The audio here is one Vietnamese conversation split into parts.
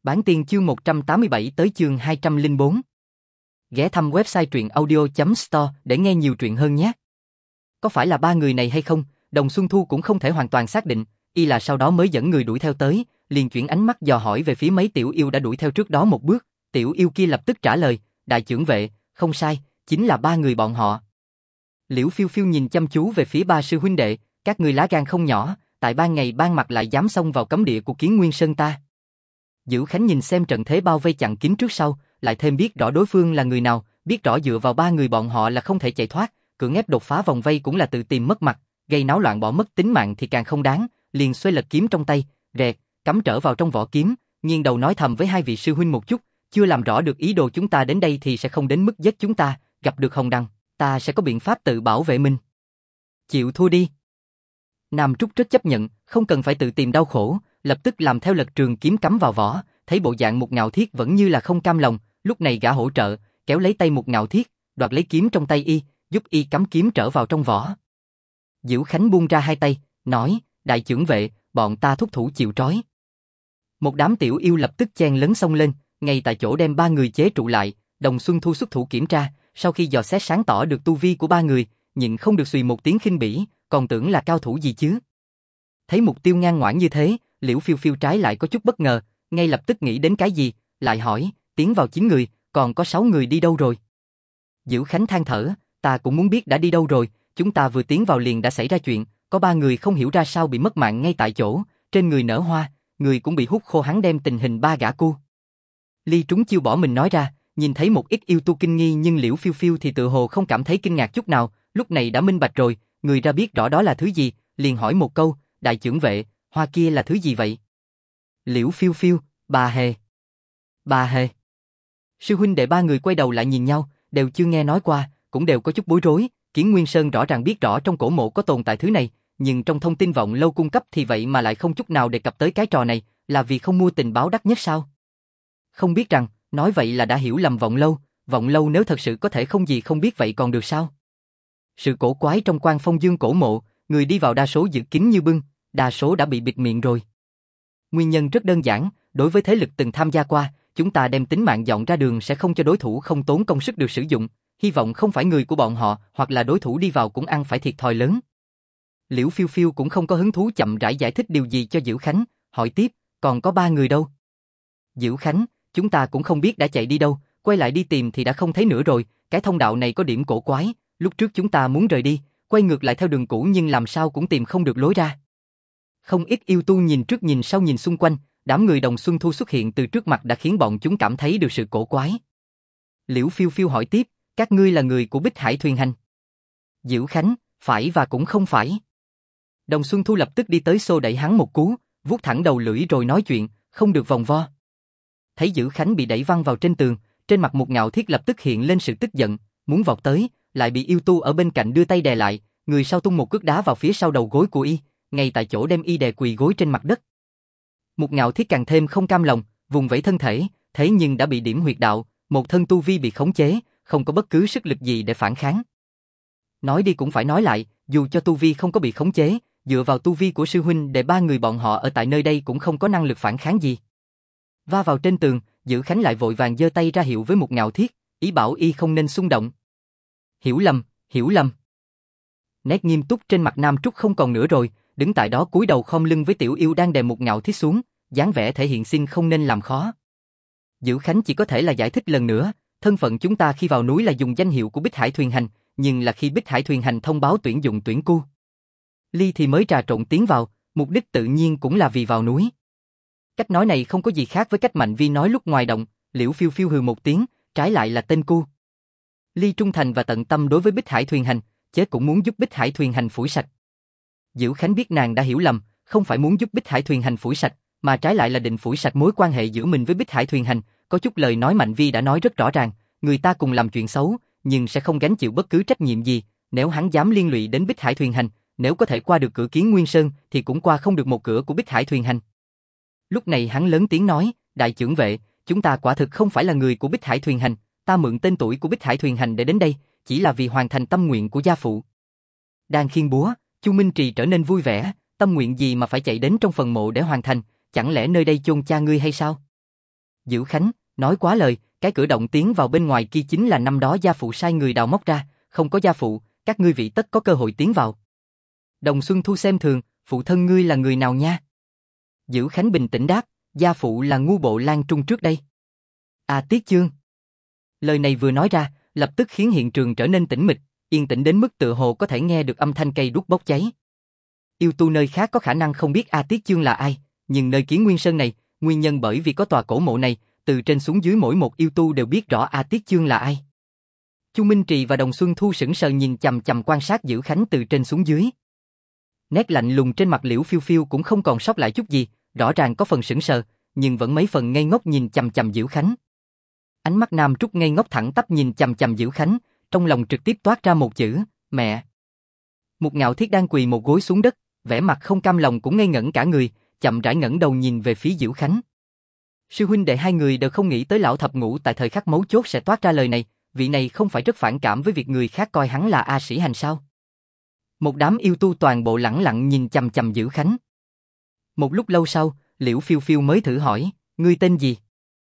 Bản tiên chương 187 tới chương 204. Ghé thăm website truyện audio.store để nghe nhiều truyện hơn nhé. Có phải là ba người này hay không, Đồng Xuân Thu cũng không thể hoàn toàn xác định, y là sau đó mới dẫn người đuổi theo tới, liền chuyển ánh mắt dò hỏi về phía mấy tiểu yêu đã đuổi theo trước đó một bước, tiểu yêu kia lập tức trả lời, đại trưởng vệ, không sai, chính là ba người bọn họ. Liễu Phiêu Phiêu nhìn chăm chú về phía ba sư huynh đệ, các người lá gan không nhỏ, tại ban ngày ban mặt lại dám xông vào cấm địa của Kiến Nguyên Sơn ta. Dữ Khánh nhìn xem trận thế bao vây chặn kín trước sau, lại thêm biết rõ đối phương là người nào, biết rõ dựa vào ba người bọn họ là không thể chạy thoát, cưỡng ép đột phá vòng vây cũng là tự tìm mất mặt, gây náo loạn bỏ mất tính mạng thì càng không đáng, liền xoay lật kiếm trong tay, rẹt, cắm trở vào trong vỏ kiếm, nghiêng đầu nói thầm với hai vị sư huynh một chút, chưa làm rõ được ý đồ chúng ta đến đây thì sẽ không đến mức giết chúng ta, gặp được Hồng Đăng, ta sẽ có biện pháp tự bảo vệ mình. Chịu thua đi. Nam Trúc rất chấp nhận, không cần phải tự tìm đau khổ, lập tức làm theo lật trường kiếm cắm vào vỏ, thấy bộ dạng Một Ngạo Thiết vẫn như là không cam lòng, lúc này gã hỗ trợ, kéo lấy tay Một Ngạo Thiết, đoạt lấy kiếm trong tay y, giúp y cắm kiếm trở vào trong vỏ. Dữ Khánh buông ra hai tay, nói, đại trưởng vệ, bọn ta thúc thủ chịu trói. Một đám tiểu yêu lập tức chen lấn xông lên, ngay tại chỗ đem ba người chế trụ lại, Đồng Xuân Thu xuất thủ kiểm tra, sau khi dò xét sáng tỏ được tu vi của ba người, nhịn không được xùy một tiếng khinh bỉ, còn tưởng là cao thủ gì chứ. Thấy mục tiêu ngang ngoãn như thế, Liễu Phiêu Phiêu trái lại có chút bất ngờ, ngay lập tức nghĩ đến cái gì, lại hỏi, tiến vào 9 người, còn có 6 người đi đâu rồi? Dữ Khánh than thở, ta cũng muốn biết đã đi đâu rồi, chúng ta vừa tiến vào liền đã xảy ra chuyện, có 3 người không hiểu ra sao bị mất mạng ngay tại chỗ, trên người nở hoa, người cũng bị hút khô. Hắn đem tình hình ba gã cu Ly trúng chiêu bỏ mình nói ra, nhìn thấy một ít yêu tu kinh nghi nhưng Liễu Phiêu Phiêu thì tự hồ không cảm thấy kinh ngạc chút nào, lúc này đã minh bạch rồi, người ra biết rõ đó là thứ gì, liền hỏi một câu, đại trưởng vệ, hoa kia là thứ gì vậy? Liễu Phiêu Phiêu, bà Hề. Bà Hề. Sư huynh đệ ba người quay đầu lại nhìn nhau, đều chưa nghe nói qua, cũng đều có chút bối rối, Kiến Nguyên Sơn rõ ràng biết rõ trong cổ mộ có tồn tại thứ này, nhưng trong thông tin vọng lâu cung cấp thì vậy mà lại không chút nào đề cập tới cái trò này, là vì không mua tình báo đắt nhất sao? Không biết rằng, nói vậy là đã hiểu lầm vọng lâu nếu thật sự có thể không gì không biết vậy còn được sao? Sự cổ quái trong Quan Phong Dương cổ mộ, người đi vào đa số giữ kín như bưng, đa số đã bị bịt miệng rồi. Nguyên nhân rất đơn giản, đối với thế lực từng tham gia qua, chúng ta đem tính mạng dọn ra đường sẽ không cho đối thủ không tốn công sức được sử dụng, hy vọng không phải người của bọn họ hoặc là đối thủ đi vào cũng ăn phải thiệt thòi lớn. Liễu Phiêu Phiêu cũng không có hứng thú chậm rãi giải thích điều gì cho Dữ Khánh, hỏi tiếp, còn có 3 người đâu? Dữ Khánh, chúng ta cũng không biết đã chạy đi đâu, quay lại đi tìm thì đã không thấy nữa rồi, cái thông đạo này có điểm cổ quái, lúc trước chúng ta muốn rời đi, quay ngược lại theo đường cũ nhưng làm sao cũng tìm không được lối ra. Không ít yêu tu nhìn trước nhìn sau nhìn xung quanh, đám người Đồng Xuân Thu xuất hiện từ trước mặt đã khiến bọn chúng cảm thấy được sự cổ quái. Liễu Phiêu Phiêu hỏi tiếp, các ngươi là người của Bích Hải Thuyền Hành? Dữ Khánh, phải và cũng không phải. Đồng Xuân Thu lập tức đi tới xô đẩy hắn một cú, vuốt thẳng đầu lưỡi rồi nói chuyện, không được vòng vo. Thấy Dữ Khánh bị đẩy văng vào trên tường, trên mặt Một Ngạo Thiết lập tức hiện lên sự tức giận, muốn vọt tới, lại bị yêu tu ở bên cạnh đưa tay đè lại, người sau tung một cước đá vào phía sau đầu gối của y, ngay tại chỗ đem y đè quỳ gối trên mặt đất. Một Ngạo Thiết càng thêm không cam lòng, vùng vẫy thân thể, thế nhưng đã bị điểm huyệt đạo, một thân tu vi bị khống chế, không có bất cứ sức lực gì để phản kháng. Nói đi cũng phải nói lại, dù cho tu vi không có bị khống chế, dựa vào tu vi của sư huynh để 3 người bọn họ ở tại nơi đây cũng không có năng lực phản kháng gì. Va vào trên tường, Dữ Khánh lại vội vàng giơ tay ra hiệu với Một Ngạo Thiết, ý bảo y không nên xung động. Hiểu lầm, hiểu lầm. Nét nghiêm túc trên mặt Nam Trúc không còn nữa rồi, đứng tại đó cúi đầu khom lưng với tiểu yêu đang đè Một Ngạo Thiết xuống, dáng vẻ thể hiện xin không nên làm khó. Dữ Khánh chỉ có thể là giải thích lần nữa, thân phận chúng ta khi vào núi là dùng danh hiệu của Bích Hải Thuyền Hành, nhưng là khi Bích Hải Thuyền Hành thông báo tuyển dụng tuyển cu Ly thì mới trà trộn tiến vào, mục đích tự nhiên cũng là vì vào núi. Cách nói này không có gì khác với cách Mạnh Vi nói lúc ngoài động, Liễu Phiêu Phiêu hừ một tiếng, trái lại là tên cu Ly trung thành và tận tâm đối với Bích Hải Thuyền Hành, chế cũng muốn giúp Bích Hải Thuyền Hành phủi sạch. Dữ Khánh biết nàng đã hiểu lầm, không phải muốn giúp Bích Hải Thuyền Hành phủi sạch, mà trái lại là định phủi sạch mối quan hệ giữa mình với Bích Hải Thuyền Hành, có chút lời nói Mạnh Vi đã nói rất rõ ràng, người ta cùng làm chuyện xấu, nhưng sẽ không gánh chịu bất cứ trách nhiệm gì, nếu hắn dám liên lụy đến Bích Hải Thuyền Hành, nếu có thể qua được cửa Kiến Nguyên Sơn thì cũng qua không được một cửa của Bích Hải Thuyền Hành. Lúc này hắn lớn tiếng nói, đại trưởng vệ, chúng ta quả thực không phải là người của Bích Hải Thuyền Hành, ta mượn tên tuổi của Bích Hải Thuyền Hành để đến đây, chỉ là vì hoàn thành tâm nguyện của gia phụ. Đang khiêng búa, Chu Minh Trì trở nên vui vẻ, tâm nguyện gì mà phải chạy đến trong phần mộ để hoàn thành, chẳng lẽ nơi đây chôn cha ngươi hay sao? Dữ Khánh, nói quá lời, cái cửa động tiến vào bên ngoài kia chính là năm đó gia phụ sai người đào móc ra, không có gia phụ, các ngươi vị tất có cơ hội tiến vào. Đồng Xuân Thu xem thường, phụ thân ngươi là người nào nha? Dữ Khánh bình tĩnh đáp, gia phụ là ngu bộ Lan Trung trước đây. À Tiết Chương. Lời này vừa nói ra, lập tức khiến hiện trường trở nên tĩnh mịch, yên tĩnh đến mức tựa hồ có thể nghe được âm thanh cây đuốc bốc cháy. Yêu tu nơi khác có khả năng không biết A Tiết Chương là ai, nhưng nơi Kiến Nguyên Sơn này, nguyên nhân bởi vì có tòa cổ mộ này, từ trên xuống dưới mỗi một yêu tu đều biết rõ A Tiết Chương là ai. Chu Minh Trì và Đồng Xuân Thu sững sờ nhìn chằm chằm quan sát Dữ Khánh từ trên xuống dưới. Nét lạnh lùng trên mặt Liễu Phiêu Phiêu cũng không còn sót lại chút gì, rõ ràng có phần sững sờ, nhưng vẫn mấy phần ngây ngốc nhìn chằm chằm Dữ Khánh. Ánh mắt Nam Trúc ngây ngốc thẳng tắp nhìn chằm chằm Dữ Khánh, trong lòng trực tiếp toát ra một chữ, mẹ. Một Ngạo Thiết đang quỳ một gối xuống đất, vẻ mặt không cam lòng cũng ngây ngẩn cả người, chậm rãi ngẩng đầu nhìn về phía Dữ Khánh. Sư huynh đệ hai người đều không nghĩ tới lão thập ngũ tại thời khắc mấu chốt sẽ toát ra lời này, vị này không phải rất phản cảm với việc người khác coi hắn là A Sĩ Hành sao? Một đám yêu tu toàn bộ lẳng lặng nhìn chằm chằm Dữ Khánh. Một lúc lâu sau, Liễu Phiêu Phiêu mới thử hỏi, ngươi tên gì?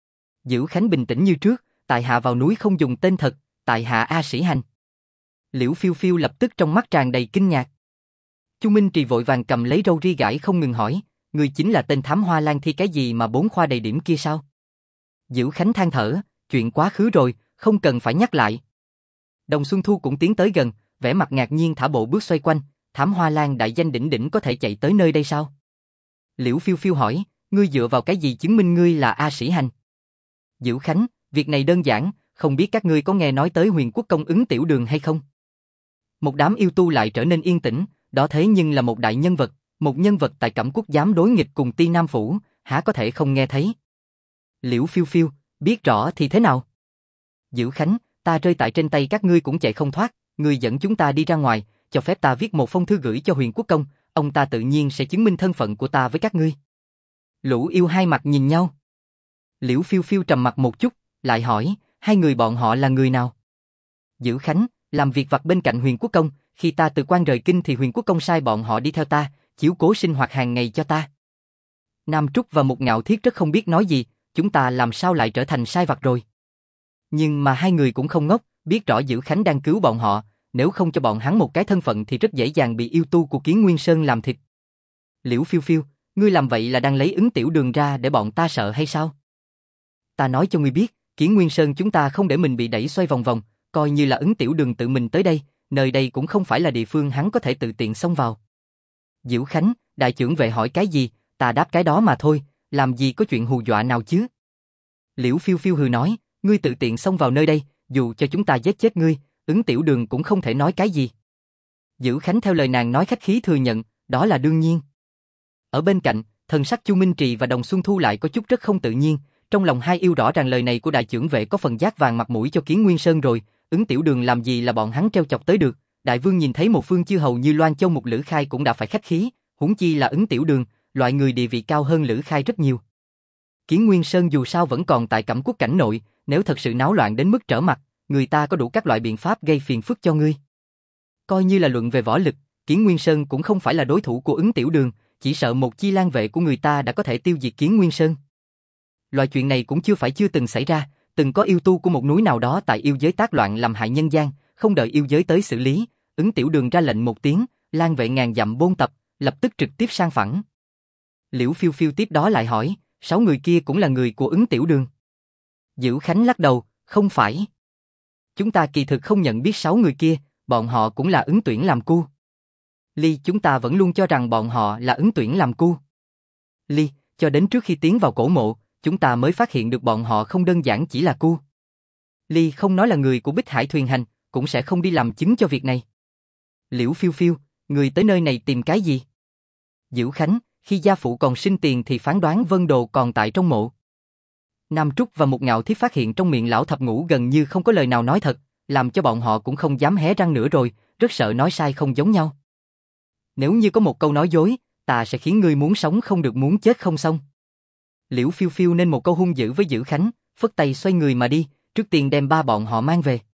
Dữ Khánh bình tĩnh như trước, tại hạ vào núi không dùng tên thật, tại hạ A Sĩ Hành. Liễu Phiêu Phiêu lập tức trong mắt tràn đầy kinh ngạc. Chu Minh Trì vội vàng cầm lấy râu ria gãi không ngừng hỏi, ngươi chính là tên thám hoa lan thi cái gì mà 4 khoa đầy điểm kia sao? Dữ Khánh than thở, chuyện quá khứ rồi, không cần phải nhắc lại. Đồng Xuân Thu cũng tiến tới gần, vẻ mặt ngạc nhiên thả bộ bước xoay quanh, thám hoa lan đại danh đỉnh đỉnh có thể chạy tới nơi đây sao? Liễu Phiêu Phiêu hỏi, ngươi dựa vào cái gì chứng minh ngươi là A Sĩ Hành? Dữ Khánh, việc này đơn giản, không biết các ngươi có nghe nói tới Huyền Quốc công Ứng Tiểu Đường hay không? Một đám yêu tu lại trở nên yên tĩnh, đó thế nhưng là một đại nhân vật, một nhân vật tại Cẩm Quốc dám đối nghịch cùng Ti Nam Phủ, há có thể không nghe thấy? Liễu Phiêu Phiêu, biết rõ thì thế nào? Dữ Khánh, ta rơi tại trên tay các ngươi cũng chạy không thoát, ngươi dẫn chúng ta đi ra ngoài, cho phép ta viết một phong thư gửi cho Huyền Quốc công, ông ta tự nhiên sẽ chứng minh thân phận của ta với các ngươi. Lũ yêu hai mặt nhìn nhau. Liễu Phiêu Phiêu trầm mặt một chút, lại hỏi, hai người bọn họ là người nào? Dữ Khánh, làm việc vặt bên cạnh Huyền Quốc công, khi ta từ quan rời kinh thì Huyền Quốc công sai bọn họ đi theo ta, chiếu cố sinh hoạt hàng ngày cho ta. Nam Trúc và Một Ngạo Thiết rất không biết nói gì, chúng ta làm sao lại trở thành sai vặt rồi? Nhưng mà hai người cũng không ngốc, biết rõ Dữ Khánh đang cứu bọn họ, nếu không cho bọn hắn một cái thân phận thì rất dễ dàng bị yêu tu của Kiến Nguyên Sơn làm thịt. Liễu Phiêu Phiêu, ngươi làm vậy là đang lấy Ứng Tiểu Đường ra để bọn ta sợ hay sao? Ta nói cho ngươi biết, Kiến Nguyên Sơn chúng ta không để mình bị đẩy xoay vòng vòng, coi như là Ứng Tiểu Đường tự mình tới đây, nơi đây cũng không phải là địa phương hắn có thể tự tiện xông vào. Dữ Khánh, đại trưởng vệ hỏi cái gì, ta đáp cái đó mà thôi, làm gì có chuyện hù dọa nào chứ? Liễu Phiêu Phiêu hừ nói, ngươi tự tiện xông vào nơi đây, dù cho chúng ta giết chết ngươi, Ứng Tiểu Đường cũng không thể nói cái gì. Dữ Khánh theo lời nàng nói khách khí thừa nhận, đó là đương nhiên. Ở bên cạnh, thần sắc Chu Minh Trì và Đồng Xuân Thu lại có chút rất không tự nhiên, trong lòng hai yêu rõ ràng lời này của đại trưởng vệ có phần giác vàng mặt mũi cho Kiến Nguyên Sơn rồi, Ứng Tiểu Đường làm gì là bọn hắn treo chọc tới được, đại vương nhìn thấy một phương chư hầu như Loan Châu Mục Lữ Khai cũng đã phải khách khí, huống chi là Ứng Tiểu Đường, loại người địa vị cao hơn Lữ Khai rất nhiều. Kiến Nguyên Sơn dù sao vẫn còn tại Cẩm Quốc cảnh nội, nếu thật sự náo loạn đến mức trở mặt, người ta có đủ các loại biện pháp gây phiền phức cho ngươi. Coi như là luận về võ lực, Kiến Nguyên Sơn cũng không phải là đối thủ của Ứng Tiểu Đường, chỉ sợ một chi lang vệ của người ta đã có thể tiêu diệt Kiến Nguyên Sơn. Loại chuyện này cũng chưa từng xảy ra, từng có yêu tu của một núi nào đó tại yêu giới tác loạn làm hại nhân gian, không đợi yêu giới tới xử lý, Ứng Tiểu Đường ra lệnh một tiếng, lang vệ ngàn dặm bôn tập, lập tức trực tiếp sang phẳng. Liễu Phiêu Phiêu tiếp đó lại hỏi, 6 người kia cũng là người của Ứng Tiểu Đường? Dữ Khánh lắc đầu, không phải. Chúng ta kỳ thực không nhận biết 6 người kia, bọn họ cũng là ứng tuyển làm cu. Ly, chúng ta vẫn luôn cho rằng bọn họ là ứng tuyển làm cu. Ly, cho đến trước khi tiến vào cổ mộ, chúng ta mới phát hiện được bọn họ không đơn giản chỉ là cu. Ly không nói là người của Bích Hải Thuyền Hành, cũng sẽ không đi làm chứng cho việc này. Liễu Phiêu Phiêu, người tới nơi này tìm cái gì? Dữ Khánh, khi gia phụ còn sinh tiền thì phán đoán Vân Đồ còn tại trong mộ. Nam Trúc và Một Ngạo Thiết phát hiện trong miệng lão thập ngũ gần như không có lời nào nói thật, làm cho bọn họ cũng không dám hé răng nữa rồi, rất sợ nói sai không giống nhau. Nếu như có một câu nói dối, ta sẽ khiến ngươi muốn sống không được muốn chết không xong. Liễu Phiêu Phiêu nên một câu hung dữ với Dữ Khánh, phất tay xoay người mà đi, trước tiên đem ba bọn họ mang về.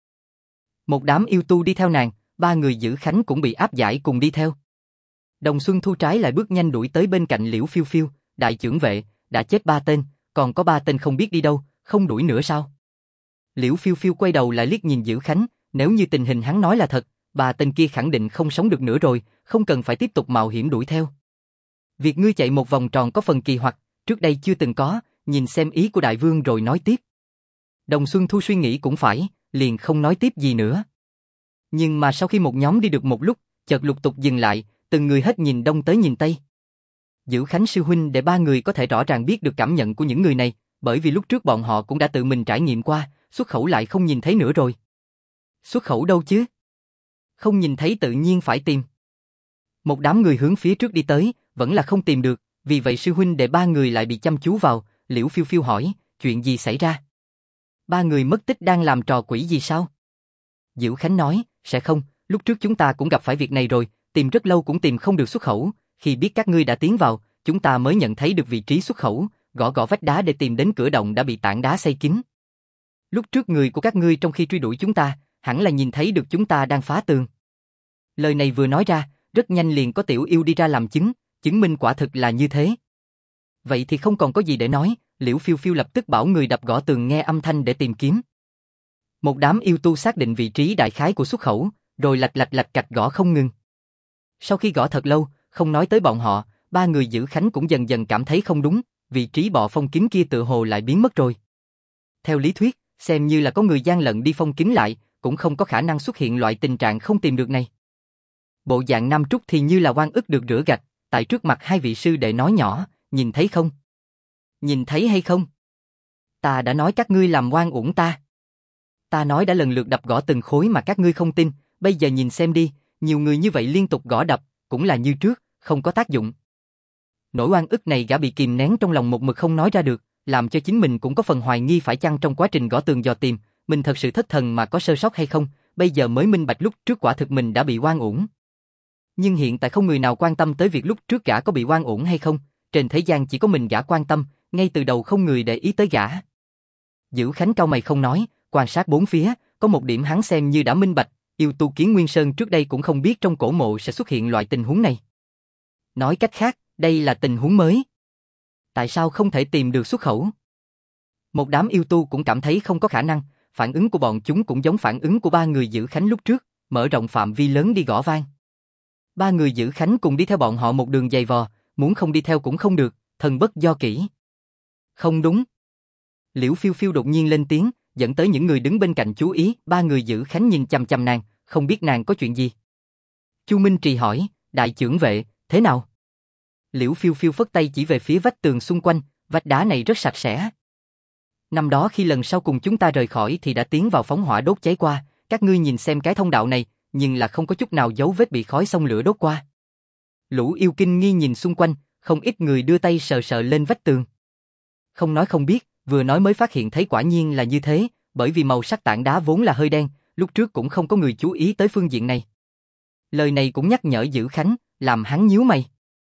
Một đám yêu tu đi theo nàng, ba người Dữ Khánh cũng bị áp giải cùng đi theo. Đồng Xuân Thu trái lại bước nhanh đuổi tới bên cạnh Liễu Phiêu Phiêu, đại trưởng vệ, đã chết 3 tên, còn có 3 tên không biết đi đâu, không đuổi nữa sao? Liễu Phiêu Phiêu quay đầu lại liếc nhìn Dữ Khánh, nếu như tình hình hắn nói là thật, 3 tên kia khẳng định không sống được nữa rồi, không cần phải tiếp tục mạo hiểm đuổi theo. Việc ngươi chạy một vòng tròn có phần kỳ hoặc, trước đây chưa từng có, nhìn xem ý của đại vương rồi nói tiếp. Đồng Xuân Thu suy nghĩ cũng phải, liền không nói tiếp gì nữa. Nhưng mà sau khi một nhóm đi được một lúc, chợt lục tục dừng lại, từng người hết nhìn đông tới nhìn tây. Dữ Khánh sư huynh để 3 người có thể rõ ràng biết được cảm nhận của những người này, bởi vì lúc trước bọn họ cũng đã tự mình trải nghiệm qua, xuất khẩu lại không nhìn thấy nữa rồi. Xuất khẩu đâu chứ? Không nhìn thấy tự nhiên phải tìm. Một đám người hướng phía trước đi tới, vẫn là không tìm được, vì vậy sư huynh để 3 người lại bị chăm chú vào. Liễu Phiêu Phiêu hỏi, chuyện gì xảy ra? 3 người mất tích đang làm trò quỷ gì sao? Dữ Khánh nói, sẽ không, lúc trước chúng ta cũng gặp phải việc này rồi, tìm rất lâu cũng tìm không được xuất khẩu, khi biết các ngươi đã tiến vào, chúng ta mới nhận thấy được vị trí xuất khẩu, gõ gõ vách đá để tìm đến cửa động đã bị tảng đá xây kín. Lúc trước người của các ngươi trong khi truy đuổi chúng ta, hẳn là nhìn thấy được chúng ta đang phá tường. Lời này vừa nói ra, rất nhanh liền có tiểu yêu đi ra làm chứng, chứng minh quả thực là như thế. Vậy thì không còn có gì để nói, Liễu Phiêu Phiêu lập tức bảo người đập gõ tường nghe âm thanh để tìm kiếm. Một đám yêu tu xác định vị trí đại khái của xuất khẩu, rồi lạch lạch lạch cạch gõ không ngừng. Sau khi gõ thật lâu, không nói tới bọn họ, 3 người Dữ Khánh cũng dần dần cảm thấy không đúng, vị trí bọ phong kín kia tựa hồ lại biến mất rồi. Theo lý thuyết, xem như là có người gian lận đi phong kín lại, cũng không có khả năng xuất hiện loại tình trạng không tìm được này. Bộ dạng Nam Trúc thì như là oan ức được rửa gạch, tại trước mặt 2 vị sư đệ nói nhỏ, nhìn thấy không? Nhìn thấy hay không? Ta đã nói các ngươi làm oan uổng ta. Ta nói đã lần lượt đập gõ từng khối mà các ngươi không tin, bây giờ nhìn xem đi, nhiều người như vậy liên tục gõ đập, cũng là như trước, không có tác dụng. Nỗi oan ức này gã bị kìm nén trong lòng một mực không nói ra được, làm cho chính mình cũng có phần hoài nghi phải chăng trong quá trình gõ tường dò tìm, mình thật sự thất thần mà có sơ sót hay không, bây giờ mới minh bạch lúc trước quả thực mình đã bị oan uổng. Nhưng hiện tại không người nào quan tâm tới việc lúc trước gã có bị oan uổng hay không, trên thế gian chỉ có mình gã quan tâm, ngay từ đầu không người để ý tới gã. Dữ Khánh cau mày không nói, quan sát bốn phía, có một điểm hắn xem như đã minh bạch, yêu tu Kiến Nguyên Sơn trước đây cũng không biết trong cổ mộ sẽ xuất hiện loại tình huống này. Nói cách khác, đây là tình huống mới. Tại sao không thể tìm được xuất khẩu? Một đám yêu tu cũng cảm thấy không có khả năng, phản ứng của bọn chúng cũng giống phản ứng của 3 người Dữ Khánh lúc trước, mở rộng phạm vi lớn đi gõ vang. 3 người Dữ Khánh cùng đi theo bọn họ một đường dày vò, muốn không đi theo cũng không được, thần bất do kỷ. Không đúng. Liễu Phiêu Phiêu đột nhiên lên tiếng, dẫn tới những người đứng bên cạnh chú ý, 3 người Dữ Khánh nhìn chằm chằm nàng, không biết nàng có chuyện gì. Chu Minh Trì hỏi, đại trưởng vệ, thế nào? Liễu Phiêu Phiêu phất tay chỉ về phía vách tường xung quanh, vách đá này rất sạch sẽ. Năm đó khi lần sau cùng chúng ta rời khỏi thì đã tiến vào phóng hỏa đốt cháy qua, các ngươi nhìn xem cái thông đạo này, nhưng là không có chút nào dấu vết bị khói xông lửa đốt qua. Lũ yêu kinh nghi nhìn xung quanh, không ít người đưa tay sờ sờ lên vách tường. Không nói không biết, vừa nói mới phát hiện thấy quả nhiên là như thế, bởi vì màu sắc tảng đá vốn là hơi đen, lúc trước cũng không có người chú ý tới phương diện này. Lời này cũng nhắc nhở Dữ Khánh, làm hắn nhíu mày.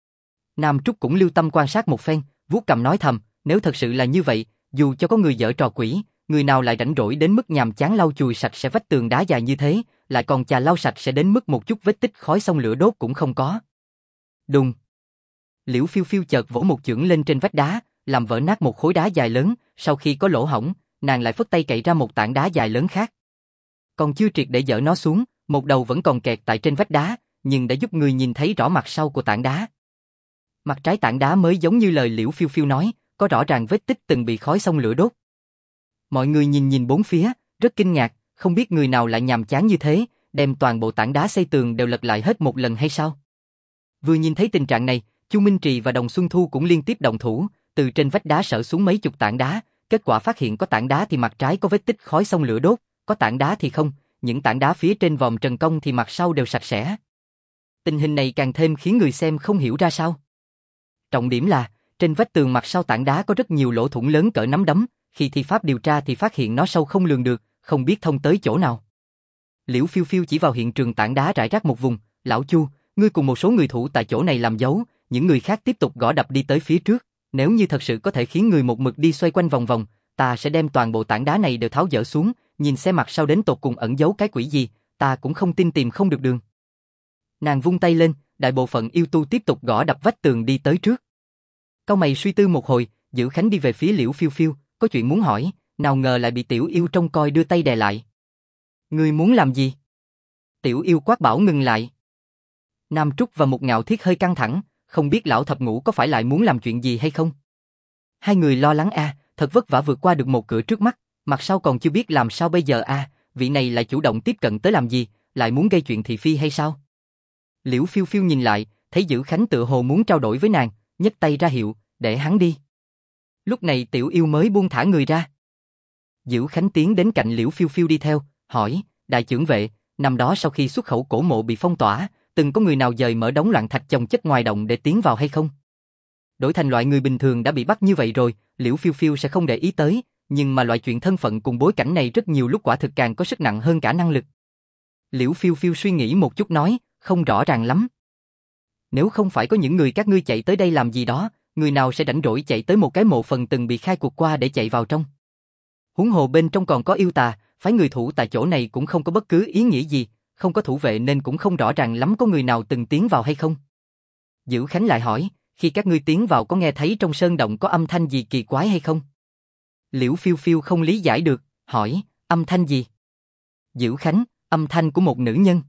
Nam Trúc cũng lưu tâm quan sát một phen, vuốt cằm nói thầm, nếu thật sự là như vậy, dù cho có người giở trò quỷ, người nào lại rảnh rỗi đến mức nhàm chán lau chùi sạch sẽ vách tường đá dài như thế, lại còn chà lau sạch sẽ đến mức một chút vết tích khói xông lửa đốt cũng không có. Đùng. Liễu Phiêu Phiêu chợt vỗ một chưởng lên trên vách đá, làm vỡ nát một khối đá dài lớn, sau khi có lỗ hổng, nàng lại phất tay cậy ra một tảng đá dài lớn khác. Còn chưa triệt để dỡ nó xuống, một đầu vẫn còn kẹt tại trên vách đá, nhưng đã giúp người nhìn thấy rõ mặt sau của tảng đá. Mặt trái tảng đá mới giống như lời Liễu Phiêu Phiêu nói, có rõ ràng vết tích từng bị khói xông lửa đốt. Mọi người nhìn nhìn bốn phía, rất kinh ngạc, không biết người nào lại nhàm chán như thế, đem toàn bộ tảng đá xây tường đều lật lại hết một lần hay sao? Vừa nhìn thấy tình trạng này, Chu Minh Trì và Đồng Xuân Thu cũng liên tiếp động thủ, từ trên vách đá sở xuống mấy chục tảng đá, kết quả phát hiện có tảng đá thì mặt trái có vết tích khói xông lửa đốt, có tảng đá thì không, những tảng đá phía trên vòm trần công thì mặt sau đều sạch sẽ. Tình hình này càng thêm khiến người xem không hiểu ra sao. Trọng điểm là, trên vách tường mặt sau tảng đá có rất nhiều lỗ thủng lớn cỡ nắm đấm, khi thi pháp điều tra thì phát hiện nó sâu không lường được, không biết thông tới chỗ nào. Liễu Phiêu Phiêu chỉ vào hiện trường tảng đá rải rác một vùng, lão Chu, ngươi cùng một số người thủ tại chỗ này làm dấu, những người khác tiếp tục gõ đập đi tới phía trước, nếu như thật sự có thể khiến người một mực đi xoay quanh vòng vòng, ta sẽ đem toàn bộ tảng đá này đều tháo dỡ xuống, nhìn xem mặt sau đến tột cùng ẩn giấu cái quỷ gì, ta cũng không tin tìm không được đường. Nàng vung tay lên, đại bộ phận yêu tu tiếp tục gõ đập vách tường đi tới trước. Cau mày suy tư một hồi, Dữ Khánh đi về phía Liễu Phiêu Phiêu, có chuyện muốn hỏi, nào ngờ lại bị Tiểu Yêu trông coi đưa tay đè lại. Ngươi muốn làm gì? Tiểu Yêu quát bảo ngừng lại. Nam Trúc và Mục Ngạo Thiết hơi căng thẳng, không biết lão thập ngũ có phải lại muốn làm chuyện gì hay không. Hai người lo lắng thật vất vả vượt qua được một cửa trước mắt, mặt sau còn chưa biết làm sao bây giờ vị này lại chủ động tiếp cận tới làm gì, lại muốn gây chuyện thị phi hay sao? Liễu Phiêu Phiêu nhìn lại, thấy Dữ Khánh tựa hồ muốn trao đổi với nàng, nhấc tay ra hiệu, để hắn đi. Lúc này Tiểu Yêu mới buông thả người ra. Dữ Khánh tiến đến cạnh Liễu Phiêu Phiêu đi theo, hỏi, đại trưởng vệ, năm đó sau khi xuất khẩu cổ mộ bị phong tỏa, từng có người nào dời mở đống loạn thạch chồng chất ngoài động để tiến vào hay không? Đổi thành loại người bình thường đã bị bắt như vậy rồi, Liễu Phiêu Phiêu sẽ không để ý tới, nhưng mà loại chuyện thân phận cùng bối cảnh này rất nhiều lúc quả thực càng có sức nặng hơn cả năng lực. Liễu Phiêu Phiêu suy nghĩ một chút nói, không rõ ràng lắm. Nếu không phải có những người các ngươi chạy tới đây làm gì đó, người nào sẽ rảnh rỗi chạy tới một cái mộ phần từng bị khai cuộc qua để chạy vào trong? Huống hồ bên trong còn có yêu tà, phái người thủ tại chỗ này cũng không có bất cứ ý nghĩa gì, không có thủ vệ nên cũng không rõ ràng lắm có người nào từng tiến vào hay không. Dữ Khánh lại hỏi, khi các ngươi tiến vào có nghe thấy trong sơn động có âm thanh gì kỳ quái hay không? Liễu Phiêu Phiêu không lý giải được, hỏi, âm thanh gì? Dữ Khánh, âm thanh của một nữ nhân.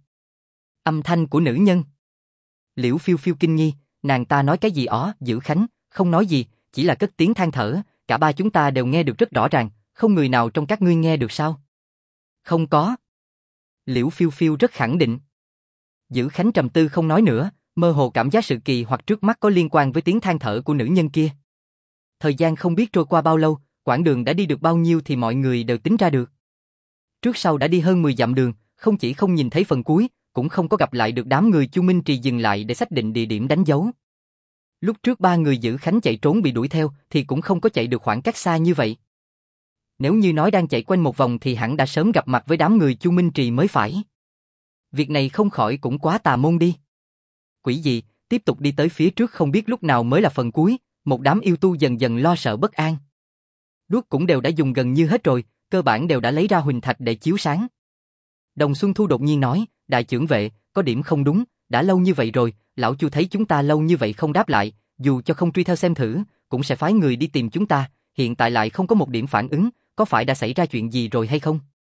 Âm thanh của nữ nhân? Liễu Phiêu Phiêu kinh nghi, nàng ta nói cái gì Dữ Khánh, không nói gì, chỉ là cất tiếng than thở, cả ba chúng ta đều nghe được rất rõ ràng, không người nào trong các ngươi nghe được sao? Không có. Liễu Phiêu Phiêu rất khẳng định. Dữ Khánh trầm tư không nói nữa, mơ hồ cảm giác sự kỳ hoặc trước mắt có liên quan với tiếng than thở của nữ nhân kia. Thời gian không biết trôi qua bao lâu, quãng đường đã đi được bao nhiêu thì mọi người đều tính ra được. Trước sau đã đi hơn 10 dặm đường, không chỉ không nhìn thấy phần cuối, cũng không có gặp lại được đám người Chu Minh Trì dừng lại để xác định địa điểm đánh dấu. Lúc trước ba người Dữ Khánh chạy trốn bị đuổi theo thì cũng không có chạy được khoảng cách xa như vậy. Nếu như nói đang chạy quanh một vòng thì hẳn đã sớm gặp mặt với đám người Chu Minh Trì mới phải. Việc này không khỏi cũng quá tà môn đi. Quỷ gì, tiếp tục đi tới phía trước không biết lúc nào mới là phần cuối, một đám yêu tu dần dần lo sợ bất an. Đuốc cũng đều đã dùng gần như hết rồi, cơ bản đều đã lấy ra huỳnh thạch để chiếu sáng. Đồng Xuân Thu đột nhiên nói, đại trưởng vệ, có điểm không đúng, đã lâu như vậy rồi, lão Chu thấy chúng ta lâu như vậy không đáp lại, dù cho không truy theo xem thử, cũng sẽ phái người đi tìm chúng ta, hiện tại lại không có một điểm phản ứng, có phải đã xảy ra chuyện gì rồi hay không?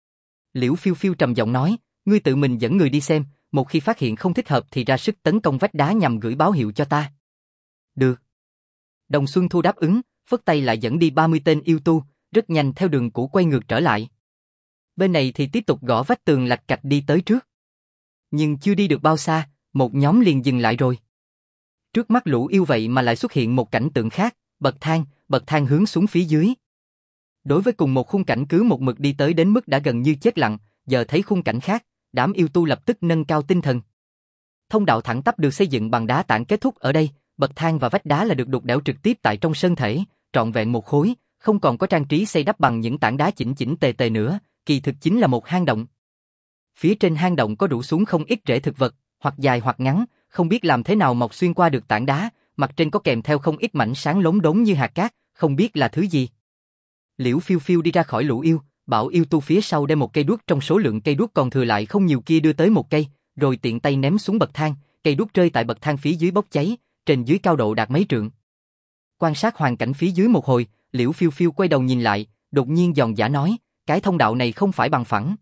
Liễu Phiêu Phiêu trầm giọng nói, ngươi tự mình dẫn người đi xem, một khi phát hiện không thích hợp thì ra sức tấn công vách đá nhằm gửi báo hiệu cho ta. Được. Đồng Xuân Thu đáp ứng, phất tay lại dẫn đi 30 tên yêu tu, rất nhanh theo đường cũ quay ngược trở lại. Bên này thì tiếp tục gõ vách tường lạch cạch đi tới trước. Nhưng chưa đi được bao xa, một nhóm liền dừng lại rồi. Trước mắt lũ yêu vậy mà lại xuất hiện một cảnh tượng khác, bậc thang hướng xuống phía dưới. Đối với cùng một khung cảnh cứ một mực đi tới đến mức đã gần như chết lặng, giờ thấy khung cảnh khác, đám yêu tu lập tức nâng cao tinh thần. Thông đạo thẳng tắp được xây dựng bằng đá tảng kết thúc ở đây, bậc thang và vách đá là được đục đẽo trực tiếp tại trong sơn thể, trọn vẹn một khối, không còn có trang trí xây đắp bằng những tảng đá chỉnh chỉnh tề tề nữa, kỳ thực chính là một hang động. Phía trên hang động có rủ xuống không ít rễ thực vật, hoặc dài hoặc ngắn, không biết làm thế nào mọc xuyên qua được tảng đá, mặt trên có kèm theo không ít mảnh sáng lốm đốm như hạt cát, không biết là thứ gì. Liễu Phiêu Phiêu đi ra khỏi lũ yêu, bảo yêu tu phía sau đem một cây đuốc trong số lượng cây đuốc còn thừa lại không nhiều kia đưa tới một cây, rồi tiện tay ném xuống bậc thang, cây đuốc rơi tại bậc thang phía dưới bốc cháy, trên dưới cao độ đạt mấy trượng. Quan sát hoàn cảnh phía dưới một hồi, Liễu Phiêu Phiêu quay đầu nhìn lại, đột nhiên giòn giã nói, cái thông đạo này không phải bằng phẳng.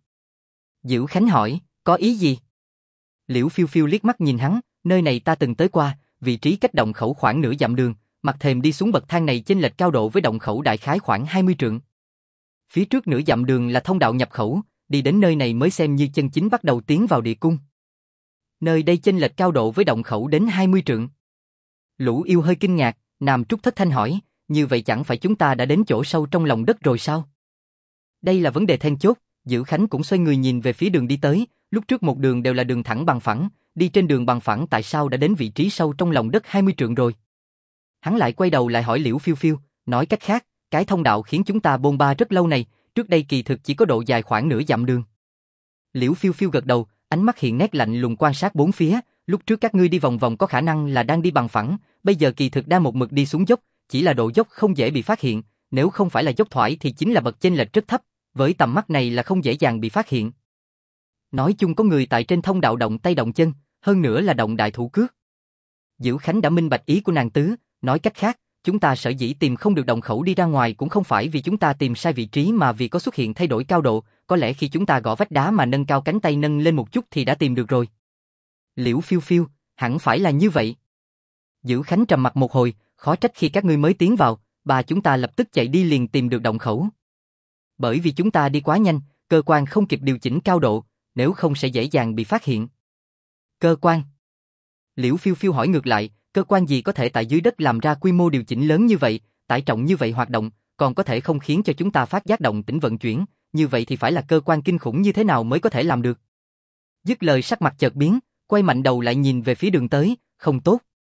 Dữ Khánh hỏi, có ý gì? Liễu Phiêu Phiêu liếc mắt nhìn hắn, nơi này ta từng tới qua, vị trí cách động khẩu khoảng nửa dặm đường, mặt thềm đi xuống bậc thang này chênh lệch cao độ với động khẩu đại khái khoảng 20 trượng. Phía trước nửa dặm đường là thông đạo nhập khẩu, đi đến nơi này mới xem như chân chính bắt đầu tiến vào địa cung. Nơi đây chênh lệch cao độ với động khẩu đến 20 trượng. Lũ yêu hơi kinh ngạc, Nam Trúc thất thanh hỏi, như vậy chẳng phải chúng ta đã đến chỗ sâu trong lòng đất rồi sao? Đây là vấn đề then chốt. Dữ Khánh cũng xoay người nhìn về phía đường đi tới, lúc trước một đường đều là đường thẳng bằng phẳng, đi trên đường bằng phẳng tại sao đã đến vị trí sâu trong lòng đất 20 trượng rồi? Hắn lại quay đầu lại hỏi Liễu Phiêu Phiêu, nói cách khác, cái thông đạo khiến chúng ta bôn ba rất lâu này, trước đây kỳ thực chỉ có độ dài khoảng nửa dặm đường. Liễu Phiêu Phiêu gật đầu, ánh mắt hiện nét lạnh lùng quan sát bốn phía, lúc trước các ngươi đi vòng vòng có khả năng là đang đi bằng phẳng, bây giờ kỳ thực đang một mực đi xuống dốc, chỉ là độ dốc không dễ bị phát hiện, nếu không phải là dốc thoải thì chính là bậc chênh lệch rất thấp. Với tầm mắt này là không dễ dàng bị phát hiện. Nói chung có người tại trên thông đạo động tay động chân, hơn nữa là động đại thủ cước. Dữ Khánh đã minh bạch ý của nàng tứ, nói cách khác, chúng ta sở dĩ tìm không được động khẩu đi ra ngoài cũng không phải vì chúng ta tìm sai vị trí mà vì có xuất hiện thay đổi cao độ, có lẽ khi chúng ta gõ vách đá mà nâng cao cánh tay nâng lên một chút thì đã tìm được rồi. Liễu Phiêu Phiêu, hẳn phải là như vậy. Dữ Khánh trầm mặt một hồi, khó trách khi các ngươi mới tiến vào, bà chúng ta lập tức chạy đi liền tìm được động khẩu. Bởi vì chúng ta đi quá nhanh, cơ quan không kịp điều chỉnh cao độ, nếu không sẽ dễ dàng bị phát hiện. Cơ quan? Liễu Phiêu Phiêu hỏi ngược lại, cơ quan gì có thể tại dưới đất làm ra quy mô điều chỉnh lớn như vậy, tải trọng như vậy hoạt động, còn có thể không khiến cho chúng ta phát giác động tĩnh vận chuyển, như vậy thì phải là cơ quan kinh khủng như thế nào mới có thể làm được. Dứt lời sắc mặt chợt biến, quay mạnh đầu lại nhìn về phía đường tới, không tốt.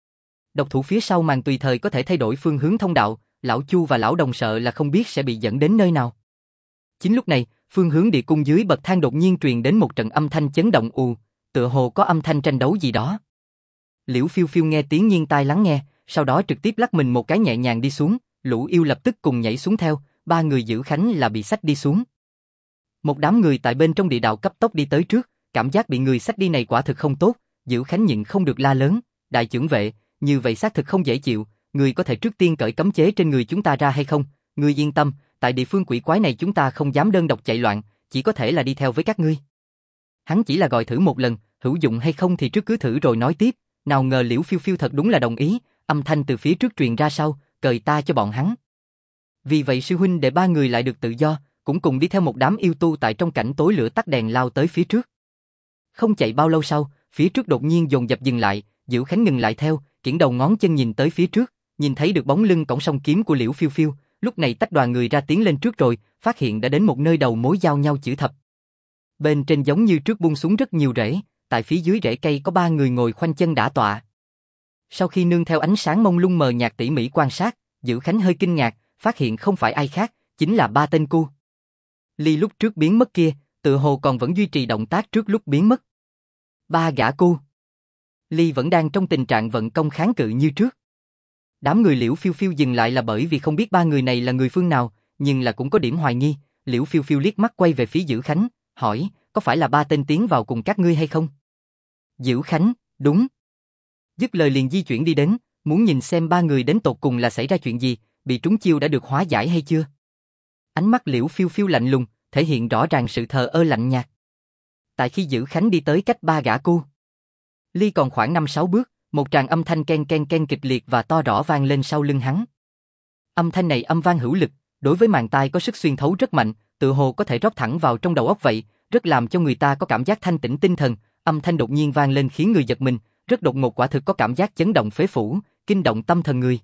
Độc thủ phía sau màn tùy thời có thể thay đổi phương hướng thông đạo, lão Chu và lão Đồng sợ là không biết sẽ bị dẫn đến nơi nào. Chính lúc này, phương hướng địa cung dưới bậc thang đột nhiên truyền đến một trận âm thanh chấn động ù, tựa hồ có âm thanh tranh đấu gì đó. Liễu Phiêu Phiêu nghe tiếng nghiêng tai lắng nghe, sau đó trực tiếp lắc mình một cái nhẹ nhàng đi xuống, lũ yêu lập tức cùng nhảy xuống theo, ba người Dữ Khánh là bị xách đi xuống. Một đám người tại bên trong địa đạo cấp tốc đi tới trước, cảm giác bị người xách đi này quả thực không tốt, Dữ Khánh nhịn không được la lớn, đại trưởng vệ, như vậy xác thực không dễ chịu, người có thể trước tiên cởi cấm chế trên người chúng ta ra hay không? Ngươi yên tâm, tại địa phương quỷ quái này chúng ta không dám đơn độc chạy loạn, chỉ có thể là đi theo với các ngươi. Hắn chỉ là gọi thử một lần, hữu dụng hay không thì trước cứ thử rồi nói tiếp, nào ngờ Liễu Phiêu Phiêu thật đúng là đồng ý, âm thanh từ phía trước truyền ra sau, cởi ta cho bọn hắn. Vì vậy sư huynh để ba người lại được tự do, cũng cùng đi theo một đám yêu tu tại trong cảnh tối lửa tắt đèn lao tới phía trước. Không chạy bao lâu sau, phía trước đột nhiên dồn dập dừng lại, Dữ Khánh ngừng lại theo, kiễng đầu ngón chân nhìn tới phía trước, nhìn thấy được bóng lưng cổng song kiếm của Liễu Phiêu Phiêu, lúc này tách đoàn người ra tiến lên trước rồi, phát hiện đã đến một nơi đầu mối giao nhau chữ thập. Bên trên giống như trước buông xuống rất nhiều rễ, tại phía dưới rễ cây có ba người ngồi khoanh chân đả tọa. Sau khi nương theo ánh sáng mông lung mờ nhạt tỉ mỉ quan sát, Dữ Khánh hơi kinh ngạc, phát hiện không phải ai khác, chính là ba tên cu. Ly lúc trước biến mất kia, tự hồ còn vẫn duy trì động tác trước lúc biến mất. Ba gã cu. Ly vẫn đang trong tình trạng vận công kháng cự như trước. Đám người Liễu Phiêu Phiêu dừng lại là bởi vì không biết ba người này là người phương nào, nhưng là cũng có điểm hoài nghi. Liễu Phiêu Phiêu liếc mắt quay về phía Dữ Khánh, hỏi, có phải là ba tên tiến vào cùng các ngươi hay không? Dữ Khánh, đúng. Dứt lời liền di chuyển đi đến, muốn nhìn xem ba người đến tột cùng là xảy ra chuyện gì, bị trúng chiêu đã được hóa giải hay chưa. Ánh mắt Liễu Phiêu Phiêu lạnh lùng, thể hiện rõ ràng sự thờ ơ lạnh nhạt. Tại khi Dữ Khánh đi tới cách ba gã cu, Ly còn khoảng 5-6 bước, một tràng âm thanh ken ken ken kịch liệt và to rõ vang lên sau lưng hắn. Âm thanh này âm vang hữu lực, đối với màng tai có sức xuyên thấu rất mạnh, tựa hồ có thể rót thẳng vào trong đầu óc vậy, rất làm cho người ta có cảm giác thanh tĩnh tinh thần. Âm thanh đột nhiên vang lên khiến người giật mình, rất đột ngột quả thực có cảm giác chấn động phế phủ, kinh động tâm thần người.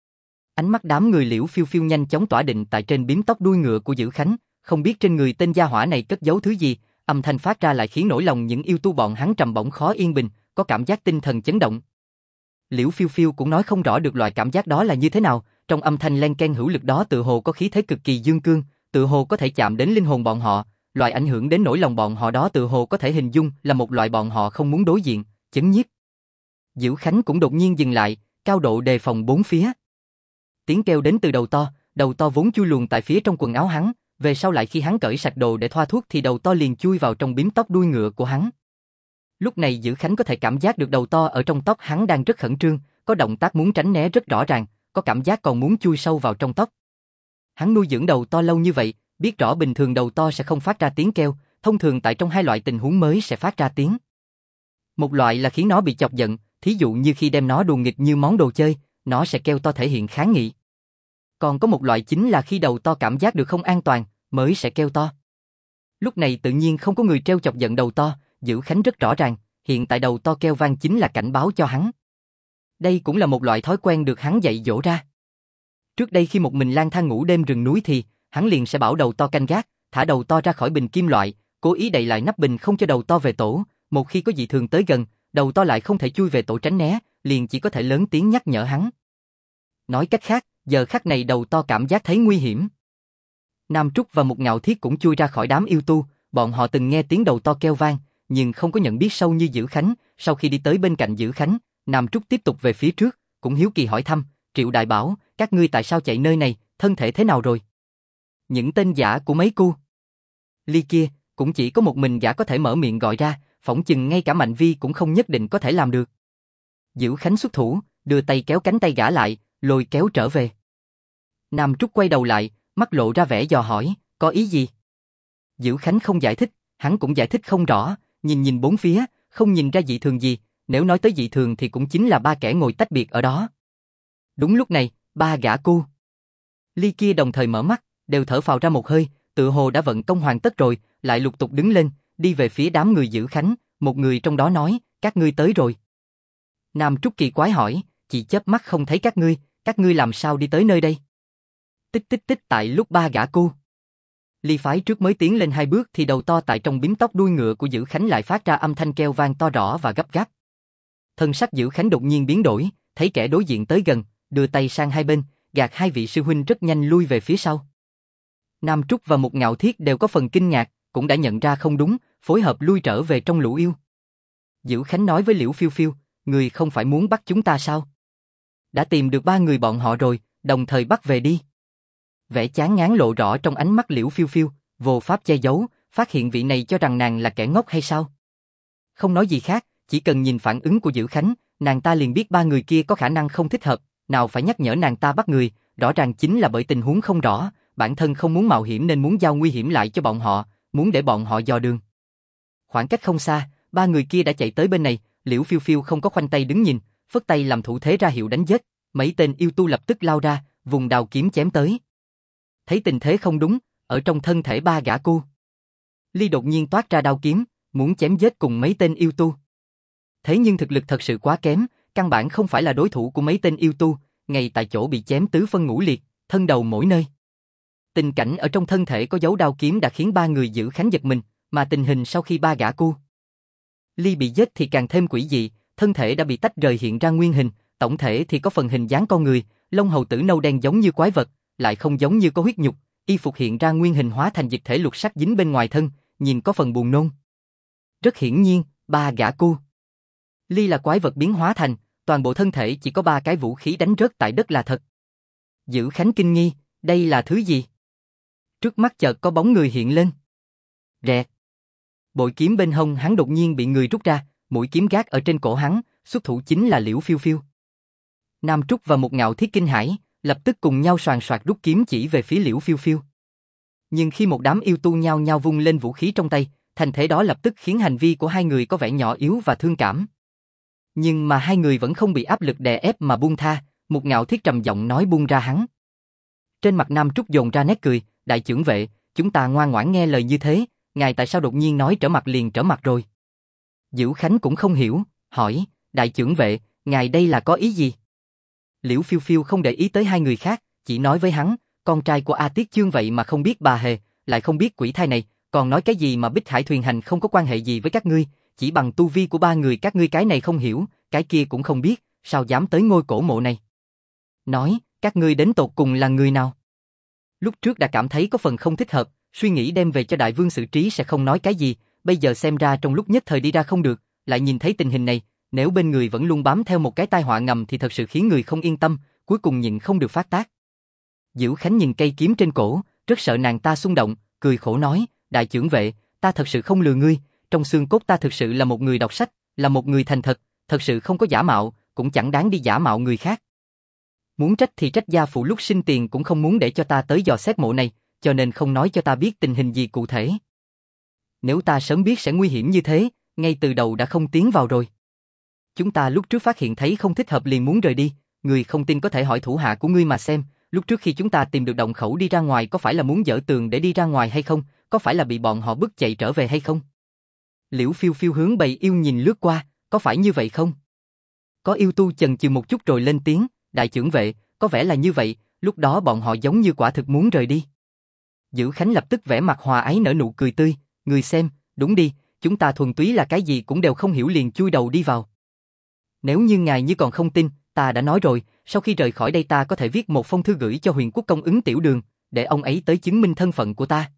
Ánh mắt đám người Liễu Phiêu Phiêu nhanh chóng tỏa định tại trên bím tóc đuôi ngựa của Dữ Khánh, không biết trên người tên gia hỏa này cất giấu thứ gì, âm thanh phát ra lại khiến nỗi lòng những yêu tu bọn hắn trầm bổng khó yên bình, có cảm giác tinh thần chấn động. Liễu Phiêu Phiêu cũng nói không rõ được loại cảm giác đó là như thế nào, trong âm thanh len ken hữu lực đó tự hồ có khí thế cực kỳ dương cương, tự hồ có thể chạm đến linh hồn bọn họ, loại ảnh hưởng đến nỗi lòng bọn họ đó tự hồ có thể hình dung là một loại bọn họ không muốn đối diện, chấn nhiếp. Dữ Khánh cũng đột nhiên dừng lại, cao độ đề phòng bốn phía. Tiếng kêu đến từ đầu to vốn chui luồn tại phía trong quần áo hắn, về sau lại khi hắn cởi sạch đồ để thoa thuốc thì đầu to liền chui vào trong bím tóc đuôi ngựa của hắn. Lúc này Dữ Khánh có thể cảm giác được đầu to ở trong tóc hắn đang rất khẩn trương, có động tác muốn tránh né rất rõ ràng, có cảm giác còn muốn chui sâu vào trong tóc. Hắn nuôi dưỡng đầu to lâu như vậy, biết rõ bình thường đầu to sẽ không phát ra tiếng kêu, thông thường tại trong hai loại tình huống mới sẽ phát ra tiếng. Một loại là khiến nó bị chọc giận, thí dụ như khi đem nó đùa nghịch như món đồ chơi, nó sẽ kêu to thể hiện kháng nghị. Còn có một loại chính là khi đầu to cảm giác được không an toàn, mới sẽ kêu to. Lúc này tự nhiên không có người trêu chọc giận đầu to, Dữ Khánh rất rõ ràng, hiện tại đầu to kêu vang chính là cảnh báo cho hắn. Đây cũng là một loại thói quen được hắn dạy dỗ ra. Trước đây khi một mình lang thang ngủ đêm rừng núi thì, hắn liền sẽ bảo đầu to canh gác, thả đầu to ra khỏi bình kim loại, cố ý đậy lại nắp bình không cho đầu to về tổ, một khi có dị thường tới gần, đầu to lại không thể chui về tổ tránh né, liền chỉ có thể lớn tiếng nhắc nhở hắn. Nói cách khác, giờ khắc này đầu to cảm giác thấy nguy hiểm. Nam Trúc và Mục Ngạo Thiết cũng chui ra khỏi đám yêu tu, bọn họ từng nghe tiếng đầu to kêu vang, nhưng không có nhận biết sâu như Dữ Khánh. Sau khi đi tới bên cạnh Dữ Khánh, Nam Trúc tiếp tục về phía trước, cũng hiếu kỳ hỏi thăm, Triệu Đại Bảo, các ngươi tại sao chạy nơi này, thân thể thế nào rồi? Những tên giả của mấy cu. Ly kia, cũng chỉ có một mình gã có thể mở miệng gọi ra, phỏng chừng ngay cả Mạnh Vi cũng không nhất định có thể làm được. Dữ Khánh xuất thủ, đưa tay kéo cánh tay gã lại, lôi kéo trở về. Nam Trúc quay đầu lại, mắt lộ ra vẻ dò hỏi, có ý gì? Dữ Khánh không giải thích, hắn cũng giải thích không rõ, nhìn bốn phía, không nhìn ra dị thường gì, nếu nói tới dị thường thì cũng chính là ba kẻ ngồi tách biệt ở đó. Đúng lúc này, ba gã cu Ly kia đồng thời mở mắt, đều thở phào ra một hơi, tựa hồ đã vận công hoàn tất rồi, lại lục tục đứng lên, đi về phía đám người Dữ Khánh, một người trong đó nói, các ngươi tới rồi. Nam Trúc kỳ quái hỏi, chị chớp mắt không thấy các ngươi làm sao đi tới nơi đây? Tích tích tích. Tại lúc ba gã cu Ly phái trước mới tiến lên 2 bước thì đầu to tại trong bím tóc đuôi ngựa của Dữ Khánh lại phát ra âm thanh kêu vang to rõ và gấp gáp. Thân sắc Dữ Khánh đột nhiên biến đổi, thấy kẻ đối diện tới gần, đưa tay sang hai bên, gạt hai vị sư huynh rất nhanh lui về phía sau. Nam Trúc và Mục Ngạo Thiết đều có phần kinh ngạc, cũng đã nhận ra không đúng, phối hợp lui trở về trong lũ yêu. Dữ Khánh nói với Liễu Phiêu Phiêu, người không phải muốn bắt chúng ta sao? Đã tìm được 3 người bọn họ rồi, đồng thời bắt về đi. Vẻ chán ngán lộ rõ trong ánh mắt Liễu Phiêu Phiêu, vô pháp che giấu, phát hiện vị này cho rằng nàng là kẻ ngốc hay sao? Không nói gì khác, chỉ cần nhìn phản ứng của Dữ Khánh, nàng ta liền biết 3 người kia có khả năng không thích hợp, nào phải nhắc nhở nàng ta bắt người, rõ ràng chính là bởi tình huống không rõ, bản thân không muốn mạo hiểm nên muốn giao nguy hiểm lại cho bọn họ, muốn để bọn họ dò đường. Khoảng cách không xa, 3 người kia đã chạy tới bên này, Liễu Phiêu Phiêu không có khoanh tay đứng nhìn, phất tay làm thủ thế ra hiệu đánh giết, mấy tên yêu tu lập tức lao ra, vùng đào kiếm chém tới. Thấy tình thế không đúng, ở trong thân thể 3 gã cu Ly đột nhiên toát ra đao kiếm, muốn chém giết cùng mấy tên yêu tu. Thế nhưng thực lực thật sự quá kém, căn bản không phải là đối thủ của mấy tên yêu tu, ngay tại chỗ bị chém tứ phân ngũ liệt, thân đầu mỗi nơi. Tình cảnh ở trong thân thể có dấu đao kiếm đã khiến 3 người Dữ Khánh giật mình, mà tình hình sau khi 3 gã cu Ly bị giết thì càng thêm quỷ dị, thân thể đã bị tách rời hiện ra nguyên hình, tổng thể thì có phần hình dáng con người, lông hầu tử nâu đen giống như quái vật, lại không giống như có huyết nhục, y phục hiện ra nguyên hình hóa thành dịch thể lục sắc dính bên ngoài thân, nhìn có phần buồn nôn. Rất hiển nhiên, 3 gã cu Ly là quái vật biến hóa thành, toàn bộ thân thể chỉ có 3 cái vũ khí đánh rớt tại đất là thật. Dữ Khánh kinh nghi, đây là thứ gì? Trước mắt chợt có bóng người hiện lên. Rẹt. Bội kiếm bên hông hắn đột nhiên bị người rút ra, mũi kiếm gác ở trên cổ hắn, xuất thủ chính là Liễu Phiêu Phiêu. Nam Trúc và Mục Ngạo Thiết kinh hãi, lập tức cùng nhau soàn soạt rút kiếm chỉ về phía Liễu Phiêu Phiêu. Nhưng khi một đám yêu tu nhao nhao vung lên vũ khí trong tay, thành thế đó lập tức khiến hành vi của hai người có vẻ nhỏ yếu và thương cảm. Nhưng mà hai người vẫn không bị áp lực đè ép mà buông tha, Mục Ngạo Thiết trầm giọng nói buông ra hắn. Trên mặt Nam Trúc dồn ra nét cười, đại trưởng vệ, chúng ta ngoan ngoãn nghe lời như thế, ngài tại sao đột nhiên nói trở mặt liền trở mặt rồi? Dữ Khánh cũng không hiểu, hỏi, đại trưởng vệ, ngài đây là có ý gì? Liễu Phiêu Phiêu không để ý tới hai người khác, chỉ nói với hắn, con trai của A Tiết Chương vậy mà không biết bà hề, lại không biết quỷ thai này, còn nói cái gì mà Bích Hải Thuyền Hành không có quan hệ gì với các ngươi, chỉ bằng tu vi của 3 người các ngươi cái này không hiểu, cái kia cũng không biết, sao dám tới ngôi cổ mộ này? Nói, các ngươi đến tột cùng là người nào? Lúc trước đã cảm thấy có phần không thích hợp, suy nghĩ đem về cho đại vương xử trí sẽ không nói cái gì, bây giờ xem ra trong lúc nhất thời đi ra không được, lại nhìn thấy tình hình này, nếu bên người vẫn luôn bám theo một cái tai họa ngầm thì thật sự khiến người không yên tâm, cuối cùng nhịn không được phát tác. Dữ Khánh nhìn cây kiếm trên cổ, rất sợ nàng ta xung động, cười khổ nói, đại trưởng vệ, ta thật sự không lừa ngươi, trong xương cốt ta thực sự là một người đọc sách, là một người thành thật sự không có giả mạo, cũng chẳng đáng đi giả mạo người khác. Muốn trách thì trách gia phụ lúc sinh tiền cũng không muốn để cho ta tới dò xét mộ này, cho nên không nói cho ta biết tình hình gì cụ thể. Nếu ta sớm biết sẽ nguy hiểm như thế, ngay từ đầu đã không tiến vào rồi. Chúng ta lúc trước phát hiện thấy không thích hợp liền muốn rời đi, người không tin có thể hỏi thủ hạ của ngươi mà xem, lúc trước khi chúng ta tìm được động khẩu đi ra ngoài có phải là muốn dỡ tường để đi ra ngoài hay không, có phải là bị bọn họ bức chạy trở về hay không? Liễu Phiêu Phiêu hướng bầy yêu nhìn lướt qua, có phải như vậy không? Có yêu tu chần chừ một chút rồi lên tiếng, đại trưởng vệ, có vẻ là như vậy, lúc đó bọn họ giống như quả thực muốn rời đi. Dữ Khánh lập tức vẻ mặt hòa ái nở nụ cười tươi, người xem, đúng đi, chúng ta thuần túy là cái gì cũng đều không hiểu liền chui đầu đi vào. Nếu như ngài như còn không tin, ta đã nói rồi, sau khi rời khỏi đây ta có thể viết một phong thư gửi cho Huyền Quốc công Ứng Tiểu Đường, để ông ấy tới chứng minh thân phận của ta.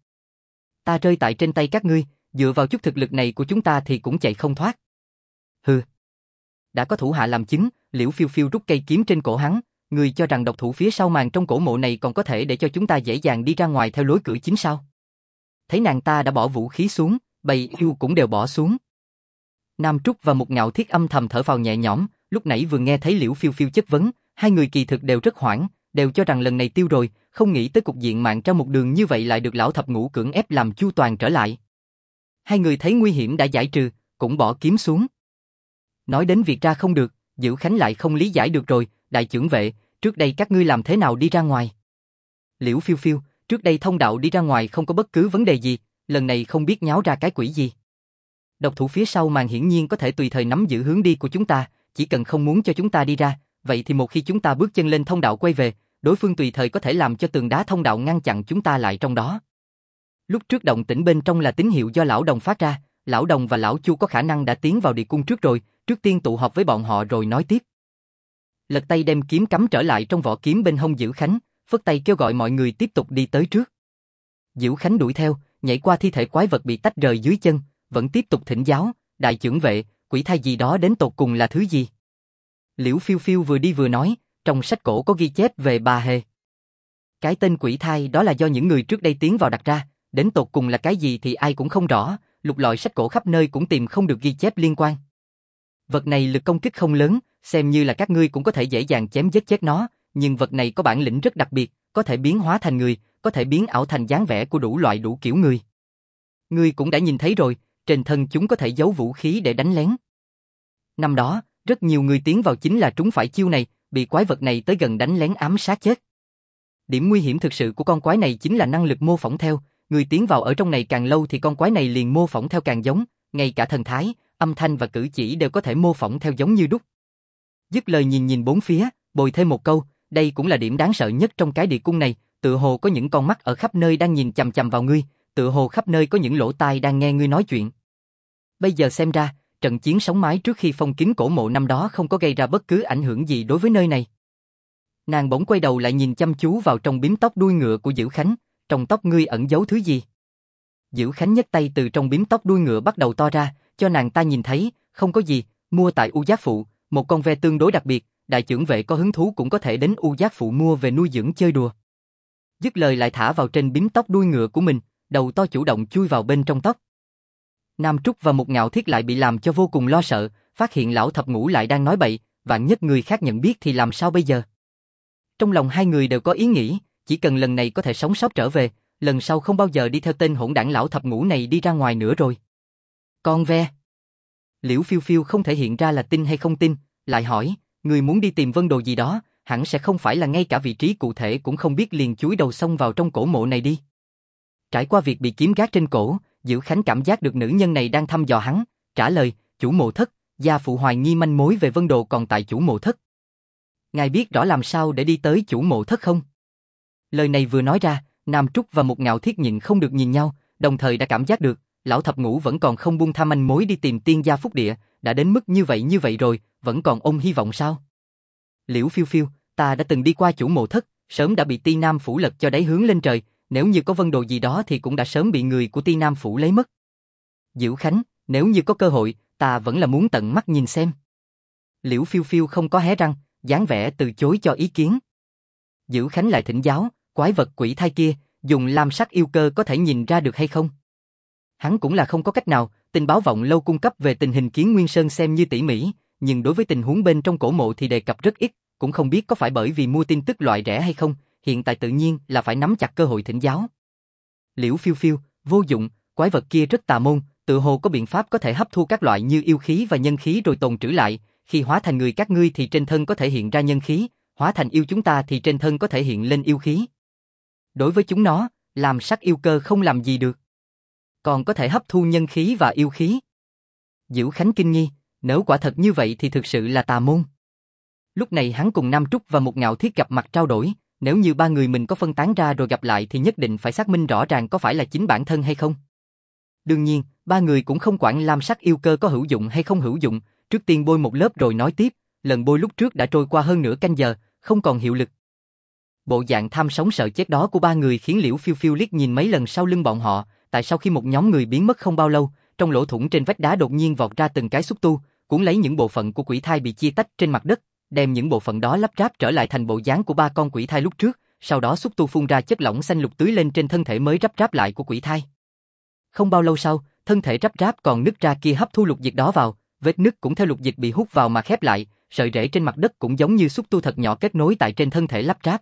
Ta rơi tại trên tay các ngươi, dựa vào chút thực lực này của chúng ta thì cũng chạy không thoát. Hừ. Đã có thủ hạ làm chứng, Liễu Phiêu Phiêu rút cây kiếm trên cổ hắn, người cho rằng độc thủ phía sau màn trong cổ mộ này còn có thể để cho chúng ta dễ dàng đi ra ngoài theo lối cửa chính sao? Thấy nàng ta đã bỏ vũ khí xuống, bầy yêu cũng đều bỏ xuống. Nam Trúc và Mục Ngạo Thiết âm thầm thở phào nhẹ nhõm, lúc nãy vừa nghe thấy Liễu Phiêu Phiêu chất vấn, Hai người kỳ thực đều rất hoảng, đều cho rằng lần này tiêu rồi, không nghĩ tới cục diện mạng trong một đường như vậy lại được lão thập ngũ cưỡng ép làm chu toàn trở lại. Hai người thấy nguy hiểm đã giải trừ, cũng bỏ kiếm xuống. Nói đến việc ra không được, Dữ Khánh lại không lý giải được rồi, đại trưởng vệ, trước đây các ngươi làm thế nào đi ra ngoài? Liễu Phiêu Phiêu, trước đây thông đạo đi ra ngoài không có bất cứ vấn đề gì, lần này không biết nháo ra cái quỷ gì. Độc thủ phía sau màn hiển nhiên có thể tùy thời nắm giữ hướng đi của chúng ta, chỉ cần không muốn cho chúng ta đi ra, vậy thì một khi chúng ta bước chân lên thông đạo quay về, đối phương tùy thời có thể làm cho tường đá thông đạo ngăn chặn chúng ta lại trong đó. Lúc trước động tĩnh bên trong là tín hiệu do lão Đồng phát ra, lão Đồng và lão Chu có khả năng đã tiến vào địa cung trước rồi, trước tiên tụ họp với bọn họ rồi nói tiếp. Lật tay đem kiếm cắm trở lại trong vỏ kiếm bên hông Dữ Khánh, phất tay kêu gọi mọi người tiếp tục đi tới trước. Dữ Khánh đuổi theo, nhảy qua thi thể quái vật bị tách rời dưới chân, vẫn tiếp tục thỉnh giáo, đại trưởng vệ, quỷ thai gì đó đến tột cùng là thứ gì? Liễu Phiêu Phiêu vừa đi vừa nói, trong sách cổ có ghi chép về bà Hề. Cái tên quỷ thai đó là do những người trước đây tiến vào đặt ra, đến tột cùng là cái gì thì ai cũng không rõ, lục lọi sách cổ khắp nơi cũng tìm không được ghi chép liên quan. Vật này lực công kích không lớn, xem như là các ngươi cũng có thể dễ dàng chém giết chết nó, nhưng vật này có bản lĩnh rất đặc biệt, có thể biến hóa thành người, có thể biến ảo thành dáng vẻ của đủ loại đủ kiểu người. Ngươi cũng đã nhìn thấy rồi, trên thân chúng có thể giấu vũ khí để đánh lén. Năm đó, rất nhiều người tiến vào chính là trúng phải chiêu này, bị quái vật này tới gần đánh lén ám sát chết. Điểm nguy hiểm thực sự của con quái này chính là năng lực mô phỏng theo, người tiến vào ở trong này càng lâu thì con quái này liền mô phỏng theo càng giống, ngay cả thần thái, âm thanh và cử chỉ đều có thể mô phỏng theo giống như đúc. Dứt lời nhìn bốn phía, bồi thêm một câu, đây cũng là điểm đáng sợ nhất trong cái địa cung này, tựa hồ có những con mắt ở khắp nơi đang nhìn chằm chằm vào ngươi, tựa hồ khắp nơi có những lỗ tai đang nghe ngươi nói chuyện. Bây giờ xem ra, trận chiến sống mái trước khi phong kín cổ mộ năm đó không có gây ra bất cứ ảnh hưởng gì đối với nơi này. Nàng bỗng quay đầu lại nhìn chăm chú vào trong bím tóc đuôi ngựa của Dữ Khánh, trong tóc ngươi ẩn giấu thứ gì? Dữ Khánh nhấc tay từ trong bím tóc đuôi ngựa bắt đầu to ra, cho nàng ta nhìn thấy, không có gì, mua tại U Giác Phụ, một con ve tương đối đặc biệt, đại trưởng vệ có hứng thú cũng có thể đến U Giác Phụ mua về nuôi dưỡng chơi đùa. Dứt lời lại thả vào trên bím tóc đuôi ngựa của mình, đầu to chủ động chui vào bên trong tóc. Nam Trúc và Mục Ngạo Thiết lại bị làm cho vô cùng lo sợ, phát hiện lão thập ngũ lại đang nói bậy, vạn nhất người khác nhận biết thì làm sao bây giờ? Trong lòng hai người đều có ý nghĩ, chỉ cần lần này có thể sống sót trở về, lần sau không bao giờ đi theo tên hỗn đảng lão thập ngũ này đi ra ngoài nữa rồi. Con ve. Liễu Phiêu Phiêu không thể hiện ra là tin hay không tin, lại hỏi, người muốn đi tìm Vân Đồ gì đó, hẳn sẽ không phải là ngay cả vị trí cụ thể cũng không biết liền chúi đầu xông vào trong cổ mộ này đi. Trải qua việc bị kiếm gác trên cổ, Dữ Khánh cảm giác được nữ nhân này đang thăm dò hắn, trả lời, chủ mộ thất, gia phụ hoài nghi manh mối về Vân Đồ còn tại chủ mộ thất. Ngài biết rõ làm sao để đi tới chủ mộ thất không? Lời này vừa nói ra, Nam Trúc và Mục Ngạo Thiết nhịn không được nhìn nhau, đồng thời đã cảm giác được, lão thập ngũ vẫn còn không buông tha manh mối đi tìm tiên gia phúc địa, đã đến mức như vậy rồi, vẫn còn ôm hy vọng sao? Liễu Phiêu Phiêu, ta đã từng đi qua chủ mộ thất, sớm đã bị Ti Nam phủ lật cho đáy hướng lên trời, nếu như có Vân Đồ gì đó thì cũng đã sớm bị người của Ti Nam phủ lấy mất. Dữ Khánh, nếu như có cơ hội, ta vẫn là muốn tận mắt nhìn xem. Liễu Phiêu Phiêu không có hé răng, dáng vẻ từ chối cho ý kiến. Dữ Khánh lại thỉnh giáo, quái vật quỷ thai kia, dùng lam sắc yêu cơ có thể nhìn ra được hay không? Hắn cũng là không có cách nào, tình báo vọng lâu cung cấp về tình hình Kiến Nguyên Sơn xem như tỉ mỉ, nhưng đối với tình huống bên trong cổ mộ thì đề cập rất ít, cũng không biết có phải bởi vì mua tin tức loại rẻ hay không, hiện tại tự nhiên là phải nắm chặt cơ hội thỉnh giáo. Liễu Phiêu Phiêu, vô dụng, quái vật kia rất tà môn, tự hồ có biện pháp có thể hấp thu các loại như yêu khí và nhân khí rồi tồn trữ lại, khi hóa thành người các ngươi thì trên thân có thể hiện ra nhân khí, hóa thành yêu chúng ta thì trên thân có thể hiện lên yêu khí. Đối với chúng nó, làm sắc yêu cơ không làm gì được, còn có thể hấp thu nhân khí và yêu khí. Dữ Khánh kinh nghi, nếu quả thật như vậy thì thực sự là tà môn. Lúc này hắn cùng Nam Trúc và Mục Ngạo Thiết gặp mặt trao đổi, nếu như ba người mình có phân tán ra rồi gặp lại thì nhất định phải xác minh rõ ràng có phải là chính bản thân hay không. Đương nhiên, ba người cũng không quản lam sắc yêu cơ có hữu dụng hay không hữu dụng, trước tiên bôi một lớp rồi nói tiếp, lần bôi lúc trước đã trôi qua hơn nửa canh giờ, không còn hiệu lực. Bộ dạng tham sống sợ chết đó của ba người khiến Liễu Phiêu Phiêu liếc nhìn mấy lần sau lưng bọn họ, tại sao khi một nhóm người biến mất không bao lâu, trong lỗ thủng trên vách đá đột nhiên vọt ra từng cái xúc tu, cuốn lấy những bộ phận của quỷ thai bị chia tách trên mặt đất, đem những bộ phận đó lắp ráp trở lại thành bộ dáng của ba con quỷ thai lúc trước, sau đó xúc tu phun ra chất lỏng xanh lục tưới lên trên thân thể mới rắp ráp lại của quỷ thai. Không bao lâu sau, thân thể rắp ráp còn nứt ra kia hấp thu lục dịch đó vào, vết nứt cũng theo lục dịch bị hút vào mà khép lại, sợi rễ trên mặt đất cũng giống như xúc tu thật nhỏ kết nối tại trên thân thể lắp ráp.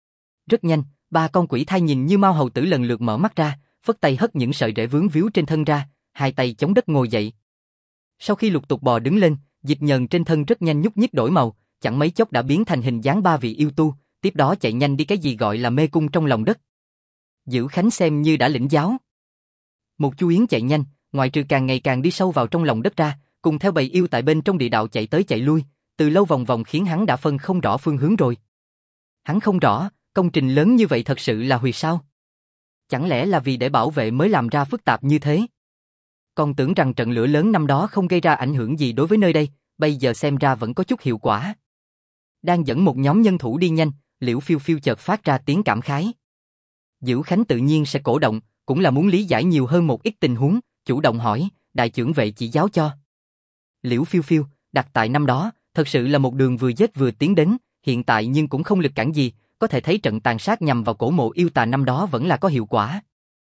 Rất nhanh, ba con quỷ thai nhìn như Mao hầu tử lần lượt mở mắt ra, phất tay hất những sợi rễ vướng víu trên thân ra, hai tay chống đất ngồi dậy. Sau khi lục tục bò đứng lên, dịch nhờn trên thân rất nhanh nhúc nhích đổi màu, chẳng mấy chốc đã biến thành hình dáng ba vị yêu tu, tiếp đó chạy nhanh đi cái gì gọi là mê cung trong lòng đất. Dữ Khánh xem như đã lĩnh giáo. Một chú yến chạy nhanh, ngoại trừ càng ngày càng đi sâu vào trong lòng đất ra, cùng theo bầy yêu tại bên trong địa đạo chạy tới chạy lui, từ lâu vòng vòng khiến hắn đã phân không rõ phương hướng rồi. Hắn không rõ, công trình lớn như vậy thật sự là vì sao? Chẳng lẽ là vì để bảo vệ mới làm ra phức tạp như thế? Còn tưởng rằng trận lửa lớn năm đó không gây ra ảnh hưởng gì đối với nơi đây, bây giờ xem ra vẫn có chút hiệu quả. Đang dẫn một nhóm nhân thủ đi nhanh, Liễu Phiêu Phiêu chợt phát ra tiếng cảm khái. Dữ Khánh tự nhiên sẽ cổ động, cũng là muốn lý giải nhiều hơn một ít tình huống, chủ động hỏi, đại trưởng vệ chỉ giáo cho. Liễu Phiêu Phiêu, đặt tại năm đó, thật sự là một đường vừa giết vừa tiến đến, hiện tại nhưng cũng không lực cản gì, có thể thấy trận tàn sát nhằm vào cổ mộ yêu tà năm đó vẫn là có hiệu quả.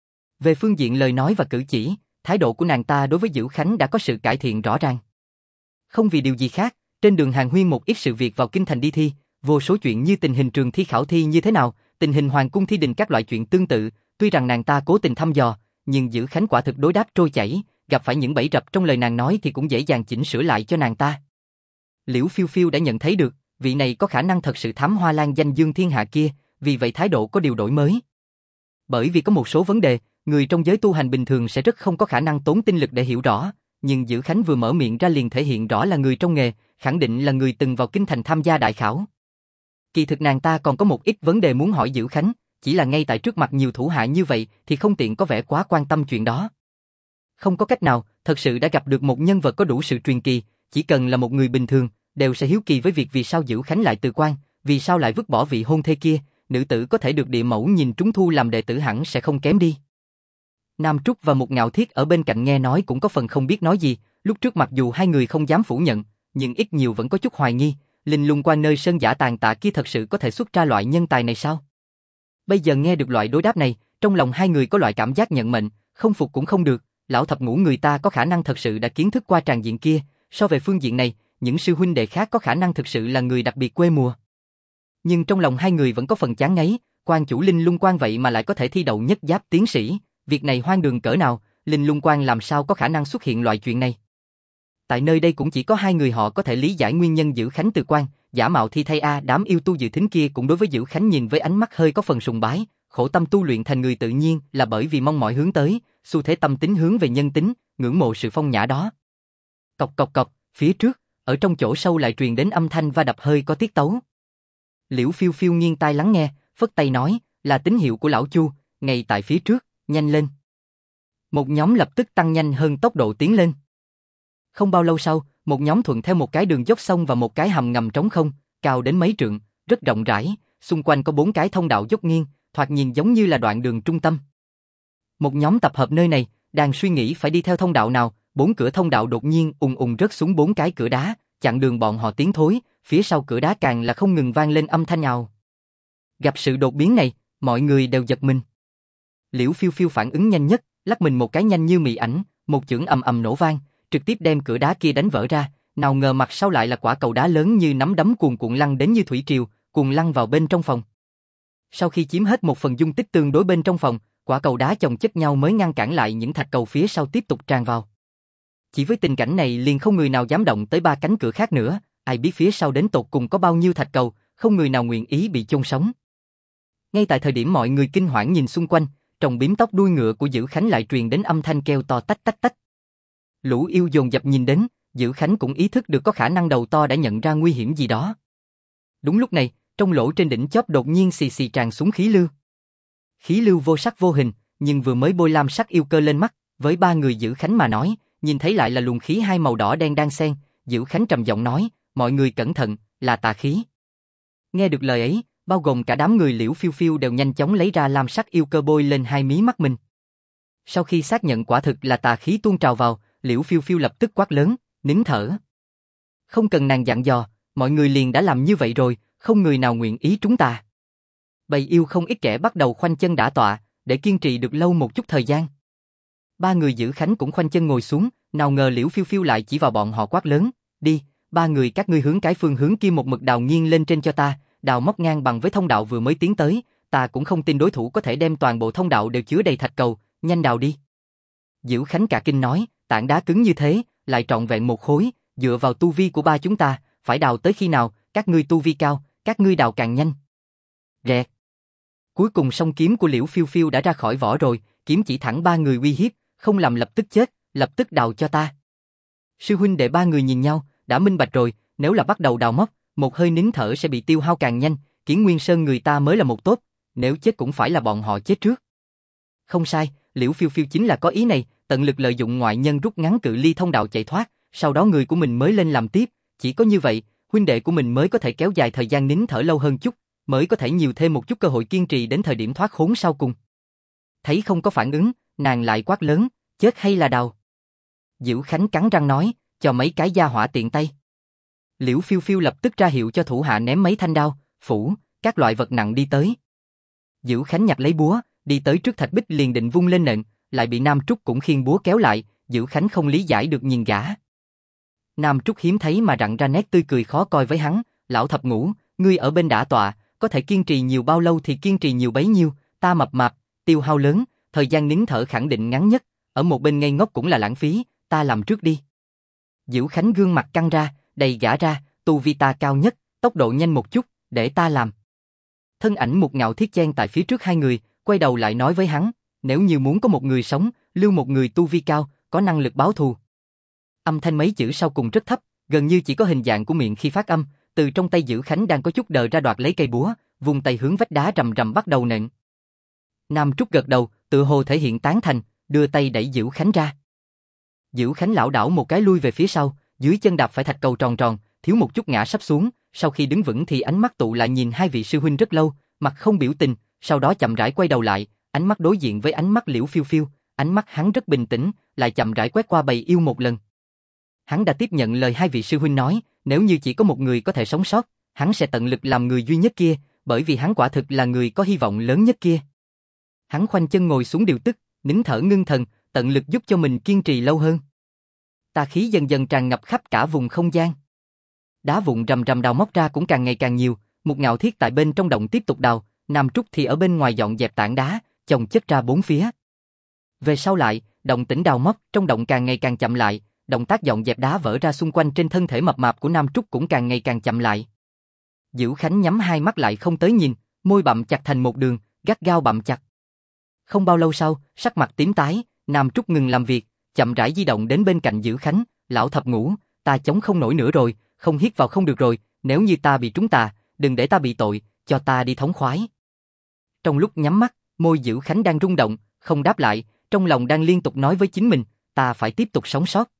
Về phương diện lời nói và cử chỉ, thái độ của nàng ta đối với Dữ Khánh đã có sự cải thiện rõ ràng. Không vì điều gì khác, trên đường hàng huyên một ít sự việc vào kinh thành đi thi, vô số chuyện như tình hình trường thi khảo thi như thế nào, tình hình hoàng cung thi đình các loại chuyện tương tự, tuy rằng nàng ta cố tình thăm dò, nhưng Dữ Khánh quả thực đối đáp trôi chảy, gặp phải những bẫy rập trong lời nàng nói thì cũng dễ dàng chỉnh sửa lại cho nàng ta. Liễu Phiêu Phiêu đã nhận thấy được, vị này có khả năng thật sự thám hoa lan danh dương thiên hạ kia, vì vậy thái độ có điều đổi mới. Bởi vì có một số vấn đề, người trong giới tu hành bình thường sẽ rất không có khả năng tốn tinh lực để hiểu rõ, nhưng Dữ Khánh vừa mở miệng ra liền thể hiện rõ là người trong nghề, khẳng định là người từng vào kinh thành tham gia đại khảo. Kỳ thực nàng ta còn có một ít vấn đề muốn hỏi Dữ Khánh, chỉ là ngay tại trước mặt nhiều thủ hạ như vậy thì không tiện có vẻ quá quan tâm chuyện đó. Không có cách nào, thật sự đã gặp được một nhân vật có đủ sự truyền kỳ, chỉ cần là một người bình thường, đều sẽ hiếu kỳ với việc vì sao Dữ Khánh lại từ quan, vì sao lại vứt bỏ vị hôn thê kia, nữ tử có thể được địa mẫu nhìn trúng thu làm đệ tử hẳn sẽ không kém đi. Nam Trúc và một Ngạo Thiết ở bên cạnh nghe nói cũng có phần không biết nói gì, lúc trước mặc dù hai người không dám phủ nhận, nhưng ít nhiều vẫn có chút hoài nghi, Linh Lung Quan nơi sơn giả tàn tạ kia thật sự có thể xuất ra loại nhân tài này sao? Bây giờ nghe được loại đối đáp này, trong lòng hai người có loại cảm giác nhận mệnh, không phục cũng không được, lão thập ngũ người ta có khả năng thật sự đã kiến thức qua tràng diện kia, so về phương diện này, những sư huynh đệ khác có khả năng thực sự là người đặc biệt quê mùa. Nhưng trong lòng hai người vẫn có phần chán ngấy, quan chủ Linh Lung Quan vậy mà lại có thể thi đậu nhất giáp tiến sĩ, việc này hoang đường cỡ nào, Linh Lung Quan làm sao có khả năng xuất hiện loại chuyện này. Tại nơi đây cũng chỉ có hai người họ có thể lý giải nguyên nhân Dữ Khánh từ quan, giả mạo thi thay đám yêu tu dự thính kia cũng đối với Dữ Khánh nhìn với ánh mắt hơi có phần sùng bái, khổ tâm tu luyện thành người tự nhiên là bởi vì mong mỏi hướng tới, xu thế tâm tính hướng về nhân tính, ngưỡng mộ sự phong nhã đó. Cộc cộc cộc, phía trước, ở trong chỗ sâu lại truyền đến âm thanh va đập hơi có tiết tấu. Liễu Phiêu Phiêu nghiêng tai lắng nghe, phất tay nói, là tín hiệu của lão Chu, ngay tại phía trước, nhanh lên. Một nhóm lập tức tăng nhanh hơn tốc độ tiến lên. Không bao lâu sau, một nhóm thuận theo một cái đường dốc sông và một cái hầm ngầm trống không, cao đến mấy trượng, rất rộng rãi, xung quanh có 4 cái thông đạo dốc nghiêng, thoạt nhìn giống như là đoạn đường trung tâm. Một nhóm tập hợp nơi này, đang suy nghĩ phải đi theo thông đạo nào, 4 cửa thông đạo đột nhiên ùng ùng rớt xuống 4 cái cửa đá, chặn đường bọn họ tiến thối, phía sau cửa đá càng là không ngừng vang lên âm thanh ào. Gặp sự đột biến này, mọi người đều giật mình. Liễu Phiêu Phiêu phản ứng nhanh nhất, lắc mình một cái nhanh như mị ảnh, một chưởng ầm ầm nổ vang, trực tiếp đem cửa đá kia đánh vỡ ra, nào ngờ mặt sau lại là quả cầu đá lớn như nắm đấm cuồn cuộn lăn đến như thủy triều, cuồn lăn vào bên trong phòng. Sau khi chiếm hết một phần dung tích tương đối bên trong phòng, quả cầu đá chồng chất nhau mới ngăn cản lại những thạch cầu phía sau tiếp tục tràn vào. Chỉ với tình cảnh này liền không người nào dám động tới 3 cánh cửa khác nữa, ai biết phía sau đến tột cùng có bao nhiêu thạch cầu, không người nào nguyện ý bị chôn sống. Ngay tại thời điểm mọi người kinh hoảng nhìn xung quanh, trong bím tóc đuôi ngựa của Dữ Khánh lại truyền đến âm thanh kêu to tách tách tách. Lũ yêu dồn dập nhìn đến, Dữ Khánh cũng ý thức được có khả năng đầu to đã nhận ra nguy hiểm gì đó. Đúng lúc này, trong lỗ trên đỉnh chóp đột nhiên xì xì tràn xuống khí lưu. Khí lưu vô sắc vô hình, nhưng vừa mới bôi lam sắc yêu cơ lên mắt, với 3 người Dữ Khánh mà nói, nhìn thấy lại là luồng khí hai màu đỏ đen đang xen, Dữ Khánh trầm giọng nói, mọi người cẩn thận, là tà khí. Nghe được lời ấy, bao gồm cả đám người Liễu Phiêu Phiêu đều nhanh chóng lấy ra lam sắc yêu cơ bôi lên hai mí mắt mình. Sau khi xác nhận quả thực là tà khí tuôn trào vào, Liễu Phiêu Phiêu lập tức quát lớn, nín thở. Không cần nàng dặn dò, mọi người liền đã làm như vậy rồi, không người nào nguyện ý trúng tà. Bầy yêu không ít kẻ bắt đầu khoanh chân đả tọa, để kiên trì được lâu một chút thời gian. 3 người Dữ Khánh cũng khoanh chân ngồi xuống, nào ngờ Liễu Phiêu Phiêu lại chỉ vào bọn họ quát lớn, đi, ba người các ngươi hướng cái phương hướng kia một mực đào nghiêng lên trên cho ta, đào móc ngang bằng với thông đạo vừa mới tiến tới, ta cũng không tin đối thủ có thể đem toàn bộ thông đạo đều chứa đầy thạch cầu, nhanh đào đi. Diễu Khánh cả kinh nói, tảng đá cứng như thế, lại trọn vẹn một khối, dựa vào tu vi của ba chúng ta, phải đào tới khi nào, các ngươi tu vi cao, các ngươi đào càng nhanh. Rẹt. Cuối cùng song kiếm của Liễu Phiêu Phiêu đã ra khỏi vỏ rồi, kiếm chỉ thẳng ba người uy hiếp, không làm lập tức chết, lập tức đào cho ta. Sư huynh đệ ba người nhìn nhau, đã minh bạch rồi, nếu là bắt đầu đào móc, một hơi nín thở sẽ bị tiêu hao càng nhanh, Kiển Nguyên Sơn người ta mới là một tốt, nếu chết cũng phải là bọn họ chết trước. Không sai, Liễu Phiêu Phiêu chính là có ý này, tận lực lợi dụng ngoại nhân rút ngắn cự ly thông đạo chạy thoát, sau đó người của mình mới lên làm tiếp, chỉ có như vậy, huynh đệ của mình mới có thể kéo dài thời gian nín thở lâu hơn chút, mới có thể nhiều thêm một chút cơ hội kiên trì đến thời điểm thoát khốn sau cùng. Thấy không có phản ứng, nàng lại quát lớn, chết hay là đào? Diễu Khánh cắn răng nói, cho mấy cái gia hỏa tiện tay. Liễu Phiêu Phiêu lập tức ra hiệu cho thủ hạ ném mấy thanh đao, phủ, các loại vật nặng đi tới. Diễu Khánh nhặt lấy búa, đi tới trước thạch bích liền định vung lên nện, lại bị Nam Trúc cũng khiêng búa kéo lại, Diễu Khánh không lý giải được nhìn gã. Nam Trúc hiếm thấy mà rặn ra nét tươi cười khó coi với hắn, lão thập ngũ, ngươi ở bên đả tọa, có thể kiên trì nhiều bao lâu thì kiên trì nhiều bấy nhiêu, ta mập mạp, tiêu hao lớn, thời gian nín thở khẳng định ngắn nhất, ở một bên ngây ngốc cũng là lãng phí, ta làm trước đi. Diễu Khánh gương mặt căng ra, đầy gã ra, tu vi ta cao nhất, tốc độ nhanh một chút, để ta làm. Thân ảnh Một Ngạo Thiết chen tại phía trước hai người, quay đầu lại nói với hắn, nếu như muốn có một người sống, lưu một người tu vi cao, có năng lực báo thù. Âm thanh mấy chữ sau cùng rất thấp, gần như chỉ có hình dạng của miệng khi phát âm, từ trong tay Diễu Khánh đang có chút đờ ra đoạt lấy cây búa, vùng tay hướng vách đá rầm rầm bắt đầu nện. Nam Trúc gật đầu, tự hồ thể hiện tán thành, đưa tay đẩy Diễu Khánh ra. Diễu Khánh lảo đảo một cái lui về phía sau, dưới chân đạp phải thạch cầu tròn tròn, thiếu một chút ngã sắp xuống, sau khi đứng vững thì ánh mắt tụ lại nhìn hai vị sư huynh rất lâu, mặt không biểu tình, sau đó chậm rãi quay đầu lại, ánh mắt đối diện với ánh mắt Liễu Phiêu Phiêu, ánh mắt hắn rất bình tĩnh, lại chậm rãi quét qua bầy yêu một lần. Hắn đã tiếp nhận lời hai vị sư huynh nói, nếu như chỉ có một người có thể sống sót, hắn sẽ tận lực làm người duy nhất kia, bởi vì hắn quả thực là người có hy vọng lớn nhất kia. Hắn khoanh chân ngồi xuống điều tức, nín thở ngưng thần, tận lực giúp cho mình kiên trì lâu hơn. Tà khí dần dần tràn ngập khắp cả vùng không gian. Đá vụn rầm rầm đào móc ra cũng càng ngày càng nhiều, Một Ngạo Thiết tại bên trong động tiếp tục đào, Nam Trúc thì ở bên ngoài dọn dẹp tảng đá, chồng chất ra bốn phía. Về sau lại, động tĩnh đào móc trong động càng ngày càng chậm lại, động tác dọn dẹp đá vỡ ra xung quanh trên thân thể mập mạp của Nam Trúc cũng càng ngày càng chậm lại. Diễu Khánh nhắm hai mắt lại không tới nhìn, môi bặm chặt thành một đường, gắt gao bặm chặt. Không bao lâu sau, sắc mặt tím tái, Nam Trúc ngừng làm việc, chậm rãi di động đến bên cạnh Diễu Khánh, lão thập ngũ, ta chống không nổi nữa rồi, không hít vào không được rồi, nếu như ta bị trúng tà, đừng để ta bị tội, cho ta đi thống khoái. Trong lúc nhắm mắt, môi Diễu Khánh đang rung động, không đáp lại, trong lòng đang liên tục nói với chính mình, ta phải tiếp tục sống sót.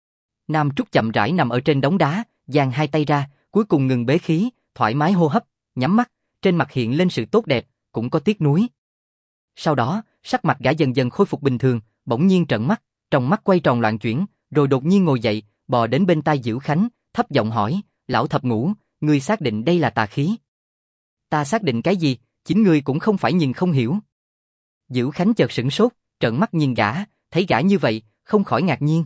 Nam Trúc chậm rãi nằm ở trên đống đá, dang hai tay ra, cuối cùng ngừng bế khí, thoải mái hô hấp, nhắm mắt, trên mặt hiện lên sự tốt đẹp, cũng có tiếc nuối. Sau đó, sắc mặt gã dần dần khôi phục bình thường, bỗng nhiên trợn mắt, trong mắt quay tròn loạn chuyển, rồi đột nhiên ngồi dậy, bò đến bên tai Diễu Khánh, thấp giọng hỏi, lão thập ngũ, ngươi xác định đây là tà khí? Ta xác định cái gì, chính ngươi cũng không phải nhìn không hiểu. Diễu Khánh chợt sửng sốt, trợn mắt nhìn gã, thấy gã như vậy, không khỏi ngạc nhiên.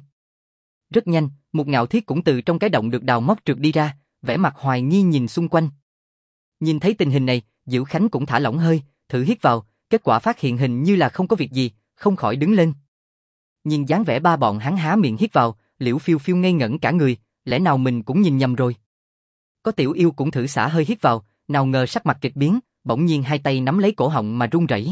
Rất nhanh, Một Ngạo Thiết cũng từ trong cái động được đào móc trượt đi ra, vẻ mặt hoài nghi nhìn xung quanh. Nhìn thấy tình hình này, Diễu Khánh cũng thả lỏng hơi, thử hít vào, kết quả phát hiện hình như là không có việc gì, không khỏi đứng lên. Nhìn dáng vẻ ba bọn hắn há miệng hít vào, Liễu Phiêu Phiêu ngây ngẩn cả người, lẽ nào mình cũng nhìn nhầm rồi. Có tiểu yêu cũng thử xả hơi hít vào, nào ngờ sắc mặt kịch biến, bỗng nhiên hai tay nắm lấy cổ họng mà run rẩy.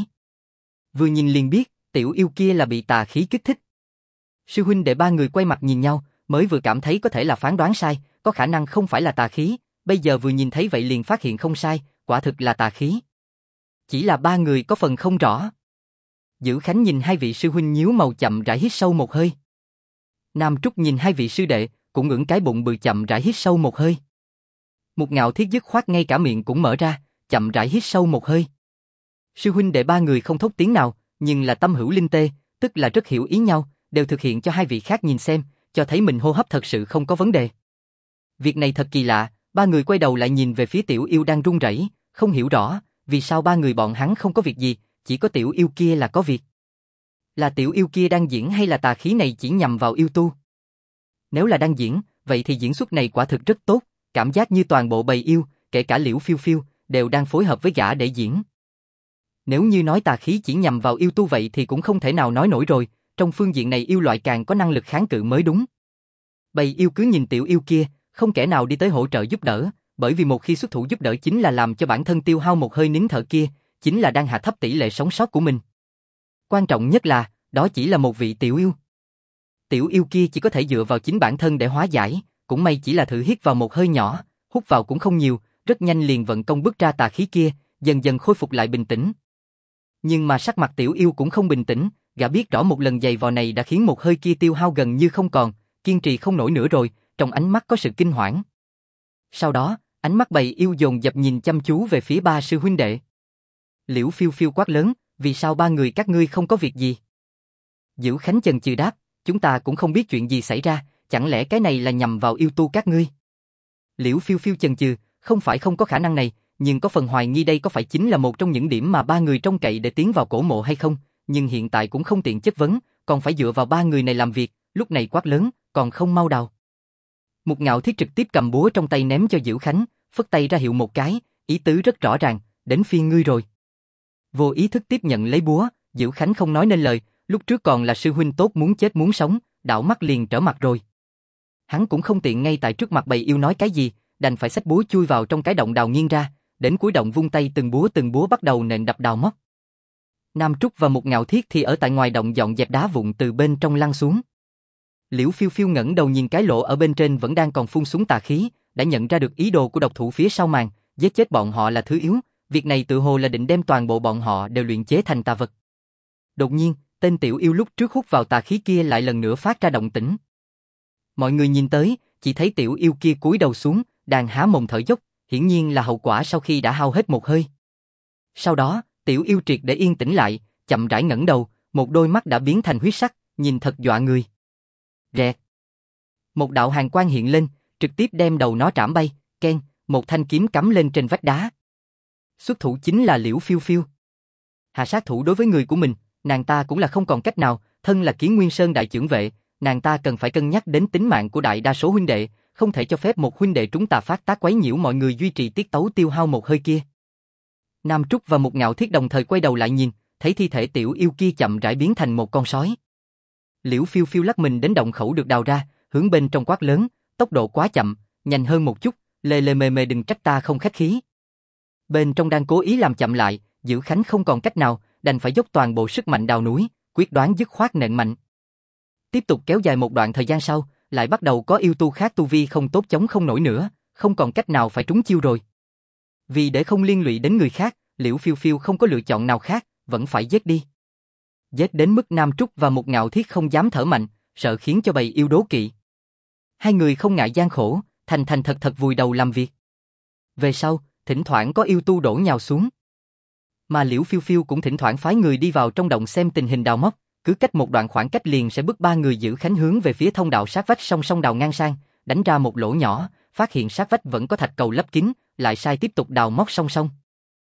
Vừa nhìn liền biết, tiểu yêu kia là bị tà khí kích thích. Sư huynh đệ ba người quay mặt nhìn nhau, mới vừa cảm thấy có thể là phán đoán sai, có khả năng không phải là tà khí, bây giờ vừa nhìn thấy vậy liền phát hiện không sai, quả thực là tà khí. Chỉ là ba người có phần không rõ. Diễu Khánh nhìn hai vị sư huynh nhíu màu chậm rãi hít sâu một hơi. Nam Trúc nhìn hai vị sư đệ, cũng ngẩng cái bụng bự chậm rãi hít sâu một hơi. Một Ngạo Thiết dứt khoát ngay cả miệng cũng mở ra, chậm rãi hít sâu một hơi. Sư huynh đệ ba người không thốt tiếng nào, nhưng là tâm hữu linh tê, tức là rất hiểu ý nhau, đều thực hiện cho hai vị khác nhìn xem, cho thấy mình hô hấp thật sự không có vấn đề. Việc này thật kỳ lạ, ba người quay đầu lại nhìn về phía tiểu yêu đang run rẩy, không hiểu rõ, vì sao ba người bọn hắn không có việc gì, chỉ có tiểu yêu kia là có việc. Là tiểu yêu kia đang diễn hay là tà khí này chỉ nhằm vào yêu tu? Nếu là đang diễn, vậy thì diễn xuất này quả thực rất tốt, cảm giác như toàn bộ bầy yêu, kể cả Liễu Phiêu Phiêu, đều đang phối hợp với gã để diễn. Nếu như nói tà khí chỉ nhằm vào yêu tu vậy thì cũng không thể nào nói nổi rồi, trong phương diện này yêu loại càng có năng lực kháng cự mới đúng. Bầy yêu cứ nhìn tiểu yêu kia, không kẻ nào đi tới hỗ trợ giúp đỡ, bởi vì một khi xuất thủ giúp đỡ chính là làm cho bản thân tiêu hao một hơi nín thở kia, chính là đang hạ thấp tỷ lệ sống sót của mình. Quan trọng nhất là, đó chỉ là một vị tiểu yêu. Tiểu yêu kia chỉ có thể dựa vào chính bản thân để hóa giải, cũng may chỉ là thử hít vào một hơi nhỏ, hút vào cũng không nhiều, rất nhanh liền vận công bức ra tà khí kia, dần dần khôi phục lại bình tĩnh. Nhưng mà sắc mặt tiểu yêu cũng không bình tĩnh, gã biết rõ một lần giày vò này đã khiến một hơi kia tiêu hao gần như không còn, kiên trì không nổi nữa rồi, trong ánh mắt có sự kinh hoảng. Sau đó, ánh mắt bầy yêu dồn dập nhìn chăm chú về phía ba sư huynh đệ. Liễu Phiêu Phiêu quát lớn, vì sao ba người các ngươi không có việc gì? Dữ Khánh chần chừ đáp, chúng ta cũng không biết chuyện gì xảy ra, chẳng lẽ cái này là nhằm vào yêu tu các ngươi? Liễu Phiêu Phiêu chần chừ, không phải không có khả năng này, nhưng có phần hoài nghi đây có phải chính là một trong những điểm mà ba người trông cậy để tiến vào cổ mộ hay không, nhưng hiện tại cũng không tiện chất vấn, còn phải dựa vào ba người này làm việc, lúc này quát lớn, còn không mau đào. Một Ngạo Thiết trực tiếp cầm búa trong tay ném cho Dữ Khánh, phất tay ra hiệu một cái, ý tứ rất rõ ràng, đến phiên ngươi rồi. Vô ý thức tiếp nhận lấy búa, Dữ Khánh không nói nên lời, lúc trước còn là sư huynh tốt muốn chết muốn sống, đảo mắt liền trở mặt rồi. Hắn cũng không tiện ngay tại trước mặt bầy yêu nói cái gì, đành phải xách búa chui vào trong cái động đào nghiêng ra, đến cuối động vung tay từng búa bắt đầu nện đập đào móc. Nam Trúc và một Ngạo Thiết thì ở tại ngoài động dọn dẹp đá vụn từ bên trong lăn xuống. Liễu Phiêu Phiêu ngẩng đầu nhìn cái lỗ ở bên trên vẫn đang còn phun xuống tà khí, đã nhận ra được ý đồ của độc thủ phía sau màn, giết chết bọn họ là thứ yếu, việc này tự hồ là định đem toàn bộ bọn họ đều luyện chế thành tà vật. Đột nhiên, tên tiểu yêu lúc trước hút vào tà khí kia lại lần nữa phát ra động tĩnh. Mọi người nhìn tới, chỉ thấy tiểu yêu kia cúi đầu xuống, đang há mồm thở dốc, hiển nhiên là hậu quả sau khi đã hao hết một hơi. Sau đó, tiểu yêu triệt để yên tĩnh lại, chậm rãi ngẩng đầu, một đôi mắt đã biến thành huyết sắc, nhìn thật dọa người. Rẹt. Một đạo hàn quang hiện lên, trực tiếp đem đầu nó trảm bay, keng, một thanh kiếm cắm lên trên vách đá. Xuất thủ chính là Liễu Phiêu Phiêu. Hạ sát thủ đối với người của mình, nàng ta cũng là không còn cách nào, thân là Kiến Nguyên Sơn đại chưởng vệ, nàng ta cần phải cân nhắc đến tính mạng của đại đa số huynh đệ, không thể cho phép một huynh đệ chúng ta phát tác quấy nhiễu mọi người duy trì tiết tấu tiêu hao một hơi kia. Nam Trúc và một Ngạo Thiết đồng thời quay đầu lại nhìn, thấy thi thể tiểu yêu kia chậm rãi biến thành một con sói. Liễu Phiêu Phiêu lắc mình đến động khẩu được đào ra, hướng bên trong quát lớn, tốc độ quá chậm, nhanh hơn một chút, lề lề mề mề đừng trách ta không khách khí. Bên trong đang cố ý làm chậm lại, Dữ Khánh không còn cách nào, đành phải dốc toàn bộ sức mạnh đào núi, quyết đoán dứt khoát nện mạnh. Tiếp tục kéo dài một đoạn thời gian sau, lại bắt đầu có yêu tu khác tu vi không tốt chống không nổi nữa, không còn cách nào phải trúng chiêu rồi. Vì để không liên lụy đến người khác, Liễu Phiêu Phiêu không có lựa chọn nào khác, vẫn phải giết đi. Giết đến mức Nam Trúc và một Ngạo Thiết không dám thở mạnh, sợ khiến cho bầy yêu đố kỵ. Hai người không ngại gian khổ, thành thật vùi đầu làm việc. Về sau, thỉnh thoảng có yêu tu đổ nhào xuống. Mà Liễu Phiêu Phiêu cũng thỉnh thoảng phái người đi vào trong động xem tình hình đào móc, cứ cách một đoạn khoảng cách liền sẽ bức ba người Dữ Khánh hướng về phía thông đạo sát vách song song đào ngang sang, đánh ra một lỗ nhỏ, phát hiện sát vách vẫn có thạch cầu lấp kín, lại sai tiếp tục đào móc song song.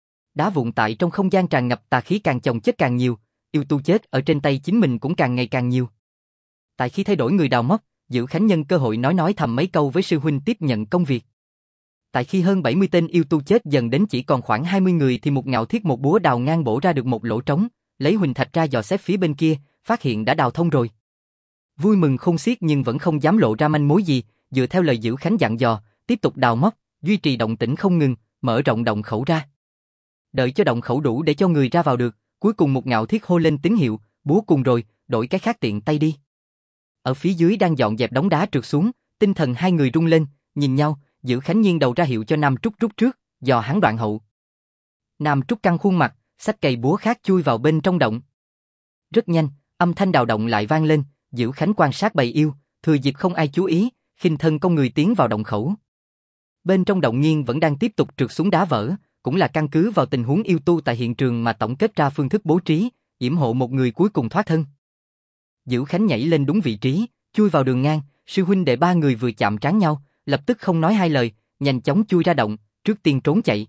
Đá vụn tại trong không gian tràn ngập tà khí càng chồng chất càng nhiều, yêu tu chết ở trên tay chính mình cũng càng ngày càng nhiều. Tại khi thay đổi người đào móc, Dữ Khánh nhân cơ hội nói thầm mấy câu với sư huynh tiếp nhận công việc. Tại khi hơn 70 tên yêu tu chết dần đến chỉ còn khoảng 20 người thì một Ngạo Thiết một búa đào ngang bổ ra được một lỗ trống, lấy huỳnh thạch ra dò xét phía bên kia, phát hiện đã đào thông rồi. Vui mừng khôn xiết nhưng vẫn không dám lộ ra manh mối gì, dựa theo lời Dữ Khánh dặn dò, tiếp tục đào móc, duy trì động tĩnh không ngừng, mở rộng động khẩu ra. Đợi cho động khẩu đủ để cho người ra vào được, cuối cùng một Ngạo Thiết hô lên tín hiệu, búa cùng rồi, đổi cái khác tiện tay đi. Ở phía dưới đang dọn dẹp đống đá trượt xuống, tinh thần hai người rung lên, nhìn nhau, Dữ Khánh nghiêng đầu ra hiệu cho Nam Trúc rút trước, dò hắn đoạn hậu. Nam Trúc căng khuôn mặt, xách cây búa khác chui vào bên trong động. Rất nhanh, âm thanh đào động lại vang lên, Dữ Khánh quan sát bầy yêu, thừa dịp không ai chú ý, khinh thân công người tiến vào động khẩu. Bên trong động nghiêng vẫn đang tiếp tục trượt xuống đá vỡ, cũng là căn cứ vào tình huống yêu tu tại hiện trường mà tổng kết ra phương thức bố trí, yểm hộ một người cuối cùng thoát thân. Dữ Khánh nhảy lên đúng vị trí, chui vào đường ngang, sư huynh đệ ba người vừa chạm trán nhau, lập tức không nói hai lời, nhanh chóng chui ra động, trước tiên trốn chạy.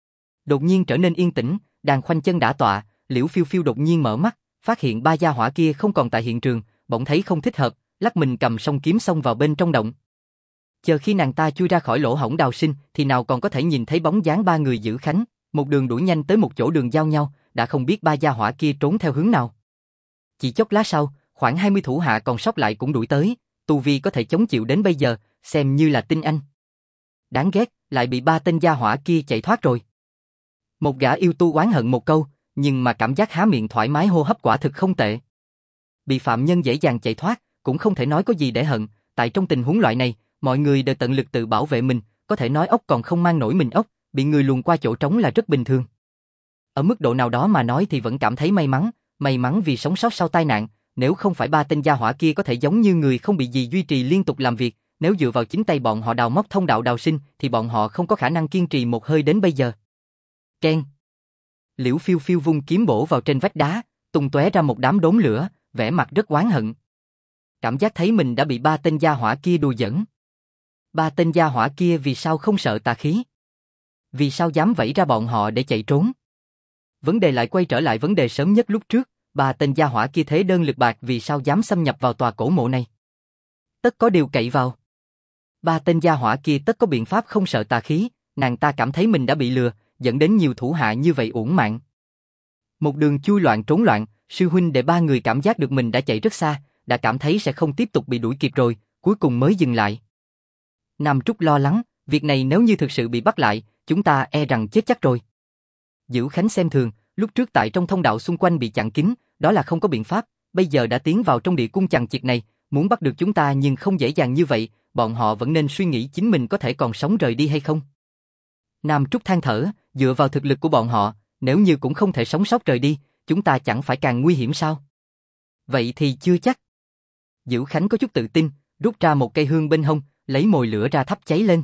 Đột nhiên trở nên yên tĩnh, đang khoanh chân đả tọa, Liễu Phiêu Phiêu đột nhiên mở mắt, phát hiện ba gia hỏa kia không còn tại hiện trường, bỗng thấy không thích hợp, lắc mình cầm song kiếm xông vào bên trong động. Chờ khi nàng ta chui ra khỏi lỗ hổng đào sinh thì nào còn có thể nhìn thấy bóng dáng ba người giữ Khánh, một đường đuổi nhanh tới một chỗ đường giao nhau, đã không biết ba gia hỏa kia trốn theo hướng nào. Chỉ chốc lát sau, khoảng 20 thủ hạ còn sót lại cũng đuổi tới, tu vi có thể chống chịu đến bây giờ, xem như là tinh anh. Đáng ghét, lại bị ba tên gia hỏa kia chạy thoát rồi. Một gã yêu tu oán hận một câu, nhưng mà cảm giác há miệng thoải mái hô hấp quả thực không tệ. Bị phạm nhân dễ dàng chạy thoát, cũng không thể nói có gì để hận, tại trong tình huống loại này, mọi người đều tận lực tự bảo vệ mình, có thể nói ốc còn không mang nổi mình ốc, bị người luồn qua chỗ trống là rất bình thường. Ở mức độ nào đó mà nói thì vẫn cảm thấy may mắn vì sống sót sau tai nạn, nếu không phải ba tên gia hỏa kia có thể giống như người không bị gì duy trì liên tục làm việc, nếu dựa vào chính tay bọn họ đào móc thông đạo đào sinh thì bọn họ không có khả năng kiên trì một hơi đến bây giờ. Keng. Liễu Phiêu Phiêu vung kiếm bổ vào trên vách đá, tung tóe ra một đám đốm lửa, vẻ mặt rất oán hận. Cảm giác thấy mình đã bị ba tên gia hỏa kia đùa giỡn. Ba tên gia hỏa kia vì sao không sợ tà khí? Vì sao dám vẫy ra bọn họ để chạy trốn? Vấn đề lại quay trở lại vấn đề sớm nhất lúc trước, ba tên gia hỏa kia thế đơn lực bạc vì sao dám xâm nhập vào tòa cổ mộ này? Tất có điều cậy vào. Ba tên gia hỏa kia tất có biện pháp không sợ tà khí, nàng ta cảm thấy mình đã bị lừa, dẫn đến nhiều thủ hạ như vậy uổng mạng. Một đường chui loạn trốn loạn, sư huynh để ba người cảm giác được mình đã chạy rất xa, đã cảm thấy sẽ không tiếp tục bị đuổi kịp rồi, cuối cùng mới dừng lại. Nam Trúc lo lắng, việc này nếu như thực sự bị bắt lại, chúng ta e rằng chết chắc rồi. Dữ Khánh xem thường, lúc trước tại trong thông đạo xung quanh bị chặn kín, đó là không có biện pháp, bây giờ đã tiến vào trong địa cung chằng chịt này, muốn bắt được chúng ta nhưng không dễ dàng như vậy, bọn họ vẫn nên suy nghĩ chính mình có thể còn sống rời đi hay không. Nam Trúc than thở, dựa vào thực lực của bọn họ, nếu như cũng không thể sống sót rời đi, chúng ta chẳng phải càng nguy hiểm sao? Vậy thì chưa chắc. Dữ Khánh có chút tự tin, rút ra một cây hương bên hông, lấy mồi lửa ra thắp cháy lên.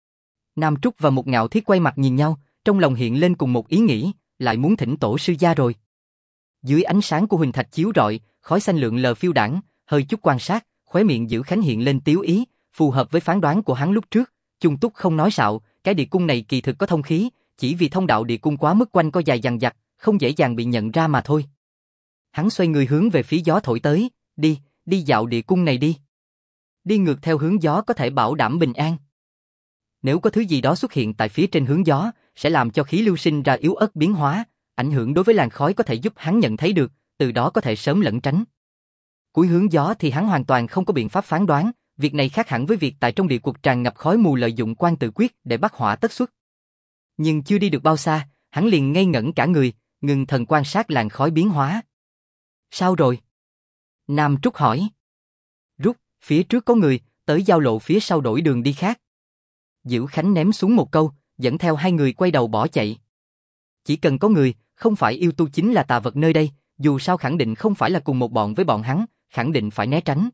Nam Trúc và Mục Ngạo Thiết quay mặt nhìn nhau, trong lòng hiện lên cùng một ý nghĩ, lại muốn thỉnh tổ sư gia rồi. Dưới ánh sáng của huỳnh thạch chiếu rọi, khói xanh lượn lờ phiêu đãng, hơi chút quan sát, khóe miệng Dữ Khánh hiện lên tiếu ý, phù hợp với phán đoán của hắn lúc trước, chung túc không nói xạo, cái địa cung này kỳ thực có thông khí, chỉ vì thông đạo địa cung quá mức quanh co dài dằng dặc, không dễ dàng bị nhận ra mà thôi. Hắn xoay người hướng về phía gió thổi tới, đi dạo địa cung này đi. Đi ngược theo hướng gió có thể bảo đảm bình an. Nếu có thứ gì đó xuất hiện tại phía trên hướng gió, sẽ làm cho khí lưu sinh ra yếu ớt biến hóa, ảnh hưởng đối với làn khói có thể giúp hắn nhận thấy được, từ đó có thể sớm lẩn tránh. Cuối hướng gió thì hắn hoàn toàn không có biện pháp phán đoán, việc này khác hẳn với việc tại trong địa cuộc tràn ngập khói mù lợi dụng quan tự quyết để bắt hỏa tất xuất. Nhưng chưa đi được bao xa, hắn liền ngây ngẩn cả người, ngừng thần quan sát làn khói biến hóa. Sao rồi? Nam Trúc hỏi. Rút, phía trước có người, tới giao lộ phía sau đổi đường đi khác. Dữ Khánh ném xuống một câu, dẫn theo hai người quay đầu bỏ chạy. Chỉ cần có người, không phải yêu tu chính là tà vật nơi đây, dù sao khẳng định không phải là cùng một bọn với bọn hắn, khẳng định phải né tránh.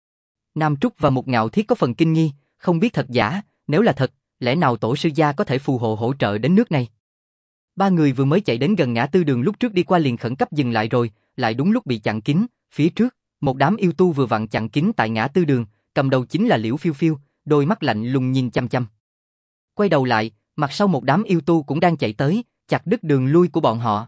Nam Trúc và Mục Ngạo Thiết có phần kinh nghi, không biết thật giả, nếu là thật, lẽ nào tổ sư gia có thể phù hộ hỗ trợ đến nước này? Ba người vừa mới chạy đến gần ngã tư đường lúc trước đi qua liền khẩn cấp dừng lại rồi, lại đúng lúc bị chặn kín, phía trước, một đám yêu tu vừa vặn chặn kín tại ngã tư đường, cầm đầu chính là Liễu Phiêu Phiêu, đôi mắt lạnh lùng nhìn chăm chăm. Quay đầu lại, mặt sau một đám yêu tu cũng đang chạy tới, chặt đứt đường lui của bọn họ.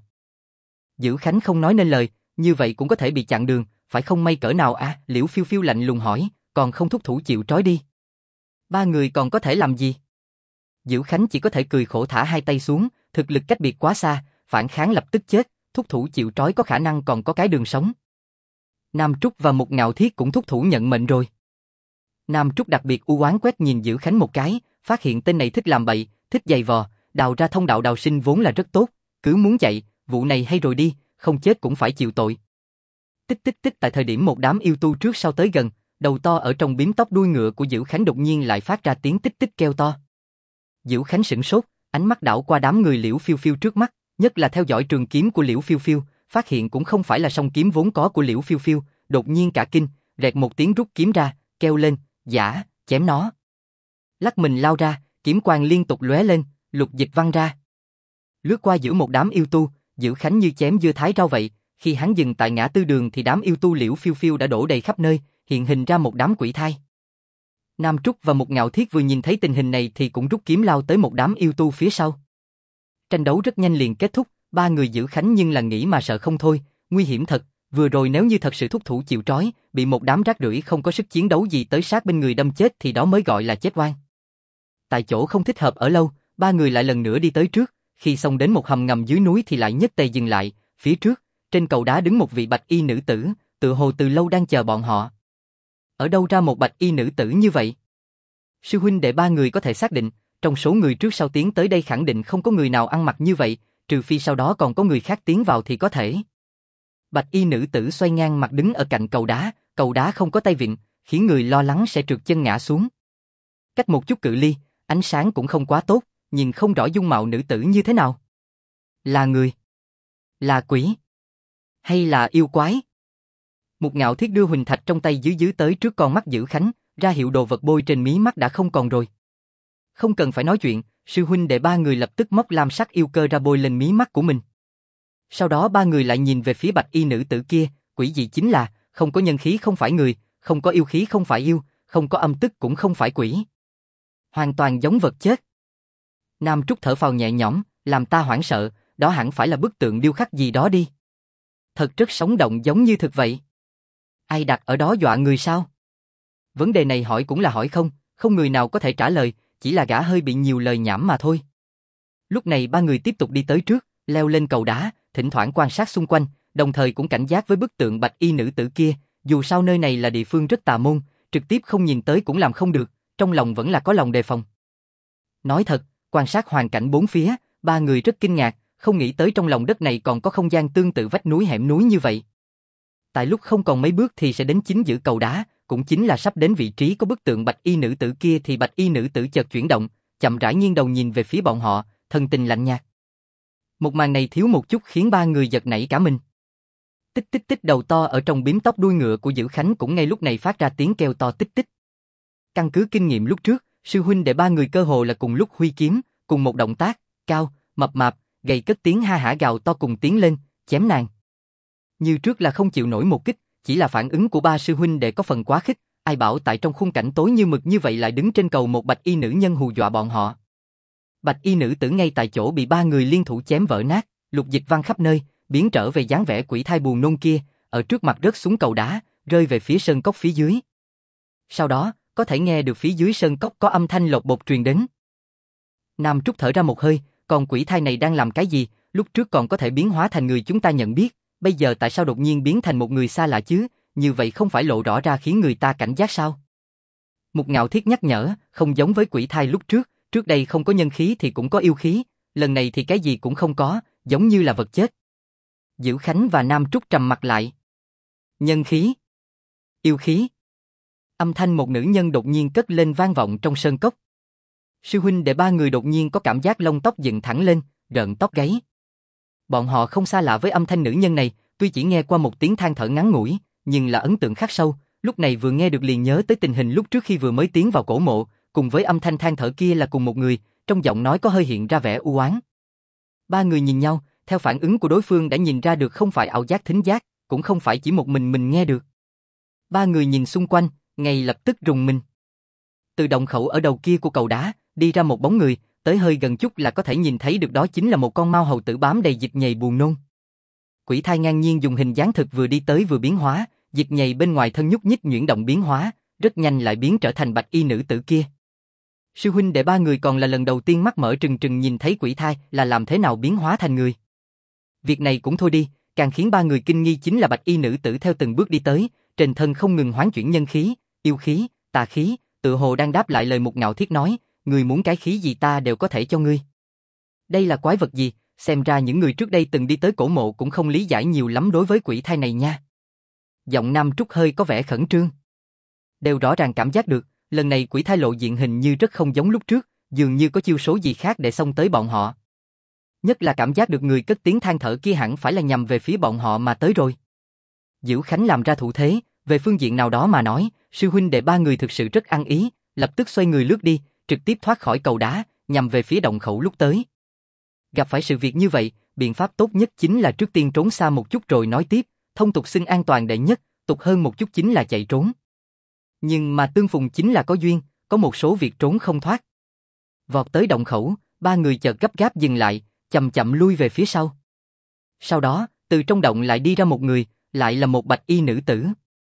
Dữ Khánh không nói nên lời, như vậy cũng có thể bị chặn đường, phải không may cỡ nào à? Liễu Phiêu Phiêu lạnh lùng hỏi, còn không thúc thủ chịu trói đi. Ba người còn có thể làm gì? Dữ Khánh chỉ có thể cười khổ thả hai tay xuống, thực lực cách biệt quá xa, phản kháng lập tức chết, thúc thủ chịu trói có khả năng còn có cái đường sống. Nam Trúc và Mục Ngạo Thiết cũng thúc thủ nhận mệnh rồi. Nam Trúc đặc biệt u oán quét nhìn Dữ Khánh một cái, phát hiện tên này thích làm bậy, thích giày vò, đào ra thông đạo đào sinh vốn là rất tốt, cứ muốn chạy, vụ này hay rồi đi, không chết cũng phải chịu tội. Tích tích tích, tại thời điểm một đám yêu tu trước sau tới gần, đầu to ở trong bím tóc đuôi ngựa của Dữ Khánh đột nhiên lại phát ra tiếng tích tích kêu to. Dữ Khánh sửng sốt, ánh mắt đảo qua đám người Liễu Phiêu Phiêu trước mắt, nhất là theo dõi trường kiếm của Liễu Phiêu Phiêu, phát hiện cũng không phải là song kiếm vốn có của Liễu Phiêu Phiêu, đột nhiên cả kinh, rẹt một tiếng rút kiếm ra, kêu lên, "Giả, chém nó!" Lắc mình lao ra, kiếm quang liên tục lóe lên, lục dịch văng ra. Lướt qua giữa một đám yêu tu, Dữ Khánh như chém dưa thái rau vậy, khi hắn dừng tại ngã tư đường thì đám yêu tu Liễu Phiêu Phiêu đã đổ đầy khắp nơi, hiện hình ra một đám quỷ thai. Nam Trúc và Mục Ngạo Thiết vừa nhìn thấy tình hình này thì cũng rút kiếm lao tới một đám yêu tu phía sau. Tranh đấu rất nhanh liền kết thúc, ba người Dữ Khánh nhưng là nghĩ mà sợ không thôi, nguy hiểm thật, Vừa rồi nếu như thật sự thúc thủ chịu trói, bị một đám rác rưởi không có sức chiến đấu gì tới sát bên người đâm chết thì đó mới gọi là chết oan. Tại chỗ không thích hợp ở lâu, ba người lại lần nữa đi tới trước, khi xông đến một hầm ngầm dưới núi thì lại nhất tề dừng lại, phía trước, trên cầu đá đứng một vị bạch y nữ tử, tựa hồ từ lâu đang chờ bọn họ. Ở đâu ra một bạch y nữ tử như vậy? Sư huynh đệ ba người có thể xác định, trong số người trước sau tiến tới đây khẳng định không có người nào ăn mặc như vậy, trừ phi sau đó còn có người khác tiến vào thì có thể. Bạch y nữ tử xoay ngang mặt đứng ở cạnh cầu đá không có tay vịn, khiến người lo lắng sẽ trượt chân ngã xuống. Cách một chút cự ly, ánh sáng cũng không quá tốt, nhìn không rõ dung mạo nữ tử như thế nào. Là người? Là quỷ? Hay là yêu quái? Một Ngạo Thiết đưa huỳnh thạch trong tay dưới tới trước con mắt Dữ Khánh, ra hiệu đồ vật bôi trên mí mắt đã không còn rồi. Không cần phải nói chuyện, sư huynh đệ ba người lập tức móc lam sắc yêu cơ ra bôi lên mí mắt của mình. Sau đó ba người lại nhìn về phía bạch y nữ tử kia, quỷ dị chính là, không có nhân khí không phải người, không có yêu khí không phải yêu, không có âm tức cũng không phải quỷ. Hoàn toàn giống vật chết. Nam Trúc thở phào nhẹ nhõm, làm ta hoảng sợ, đó hẳn phải là bức tượng điêu khắc gì đó đi. Thật rất sống động giống như thực vậy. Ai đặt ở đó dọa người sao? Vấn đề này hỏi cũng là hỏi không, không người nào có thể trả lời, chỉ là gã hơi bị nhiều lời nhảm mà thôi. Lúc này ba người tiếp tục đi tới trước, leo lên cầu đá, thỉnh thoảng quan sát xung quanh, đồng thời cũng cảnh giác với bức tượng bạch y nữ tử kia, dù sao nơi này là địa phương rất tà môn, trực tiếp không nhìn tới cũng làm không được, trong lòng vẫn là có lòng đề phòng. Nói thật, quan sát hoàn cảnh bốn phía, ba người rất kinh ngạc, không nghĩ tới trong lòng đất này còn có không gian tương tự vách núi hẻm núi như vậy. Tại lúc không còn mấy bước thì sẽ đến chính giữa cầu đá, cũng chính là sắp đến vị trí có bức tượng bạch y nữ tử kia thì bạch y nữ tử chợt chuyển động, chậm rãi nghiêng đầu nhìn về phía bọn họ, thần tình lạnh nhạt. Một màn này thiếu một chút khiến ba người giật nảy cả mình. Tích tích tích, đầu to ở trong bím tóc đuôi ngựa của Dữ Khánh cũng ngay lúc này phát ra tiếng kêu to tích tích. Căn cứ kinh nghiệm lúc trước, sư huynh đệ ba người cơ hồ là cùng lúc huy kiếm, cùng một động tác, cao, mập mạp, gầy cất tiếng ha hả gào to cùng tiến lên, chém nàng. Như trước là không chịu nổi một kích, chỉ là phản ứng của ba sư huynh đệ có phần quá khích, ai bảo tại trong khung cảnh tối như mực như vậy lại đứng trên cầu một bạch y nữ nhân hù dọa bọn họ. Bạch y nữ tử ngay tại chỗ bị ba người liên thủ chém vỡ nát, lục dịch văng khắp nơi, biến trở về dáng vẻ quỷ thai buồn nôn kia, ở trước mặt rớt xuống cầu đá, rơi về phía sơn cốc phía dưới. Sau đó, có thể nghe được phía dưới sơn cốc có âm thanh lột bột truyền đến. Nam Trúc thở ra một hơi, còn quỷ thai này đang làm cái gì, lúc trước còn có thể biến hóa thành người chúng ta nhận biết, bây giờ tại sao đột nhiên biến thành một người xa lạ chứ, như vậy không phải lộ rõ ra khiến người ta cảnh giác sao? Một Ngạo Thiết nhắc nhở, không giống với quỷ thai lúc trước, trước đây không có nhân khí thì cũng có yêu khí, lần này thì cái gì cũng không có, giống như là vật chết. Dữ Khánh và Nam Trúc trầm mặt lại. Nhân khí, yêu khí. Âm thanh một nữ nhân đột nhiên cất lên vang vọng trong sơn cốc. Sư huynh đệ ba người đột nhiên có cảm giác lông tóc dựng thẳng lên, rợn tóc gáy. Bọn họ không xa lạ với âm thanh nữ nhân này, tuy chỉ nghe qua một tiếng than thở ngắn ngủi, nhưng là ấn tượng khắc sâu, lúc này vừa nghe được liền nhớ tới tình hình lúc trước khi vừa mới tiến vào cổ mộ, cùng với âm thanh than thở kia là cùng một người, trong giọng nói có hơi hiện ra vẻ u oán. Ba người nhìn nhau, theo phản ứng của đối phương đã nhìn ra được không phải ảo giác thính giác, cũng không phải chỉ một mình nghe được. Ba người nhìn xung quanh, ngay lập tức rùng mình. Từ động khẩu ở đầu kia của cầu đá, đi ra một bóng người, tới hơi gần chút là có thể nhìn thấy được đó chính là một con mao hầu tử bám đầy dịch nhầy buồn nôn. Quỷ thai ngang nhiên dùng hình dáng thực vừa đi tới vừa biến hóa, dịch nhầy bên ngoài thân nhúc nhích nhuyễn động biến hóa, rất nhanh lại biến trở thành bạch y nữ tử kia. Sư huynh đệ ba người còn là lần đầu tiên mắt mở trừng trừng nhìn thấy quỷ thai là làm thế nào biến hóa thành người. Việc này cũng thôi đi, càng khiến ba người kinh nghi chính là bạch y nữ tử theo từng bước đi tới, trên thân không ngừng hoán chuyển nhân khí, yêu khí, tà khí, tự hồ đang đáp lại lời Một Ngạo Thiết nói, người muốn cái khí gì ta đều có thể cho ngươi. Đây là quái vật gì, xem ra những người trước đây từng đi tới cổ mộ cũng không lý giải nhiều lắm đối với quỷ thai này nha. Giọng Nam Trúc hơi có vẻ khẩn trương. Đều rõ ràng cảm giác được, lần này quỷ thai lộ diện hình như rất không giống lúc trước, dường như có chiêu số gì khác để xông tới bọn họ. Nhất là cảm giác được người cất tiếng than thở kia hẳn phải là nhằm về phía bọn họ mà tới rồi. Dữ Khánh làm ra thủ thế, về phương diện nào đó mà nói, sư huynh đệ ba người thực sự rất ăn ý, lập tức xoay người lướt đi, trực tiếp thoát khỏi cầu đá, nhằm về phía động khẩu lúc tới. Gặp phải sự việc như vậy, biện pháp tốt nhất chính là trước tiên trốn xa một chút rồi nói tiếp, thông tục xưng an toàn đệ nhất, tục hơn một chút chính là chạy trốn. Nhưng mà tương phùng chính là có duyên, có một số việc trốn không thoát. Vọt tới động khẩu, ba người chợt gấp gáp dừng lại, chậm chậm lui về phía sau. Sau đó, từ trong động lại đi ra một người, Lại là một bạch y nữ tử.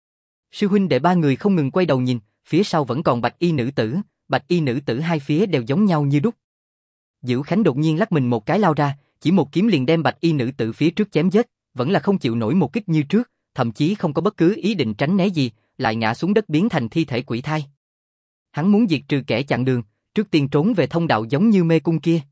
Sư huynh đệ ba người không ngừng quay đầu nhìn, phía sau vẫn còn bạch y nữ tử, bạch y nữ tử hai phía đều giống nhau như đúc. Dữ Khánh đột nhiên lắc mình một cái lao ra, chỉ một kiếm liền đem bạch y nữ tử phía trước chém giết, vẫn là không chịu nổi một kích như trước, thậm chí không có bất cứ ý định tránh né gì, lại ngã xuống đất biến thành thi thể quỷ thai. Hắn muốn diệt trừ kẻ chặn đường, trước tiên trốn về thông đạo giống như mê cung kia.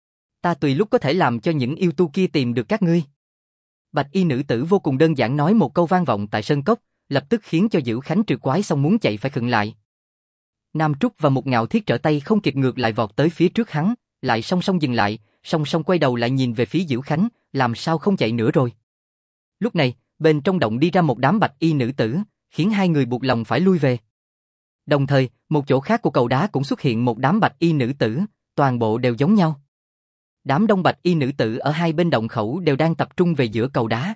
Ta tùy lúc có thể làm cho những yêu tu kia tìm được các ngươi. Bạch y nữ tử vô cùng đơn giản nói một câu vang vọng tại sơn cốc, lập tức khiến cho Dữ Khánh trừ quái xong muốn chạy phải khựng lại. Nam Trúc và một Ngạo Thiết trở tay không kịp ngược lại vọt tới phía trước hắn, lại song song dừng lại, song song quay đầu lại nhìn về phía Dữ Khánh, làm sao không chạy nữa rồi. Lúc này, bên trong động đi ra một đám bạch y nữ tử, khiến hai người buộc lòng phải lui về. Đồng thời, một chỗ khác của cầu đá cũng xuất hiện một đám bạch y nữ tử, toàn bộ đều giống nhau. Đám đông bạch y nữ tử ở hai bên động khẩu đều đang tập trung về giữa cầu đá.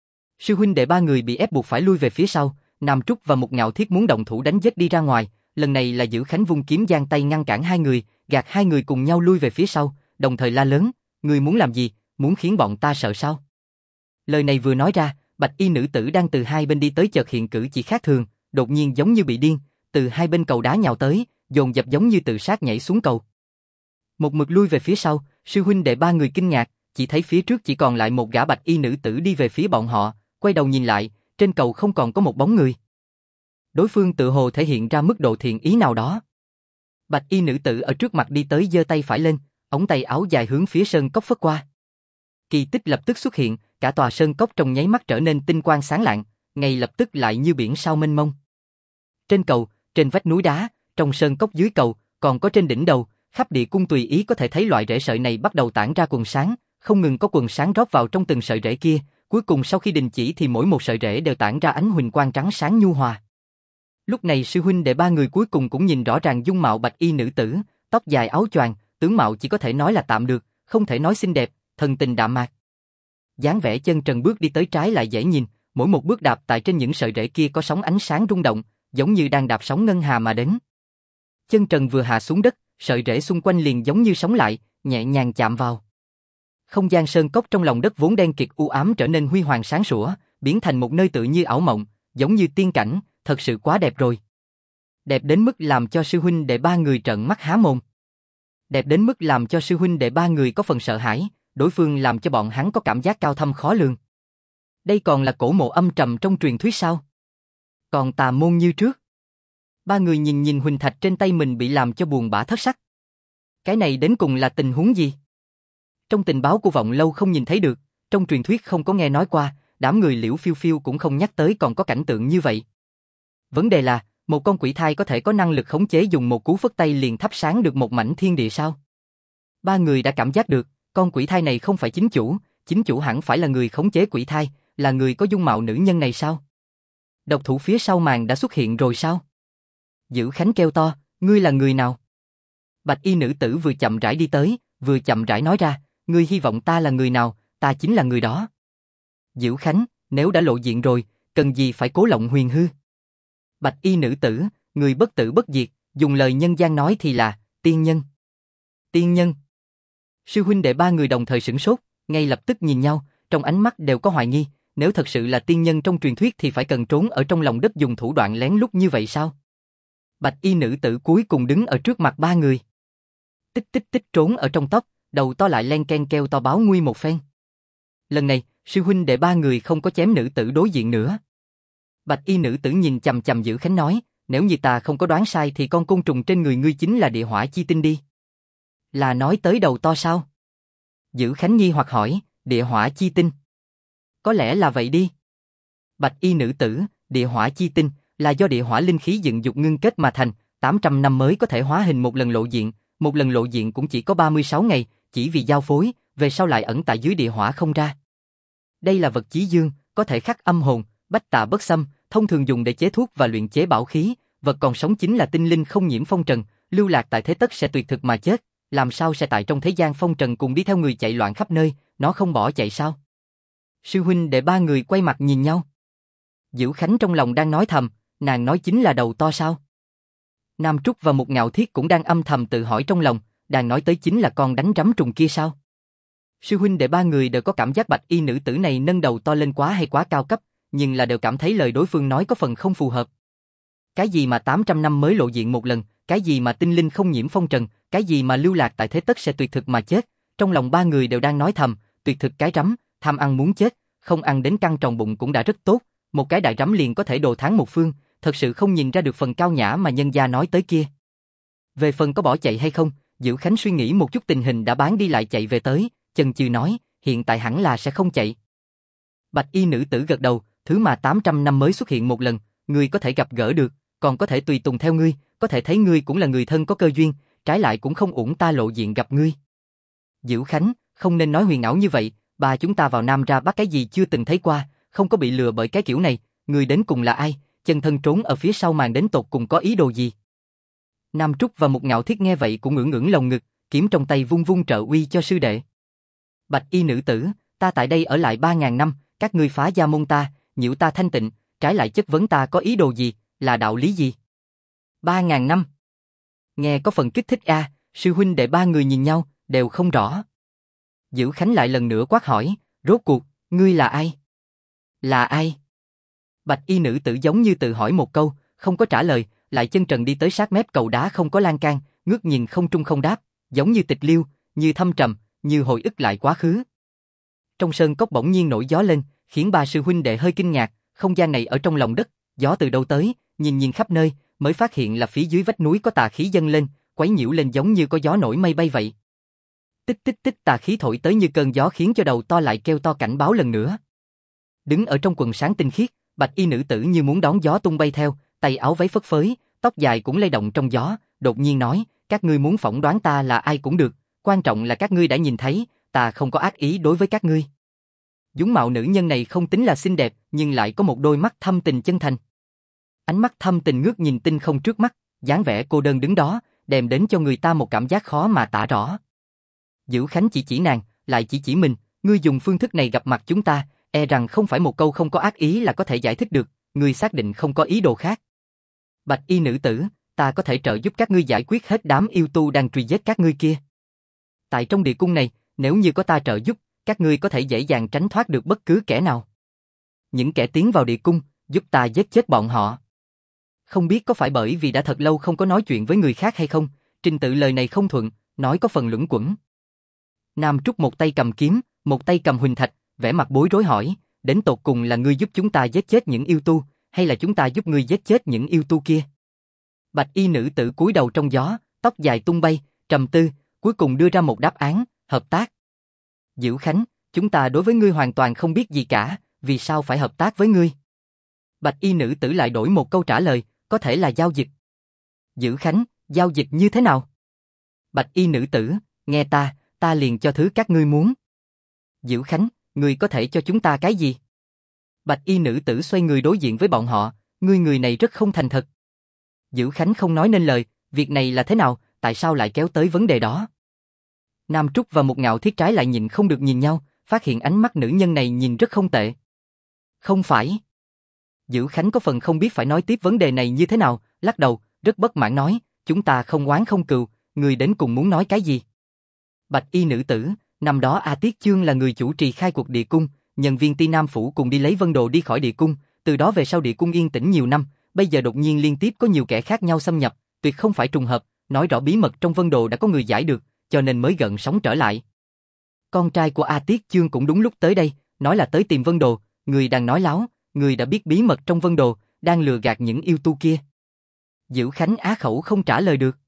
Sư huynh đệ ba người bị ép buộc phải lui về phía sau, Nam Trúc và một Ngạo Thiết muốn động thủ đánh giết đi ra ngoài, lần này là Dữ Khánh vung kiếm giang tay ngăn cản hai người, gạt hai người cùng nhau lui về phía sau, đồng thời la lớn, ngươi muốn làm gì, muốn khiến bọn ta sợ sao? Lời này vừa nói ra, bạch y nữ tử đang từ hai bên đi tới chợt hiện cử chỉ khác thường, đột nhiên giống như bị điên, từ hai bên cầu đá nhào tới, dồn dập giống như tự sát nhảy xuống cầu. Một mực lui về phía sau, sư huynh đệ ba người kinh ngạc, chỉ thấy phía trước chỉ còn lại một gã bạch y nữ tử đi về phía bọn họ, quay đầu nhìn lại, trên cầu không còn có một bóng người. Đối phương tự hồ thể hiện ra mức độ thiện ý nào đó. Bạch y nữ tử ở trước mặt đi tới giơ tay phải lên, ống tay áo dài hướng phía sơn cốc phất qua. Kỳ tích lập tức xuất hiện, cả tòa sơn cốc trong nháy mắt trở nên tinh quang sáng lạng, ngay lập tức lại như biển sao mênh mông. Trên cầu, trên vách núi đá, trong sơn cốc dưới cầu, còn có trên đỉnh đầu, khắp địa cung tùy ý có thể thấy loại rễ sợi này bắt đầu tản ra quầng sáng, không ngừng có quầng sáng rót vào trong từng sợi rễ kia, cuối cùng sau khi đình chỉ thì mỗi một sợi rễ đều tản ra ánh huỳnh quang trắng sáng nhu hòa. Lúc này sư huynh đệ ba người cuối cùng cũng nhìn rõ ràng dung mạo bạch y nữ tử, tóc dài áo choàng, tướng mạo chỉ có thể nói là tạm được, không thể nói xinh đẹp, thần tình đạm mạc. Dáng vẻ chân trần bước đi tới trái lại dễ nhìn, mỗi một bước đạp tại trên những sợi rễ kia có sóng ánh sáng rung động, giống như đang đạp sóng ngân hà mà đến. Chân trần vừa hạ xuống đất, sợi rễ xung quanh liền giống như sống lại, nhẹ nhàng chạm vào. Không gian sơn cốc trong lòng đất vốn đen kịt u ám trở nên huy hoàng sáng sủa, biến thành một nơi tự như ảo mộng, giống như tiên cảnh, thật sự quá đẹp rồi. Đẹp đến mức làm cho sư huynh đệ ba người trợn mắt há mồm. Đẹp đến mức làm cho sư huynh đệ ba người có phần sợ hãi, đối phương làm cho bọn hắn có cảm giác cao thâm khó lường. Đây còn là cổ mộ âm trầm trong truyền thuyết sao? Còn tà môn như trước. Ba người nhìn nhìn huỳnh thạch trên tay mình bị làm cho buồn bã thất sắc. Cái này đến cùng là tình huống gì? Trong tình báo của Vọng Lâu không nhìn thấy được, trong truyền thuyết không có nghe nói qua, đám người Liễu Phiêu Phiêu cũng không nhắc tới còn có cảnh tượng như vậy. Vấn đề là, một con quỷ thai có thể có năng lực khống chế dùng một cú phất tay liền thắp sáng được một mảnh thiên địa sao? Ba người đã cảm giác được, con quỷ thai này không phải chính chủ hẳn phải là người khống chế quỷ thai, là người có dung mạo nữ nhân này sao? Độc thủ phía sau màn đã xuất hiện rồi sao? Dữ Khánh kêu to, ngươi là người nào? Bạch y nữ tử vừa chậm rãi đi tới, vừa chậm rãi nói ra, ngươi hy vọng ta là người nào, ta chính là người đó. Dữ Khánh, nếu đã lộ diện rồi, cần gì phải cố lộng huyền hư? Bạch y nữ tử, người bất tử bất diệt, dùng lời nhân gian nói thì là, tiên nhân. Tiên nhân. Sư huynh đệ ba người đồng thời sửng sốt, ngay lập tức nhìn nhau, trong ánh mắt đều có hoài nghi, nếu thật sự là tiên nhân trong truyền thuyết thì phải cần trốn ở trong lòng đất dùng thủ đoạn lén lút như vậy sao? Bạch y nữ tử cuối cùng đứng ở trước mặt ba người. Tích tích tích trốn ở trong tóc, đầu to lại len ken kêu to báo nguy một phen. Lần này, sư huynh đệ ba người không có chém nữ tử đối diện nữa. Bạch y nữ tử nhìn chằm chằm Dữ Khánh nói, nếu như ta không có đoán sai thì con côn trùng trên người ngươi chính là địa hỏa chi tinh đi. Là nói tới đầu to sao? Dữ Khánh nghi hoặc hỏi, địa hỏa chi tinh. Có lẽ là vậy đi. Bạch y nữ tử, địa hỏa chi tinh, là do địa hỏa linh khí dựng dục ngưng kết mà thành, 800 năm mới có thể hóa hình một lần lộ diện, một lần lộ diện cũng chỉ có 36 ngày, chỉ vì giao phối, về sau lại ẩn tại dưới địa hỏa không ra. Đây là vật chí dương, có thể khắc âm hồn, bách tà bất xâm, thông thường dùng để chế thuốc và luyện chế bảo khí, vật còn sống chính là tinh linh không nhiễm phong trần, lưu lạc tại thế tất sẽ tuyệt thực mà chết, làm sao sẽ tại trong thế gian phong trần cùng đi theo người chạy loạn khắp nơi, nó không bỏ chạy sao? Sư huynh đệ ba người quay mặt nhìn nhau. Dữ Khánh trong lòng đang nói thầm, nàng nói chính là đầu to sao? Nam Trúc và một Ngạo Thiết cũng đang âm thầm tự hỏi trong lòng, đang nói tới chính là con đánh rắm trùng kia sao? Sư huynh đệ ba người đều có cảm giác bạch y nữ tử này nâng đầu to lên quá hay quá cao cấp, nhưng là đều cảm thấy lời đối phương nói có phần không phù hợp. Cái gì mà 800 năm mới lộ diện một lần, cái gì mà tinh linh không nhiễm phong trần, cái gì mà lưu lạc tại thế tất sẽ tuyệt thực mà chết. Trong lòng ba người đều đang nói thầm, tuyệt thực cái rắm, tham ăn muốn chết, không ăn đến căng tròn bụng cũng đã rất tốt, một cái đại rắm liền có thể đồ thắng một phương, thật sự không nhìn ra được phần cao nhã mà nhân gia nói tới kia. Về phần có bỏ chạy hay không, Diệu Khánh suy nghĩ một chút tình hình đã bán đi lại chạy về tới, chần chừ nói, hiện tại hẳn là sẽ không chạy. Bạch y nữ tử gật đầu, thứ mà 800 năm mới xuất hiện một lần, ngươi có thể gặp gỡ được, còn có thể tùy tùng theo ngươi, có thể thấy ngươi cũng là người thân có cơ duyên, trái lại cũng không uổng ta lộ diện gặp ngươi. Diệu Khánh, không nên nói huyền ảo như vậy, bà chúng ta vào Nam ra Bắc cái gì chưa từng thấy qua, không có bị lừa bởi cái kiểu này, ngươi đến cùng là ai, chân thân trốn ở phía sau màn đến tột cùng có ý đồ gì. Nam Trúc và Mục Ngạo Thiết nghe vậy cũng ngưỡng ngưỡng lồng ngực, kiếm trong tay vung vung trợ uy cho sư đệ. Bạch y nữ tử, ta tại đây ở lại 3.000 năm, các ngươi phá gia môn ta, nhiễu ta thanh tịnh, trái lại chất vấn ta có ý đồ gì, là đạo lý gì? 3.000 năm. Nghe có phần kích thích a, sư huynh đệ ba người nhìn nhau, đều không rõ. Diệu Khánh lại lần nữa quát hỏi, rốt cuộc, ngươi là ai? Là ai? Bạch y nữ tử giống như tự hỏi một câu, không có trả lời, lại chân trần đi tới sát mép cầu đá không có lan can, ngước nhìn không trung không đáp, giống như tịch liêu, như thâm trầm, như hồi ức lại quá khứ. Trong sơn cốc bỗng nhiên nổi gió lên, khiến ba sư huynh đệ hơi kinh ngạc, không gian này ở trong lòng đất, gió từ đâu tới, nhìn khắp nơi, mới phát hiện là phía dưới vách núi có tà khí dâng lên, quấy nhiễu lên giống như có gió nổi mây bay vậy. Tích tích tích tà khí thổi tới như cơn gió khiến cho đầu to lại kêu to cảnh báo lần nữa. Đứng ở trong quần sáng tinh khiết, bạch y nữ tử như muốn đón gió tung bay theo, tay áo váy phất phới, tóc dài cũng lay động trong gió, đột nhiên nói, các ngươi muốn phỏng đoán ta là ai cũng được, quan trọng là các ngươi đã nhìn thấy, ta không có ác ý đối với các ngươi. Dũng mạo nữ nhân này không tính là xinh đẹp, nhưng lại có một đôi mắt thâm tình chân thành. Ánh mắt thâm tình ngước nhìn tinh không trước mắt, dáng vẻ cô đơn đứng đó, đem đến cho người ta một cảm giác khó mà tả rõ. Diệu Khánh chỉ nàng, lại chỉ mình, ngươi dùng phương thức này gặp mặt chúng ta, e rằng không phải một câu không có ác ý là có thể giải thích được, ngươi xác định không có ý đồ khác. Bạch y nữ tử, ta có thể trợ giúp các ngươi giải quyết hết đám yêu tu đang truy giết các ngươi kia. Tại trong địa cung này, nếu như có ta trợ giúp, các ngươi có thể dễ dàng tránh thoát được bất cứ kẻ nào. Những kẻ tiến vào địa cung, giúp ta giết chết bọn họ. Không biết có phải bởi vì đã thật lâu không có nói chuyện với người khác hay không, trình tự lời này không thuận, nói có phần luẩn quẩn. Nam Trúc một tay cầm kiếm, một tay cầm huỳnh thạch, vẻ mặt bối rối hỏi, đến tột cùng là ngươi giúp chúng ta giết chết những yêu tu, hay là chúng ta giúp ngươi giết chết những yêu tu kia? Bạch y nữ tử cúi đầu trong gió, tóc dài tung bay, trầm tư, cuối cùng đưa ra một đáp án, hợp tác. Diệu Khánh, chúng ta đối với ngươi hoàn toàn không biết gì cả, vì sao phải hợp tác với ngươi? Bạch y nữ tử lại đổi một câu trả lời, có thể là giao dịch. Diệu Khánh, giao dịch như thế nào? Bạch y nữ tử, nghe ta liền cho thứ các ngươi muốn. Diệu Khánh, ngươi có thể cho chúng ta cái gì? Bạch y nữ tử xoay người đối diện với bọn họ, ngươi người này rất không thành thật. Diệu Khánh không nói nên lời, việc này là thế nào, tại sao lại kéo tới vấn đề đó? Nam Trúc và Mục Ngạo Thiết trái lại nhìn không được nhìn nhau, phát hiện ánh mắt nữ nhân này nhìn rất không tệ. Không phải. Diệu Khánh có phần không biết phải nói tiếp vấn đề này như thế nào, lắc đầu, rất bất mãn nói, chúng ta không oán không cừu, người đến cùng muốn nói cái gì? Bạch y nữ tử, năm đó A Tiết Chương là người chủ trì khai cuộc địa cung, nhân viên Ti Nam Phủ cùng đi lấy Vân Đồ đi khỏi địa cung, từ đó về sau địa cung yên tĩnh nhiều năm, bây giờ đột nhiên liên tiếp có nhiều kẻ khác nhau xâm nhập, tuyệt không phải trùng hợp, nói rõ bí mật trong Vân Đồ đã có người giải được, cho nên mới gợn sóng trở lại. Con trai của A Tiết Chương cũng đúng lúc tới đây, nói là tới tìm Vân Đồ, người đang nói láo, người đã biết bí mật trong Vân Đồ, đang lừa gạt những yêu tu kia. Diệu Khánh á khẩu không trả lời được.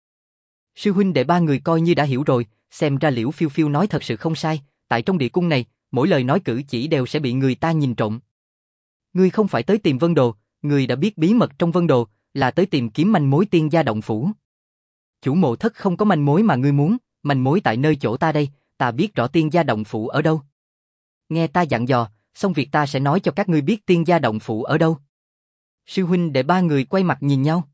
Sư huynh đệ ba người coi như đã hiểu rồi, xem ra Liễu Phiêu Phiêu nói thật sự không sai, tại trong địa cung này, mỗi lời nói cử chỉ đều sẽ bị người ta nhìn trộm. Ngươi không phải tới tìm Vân Đồ, ngươi đã biết bí mật trong Vân Đồ, là tới tìm kiếm manh mối Tiên Gia động phủ. Chủ mộ thất không có manh mối mà ngươi muốn, manh mối tại nơi chỗ ta đây, ta biết rõ Tiên Gia động phủ ở đâu. Nghe ta dặn dò, xong việc ta sẽ nói cho các ngươi biết Tiên Gia động phủ ở đâu. Sư huynh đệ ba người quay mặt nhìn nhau.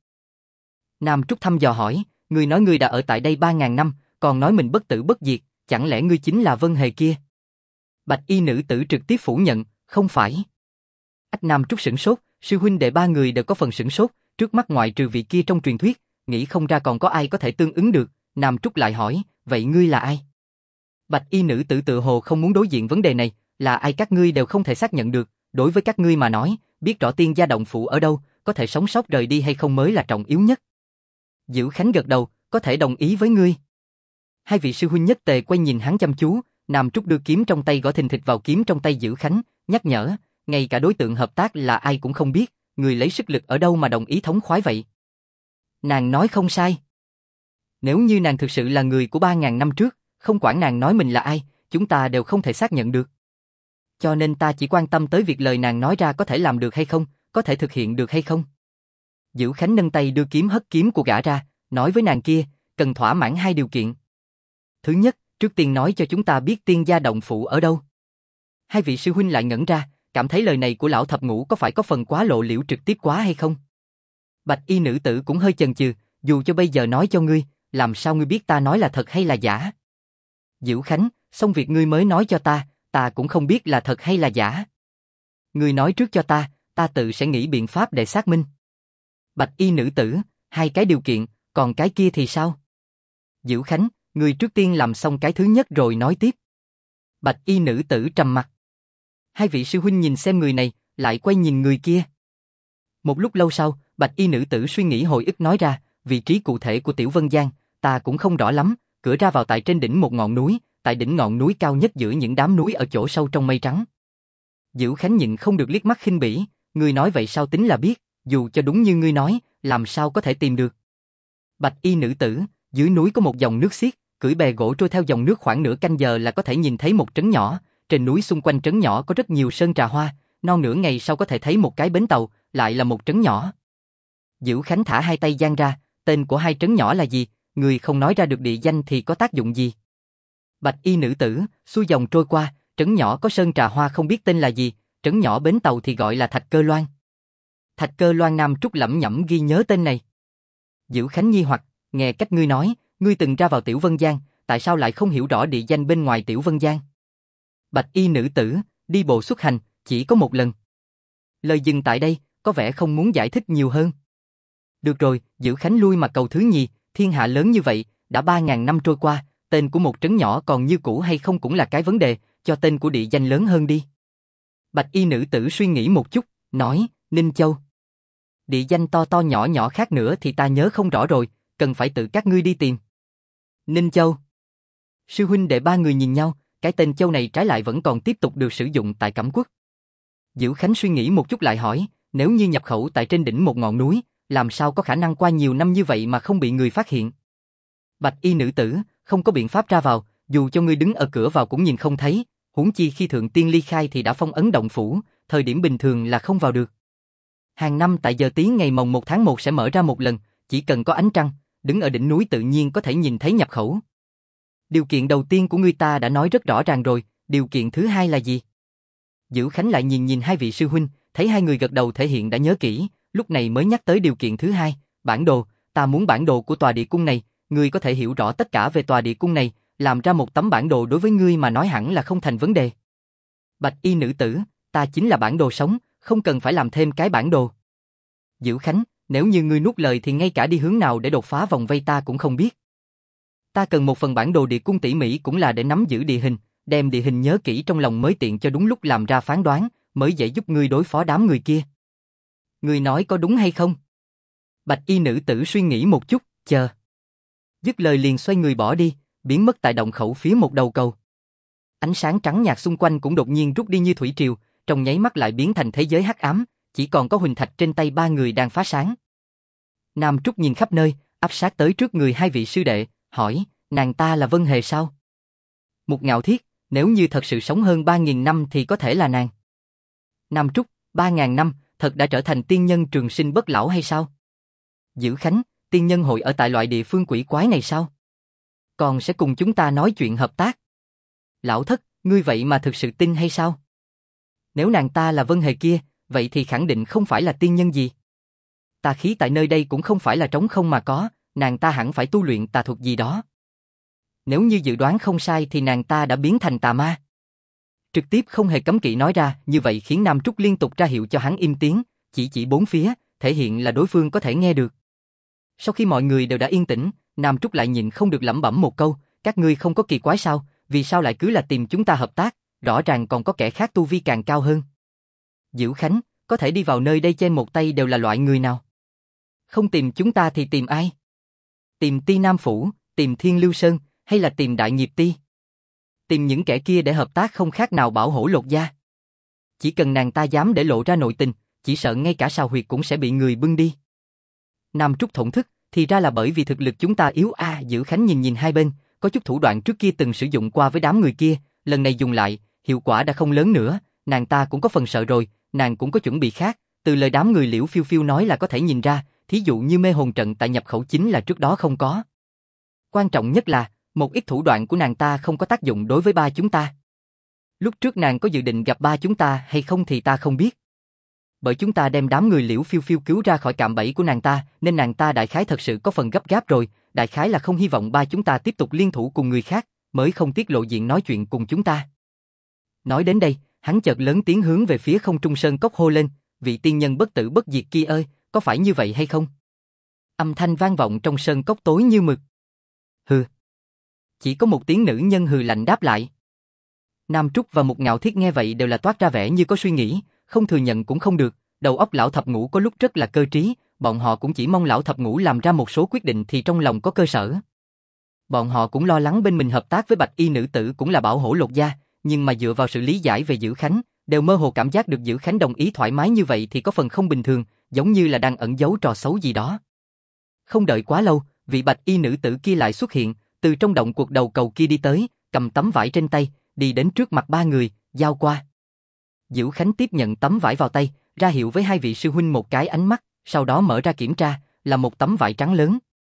Nam Trúc thăm dò hỏi, ngươi nói ngươi đã ở tại đây 3.000 năm, còn nói mình bất tử bất diệt, chẳng lẽ ngươi chính là Vân Hề kia? Bạch y nữ tử trực tiếp phủ nhận, không phải. Ách Nam Trúc sửng sốt, sư huynh đệ ba người đều có phần sửng sốt, trước mắt ngoại trừ vị kia trong truyền thuyết, nghĩ không ra còn có ai có thể tương ứng được. Nam Trúc lại hỏi, vậy ngươi là ai? Bạch y nữ tử tự hồ không muốn đối diện vấn đề này, là ai các ngươi đều không thể xác nhận được, đối với các ngươi mà nói, biết rõ tiên gia động phủ ở đâu, có thể sống sót rời đi hay không mới là trọng yếu nhất. Dữ Khánh gật đầu, có thể đồng ý với ngươi. Hai vị sư huynh nhất tề quay nhìn hắn chăm chú, Nam Trúc đưa kiếm trong tay gõ thình thịch vào kiếm trong tay Dữ Khánh, nhắc nhở, ngay cả đối tượng hợp tác là ai cũng không biết, người lấy sức lực ở đâu mà đồng ý thống khoái vậy. Nàng nói không sai. Nếu như nàng thực sự là người của 3.000 năm trước, không quản nàng nói mình là ai, chúng ta đều không thể xác nhận được. Cho nên ta chỉ quan tâm tới việc lời nàng nói ra có thể làm được hay không, có thể thực hiện được hay không. Dữ Khánh nâng tay đưa kiếm hất kiếm của gã ra, nói với nàng kia, cần thỏa mãn 2 điều kiện. Thứ nhất, trước tiên nói cho chúng ta biết tiên gia động phủ ở đâu. Hai vị sư huynh lại ngẩn ra, cảm thấy lời này của lão thập ngũ có phải có phần quá lộ liễu trực tiếp quá hay không? Bạch y nữ tử cũng hơi chần chừ, dù cho bây giờ nói cho ngươi, làm sao ngươi biết ta nói là thật hay là giả? Dữ Khánh, xong việc ngươi mới nói cho ta cũng không biết là thật hay là giả. Ngươi nói trước cho ta tự sẽ nghĩ biện pháp để xác minh. Bạch y nữ tử, 2 cái điều kiện, còn cái kia thì sao? Dữ Khánh, ngươi trước tiên làm xong cái thứ nhất rồi nói tiếp. Bạch y nữ tử trầm mặt. Hai vị sư huynh nhìn xem người này, lại quay nhìn người kia. Một lúc lâu sau, Bạch y nữ tử suy nghĩ hồi ức nói ra, vị trí cụ thể của Tiểu Vân Giang, ta cũng không rõ lắm, cửa ra vào tại trên đỉnh một ngọn núi, tại đỉnh ngọn núi cao nhất giữa những đám núi ở chỗ sâu trong mây trắng. Dữ Khánh nhịn không được liếc mắt khinh bỉ, ngươi nói vậy sao tính là biết, dù cho đúng như ngươi nói, làm sao có thể tìm được. Bạch y nữ tử, dưới núi có một dòng nước xiết, cưỡi bè gỗ trôi theo dòng nước khoảng nửa canh giờ là có thể nhìn thấy một trấn nhỏ, trên núi xung quanh trấn nhỏ có rất nhiều sơn trà hoa, non nửa ngày sau có thể thấy một cái bến tàu, lại là một trấn nhỏ. Dữ Khánh thả 2 tay giang ra, tên của 2 trấn nhỏ là gì, người không nói ra được địa danh thì có tác dụng gì. Bạch y nữ tử, xuôi dòng trôi qua, trấn nhỏ có sơn trà hoa không biết tên là gì, trấn nhỏ bến tàu thì gọi là Thạch Cơ Loan. Thạch Cơ Loan. Nam Trúc lẩm nhẩm ghi nhớ tên này. Dữ Khánh nghi hoặc, nghe cách ngươi nói, ngươi từng ra vào Tiểu Vân Giang, tại sao lại không hiểu rõ địa danh bên ngoài Tiểu Vân Giang? Bạch y nữ tử, đi bộ xuất hành, chỉ có một lần. Lời dừng tại đây, có vẻ không muốn giải thích nhiều hơn. Được rồi, Dữ Khánh lui mà cầu thứ nhì, thiên hạ lớn như vậy, đã 3.000 năm trôi qua, tên của một trấn nhỏ còn như cũ hay không cũng là cái vấn đề, cho tên của địa danh lớn hơn đi. Bạch y nữ tử suy nghĩ một chút, nói, Ninh Châu. Địa danh to to nhỏ nhỏ khác nữa thì ta nhớ không rõ rồi, cần phải tự các ngươi đi tìm. Ninh Châu. Sư huynh đệ 3 người nhìn nhau, cái tên Châu này trái lại vẫn còn tiếp tục được sử dụng tại Cẩm Quốc. Dữ Khánh suy nghĩ một chút lại hỏi, nếu như nhập khẩu tại trên đỉnh một ngọn núi, làm sao có khả năng qua nhiều năm như vậy mà không bị người phát hiện? Bạch y nữ tử, không có biện pháp ra vào, dù cho ngươi đứng ở cửa vào cũng nhìn không thấy, huống chi khi thượng tiên ly khai thì đã phong ấn động phủ, thời điểm bình thường là không vào được. Hàng năm tại giờ tí ngày mồng 1 tháng 1 sẽ mở ra một lần, chỉ cần có ánh trăng, đứng ở đỉnh núi tự nhiên có thể nhìn thấy nhập khẩu. Điều kiện đầu tiên của ngươi ta đã nói rất rõ ràng rồi, điều kiện thứ hai là gì? Dữ Khánh lại nhìn hai vị sư huynh, thấy 2 người gật đầu thể hiện đã nhớ kỹ, lúc này mới nhắc tới điều kiện thứ hai, bản đồ, ta muốn bản đồ của tòa địa cung này, ngươi có thể hiểu rõ tất cả về tòa địa cung này, làm ra một tấm bản đồ đối với ngươi mà nói hẳn là không thành vấn đề. Bạch y nữ tử, ta chính là bản đồ sống, không cần phải làm thêm cái bản đồ. Dữ Khánh, nếu như ngươi nuốt lời thì ngay cả đi hướng nào để đột phá vòng vây ta cũng không biết. Ta cần một phần bản đồ địa cung tỉ mỉ cũng là để nắm giữ địa hình, đem địa hình nhớ kỹ trong lòng mới tiện cho đúng lúc làm ra phán đoán, mới dễ giúp ngươi đối phó đám người kia. Ngươi nói có đúng hay không? Bạch y nữ tử suy nghĩ một chút, chờ. Dứt lời liền xoay người bỏ đi, biến mất tại động khẩu phía một đầu cầu. Ánh sáng trắng nhạt xung quanh cũng đột nhiên rút đi như thủy triều, trong nháy mắt lại biến thành thế giới hắc ám, chỉ còn có huỳnh thạch trên tay 3 người đang phá sáng. Nam Trúc nhìn khắp nơi, áp sát tới trước người 2 vị sư đệ, hỏi, nàng ta là Vân Hề sao? Một Ngạo Thiết, nếu như thật sự sống hơn 3.000 năm thì có thể là nàng. Nam Trúc, 3.000 năm, thật đã trở thành tiên nhân trường sinh bất lão hay sao? Dữ Khánh, tiên nhân hội ở tại loại địa phương quỷ quái này sao? Còn sẽ cùng chúng ta nói chuyện hợp tác. Lão thất, ngươi vậy mà thực sự tin hay sao? Nếu nàng ta là Vân Hề kia, vậy thì khẳng định không phải là tiên nhân gì. Tà khí tại nơi đây cũng không phải là trống không mà có, nàng ta hẳn phải tu luyện tà thuật gì đó. Nếu như dự đoán không sai thì nàng ta đã biến thành tà ma. Trực tiếp không hề cấm kỵ nói ra, như vậy khiến Nam Trúc liên tục ra hiệu cho hắn im tiếng, chỉ 4 phía, thể hiện là đối phương có thể nghe được. Sau khi mọi người đều đã yên tĩnh, Nam Trúc lại nhịn không được lẩm bẩm một câu, các ngươi không có kỳ quái sao, vì sao lại cứ là tìm chúng ta hợp tác, rõ ràng còn có kẻ khác tu vi càng cao hơn. Diệu Khánh, có thể đi vào nơi đây trên một tay đều là loại người nào? Không tìm chúng ta thì tìm ai? Tìm Ti Nam Phủ, tìm Thiên Lưu Sơn, hay là tìm Đại Nghiệp Ti? Tìm những kẻ kia để hợp tác không khác nào bảo hổ lột da. Chỉ cần nàng ta dám để lộ ra nội tình, chỉ sợ ngay cả sào huyệt cũng sẽ bị người bưng đi. Nam Trúc thổn thức, thì ra là bởi vì thực lực chúng ta yếu a. Diệu Khánh nhìn hai bên, có chút thủ đoạn trước kia từng sử dụng qua với đám người kia, lần này dùng lại, hiệu quả đã không lớn nữa, nàng ta cũng có phần sợ rồi, nàng cũng có chuẩn bị khác, từ lời đám người Liễu Phiêu Phiêu nói là có thể nhìn ra, thí dụ như mê hồn trận tại nhập khẩu chính là trước đó không có. Quan trọng nhất là, một ít thủ đoạn của nàng ta không có tác dụng đối với ba chúng ta. Lúc trước nàng có dự định gặp ba chúng ta hay không thì ta không biết. Bởi chúng ta đem đám người Liễu Phiêu Phiêu cứu ra khỏi cạm bẫy của nàng ta, nên nàng ta đại khái thật sự có phần gấp gáp rồi, đại khái là không hy vọng ba chúng ta tiếp tục liên thủ cùng người khác, mới không tiết lộ diện nói chuyện cùng chúng ta. Nói đến đây, hắn chợt lớn tiếng hướng về phía không trung sơn cốc hô lên, vị tiên nhân bất tử bất diệt kia ơi, có phải như vậy hay không? Âm thanh vang vọng trong sơn cốc tối như mực. Hừ. Chỉ có một tiếng nữ nhân hừ lạnh đáp lại. Nam Trúc và Mục Ngạo Thiết nghe vậy đều là toát ra vẻ như có suy nghĩ, không thừa nhận cũng không được, đầu óc lão thập ngũ có lúc rất là cơ trí, bọn họ cũng chỉ mong lão thập ngũ làm ra một số quyết định thì trong lòng có cơ sở. Bọn họ cũng lo lắng bên mình hợp tác với bạch y nữ tử cũng là bảo hổ lột da, nhưng mà dựa vào sự lý giải về Dữ Khánh, đều mơ hồ cảm giác được Dữ Khánh đồng ý thoải mái như vậy thì có phần không bình thường, giống như là đang ẩn giấu trò xấu gì đó. Không đợi quá lâu, vị bạch y nữ tử kia lại xuất hiện, từ trong động cuộc đầu cầu kia đi tới, cầm tấm vải trên tay, đi đến trước mặt ba người, giao qua. Dữ Khánh tiếp nhận tấm vải vào tay, ra hiệu với hai vị sư huynh một cái ánh mắt, sau đó mở ra kiểm tra, là một tấm vải trắng lớn.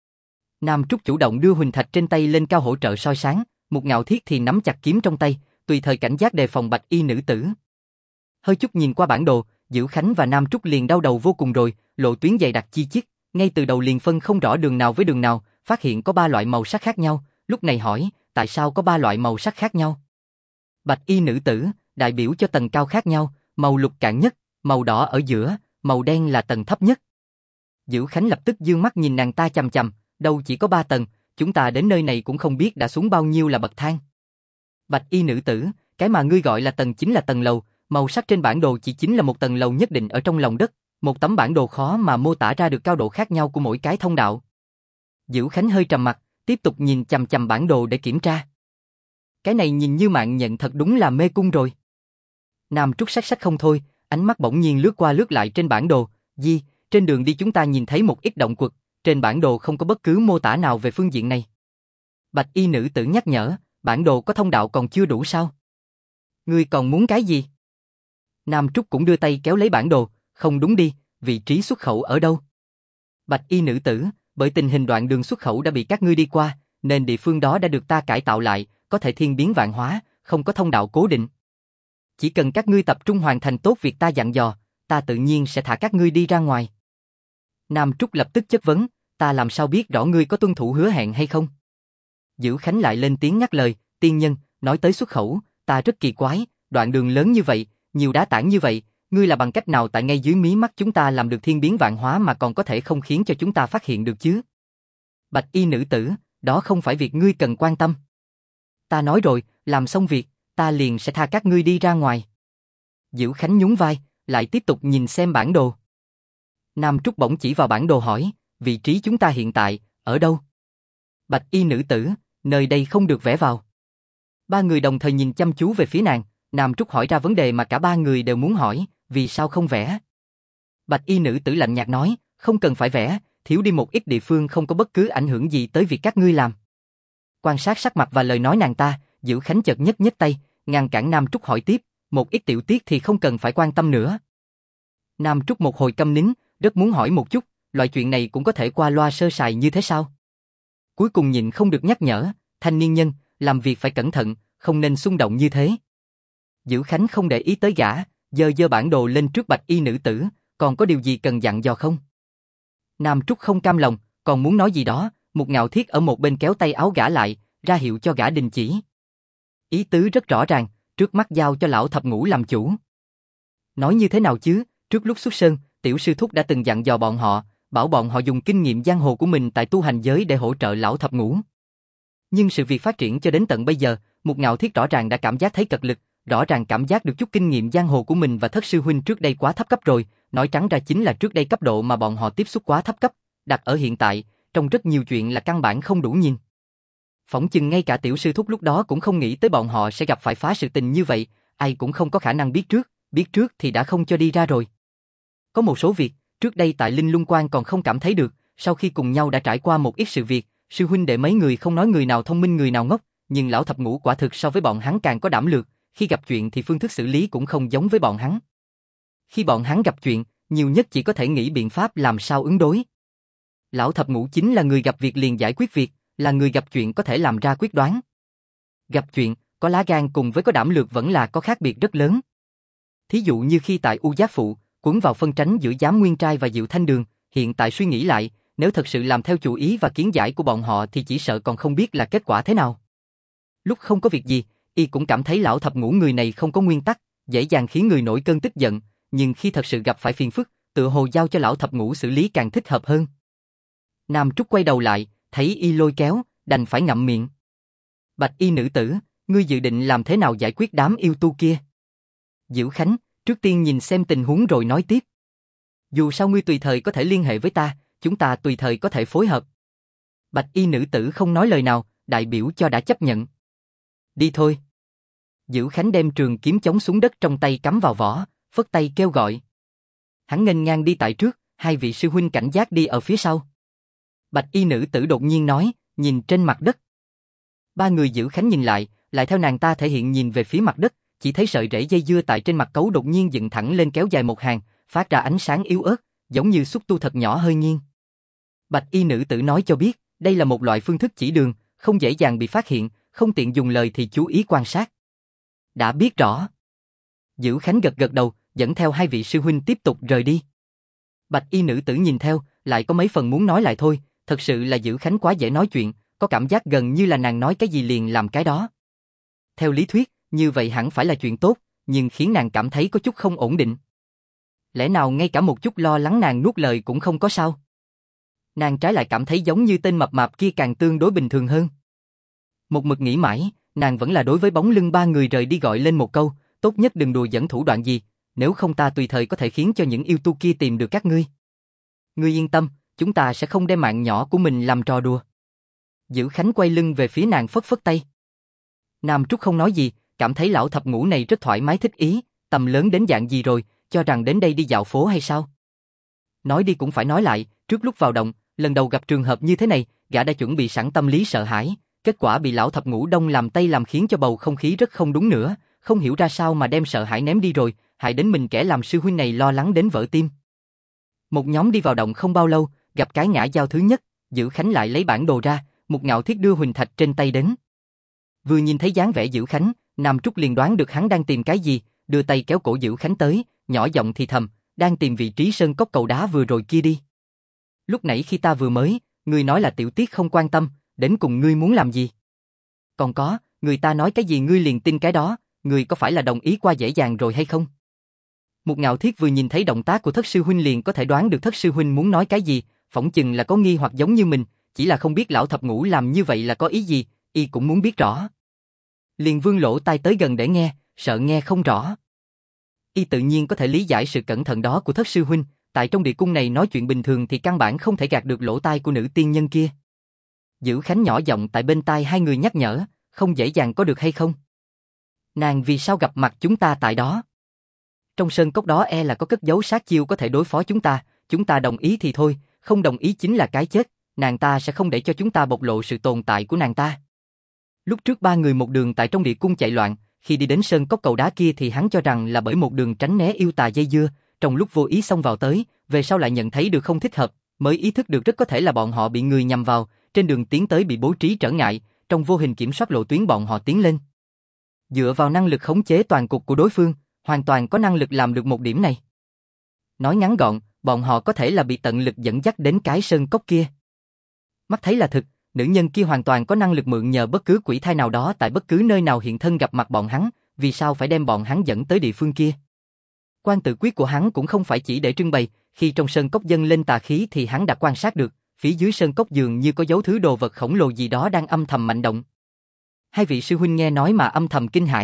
Nam Trúc chủ động đưa huỳnh thạch trên tay lên cao hỗ trợ soi sáng, Mục Ngạo Thiết thì nắm chặt kiếm trong tay, tùy thời cảnh giác đề phòng bạch y nữ tử. Hơi chút nhìn qua bản đồ, Dữ Khánh và Nam Trúc liền đau đầu vô cùng rồi, lộ tuyến dày đặc chi chít, ngay từ đầu liền phân không rõ đường nào với đường nào, phát hiện có 3 loại màu sắc khác nhau, lúc này hỏi, tại sao có 3 loại màu sắc khác nhau? Bạch y nữ tử, đại biểu cho tầng cao khác nhau, màu lục cạn nhất, màu đỏ ở giữa, màu đen là tầng thấp nhất. Dữ Khánh lập tức dương mắt nhìn nàng ta chằm chằm, đâu chỉ có 3 tầng, chúng ta đến nơi này cũng không biết đã xuống bao nhiêu là bậc thang. Bạch y nữ tử, cái mà ngươi gọi là tầng chính là tầng lầu, màu sắc trên bản đồ chỉ chính là một tầng lầu nhất định ở trong lòng đất, một tấm bản đồ khó mà mô tả ra được cao độ khác nhau của mỗi cái thông đạo. Dữ Khánh hơi trầm mặt, tiếp tục nhìn chằm chằm bản đồ để kiểm tra. Cái này nhìn như mạng nhện thật đúng là mê cung rồi. Nam Trúc sách không thôi, ánh mắt bỗng nhiên lướt qua lướt lại trên bản đồ, trên đường đi chúng ta nhìn thấy một ít động quật, trên bản đồ không có bất cứ mô tả nào về phương diện này. Bạch y nữ tử nhắc nhở, bản đồ có thông đạo còn chưa đủ sao? Ngươi còn muốn cái gì? Nam Trúc cũng đưa tay kéo lấy bản đồ, không đúng đi, vị trí xuất khẩu ở đâu? Bạch y nữ tử, bởi tình hình đoạn đường xuất khẩu đã bị các ngươi đi qua, nên địa phương đó đã được ta cải tạo lại, có thể thiên biến vạn hóa, không có thông đạo cố định. Chỉ cần các ngươi tập trung hoàn thành tốt việc ta dặn dò, ta tự nhiên sẽ thả các ngươi đi ra ngoài. Nam Trúc lập tức chất vấn, ta làm sao biết rõ ngươi có tuân thủ hứa hẹn hay không? Dữ Khánh lại lên tiếng ngắt lời, tiên nhân, nói tới xuất khẩu, ta rất kỳ quái, đoạn đường lớn như vậy, nhiều đá tảng như vậy, ngươi là bằng cách nào tại ngay dưới mí mắt chúng ta làm được thiên biến vạn hóa mà còn có thể không khiến cho chúng ta phát hiện được chứ? Bạch y nữ tử, đó không phải việc ngươi cần quan tâm. Ta nói rồi, làm xong việc, ta liền sẽ tha các ngươi đi ra ngoài. Dữ Khánh nhún vai, lại tiếp tục nhìn xem bản đồ. Nam Trúc bỗng chỉ vào bản đồ hỏi, vị trí chúng ta hiện tại, ở đâu? Bạch y nữ tử, nơi đây không được vẽ vào. Ba người đồng thời nhìn chăm chú về phía nàng, Nam Trúc hỏi ra vấn đề mà cả ba người đều muốn hỏi, vì sao không vẽ? Bạch y nữ tử lạnh nhạt nói, không cần phải vẽ, thiếu đi một ít địa phương không có bất cứ ảnh hưởng gì tới việc các ngươi làm. Quan sát sắc mặt và lời nói nàng ta, Dữ Khánh chợt nhấc tay, ngăn cản Nam Trúc hỏi tiếp, một ít tiểu tiết thì không cần phải quan tâm nữa. Nam Trúc một hồi câm nín, rất muốn hỏi một chút, loại chuyện này cũng có thể qua loa sơ sài như thế sao? Cuối cùng nhịn không được nhắc nhở, thanh niên nhân, làm việc phải cẩn thận, không nên xung động như thế. Dữ Khánh không để ý tới gã, giơ bản đồ lên trước bạch y nữ tử, còn có điều gì cần dặn dò không? Nam Trúc không cam lòng, còn muốn nói gì đó, Mục Ngạo Thiết ở một bên kéo tay áo gã lại, ra hiệu cho gã đình chỉ. Ý tứ rất rõ ràng, trước mắt giao cho lão thập ngũ làm chủ. Nói như thế nào chứ, trước lúc xuất sơn, tiểu sư thúc đã từng dặn dò bọn họ, bảo bọn họ dùng kinh nghiệm giang hồ của mình tại tu hành giới để hỗ trợ lão thập ngũ. Nhưng sự việc phát triển cho đến tận bây giờ, Mục Ngạo Thiết rõ ràng đã cảm giác thấy cật lực, rõ ràng cảm giác được chút kinh nghiệm giang hồ của mình và thất sư huynh trước đây quá thấp cấp rồi, nói trắng ra chính là trước đây cấp độ mà bọn họ tiếp xúc quá thấp cấp, đặt ở hiện tại, trong rất nhiều chuyện là căn bản không đủ nhìn. Phỏng chừng ngay cả tiểu sư thúc lúc đó cũng không nghĩ tới bọn họ sẽ gặp phải phá sự tình như vậy, ai cũng không có khả năng biết trước thì đã không cho đi ra rồi. Có một số việc, trước đây tại Linh Lung Quan còn không cảm thấy được, sau khi cùng nhau đã trải qua một ít sự việc, sư huynh đệ mấy người không nói người nào thông minh người nào ngốc, nhưng lão thập ngũ quả thực so với bọn hắn càng có đảm lược, khi gặp chuyện thì phương thức xử lý cũng không giống với bọn hắn. Khi bọn hắn gặp chuyện, nhiều nhất chỉ có thể nghĩ biện pháp làm sao ứng đối. Lão thập ngũ chính là người gặp việc liền giải quyết việc, là người gặp chuyện có thể làm ra quyết đoán. Gặp chuyện, có lá gan cùng với có đảm lược vẫn là có khác biệt rất lớn. Thí dụ như khi tại U Giác Phụ, cuốn vào phân tranh giữa Giám Nguyên Trai và Diệu Thanh Đường, hiện tại suy nghĩ lại, nếu thật sự làm theo chủ ý và kiến giải của bọn họ thì chỉ sợ còn không biết là kết quả thế nào. Lúc không có việc gì, y cũng cảm thấy lão thập ngũ người này không có nguyên tắc, dễ dàng khiến người nổi cơn tức giận, nhưng khi thật sự gặp phải phiền phức, tựa hồ giao cho lão thập ngũ xử lý càng thích hợp hơn. Nam Trúc quay đầu lại, thấy y lôi kéo, đành phải ngậm miệng. Bạch y nữ tử, ngươi dự định làm thế nào giải quyết đám yêu tu kia? Diệu Khánh, trước tiên nhìn xem tình huống rồi nói tiếp. Dù sao ngươi tùy thời có thể liên hệ với ta, chúng ta tùy thời có thể phối hợp. Bạch y nữ tử không nói lời nào, đại biểu cho đã chấp nhận. Đi thôi. Diệu Khánh đem trường kiếm chống xuống đất trong tay cắm vào vỏ, phất tay kêu gọi. Hắn nghênh ngang đi tại trước, hai vị sư huynh cảnh giác đi ở phía sau. Bạch y nữ tử đột nhiên nói, nhìn trên mặt đất. Ba người Diệu Khánh nhìn lại theo nàng ta thể hiện nhìn về phía mặt đất, chỉ thấy sợi rễ dây dưa tại trên mặt cấu đột nhiên dựng thẳng lên kéo dài một hàng, phát ra ánh sáng yếu ớt, giống như xúc tu thật nhỏ hơi nghiêng. Bạch y nữ tử nói cho biết, đây là một loại phương thức chỉ đường, không dễ dàng bị phát hiện, không tiện dùng lời thì chú ý quan sát. Đã biết rõ. Diệu Khánh gật gật đầu, dẫn theo hai vị sư huynh tiếp tục rời đi. Bạch y nữ tử nhìn theo, lại có mấy phần muốn nói lại thôi, thật sự là Diệu Khánh quá dễ nói chuyện, có cảm giác gần như là nàng nói cái gì liền làm cái đó. Theo lý thuyết, như vậy hẳn phải là chuyện tốt, nhưng khiến nàng cảm thấy có chút không ổn định. Lẽ nào ngay cả một chút lo lắng nàng nuốt lời cũng không có sao? Nàng trái lại cảm thấy giống như tên mập mạp kia càng tương đối bình thường hơn. Một mực nghĩ mãi, nàng vẫn là đối với bóng lưng ba người rời đi gọi lên một câu, tốt nhất đừng đùa dẫn thủ đoạn gì, nếu không ta tùy thời có thể khiến cho những yêu tu kia tìm được các ngươi. Ngươi yên tâm, chúng ta sẽ không đem mạng nhỏ của mình làm trò đùa. Diệu Khánh quay lưng về phía nàng phất phất tay. Nam Trúc không nói gì, cảm thấy lão thập ngũ này rất thoải mái thích ý, tầm lớn đến dạng gì rồi, cho rằng đến đây đi dạo phố hay sao? Nói đi cũng phải nói lại, trước lúc vào động, lần đầu gặp trường hợp như thế này, gã đã chuẩn bị sẵn tâm lý sợ hãi, kết quả bị lão thập ngũ đông làm tây làm khiến cho bầu không khí rất không đúng nữa, không hiểu ra sao mà đem sợ hãi ném đi rồi, hại đến mình kẻ làm sư huynh này lo lắng đến vỡ tim. Một nhóm đi vào động không bao lâu, gặp cái ngã giao thứ nhất, Diệu Khánh lại lấy bản đồ ra, một ngạo thiết đưa huỳnh thạch trên tay đến. Vừa nhìn thấy dáng vẻ Diệu Khánh, Nam Trúc liền đoán được hắn đang tìm cái gì, đưa tay kéo cổ Diệu Khánh tới, nhỏ giọng thì thầm, đang tìm vị trí sơn cốc cầu đá vừa rồi kia đi. Lúc nãy khi ta vừa mới, ngươi nói là tiểu tiết không quan tâm, đến cùng ngươi muốn làm gì? Còn có, người ta nói cái gì ngươi liền tin cái đó, ngươi có phải là đồng ý qua dễ dàng rồi hay không? Một ngạo thiết vừa nhìn thấy động tác của thất sư huynh liền có thể đoán được thất sư huynh muốn nói cái gì, phỏng chừng là có nghi hoặc giống như mình, chỉ là không biết lão thập ngũ làm như vậy là có ý gì, y cũng muốn biết rõ. Liền vươn lỗ tai tới gần để nghe, sợ nghe không rõ. Y tự nhiên có thể lý giải sự cẩn thận đó của thất sư huynh, tại trong địa cung này nói chuyện bình thường thì căn bản không thể gạt được lỗ tai của nữ tiên nhân kia. Diệu Khánh nhỏ giọng tại bên tai hai người nhắc nhở, không dễ dàng có được hay không? Nàng vì sao gặp mặt chúng ta tại đó? Trong sơn cốc đó e là có cất giấu sát chiêu có thể đối phó chúng ta đồng ý thì thôi, không đồng ý chính là cái chết, nàng ta sẽ không để cho chúng ta bộc lộ sự tồn tại của nàng ta. Lúc trước ba người một đường tại trong địa cung chạy loạn, khi đi đến sơn cốc cầu đá kia thì hắn cho rằng là bởi một đường tránh né yêu tà dây dưa, trong lúc vô ý xông vào tới, về sau lại nhận thấy được không thích hợp, mới ý thức được rất có thể là bọn họ bị người nhằm vào, trên đường tiến tới bị bố trí trở ngại, trong vô hình kiểm soát lộ tuyến bọn họ tiến lên. Dựa vào năng lực khống chế toàn cục của đối phương, hoàn toàn có năng lực làm được một điểm này. Nói ngắn gọn, bọn họ có thể là bị tận lực dẫn dắt đến cái sơn cốc kia. Mắt thấy là thực, nữ nhân kia hoàn toàn có năng lực mượn nhờ bất cứ quỷ thai nào đó tại bất cứ nơi nào hiện thân gặp mặt bọn hắn, vì sao phải đem bọn hắn dẫn tới địa phương kia? Quan tự quyết của hắn cũng không phải chỉ để trưng bày, khi trong sơn cốc dâng lên tà khí thì hắn đã quan sát được, phía dưới sơn cốc dường như có dấu thứ đồ vật khổng lồ gì đó đang âm thầm mạnh động. Hai vị sư huynh nghe nói mà âm thầm kinh hãi,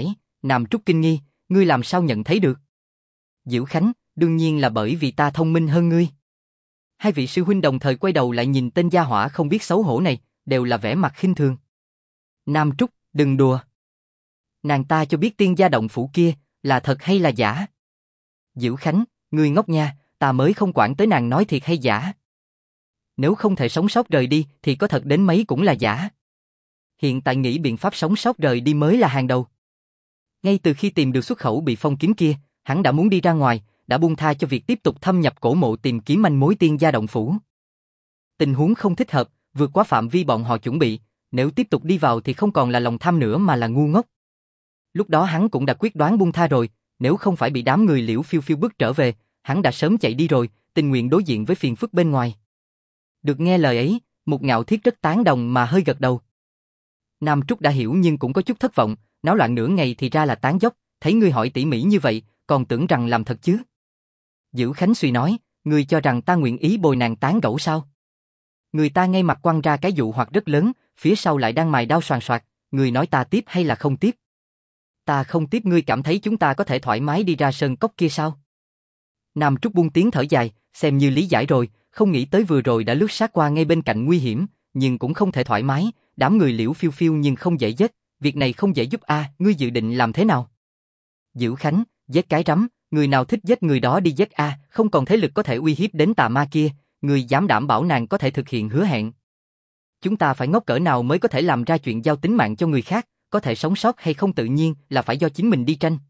Nam Trúc kinh nghi, ngươi làm sao nhận thấy được? Diệu Khánh, đương nhiên là bởi vì ta thông minh hơn ngươi. Hai vị sư huynh đồng thời quay đầu lại nhìn tên gia hỏa không biết xấu hổ này, đều là vẻ mặt khinh thường. Nam Trúc, đừng đùa. Nàng ta cho biết tiên gia động phủ kia, là thật hay là giả? Diệu Khánh, ngươi ngốc nha, ta mới không quản tới nàng nói thiệt hay giả. Nếu không thể sống sót rời đi thì có thật đến mấy cũng là giả. Hiện tại nghĩ biện pháp sống sót rời đi mới là hàng đầu. Ngay từ khi tìm được xuất khẩu bị phong kín kia, hắn đã muốn đi ra ngoài, đã buông tha cho việc tiếp tục thâm nhập cổ mộ tìm kiếm manh mối tiên gia động phủ. Tình huống không thích hợp, vượt quá phạm vi bọn họ chuẩn bị, nếu tiếp tục đi vào thì không còn là lòng tham nữa mà là ngu ngốc. Lúc đó hắn cũng đã quyết đoán buông tha rồi, nếu không phải bị đám người Liễu Phiêu Phiêu bức trở về, hắn đã sớm chạy đi rồi, tình nguyện đối diện với phiền phức bên ngoài. Được nghe lời ấy, Mục Ngạo Thiết rất tán đồng mà hơi gật đầu. Nam Trúc đã hiểu nhưng cũng có chút thất vọng, náo loạn nửa ngày thì ra là tán dóc, thấy ngươi hỏi tỉ mỉ như vậy, còn tưởng rằng làm thật chứ. Dữ Khánh suy nói, ngươi cho rằng ta nguyện ý bồi nàng tán gẫu sao? Người ta ngay mặt quăng ra cái dụ hoặc rất lớn, phía sau lại đang mài đao soàn soạt, ngươi nói ta tiếp hay là không tiếp? Ta không tiếp, ngươi cảm thấy chúng ta có thể thoải mái đi ra sơn cốc kia sao? Nam Trúc buông tiếng thở dài, xem như lý giải rồi, không nghĩ tới vừa rồi đã lướt sát qua ngay bên cạnh nguy hiểm, nhưng cũng không thể thoải mái, đám người Liễu Phiêu Phiêu nhưng không dễ giết, việc này không dễ giúp a, ngươi dự định làm thế nào? Dữ Khánh, giết cái rắm, người nào thích giết người đó đi giết a, không còn thế lực có thể uy hiếp đến tà ma kia, ngươi dám đảm bảo nàng có thể thực hiện hứa hẹn? Chúng ta phải ngốc cỡ nào mới có thể làm ra chuyện giao tính mạng cho người khác, có thể sống sót hay không tự nhiên là phải do chính mình đi tranh.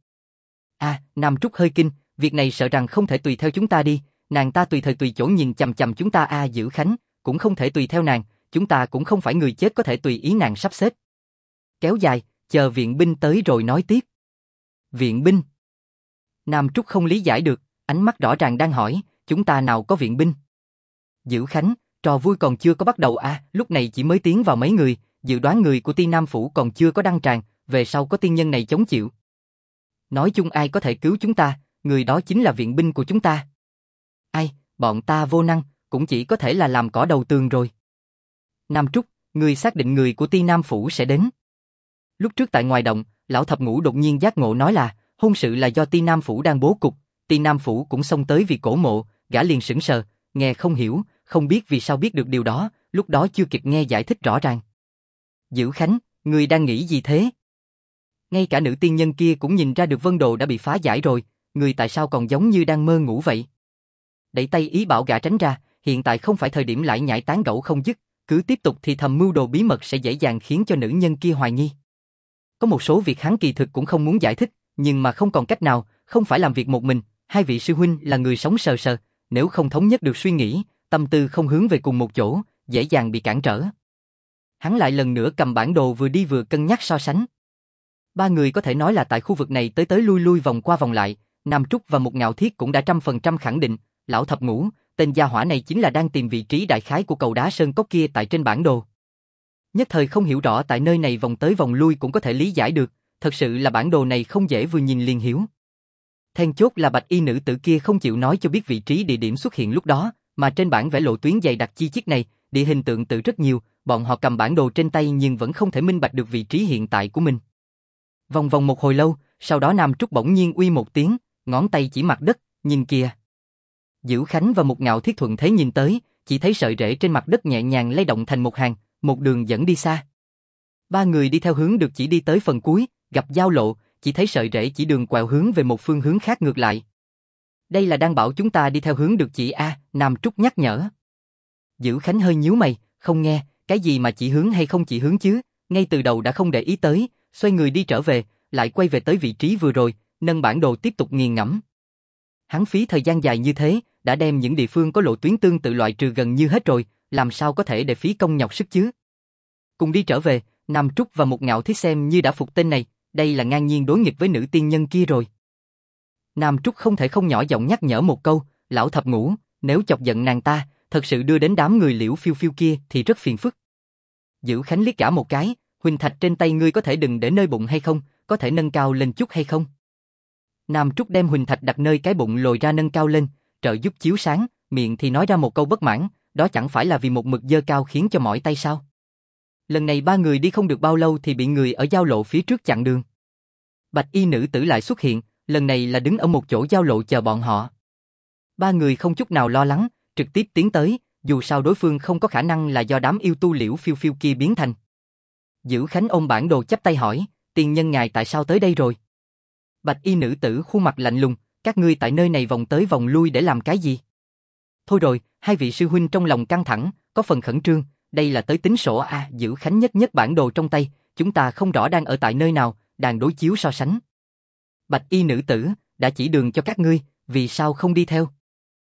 Nam Trúc hơi kinh, việc này sợ rằng không thể tùy theo chúng ta đi, nàng ta tùy thời tùy chỗ nhìn chằm chằm chúng ta Dữ Khánh, cũng không thể tùy theo nàng, chúng ta cũng không phải người chết có thể tùy ý nàng sắp xếp. Kéo dài, chờ viện binh tới rồi nói tiếp. Viện binh? Nam Trúc không lý giải được, ánh mắt rõ ràng đang hỏi, chúng ta nào có viện binh? Dữ Khánh, trò vui còn chưa có bắt đầu lúc này chỉ mới tiến vào mấy người, dự đoán người của Ti Nam Phủ còn chưa có đăng tràng, về sau có tiên nhân này chống chịu. Nói chung ai có thể cứu chúng ta, người đó chính là viện binh của chúng ta. Ai, bọn ta vô năng, cũng chỉ có thể là làm cỏ đầu tường rồi. Nam Trúc, người xác định người của Ti Nam Phủ sẽ đến. Lúc trước tại ngoài động, lão thập ngũ đột nhiên giác ngộ nói là, hôn sự là do Ti Nam Phủ đang bố cục, Ti Nam Phủ cũng xông tới vì cổ mộ, gã liền sững sờ, nghe không hiểu, không biết vì sao biết được điều đó, lúc đó chưa kịp nghe giải thích rõ ràng. Dữ Khánh, người đang nghĩ gì thế? Ngay cả nữ tiên nhân kia cũng nhìn ra được vân đồ đã bị phá giải rồi, người tại sao còn giống như đang mơ ngủ vậy? Đẩy tay ý bảo gã tránh ra, hiện tại không phải thời điểm lại nhảy tán gẫu không dứt, cứ tiếp tục thì thầm mưu đồ bí mật sẽ dễ dàng khiến cho nữ nhân kia hoài nghi. Có một số việc hắn kỳ thực cũng không muốn giải thích, nhưng mà không còn cách nào, không phải làm việc một mình, hai vị sư huynh là người sống sờ sờ, nếu không thống nhất được suy nghĩ, tâm tư không hướng về cùng một chỗ, dễ dàng bị cản trở. Hắn lại lần nữa cầm bản đồ vừa đi vừa cân nhắc so sánh. Ba người có thể nói là tại khu vực này tới tới lui lui vòng qua vòng lại, Nam Trúc và Mục Ngạo Thiết cũng đã 100% khẳng định, lão thập ngũ, tên gia hỏa này chính là đang tìm vị trí đại khái của cầu đá sơn cốc kia tại trên bản đồ. Nhất thời không hiểu rõ tại nơi này vòng tới vòng lui cũng có thể lý giải được, thật sự là bản đồ này không dễ vừa nhìn liền hiểu. Then chốt là bạch y nữ tử kia không chịu nói cho biết vị trí địa điểm xuất hiện lúc đó, mà trên bản vẽ lộ tuyến dày đặc chi chít này, địa hình tượng tự rất nhiều, bọn họ cầm bản đồ trên tay nhưng vẫn không thể minh bạch được vị trí hiện tại của mình. Vòng vòng một hồi lâu, sau đó Nam Trúc bỗng nhiên uy một tiếng, ngón tay chỉ mặt đất, nhìn kìa. Dữ Khánh và Mục Ngạo Thiết thuận thế nhìn tới, chỉ thấy sợi rễ trên mặt đất nhẹ nhàng lay động thành một hàng, một đường dẫn đi xa. Ba người đi theo hướng được chỉ đi tới phần cuối, gặp giao lộ, chỉ thấy sợi rễ chỉ đường quẹo hướng về một phương hướng khác ngược lại. Đây là đang bảo chúng ta đi theo hướng được chỉ Nam Trúc nhắc nhở. Dữ Khánh hơi nhíu mày, không nghe, cái gì mà chỉ hướng hay không chỉ hướng chứ, ngay từ đầu đã không để ý tới, xoay người đi trở về, lại quay về tới vị trí vừa rồi, nâng bản đồ tiếp tục nghiền ngẫm. Hắn phí thời gian dài như thế, đã đem những địa phương có lộ tuyến tương tự loại trừ gần như hết rồi, làm sao có thể để phí công nhọc sức chứ? Cùng đi trở về, Nam Trúc và Mục Ngạo Thiết xem như đã phục tên này, đây là ngang nhiên đối nghịch với nữ tiên nhân kia rồi. Nam Trúc không thể không nhỏ giọng nhắc nhở một câu, lão thập ngũ, nếu chọc giận nàng ta, thật sự đưa đến đám người Liễu Phiêu Phiêu kia thì rất phiền phức. Dữ Khánh liếc cả một cái, huỳnh thạch trên tay ngươi có thể đừng để nơi bụng hay không, có thể nâng cao lên chút hay không? Nam Trúc đem huỳnh thạch đặt nơi cái bụng lồi ra nâng cao lên, trợ giúp chiếu sáng, miệng thì nói ra một câu bất mãn, đó chẳng phải là vì một mực dơ cao khiến cho mỏi tay sao? Lần này ba người đi không được bao lâu thì bị người ở giao lộ phía trước chặn đường. Bạch y nữ tử lại xuất hiện, lần này là đứng ở một chỗ giao lộ chờ bọn họ. Ba người không chút nào lo lắng, trực tiếp tiến tới, dù sao đối phương không có khả năng là do đám yêu tu Liễu Phiêu Phiêu kia biến thành. Dữ Khánh ôm bản đồ chắp tay hỏi, tiền nhân ngài tại sao tới đây rồi? Bạch y nữ tử khuôn mặt lạnh lùng, các ngươi tại nơi này vòng tới vòng lui để làm cái gì? Thôi rồi, hai vị sư huynh trong lòng căng thẳng, có phần khẩn trương, đây là tới tính sổ à? Dữ Khánh nhất bản đồ trong tay, chúng ta không rõ đang ở tại nơi nào, đang đối chiếu so sánh. Bạch y nữ tử, đã chỉ đường cho các ngươi, vì sao không đi theo?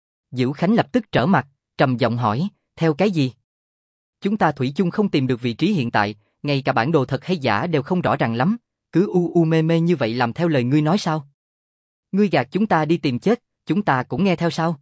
Dữ Khánh lập tức trở mặt, trầm giọng hỏi, theo cái gì? Chúng ta thủy chung không tìm được vị trí hiện tại, ngay cả bản đồ thật hay giả đều không rõ ràng lắm, cứ mê mê như vậy làm theo lời ngươi nói sao? Ngươi gạt chúng ta đi tìm chết, chúng ta cũng nghe theo sao?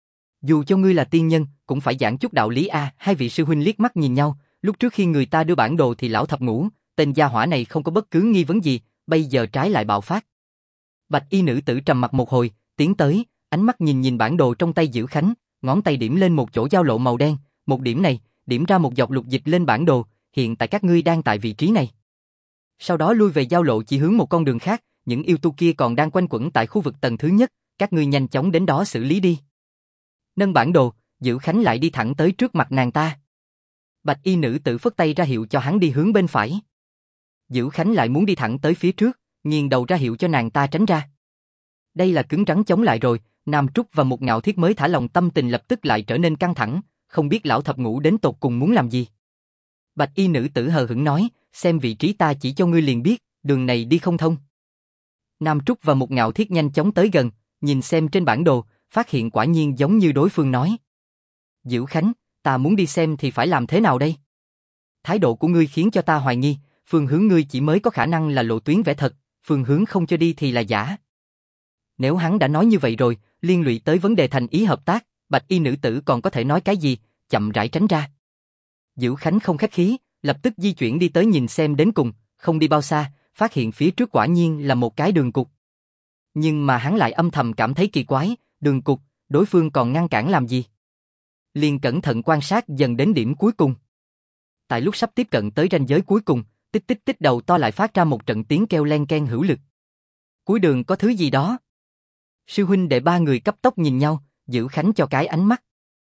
Dù cho ngươi là tiên nhân, cũng phải giảng chút đạo lý a. Hai vị sư huynh liếc mắt nhìn nhau, lúc trước khi người ta đưa bản đồ thì lão thập ngũ, tên gia hỏa này không có bất cứ nghi vấn gì, bây giờ trái lại bạo phát. Bạch y nữ tử trầm mặt một hồi, tiến tới, ánh mắt nhìn bản đồ trong tay Dữ Khánh, ngón tay điểm lên một chỗ giao lộ màu đen, một điểm này, điểm ra một dọc lục dịch lên bản đồ, hiện tại các ngươi đang tại vị trí này. Sau đó lui về giao lộ chỉ hướng một con đường khác, những yêu tu kia còn đang quanh quẩn tại khu vực tầng thứ nhất, các ngươi nhanh chóng đến đó xử lý đi. Nâng bản đồ, Dữ Khánh lại đi thẳng tới trước mặt nàng ta. Bạch y nữ tử phất tay ra hiệu cho hắn đi hướng bên phải. Dữ Khánh lại muốn đi thẳng tới phía trước, nghiêng đầu ra hiệu cho nàng ta tránh ra. Đây là cứng rắn chống lại rồi, Nam Trúc và Một Ngạo Thiết mới thả lòng tâm tình lập tức lại trở nên căng thẳng, không biết lão thập ngũ đến tột cùng muốn làm gì. Bạch y nữ tử hờ hững nói, xem vị trí ta chỉ cho ngươi liền biết, đường này đi không thông. Nam Trúc và Một Ngạo Thiết nhanh chóng tới gần, nhìn xem trên bản đồ, phát hiện quả nhiên giống như đối phương nói. Dữ Khánh, ta muốn đi xem thì phải làm thế nào đây? Thái độ của ngươi khiến cho ta hoài nghi, phương hướng ngươi chỉ mới có khả năng là lộ tuyến vẽ thật, phương hướng không cho đi thì là giả. Nếu hắn đã nói như vậy rồi, liên lụy tới vấn đề thành ý hợp tác, Bạch y nữ tử còn có thể nói cái gì, chậm rãi tránh ra. Dữ Khánh không khách khí, lập tức di chuyển đi tới nhìn xem đến cùng, không đi bao xa, phát hiện phía trước quả nhiên là một cái đường cụt. Nhưng mà hắn lại âm thầm cảm thấy kỳ quái, đường cụt, đối phương còn ngăn cản làm gì? Liền cẩn thận quan sát dần đến điểm cuối cùng. Tại lúc sắp tiếp cận tới ranh giới cuối cùng, tích tích tích đầu to lại phát ra một trận tiếng kêu len ken hữu lực. Cuối đường có thứ gì đó. Sư huynh đệ ba người cấp tốc nhìn nhau, Dữ Khánh cho cái ánh mắt.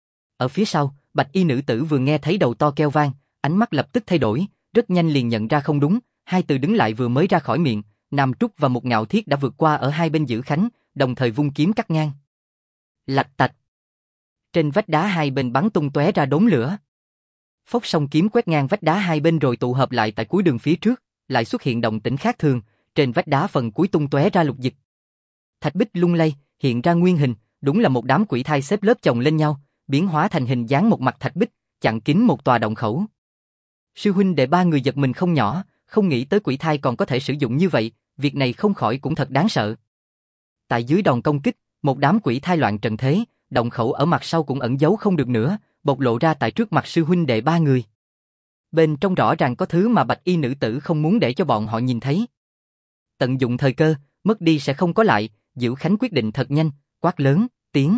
Ở phía sau, Bạch y nữ tử vừa nghe thấy đầu to kêu vang, ánh mắt lập tức thay đổi, rất nhanh liền nhận ra không đúng, hai từ đứng lại vừa mới ra khỏi miệng, Nam Trúc và Một Ngạo Thiết đã vượt qua ở hai bên Dữ Khánh, đồng thời vung kiếm cắt ngang. Lạch tạch. Trên vách đá hai bên bắn tung tóe ra đốm lửa. Phốc song kiếm quét ngang vách đá hai bên rồi tụ hợp lại tại cuối đường phía trước, lại xuất hiện động tĩnh khác thường, trên vách đá phần cuối tung tóe ra lục dịch. Thạch bích lung lay, hiện ra nguyên hình, đúng là một đám quỷ thai xếp lớp chồng lên nhau, biến hóa thành hình dáng một mặt thạch bích, chặn kín một tòa động khẩu. Sư huynh đệ ba người giật mình không nhỏ, không nghĩ tới quỷ thai còn có thể sử dụng như vậy, việc này không khỏi cũng thật đáng sợ. Tại dưới đòn công kích, một đám quỷ thai loạn trận thế, động khẩu ở mặt sau cũng ẩn giấu không được nữa, bộc lộ ra tại trước mặt sư huynh đệ ba người. Bên trong rõ ràng có thứ mà Bạch y nữ tử không muốn để cho bọn họ nhìn thấy. Tận dụng thời cơ, mất đi sẽ không có lại, Dữ Khánh quyết định thật nhanh, quát lớn, tiến.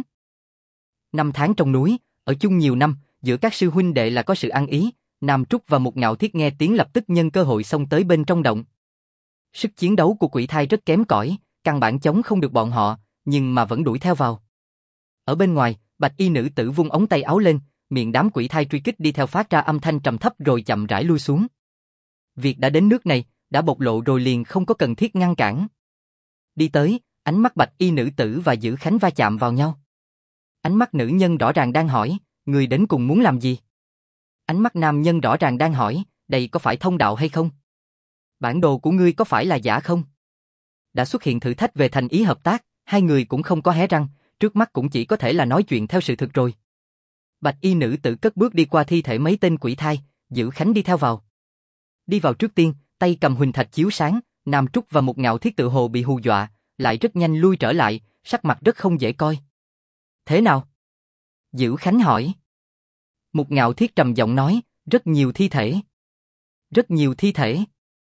5 tháng trong núi, ở chung nhiều năm, giữa các sư huynh đệ là có sự ăn ý, Nam Trúc và Một Ngạo Thiết nghe tiếng lập tức nhân cơ hội xông tới bên trong động. Sức chiến đấu của quỷ thai rất kém cỏi, căn bản chống không được bọn họ, nhưng mà vẫn đuổi theo vào. Ở bên ngoài, Bạch y nữ tử vung ống tay áo lên, miệng đám quỷ thai truy kích đi theo phát ra âm thanh trầm thấp rồi chậm rãi lui xuống. Việc đã đến nước này, đã bộc lộ rồi liền không có cần thiết ngăn cản. Đi tới, ánh mắt Bạch y nữ tử và Dữ Khánh va chạm vào nhau. Ánh mắt nữ nhân rõ ràng đang hỏi, người đến cùng muốn làm gì? Ánh mắt nam nhân rõ ràng đang hỏi, đây có phải thông đạo hay không? Bản đồ của ngươi có phải là giả không? Đã xuất hiện thử thách về thành ý hợp tác, hai người cũng không có hé răng, trước mắt cũng chỉ có thể là nói chuyện theo sự thực rồi. Bạch y nữ tử cất bước đi qua thi thể mấy tên quỷ thai, Dữ Khánh đi theo vào. Đi vào trước tiên, tay cầm huỳnh thạch chiếu sáng, Nam Trúc và Một Ngạo Thiết tự hồ bị hù dọa, lại rất nhanh lui trở lại, sắc mặt rất không dễ coi. Thế nào? Dữ Khánh hỏi. Một Ngạo Thiết trầm giọng nói, rất nhiều thi thể. Rất nhiều thi thể.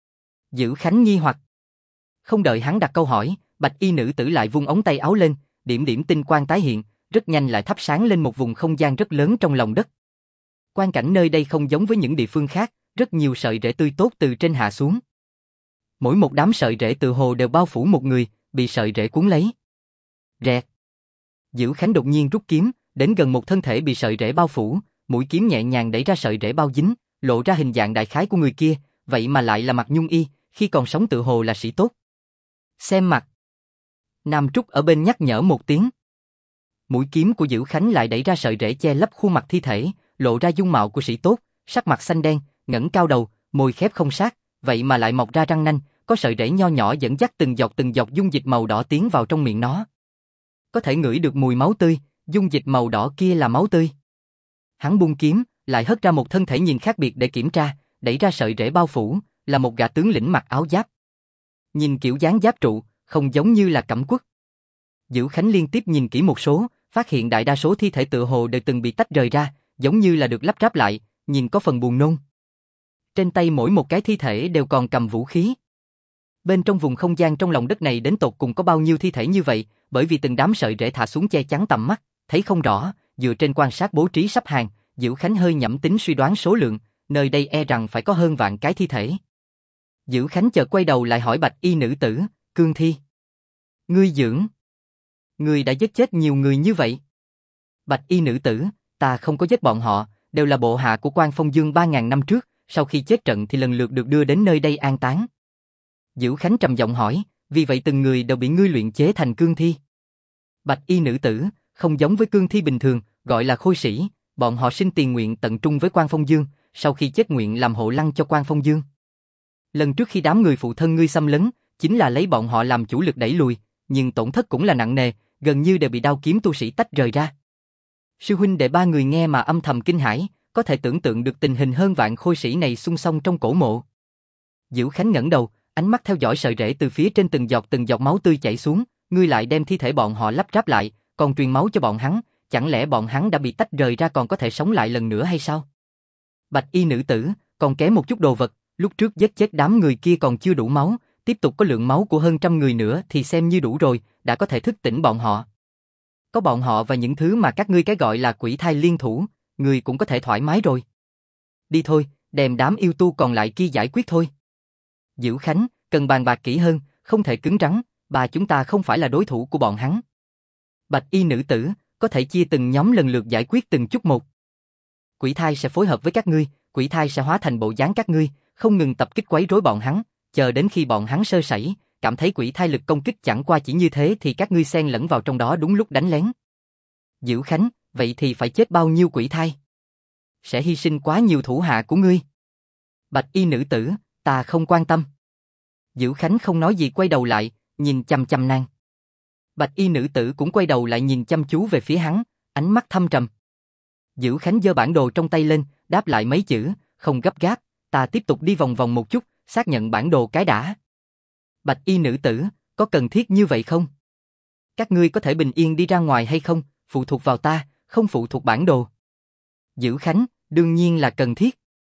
Dữ Khánh nghi hoặc. Không đợi hắn đặt câu hỏi, Bạch y nữ tử lại vung ống tay áo lên, điểm điểm tinh quang tái hiện, rất nhanh lại thắp sáng lên một vùng không gian rất lớn trong lòng đất. Quang cảnh nơi đây không giống với những địa phương khác, rất nhiều sợi rễ tươi tốt từ trên hạ xuống. Mỗi một đám sợi rễ tự hồ đều bao phủ một người, bị sợi rễ cuốn lấy. Rẹt. Dữ Khánh đột nhiên rút kiếm, đến gần một thân thể bị sợi rễ bao phủ, mũi kiếm nhẹ nhàng đẩy ra sợi rễ bao dính, lộ ra hình dạng đại khái của người kia, vậy mà lại là Mạc Nhung Y, khi còn sống tự hồ là sĩ tốt. Xem mặt. Nam Trúc ở bên nhắc nhở một tiếng. Mũi kiếm của Dữ Khánh lại đẩy ra sợi rễ che lấp khuôn mặt thi thể, lộ ra dung mạo của sĩ tốt, sắc mặt xanh đen, ngẩng cao đầu, môi khép không sát, vậy mà lại mọc ra răng nanh, có sợi rễ nho nhỏ dẫn dắt từng giọt dung dịch màu đỏ tiến vào trong miệng nó. Có thể ngửi được mùi máu tươi, dung dịch màu đỏ kia là máu tươi. Hắn buông kiếm, lại hất ra một thân thể nhìn khác biệt để kiểm tra, đẩy ra sợi rễ bao phủ, là một gã tướng lĩnh mặc áo giáp. Nhìn kiểu dáng giáp trụ, không giống như là Cẩm Quốc. Dữ Khánh liên tiếp nhìn kỹ một số, phát hiện đại đa số thi thể tựa hồ đều từng bị tách rời ra, giống như là được lắp ráp lại, nhìn có phần buồn nôn. Trên tay mỗi một cái thi thể đều còn cầm vũ khí. Bên trong vùng không gian trong lòng đất này đến tột cùng có bao nhiêu thi thể như vậy, bởi vì từng đám sợi rễ thả xuống che chắn tầm mắt, thấy không rõ, dựa trên quan sát bố trí sắp hàng, Dữ Khánh hơi nhẩm tính suy đoán số lượng, nơi đây e rằng phải có hơn vạn cái thi thể. Dữ Khánh chợt quay đầu lại hỏi bạch y nữ tử, Cương Thi. Ngươi đã giết chết nhiều người như vậy. Bạch y nữ tử, ta không có giết bọn họ, đều là bộ hạ của Quan Phong Dương 3.000 năm trước, sau khi chết trận thì lần lượt được đưa đến nơi đây an táng. Dữ Khánh trầm giọng hỏi, vì vậy từng người đều bị ngươi luyện chế thành cương thi. Bạch y nữ tử, không giống với cương thi bình thường, gọi là khôi sĩ, bọn họ sinh tiền nguyện tận trung với Quan Phong Dương, sau khi chết nguyện làm hộ lăng cho Quan Phong Dương. Lần trước khi đám người phụ thân ngươi xâm lấn, chính là lấy bọn họ làm chủ lực đẩy lùi, nhưng tổn thất cũng là nặng nề, gần như đều bị đao kiếm tu sĩ tách rời ra. Sư huynh đệ ba người nghe mà âm thầm kinh hãi, có thể tưởng tượng được tình hình hơn vạn khôi sĩ này xung song trong cổ mộ. Dữ Khánh ngẩng đầu, ánh mắt theo dõi sợi rễ từ phía trên từng giọt máu tươi chảy xuống, ngươi lại đem thi thể bọn họ lắp ráp lại, còn truyền máu cho bọn hắn, chẳng lẽ bọn hắn đã bị tách rời ra còn có thể sống lại lần nữa hay sao? Bạch y nữ tử, còn kém một chút đồ vật, lúc trước giết chết đám người kia còn chưa đủ máu, tiếp tục có lượng máu của hơn trăm người nữa thì xem như đủ rồi, đã có thể thức tỉnh bọn họ. Có bọn họ và những thứ mà các ngươi cái gọi là quỷ thai liên thủ, ngươi cũng có thể thoải mái rồi. Đi thôi, đem đám yêu tu còn lại kia giải quyết thôi. Dữ Khánh, cần bàn bạc kỹ hơn, không thể cứng rắn, bà chúng ta không phải là đối thủ của bọn hắn. Bạch y nữ tử, có thể chia từng nhóm lần lượt giải quyết từng chút một. Quỷ thai sẽ phối hợp với các ngươi, quỷ thai sẽ hóa thành bộ dáng các ngươi, không ngừng tập kích quấy rối bọn hắn, chờ đến khi bọn hắn sơ sẩy, cảm thấy quỷ thai lực công kích chẳng qua chỉ như thế thì các ngươi xen lẫn vào trong đó đúng lúc đánh lén. Dữ Khánh, vậy thì phải chết bao nhiêu quỷ thai? Sẽ hy sinh quá nhiều thủ hạ của ngươi. Bạch y nữ tử, ta không quan tâm. Dữ Khánh không nói gì quay đầu lại, nhìn chăm chăm nàng. Bạch y nữ tử cũng quay đầu lại nhìn chăm chú về phía hắn, ánh mắt thâm trầm. Dữ Khánh giơ bản đồ trong tay lên, đáp lại mấy chữ, không gấp gáp, ta tiếp tục đi vòng vòng một chút, xác nhận bản đồ cái đã. Bạch y nữ tử, có cần thiết như vậy không? Các ngươi có thể bình yên đi ra ngoài hay không, phụ thuộc vào ta, không phụ thuộc bản đồ. Dữ Khánh, đương nhiên là cần thiết.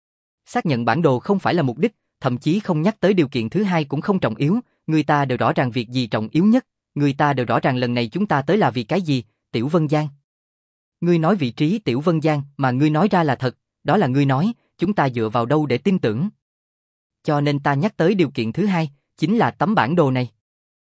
Xác nhận bản đồ không phải là mục đích, thậm chí không nhắc tới điều kiện thứ hai cũng không trọng yếu, người ta đều rõ ràng việc gì trọng yếu nhất, người ta đều rõ ràng lần này chúng ta tới là vì cái gì, Tiểu Vân Giang. Ngươi nói vị trí Tiểu Vân Giang mà ngươi nói ra là thật, đó là ngươi nói, chúng ta dựa vào đâu để tin tưởng. Cho nên ta nhắc tới điều kiện thứ hai, chính là tấm bản đồ này.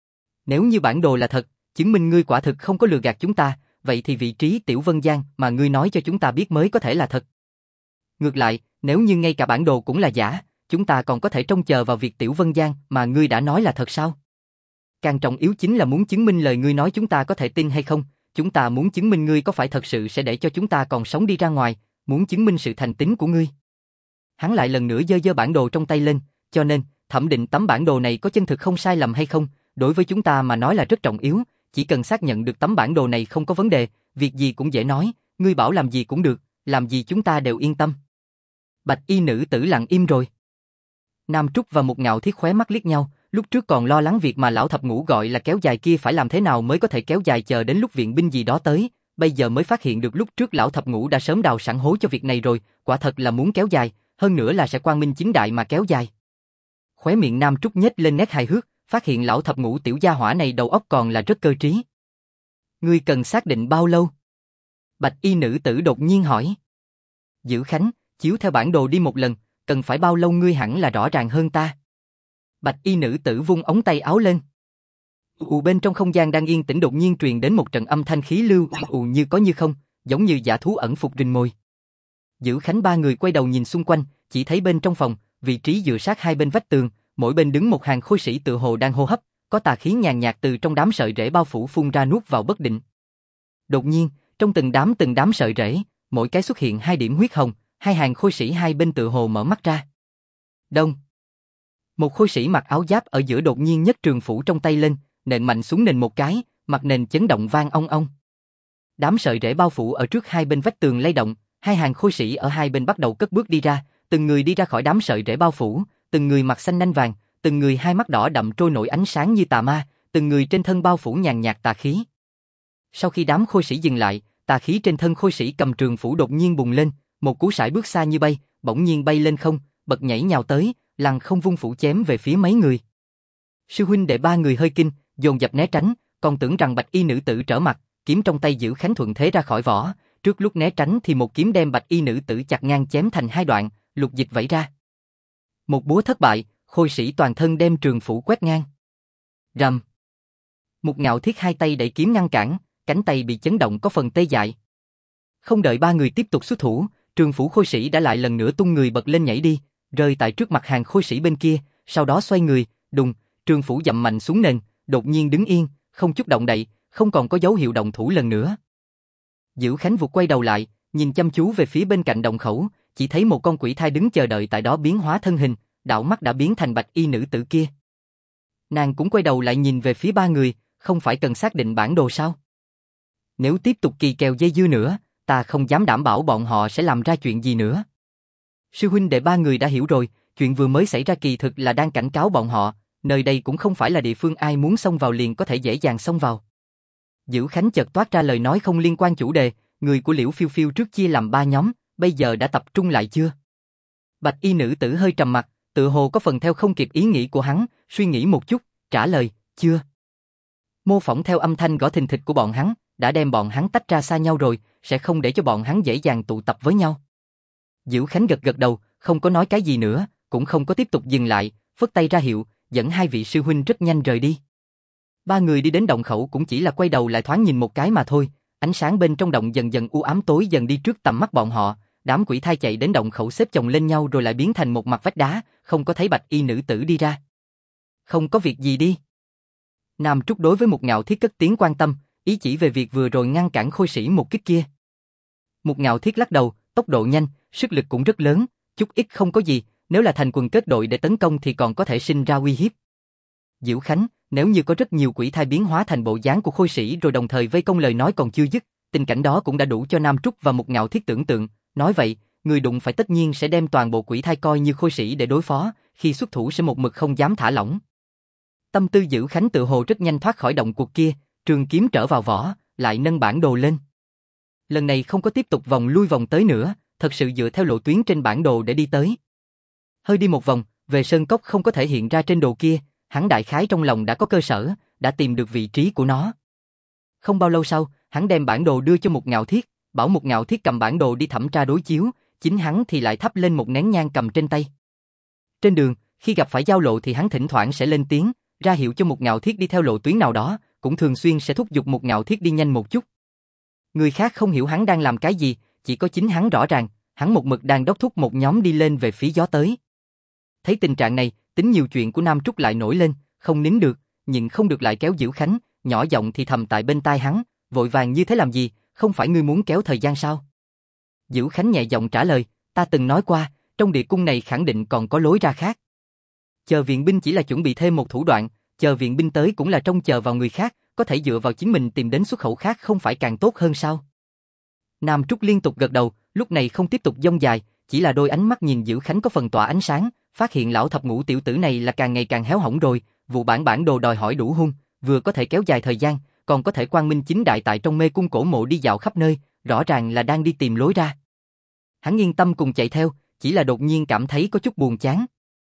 Nếu như bản đồ là thật, chứng minh ngươi quả thực không có lừa gạt chúng ta, vậy thì vị trí Tiểu Vân Giang mà ngươi nói cho chúng ta biết mới có thể là thật. Ngược lại, nếu như ngay cả bản đồ cũng là giả, chúng ta còn có thể trông chờ vào việc Tiểu Vân Giang mà ngươi đã nói là thật sao? Càng trọng yếu chính là muốn chứng minh lời ngươi nói chúng ta có thể tin hay không, chúng ta muốn chứng minh ngươi có phải thật sự sẽ để cho chúng ta còn sống đi ra ngoài, muốn chứng minh sự thành tín của ngươi. Hắn lại lần nữa giơ bản đồ trong tay lên, cho nên, thẩm định tấm bản đồ này có chân thực không sai lầm hay không, đối với chúng ta mà nói là rất trọng yếu, chỉ cần xác nhận được tấm bản đồ này không có vấn đề, việc gì cũng dễ nói, ngươi bảo làm gì cũng được, làm gì chúng ta đều yên tâm. Bạch y nữ tử lặng im rồi. Nam Trúc và Mục Ngạo Thiết khóe mắt liếc nhau, lúc trước còn lo lắng việc mà lão thập ngũ gọi là kéo dài kia phải làm thế nào mới có thể kéo dài chờ đến lúc viện binh gì đó tới, bây giờ mới phát hiện được lúc trước lão thập ngũ đã sớm đào sẵn hố cho việc này rồi, quả thật là muốn kéo dài, hơn nữa là sẽ quang minh chính đại mà kéo dài. Khóe miệng Nam Trúc nhếch lên nét hài hước, phát hiện lão thập ngũ tiểu gia hỏa này đầu óc còn là rất cơ trí. Ngươi cần xác định bao lâu? Bạch y nữ tử đột nhiên hỏi. Dữ Khánh, chiếu theo bản đồ đi một lần, cần phải bao lâu ngươi hẳn là rõ ràng hơn ta. Bạch y nữ tử vung ống tay áo lên. Bên trong không gian đang yên tĩnh đột nhiên truyền đến một trận âm thanh khí lưu như có như không, giống như dã thú ẩn phục rình mồi. Dữ Khánh ba người quay đầu nhìn xung quanh, chỉ thấy bên trong phòng, vị trí dựa sát hai bên vách tường, mỗi bên đứng một hàng khôi sĩ tựa hồ đang hô hấp, có tà khí nhàn nhạt từ trong đám sợi rễ bao phủ phun ra nuốt vào bất định. Đột nhiên, trong từng đám sợi rễ, mỗi cái xuất hiện hai điểm huyết hồng, hai hàng khôi sĩ hai bên tựa hồ mở mắt ra. Đông. Một khôi sĩ mặc áo giáp ở giữa đột nhiên nhấc trường phủ trong tay lên, nện mạnh xuống nền một cái, mặt nền chấn động vang ong ong. Đám sợi rễ bao phủ ở trước hai bên vách tường lay động, hai hàng khôi sĩ ở hai bên bắt đầu cất bước đi ra, từng người đi ra khỏi đám sợi rễ bao phủ, từng người mặt xanh nanh vàng, từng người hai mắt đỏ đậm trôi nổi ánh sáng như tà ma, từng người trên thân bao phủ nhàn nhạt tà khí. Sau khi đám khôi sĩ dừng lại, tà khí trên thân khôi sĩ cầm trường phủ đột nhiên bùng lên, một cú sải bước xa như bay, bỗng nhiên bay lên không, bật nhảy nhào tới, lăng không vung phủ chém về phía mấy người. Sư huynh đệ ba người hơi kinh, dồn dập né tránh, còn tưởng rằng bạch y nữ tử trở mặt, kiếm trong tay Dữ Khánh thuận thế ra khỏi vỏ, trước lúc né tránh thì một kiếm đem bạch y nữ tử chặt ngang chém thành hai đoạn, lục dịch vẩy ra. Một búa thất bại, khôi sĩ toàn thân đem trường phủ quét ngang. Rầm. Một Ngạo Thiết hai tay đẩy kiếm ngăn cản, cánh tay bị chấn động có phần tê dại. Không đợi ba người tiếp tục xuất thủ, trường phủ khôi sĩ đã lại lần nữa tung người bật lên nhảy đi, rơi tại trước mặt hàng khôi sĩ bên kia, sau đó xoay người, đùng, trường phủ dậm mạnh xuống nền, đột nhiên đứng yên, không chút động đậy, không còn có dấu hiệu động thủ lần nữa. Dữ Khánh vụt quay đầu lại, nhìn chăm chú về phía bên cạnh động khẩu, chỉ thấy một con quỷ thai đứng chờ đợi tại đó biến hóa thân hình, đạo mắt đã biến thành bạch y nữ tử kia. Nàng cũng quay đầu lại nhìn về phía ba người, không phải cần xác định bản đồ sao? Nếu tiếp tục kỳ kèo dây dưa nữa, ta không dám đảm bảo bọn họ sẽ làm ra chuyện gì nữa. Sư huynh đệ ba người đã hiểu rồi, chuyện vừa mới xảy ra kỳ thực là đang cảnh cáo bọn họ, nơi đây cũng không phải là địa phương ai muốn xông vào liền có thể dễ dàng xông vào. Dữ Khánh chợt toát ra lời nói không liên quan chủ đề, người của Liễu Phiêu Phiêu trước chia làm ba nhóm, bây giờ đã tập trung lại chưa? Bạch y nữ tử hơi trầm mặt, tựa hồ có phần theo không kịp ý nghĩ của hắn, suy nghĩ một chút, trả lời, chưa. Mô phỏng theo âm thanh gõ thình thịch của bọn hắn, đã đem bọn hắn tách ra xa nhau rồi, sẽ không để cho bọn hắn dễ dàng tụ tập với nhau. Dữ Khánh gật gật đầu, không có nói cái gì nữa, cũng không có tiếp tục dừng lại, phất tay ra hiệu, dẫn hai vị sư huynh rất nhanh rời đi. Ba người đi đến động khẩu cũng chỉ là quay đầu lại thoáng nhìn một cái mà thôi, ánh sáng bên trong động dần dần u ám tối dần đi trước tầm mắt bọn họ, đám quỷ thai chạy đến động khẩu xếp chồng lên nhau rồi lại biến thành một mặt vách đá, không có thấy bạch y nữ tử đi ra. Không có việc gì đi. Nam Trúc đối với một Ngạo Thiết cất tiếng quan tâm, ý chỉ về việc vừa rồi ngăn cản khôi sĩ một kích kia. Một Ngạo Thiết lắc đầu, tốc độ nhanh, sức lực cũng rất lớn, chút ít không có gì, nếu là thành quần kết đội để tấn công thì còn có thể sinh ra uy hiếp. Dữ Khánh, nếu như có rất nhiều quỷ thai biến hóa thành bộ dáng của khôi sĩ rồi đồng thời vây công lời nói còn chưa dứt, tình cảnh đó cũng đã đủ cho Nam Trúc và một Ngạo Thiết tưởng tượng, nói vậy, người đụng phải tất nhiên sẽ đem toàn bộ quỷ thai coi như khôi sĩ để đối phó, khi xuất thủ sẽ một mực không dám thả lỏng. Tâm tư Dữ Khánh tự hồ rất nhanh thoát khỏi động cuộc kia, trường kiếm trở vào vỏ, lại nâng bản đồ lên. Lần này không có tiếp tục vòng lui vòng tới nữa, thật sự dựa theo lộ tuyến trên bản đồ để đi tới. Hơi đi một vòng, về sơn cốc không có thể hiện ra trên đồ kia, hắn đại khái trong lòng đã có cơ sở, đã tìm được vị trí của nó. Không bao lâu sau, hắn đem bản đồ đưa cho một Ngạo Thiết, bảo một Ngạo Thiết cầm bản đồ đi thẩm tra đối chiếu, chính hắn thì lại thắp lên một nén nhang cầm trên tay. Trên đường, khi gặp phải giao lộ thì hắn thỉnh thoảng sẽ lên tiếng, ra hiệu cho một Ngạo Thiết đi theo lộ tuyến nào đó, cũng thường xuyên sẽ thúc giục một Ngạo Thiết đi nhanh một chút. Người khác không hiểu hắn đang làm cái gì, chỉ có chính hắn rõ ràng, hắn một mực đang đốc thúc một nhóm đi lên về phía gió tới. Thấy tình trạng này, tính nhiều chuyện của Nam Trúc lại nổi lên, không nín được, nhịn không được lại kéo Dữ Khánh, nhỏ giọng thì thầm tại bên tai hắn, vội vàng như thế làm gì, không phải ngươi muốn kéo thời gian sao? Dữ Khánh nhẹ giọng trả lời, ta từng nói qua, trong địa cung này khẳng định còn có lối ra khác. Chờ viện binh chỉ là chuẩn bị thêm một thủ đoạn, chờ viện binh tới cũng là trông chờ vào người khác, có thể dựa vào chính mình tìm đến xuất khẩu khác không phải càng tốt hơn sao? Nam Trúc liên tục gật đầu, lúc này không tiếp tục dông dài, chỉ là đôi ánh mắt nhìn Dữ Khánh có phần tỏa ánh sáng, phát hiện lão thập ngũ tiểu tử này là càng ngày càng héo hỏng rồi, vụ bản đồ đòi hỏi đủ hung, vừa có thể kéo dài thời gian, còn có thể quang minh chính đại tại trong mê cung cổ mộ đi dạo khắp nơi, rõ ràng là đang đi tìm lối ra. Hắn yên tâm cùng chạy theo, chỉ là đột nhiên cảm thấy có chút buồn chán.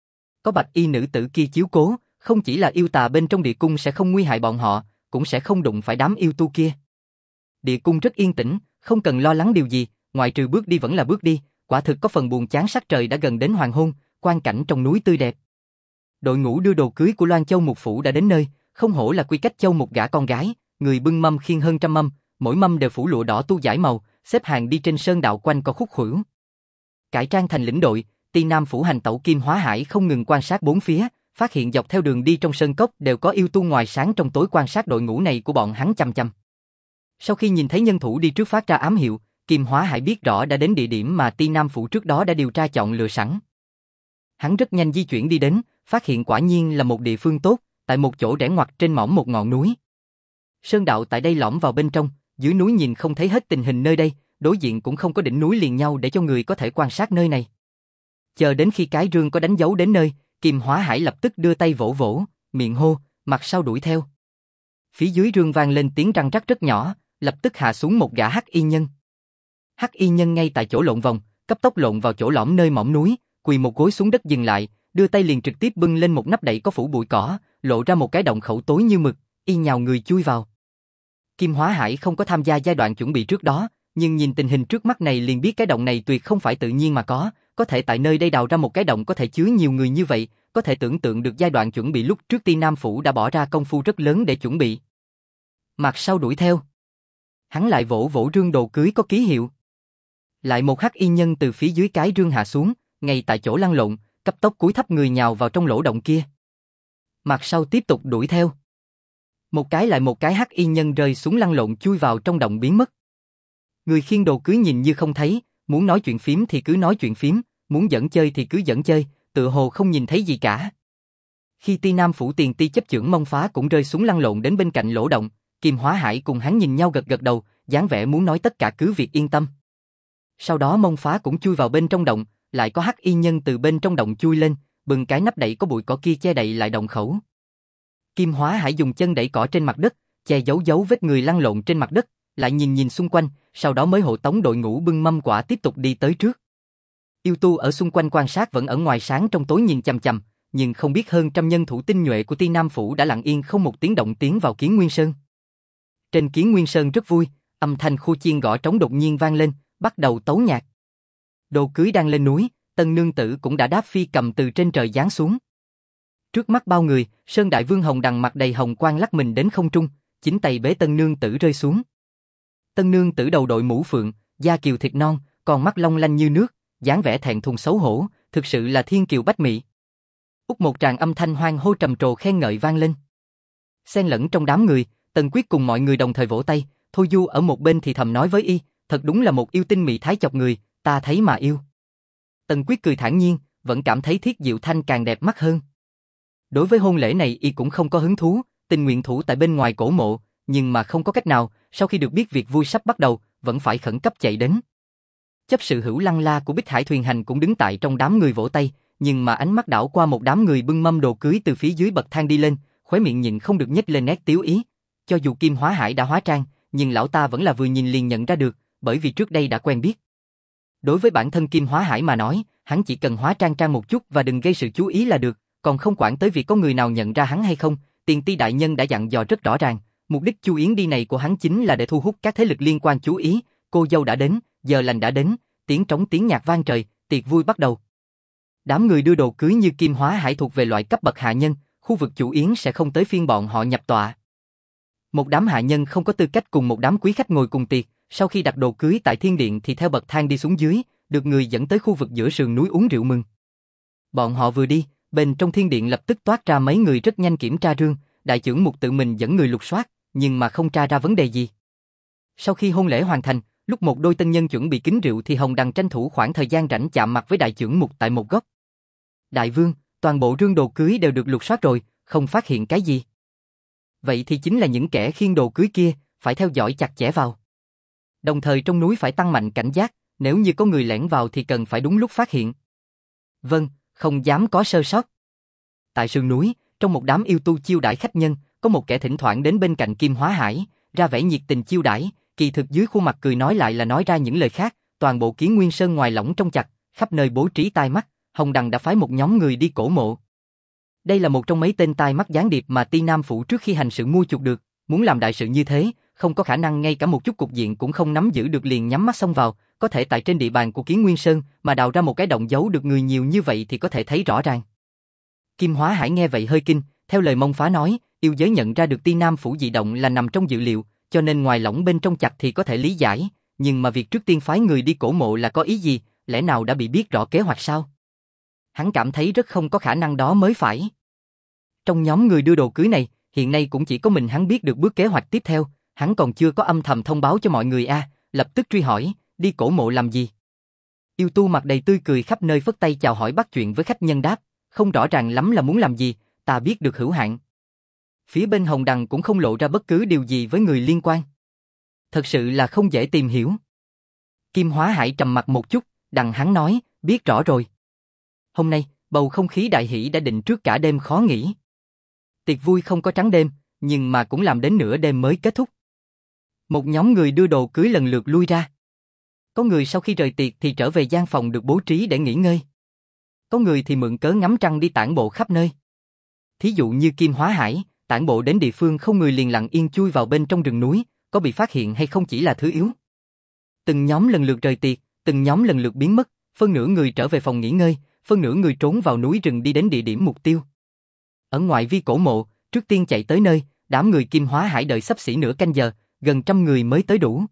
Có bạch y nữ tử kia chiếu cố, không chỉ là yêu tà bên trong địa cung sẽ không nguy hại bọn họ, cũng sẽ không đụng phải đám yêu tu kia. Địa cung rất yên tĩnh, không cần lo lắng điều gì, ngoại trừ bước đi vẫn là bước đi, quả thực có phần buồn chán, sắc trời đã gần đến hoàng hôn, quang cảnh trong núi tươi đẹp. Đội ngũ đưa đồ cưới của Loan Châu Mục phủ đã đến nơi, không hổ là Quy Cách Châu một gả con gái, người bưng mâm khiêng hơn trăm mâm, mỗi mâm đều phủ lụa đỏ tu dải màu, xếp hàng đi trên sơn đạo quanh co khúc khuỷu. Cải trang thành lĩnh đội, Ti Nam phủ hành tẩu Kim Hóa Hải không ngừng quan sát bốn phía, phát hiện dọc theo đường đi trong sơn cốc đều có yêu tu ngoài sáng trong tối quan sát đội ngũ này của bọn hắn chăm chăm. Sau khi nhìn thấy nhân thủ đi trước phát ra ám hiệu, Kim Hóa Hải biết rõ đã đến địa điểm mà Ti Nam phủ trước đó đã điều tra chọn lựa sẵn. Hắn rất nhanh di chuyển đi đến, phát hiện quả nhiên là một địa phương tốt, tại một chỗ rẽ ngoặt trên mỏm một ngọn núi. Sơn đạo tại đây lõm vào bên trong, dưới núi nhìn không thấy hết tình hình nơi đây, đối diện cũng không có đỉnh núi liền nhau để cho người có thể quan sát nơi này. Chờ đến khi cái rương có đánh dấu đến nơi, Kim Hóa Hải lập tức đưa tay vỗ vỗ, miệng hô, mặt sau đuổi theo. Phía dưới rương vang lên tiếng răng rắc rất nhỏ, lập tức hạ xuống một gã hắc y nhân. Hắc y nhân ngay tại chỗ lộn vòng, cấp tốc lộn vào chỗ lõm nơi mỏm núi, quỳ một gối xuống đất dừng lại, đưa tay liền trực tiếp bưng lên một nắp đậy có phủ bụi cỏ, lộ ra một cái động khẩu tối như mực, y nhào người chui vào. Kim Hóa Hải không có tham gia giai đoạn chuẩn bị trước đó, nhưng nhìn tình hình trước mắt này liền biết cái động này tuyệt không phải tự nhiên mà có thể tại nơi đây đào ra một cái động có thể chứa nhiều người như vậy, có thể tưởng tượng được giai đoạn chuẩn bị lúc trước Ti Nam phủ đã bỏ ra công phu rất lớn để chuẩn bị. Mặt sau đuổi theo. Hắn lại vỗ vỗ rương đồ cưới có ký hiệu. Lại một hắc y nhân từ phía dưới cái rương hạ xuống, ngay tại chỗ lăn lộn, cấp tốc cúi thấp người nhào vào trong lỗ động kia. Mặt sau tiếp tục đuổi theo. Một cái lại một cái hắc y nhân rơi xuống lăn lộn chui vào trong động biến mất. Người khiêng đồ cưới nhìn như không thấy, muốn nói chuyện phím thì cứ nói chuyện phím, muốn dẫn chơi thì cứ dẫn chơi, tựa hồ không nhìn thấy gì cả. Khi Ti Nam phủ tiền ti chấp chưởng Mông Phá cũng rơi xuống lăn lộn đến bên cạnh lỗ động, Kim Hóa Hải cùng hắn nhìn nhau gật gật đầu, dáng vẻ muốn nói tất cả cứ việc yên tâm. Sau đó Mông Phá cũng chui vào bên trong động, lại có hắc y nhân từ bên trong động chui lên, bừng cái nắp đậy có bụi cỏ kia che đậy lại động khẩu. Kim Hóa Hải dùng chân đẩy cỏ trên mặt đất, che giấu dấu vết người lăn lộn trên mặt đất, lại nhìn nhìn xung quanh, sau đó mới hộ tống đội ngũ bưng mâm quả tiếp tục đi tới trước. Yêu tu ở xung quanh quan sát vẫn ở ngoài sáng trong tối nhìn chằm chằm, nhưng không biết hơn trăm nhân thủ tinh nhuệ của Ti Nam phủ đã lặng yên không một tiếng động tiến vào Kiến Nguyên Sơn. Trên Kiến Nguyên Sơn rất vui, âm thanh khu chiên gõ trống đột nhiên vang lên, bắt đầu tấu nhạc. Đồ cưới đang lên núi, tân nương tử cũng đã đáp phi cầm từ trên trời giáng xuống. Trước mắt bao người, Sơn Đại Vương Hồng Đằng mặt đầy hồng quang lắc mình đến không trung, chính tay bế tân nương tử rơi xuống. Tân nương tử đầu đội mũ phượng, da kiều thịt non, còn mắt long lanh như nước, dáng vẻ thẹn thùng xấu hổ, thực sự là thiên kiều bách mỹ. Út một tràng âm thanh hoan hô trầm trồ khen ngợi vang lên. Xen lẫn trong đám người, Tần Quyết cùng mọi người đồng thời vỗ tay, Thôi Du ở một bên thì thầm nói với y, thật đúng là một yêu tinh mỹ thái chọc người, ta thấy mà yêu. Tần Quyết cười thản nhiên, vẫn cảm thấy Thiết Diệu Thanh càng đẹp mắt hơn. Đối với hôn lễ này y cũng không có hứng thú, tình nguyện thủ tại bên ngoài cổ mộ, nhưng mà không có cách nào, sau khi được biết việc vui sắp bắt đầu, vẫn phải khẩn cấp chạy đến. Chấp sự Hữu Lăng La của Bích Hải Thuyền Hành cũng đứng tại trong đám người vỗ tay, nhưng mà ánh mắt đảo qua một đám người bưng mâm đồ cưới từ phía dưới bậc thang đi lên, khóe miệng nhịn không được nhếch lên nét tiếu ý. Cho dù Kim Hóa Hải đã hóa trang, nhưng lão ta vẫn là vừa nhìn liền nhận ra được, bởi vì trước đây đã quen biết. Đối với bản thân Kim Hóa Hải mà nói, hắn chỉ cần hóa trang một chút và đừng gây sự chú ý là được, còn không quản tới việc có người nào nhận ra hắn hay không. Tiền Ti đại nhân đã dặn dò rất rõ ràng, mục đích Chu Yến đi này của hắn chính là để thu hút các thế lực liên quan chú ý. Cô dâu đã đến, giờ lành đã đến, tiếng trống tiếng nhạc vang trời, tiệc vui bắt đầu. Đám người đưa đồ cưới như Kim Hóa Hải thuộc về loại cấp bậc hạ nhân, khu vực Chu Yến sẽ không tới phiên bọn họ nhập tọa. Một đám hạ nhân không có tư cách cùng một đám quý khách ngồi cùng tiệc, sau khi đặt đồ cưới tại thiên điện thì theo bậc thang đi xuống dưới, được người dẫn tới khu vực giữa sườn núi uống rượu mừng. Bọn họ vừa đi, bên trong thiên điện lập tức toát ra mấy người rất nhanh kiểm tra rương, đại trưởng mục tự mình dẫn người lục soát, nhưng mà không tra ra vấn đề gì. Sau khi hôn lễ hoàn thành, lúc một đôi tân nhân chuẩn bị kính rượu thì Hồng Đằng tranh thủ khoảng thời gian rảnh chạm mặt với đại trưởng mục tại một góc. Đại vương, toàn bộ rương đồ cưới đều được lục soát rồi, không phát hiện cái gì. Vậy thì chính là những kẻ khiêng đồ cưới kia, phải theo dõi chặt chẽ vào. Đồng thời trong núi phải tăng mạnh cảnh giác, nếu như có người lẻn vào thì cần phải đúng lúc phát hiện. Vâng, không dám có sơ sót. Tại sườn núi, trong một đám yêu tu chiêu đãi khách nhân, có một kẻ thỉnh thoảng đến bên cạnh Kim Hóa Hải, ra vẻ nhiệt tình chiêu đãi, kỳ thực dưới khuôn mặt cười nói lại là nói ra những lời khác. Toàn bộ Kiến Nguyên Sơn ngoài lỏng trong chặt, khắp nơi bố trí tai mắt, Hồng Đằng đã phái một nhóm người đi cổ mộ. Đây là một trong mấy tên tai mắt gián điệp mà Ti Nam phủ trước khi hành sự mua chuộc được, muốn làm đại sự như thế, không có khả năng ngay cả một chút cục diện cũng không nắm giữ được liền nhắm mắt xông vào, có thể tại trên địa bàn của Kiến Nguyên Sơn mà đào ra một cái động giấu được người nhiều như vậy thì có thể thấy rõ ràng. Kim Hóa Hải nghe vậy hơi kinh, theo lời Mông Phá nói, yêu giới nhận ra được Ti Nam Phủ dị động là nằm trong dự liệu, cho nên ngoài lỏng bên trong chặt thì có thể lý giải, nhưng mà việc trước tiên phái người đi cổ mộ là có ý gì, lẽ nào đã bị biết rõ kế hoạch sao? Hắn cảm thấy rất không có khả năng đó mới phải. Trong nhóm người đưa đồ cưới này, hiện nay cũng chỉ có mình hắn biết được bước kế hoạch tiếp theo, hắn còn chưa có âm thầm thông báo cho mọi người lập tức truy hỏi, đi cổ mộ làm gì? Yêu tu mặt đầy tươi cười khắp nơi phất tay chào hỏi bắt chuyện với khách nhân đáp, không rõ ràng lắm là muốn làm gì, ta biết được hữu hạn. Phía bên Hồng Đằng cũng không lộ ra bất cứ điều gì với người liên quan. Thật sự là không dễ tìm hiểu. Kim Hóa Hải trầm mặt một chút, đằng hắn nói, biết rõ rồi. Hôm nay, bầu không khí đại hỷ đã định trước cả đêm khó nghỉ. Tiệc vui không có trắng đêm, nhưng mà cũng làm đến nửa đêm mới kết thúc. Một nhóm người đưa đồ cưới lần lượt lui ra. Có người sau khi rời tiệc thì trở về gian phòng được bố trí để nghỉ ngơi. Có người thì mượn cớ ngắm trăng đi tản bộ khắp nơi. Thí dụ như Kim Hóa Hải, tản bộ đến địa phương không người liền lặng yên chui vào bên trong rừng núi, có bị phát hiện hay không chỉ là thứ yếu. Từng nhóm lần lượt rời tiệc, từng nhóm lần lượt biến mất, phân nửa người trở về phòng nghỉ ngơi, phân nửa người trốn vào núi rừng đi đến địa điểm mục tiêu. Ở ngoại vi cổ mộ, trước tiên chạy tới nơi, đám người Kim Hóa Hải đợi xấp xỉ nửa canh giờ, gần 100 người mới tới đủ.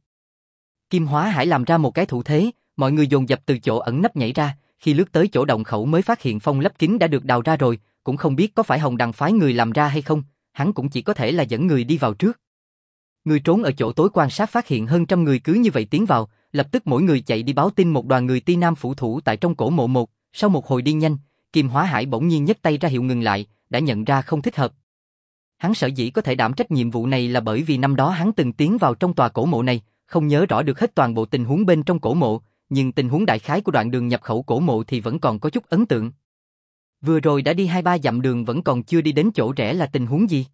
Kim Hóa Hải làm ra một cái thủ thế, mọi người dồn dập từ chỗ ẩn nấp nhảy ra, khi lướt tới chỗ động khẩu mới phát hiện phong lấp kín đã được đào ra rồi, cũng không biết có phải Hồng Đằng phái người làm ra hay không, hắn cũng chỉ có thể là dẫn người đi vào trước. Người trốn ở chỗ tối quan sát phát hiện hơn 100 người cứ như vậy tiến vào, lập tức mỗi người chạy đi báo tin một đoàn người Ti Nam phủ thủ tại trong cổ mộ một, sau một hồi đi nhanh, Kim Hóa Hải bỗng nhiên nhấc tay ra hiệu ngừng lại, đã nhận ra không thích hợp. Hắn sở dĩ có thể đảm trách nhiệm vụ này là bởi vì năm đó hắn từng tiến vào trong tòa cổ mộ này, không nhớ rõ được hết toàn bộ tình huống bên trong cổ mộ, nhưng tình huống đại khái của đoạn đường nhập khẩu cổ mộ thì vẫn còn có chút ấn tượng. Vừa rồi đã đi 2-3 dặm đường vẫn còn chưa đi đến chỗ rẽ là tình huống gì?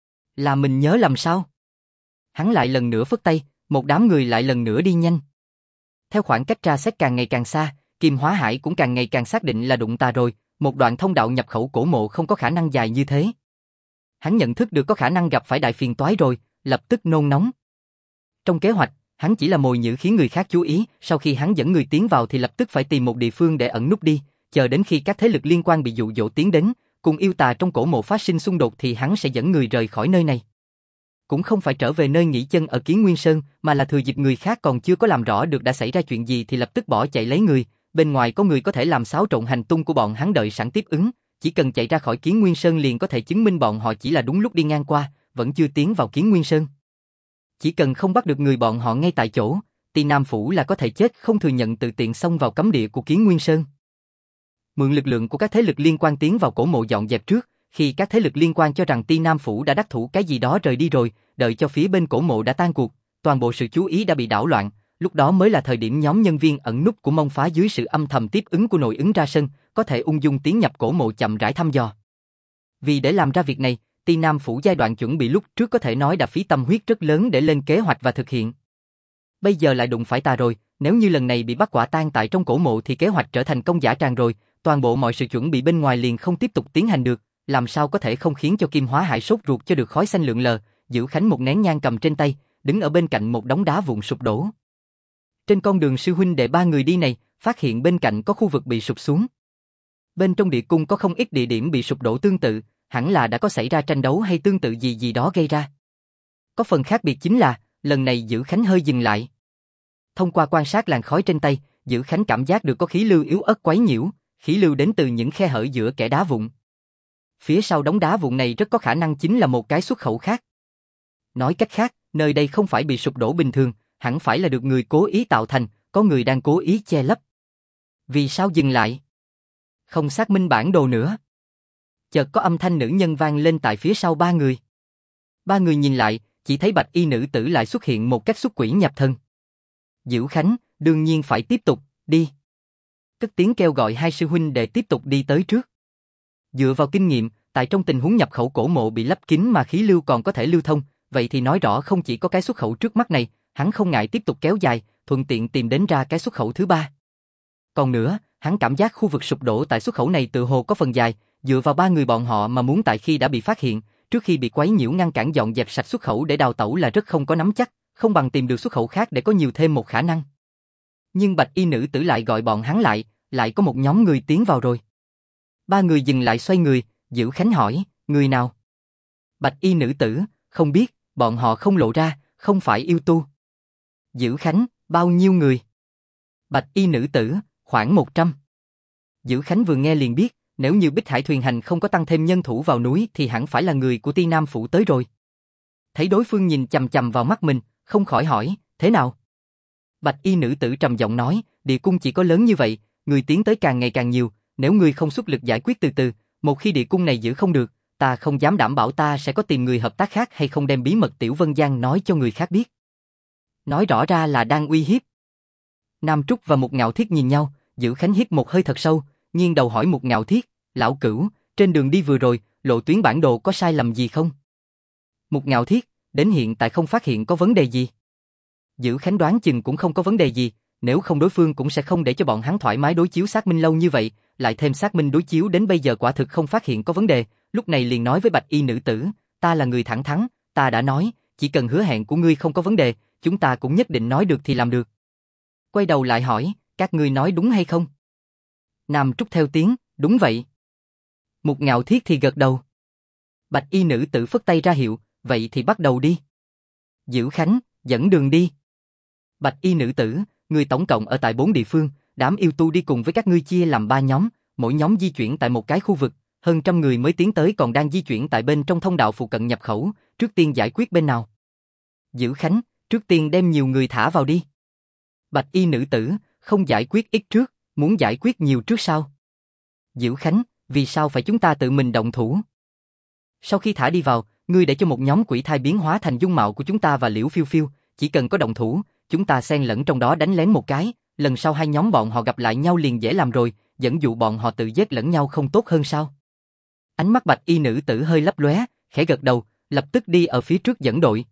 Là mình nhớ lầm sao? Hắn lại lần nữa phất tay, một đám người lại lần nữa đi nhanh. Theo khoảng cách tra xét càng ngày càng xa, Kim Hóa Hải cũng càng ngày càng xác định là đụng tà rồi, một đoạn thông đạo nhập khẩu cổ mộ không có khả năng dài như thế. Hắn nhận thức được có khả năng gặp phải đại phiền toái rồi, lập tức nôn nóng. Trong kế hoạch, hắn chỉ là mồi nhử khiến người khác chú ý, sau khi hắn dẫn người tiến vào thì lập tức phải tìm một địa phương để ẩn núp đi, chờ đến khi các thế lực liên quan bị dụ dỗ tiến đến, cùng yêu tà trong cổ mộ phát sinh xung đột thì hắn sẽ dẫn người rời khỏi nơi này. Cũng không phải trở về nơi nghỉ chân ở Kiến Nguyên Sơn, mà là thừa dịp người khác còn chưa có làm rõ được đã xảy ra chuyện gì thì lập tức bỏ chạy lấy người, bên ngoài có người có thể làm xáo trộn hành tung của bọn hắn đợi sẵn tiếp ứng, chỉ cần chạy ra khỏi Kiến Nguyên Sơn liền có thể chứng minh bọn họ chỉ là đúng lúc đi ngang qua, vẫn chưa tiến vào Kiến Nguyên Sơn. Chỉ cần không bắt được người bọn họ ngay tại chỗ, Ti Nam Phủ là có thể chết không thừa nhận tự tiện xông vào cấm địa của Kiến Nguyên Sơn. Mượn lực lượng của các thế lực liên quan tiến vào cổ mộ dọn dẹp trước, khi các thế lực liên quan cho rằng Ti Nam Phủ đã đắc thủ cái gì đó rời đi rồi, đợi cho phía bên cổ mộ đã tan cuộc, toàn bộ sự chú ý đã bị đảo loạn, lúc đó mới là thời điểm nhóm nhân viên ẩn núp của Mông Phá dưới sự âm thầm tiếp ứng của nội ứng ra sân, có thể ung dung tiến nhập cổ mộ chậm rãi thăm dò. Vì để làm ra việc này, Ti Nam Phủ giai đoạn chuẩn bị lúc trước có thể nói đã phí tâm huyết rất lớn để lên kế hoạch và thực hiện. Bây giờ lại đụng phải ta rồi, nếu như lần này bị bắt quả tang tại trong cổ mộ thì kế hoạch trở thành công dã tràng rồi, toàn bộ mọi sự chuẩn bị bên ngoài liền không tiếp tục tiến hành được, làm sao có thể không khiến cho Kim Hóa Hải sốt ruột cho được khói xanh lượn lờ, Dữ Khánh một nén nhang cầm trên tay, đứng ở bên cạnh một đống đá vụn sụp đổ. Trên con đường sư huynh đệ ba người đi này, phát hiện bên cạnh có khu vực bị sụp xuống. Bên trong địa cung có không ít địa điểm bị sụp đổ tương tự, hẳn là đã có xảy ra tranh đấu hay tương tự gì gì đó gây ra. Có phần khác biệt chính là, lần này Dữ Khánh hơi dừng lại. Thông qua quan sát làn khói trên tay, Dữ Khánh cảm giác được có khí lưu yếu ớt quấy nhiễu, khí lưu đến từ những khe hở giữa kẽ đá vụn. Phía sau đống đá vụn này rất có khả năng chính là một cái xuất khẩu khác. Nói cách khác, nơi đây không phải bị sụp đổ bình thường, hẳn phải là được người cố ý tạo thành, có người đang cố ý che lấp. Vì sao dừng lại? Không xác minh bản đồ nữa. Chợt có âm thanh nữ nhân vang lên tại phía sau ba người. Ba người nhìn lại, chỉ thấy bạch y nữ tử lại xuất hiện một cách xuất quỷ nhập thần. Dữ Khánh, đương nhiên phải tiếp tục, đi. Cất tiếng kêu gọi hai sư huynh để tiếp tục đi tới trước. Dựa vào kinh nghiệm, tại trong tình huống nhập khẩu cổ mộ bị lấp kín mà khí lưu còn có thể lưu thông, vậy thì nói rõ không chỉ có cái xuất khẩu trước mắt này, hắn không ngại tiếp tục kéo dài, thuận tiện tìm đến ra cái xuất khẩu thứ ba. Còn nữa, hắn cảm giác khu vực sụp đổ tại xuất khẩu này tự hồ có phần dài, dựa vào ba người bọn họ mà muốn tại khi đã bị phát hiện, trước khi bị quấy nhiễu ngăn cản dọn dẹp sạch xuất khẩu để đào tẩu là rất không có nắm chắc, không bằng tìm được xuất khẩu khác để có nhiều thêm một khả năng. Nhưng bạch y nữ tử lại gọi bọn hắn lại có một nhóm người tiến vào rồi. Ba người dừng lại xoay người, Dữ Khánh hỏi, người nào? Bạch y nữ tử, không biết, bọn họ không lộ ra, không phải yêu tu. Dữ Khánh, bao nhiêu người? Bạch y nữ tử, khoảng 100. Dữ Khánh vừa nghe liền biết, nếu như Bích Hải thuyền hành không có tăng thêm nhân thủ vào núi thì hẳn phải là người của Ti Nam phủ tới rồi. Thấy đối phương nhìn chằm chằm vào mắt mình, không khỏi hỏi, thế nào? Bạch y nữ tử trầm giọng nói, địa cung chỉ có lớn như vậy, người tiến tới càng ngày càng nhiều, nếu người không xuất lực giải quyết từ từ, một khi địa cung này giữ không được, ta không dám đảm bảo ta sẽ có tìm người hợp tác khác hay không đem bí mật Tiểu Vân Giang nói cho người khác biết. Nói rõ ra là đang uy hiếp. Nam Trúc và Mục Ngạo Thiết nhìn nhau, Dữ Khánh hít một hơi thật sâu, nghiêng đầu hỏi Mục Ngạo Thiết, lão cửu, trên đường đi vừa rồi, lộ tuyến bản đồ có sai lầm gì không? Mục Ngạo Thiết, đến hiện tại không phát hiện có vấn đề gì. Dữ Khánh đoán chừng cũng không có vấn đề gì, nếu không đối phương cũng sẽ không để cho bọn hắn thoải mái đối chiếu xác minh lâu như vậy, lại thêm xác minh đối chiếu đến bây giờ quả thực không phát hiện có vấn đề, lúc này liền nói với Bạch y nữ tử, ta là người thẳng thắn, ta đã nói, chỉ cần hứa hẹn của ngươi không có vấn đề, chúng ta cũng nhất định nói được thì làm được. Quay đầu lại hỏi, các ngươi nói đúng hay không? Nam Trúc theo tiếng, đúng vậy. Mục Ngạo Thiết thì gật đầu. Bạch y nữ tử phất tay ra hiệu, vậy thì bắt đầu đi. Dữ Khánh, dẫn đường đi. Bạch y nữ tử, người tổng cộng ở tại 4 địa phương, đám yêu tu đi cùng với các ngươi chia làm 3 nhóm, mỗi nhóm di chuyển tại một cái khu vực, hơn trăm người mới tiến tới còn đang di chuyển tại bên trong thông đạo phụ cận nhập khẩu, trước tiên giải quyết bên nào? Dữ Khánh, trước tiên đem nhiều người thả vào đi. Bạch y nữ tử, không giải quyết ít trước, muốn giải quyết nhiều trước sao? Dữ Khánh, vì sao phải chúng ta tự mình động thủ? Sau khi thả đi vào, ngươi để cho một nhóm quỷ thai biến hóa thành dung mạo của chúng ta và Liễu Phiêu Phiêu, chỉ cần có động thủ, chúng ta xen lẫn trong đó đánh lén một cái, lần sau hai nhóm bọn họ gặp lại nhau liền dễ làm rồi, dẫn dụ bọn họ tự giết lẫn nhau không tốt hơn sao? Ánh mắt Bạch y nữ tử hơi lấp lóe, khẽ gật đầu, lập tức đi ở phía trước dẫn đội.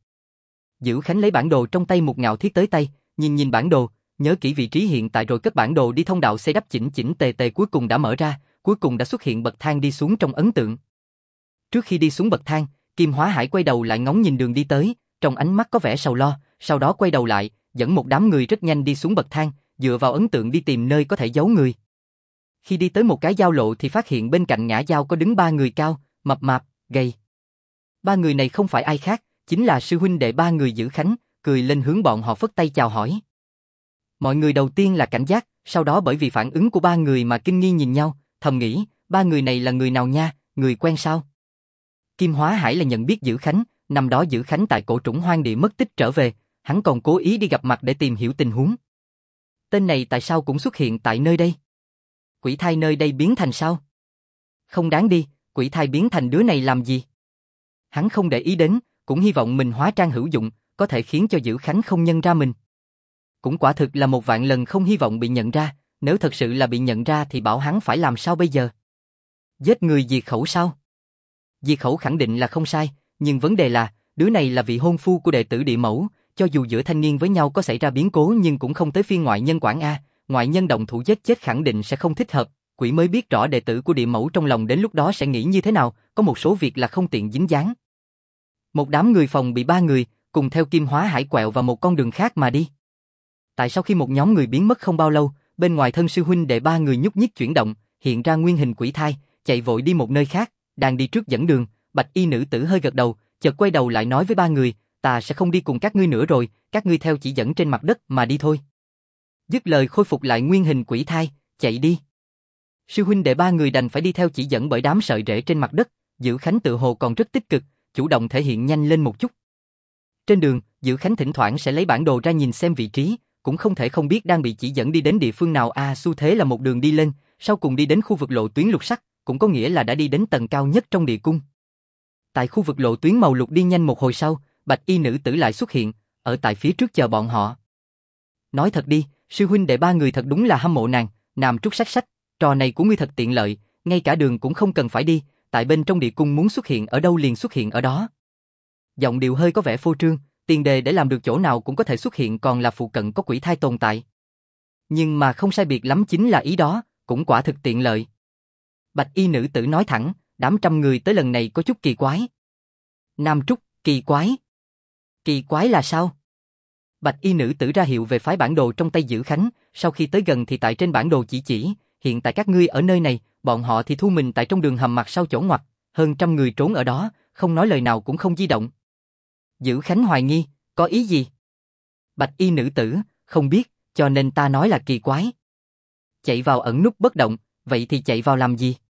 Dữ Khánh lấy bản đồ trong tay Mục Ngạo Thiết tới tay, nhìn bản đồ, nhớ kỹ vị trí hiện tại rồi cất bản đồ đi thông đạo xây đắp chỉnh chỉnh tề tề cuối cùng đã mở ra, cuối cùng đã xuất hiện bậc thang đi xuống trong ấn tượng. Trước khi đi xuống bậc thang, Kim Hóa Hải quay đầu lại ngóng nhìn đường đi tới, trong ánh mắt có vẻ sầu lo, sau đó quay đầu lại, dẫn một đám người rất nhanh đi xuống bậc thang, dựa vào ấn tượng đi tìm nơi có thể giấu người. Khi đi tới một cái giao lộ thì phát hiện bên cạnh ngã giao có đứng 3 người cao, mập mạp, gầy. 3 người này không phải ai khác, chính là sư huynh đệ 3 người Dữ Khánh, cười lên hướng bọn họ phất tay chào hỏi. Mọi người đầu tiên là cảnh giác, sau đó bởi vì phản ứng của 3 người mà kinh nghi nhìn nhau, thầm nghĩ, 3 người này là người nào nha, người quen sao? Kim Hóa Hải là nhận biết Dữ Khánh, năm đó Dữ Khánh tại cổ trũng hoang địa mất tích trở về, hắn còn cố ý đi gặp mặt để tìm hiểu tình huống. Tên này tại sao cũng xuất hiện tại nơi đây? Quỷ thai nơi đây biến thành sao? Không đáng đi, quỷ thai biến thành đứa này làm gì? Hắn không để ý đến, cũng hy vọng mình hóa trang hữu dụng, có thể khiến cho Dữ Khánh không nhận ra mình. Cũng quả thực là một vạn lần không hy vọng bị nhận ra, nếu thật sự là bị nhận ra thì bảo hắn phải làm sao bây giờ? Giết người diệt khẩu sao? Diệt khẩu khẳng định là không sai, nhưng vấn đề là, đứa này là vị hôn phu của đệ tử Địa Mẫu, cho dù giữa thanh niên với nhau có xảy ra biến cố nhưng cũng không tới phiên ngoại nhân quản a, ngoại nhân động thủ giết chết khẳng định sẽ không thích hợp, quỷ mới biết rõ đệ tử của Địa Mẫu trong lòng đến lúc đó sẽ nghĩ như thế nào, có một số việc là không tiện dính dáng. Một đám người phòng bị 3 người, cùng theo Kim Hóa Hải quẹo vào một con đường khác mà đi. Tại sao khi một nhóm người biến mất không bao lâu, bên ngoài thân sư huynh đệ 3 người nhúc nhích chuyển động, hiện ra nguyên hình quỷ thai, chạy vội đi một nơi khác, đang đi trước dẫn đường, Bạch y nữ tử hơi gật đầu, chợt quay đầu lại nói với 3 người, ta sẽ không đi cùng các ngươi nữa rồi, các ngươi theo chỉ dẫn trên mặt đất mà đi thôi. Dứt lời khôi phục lại nguyên hình quỷ thai, chạy đi. Sư huynh đệ 3 người đành phải đi theo chỉ dẫn bởi đám sợi rễ trên mặt đất, Dữ Khánh tự hồ còn rất tích cực, chủ động thể hiện nhanh lên một chút. Trên đường, Dữ Khánh thỉnh thoảng sẽ lấy bản đồ ra nhìn xem vị trí, cũng không thể không biết đang bị chỉ dẫn đi đến địa phương nào xu thế là một đường đi lên, sau cùng đi đến khu vực lộ tuyến lục sắc, cũng có nghĩa là đã đi đến tầng cao nhất trong địa cung. Tại khu vực lộ tuyến màu lục đi nhanh một hồi sau, Bạch y nữ tử lại xuất hiện, ở tại phía trước chờ bọn họ. Nói thật đi, sư huynh đệ 3 người thật đúng là hâm mộ nàng, Nam Trúc sách, trò này của ngươi thật tiện lợi, ngay cả đường cũng không cần phải đi, tại bên trong địa cung muốn xuất hiện ở đâu liền xuất hiện ở đó. Giọng điệu hơi có vẻ phô trương, tiền đề để làm được chỗ nào cũng có thể xuất hiện còn là phụ cận có quỷ thai tồn tại. Nhưng mà không sai biệt lắm chính là ý đó, cũng quả thực tiện lợi. Bạch y nữ tử nói thẳng, đám trăm người tới lần này có chút kỳ quái. Nam Trúc, kỳ quái? Kỳ quái là sao? Bạch y nữ tử ra hiệu về phái bản đồ trong tay Dữ Khánh, sau khi tới gần thì tại trên bản đồ chỉ, hiện tại các ngươi ở nơi này, bọn họ thì thu mình tại trong đường hầm mặt sau chỗ ngoặt, hơn 100 người trốn ở đó, không nói lời nào cũng không di động. Dữ Khánh hoài nghi, có ý gì? Bạch y nữ tử, không biết, cho nên ta nói là kỳ quái. Chạy vào ẩn núp bất động, vậy thì chạy vào làm gì?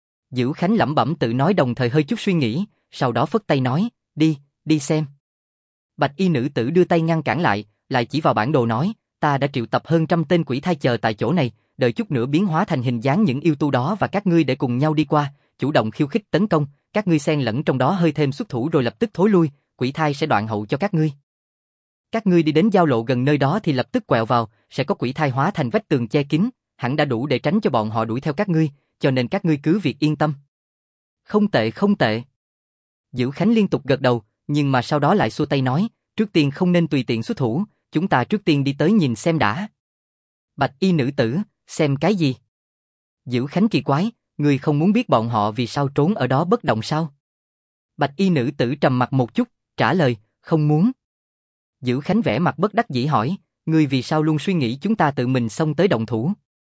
Dữ Khánh lẩm bẩm tự nói đồng thời hơi chút suy nghĩ, sau đó phất tay nói, đi xem. Bạch y nữ tử đưa tay ngăn cản lại chỉ vào bản đồ nói, ta đã triệu tập hơn 100 tên quỷ thai chờ tại chỗ này, đợi chút nữa biến hóa thành hình dáng những yêu tu đó và các ngươi để cùng nhau đi qua, chủ động khiêu khích tấn công, các ngươi xen lẫn trong đó hơi thêm xuất thủ rồi lập tức thối lui, quỷ thai sẽ đoạn hậu cho các ngươi. Các ngươi đi đến giao lộ gần nơi đó thì lập tức quẹo vào, sẽ có quỷ thai hóa thành vách tường che kín, hẳn đã đủ để tránh cho bọn họ đuổi theo các ngươi, cho nên các ngươi cứ việc yên tâm. Không tệ, không tệ. Dữ Khánh liên tục gật đầu, nhưng mà sau đó lại xua tay nói, trước tiên không nên tùy tiện xuất thủ, chúng ta trước tiên đi tới nhìn xem đã. Bạch y nữ tử, xem cái gì? Dữ Khánh kỳ quái, ngươi không muốn biết bọn họ vì sao trốn ở đó bất động sao? Bạch y nữ tử trầm mặt một chút, trả lời, không muốn. Dữ Khánh vẻ mặt bất đắc dĩ hỏi, ngươi vì sao luôn suy nghĩ chúng ta tự mình xông tới động thủ?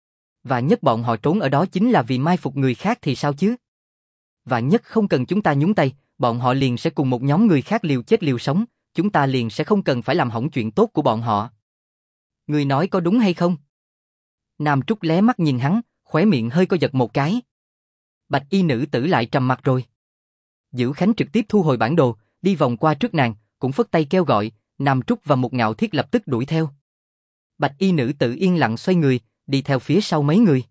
Và nhất bọn họ trốn ở đó chính là vì mai phục người khác thì sao chứ? Và nhất không cần chúng ta nhúng tay, bọn họ liền sẽ cùng một nhóm người khác liều chết liều sống, chúng ta liền sẽ không cần phải làm hỏng chuyện tốt của bọn họ. Ngươi nói có đúng hay không? Nam Trúc lé mắt nhìn hắn, khóe miệng hơi co giật một cái. Bạch y nữ tử lại trầm mặt rồi. Dữ Khánh trực tiếp thu hồi bản đồ, đi vòng qua trước nàng, cũng phất tay kêu gọi, Nam Trúc và một Ngạo Thiết lập tức đuổi theo. Bạch y nữ tử yên lặng xoay người, đi theo phía sau mấy người.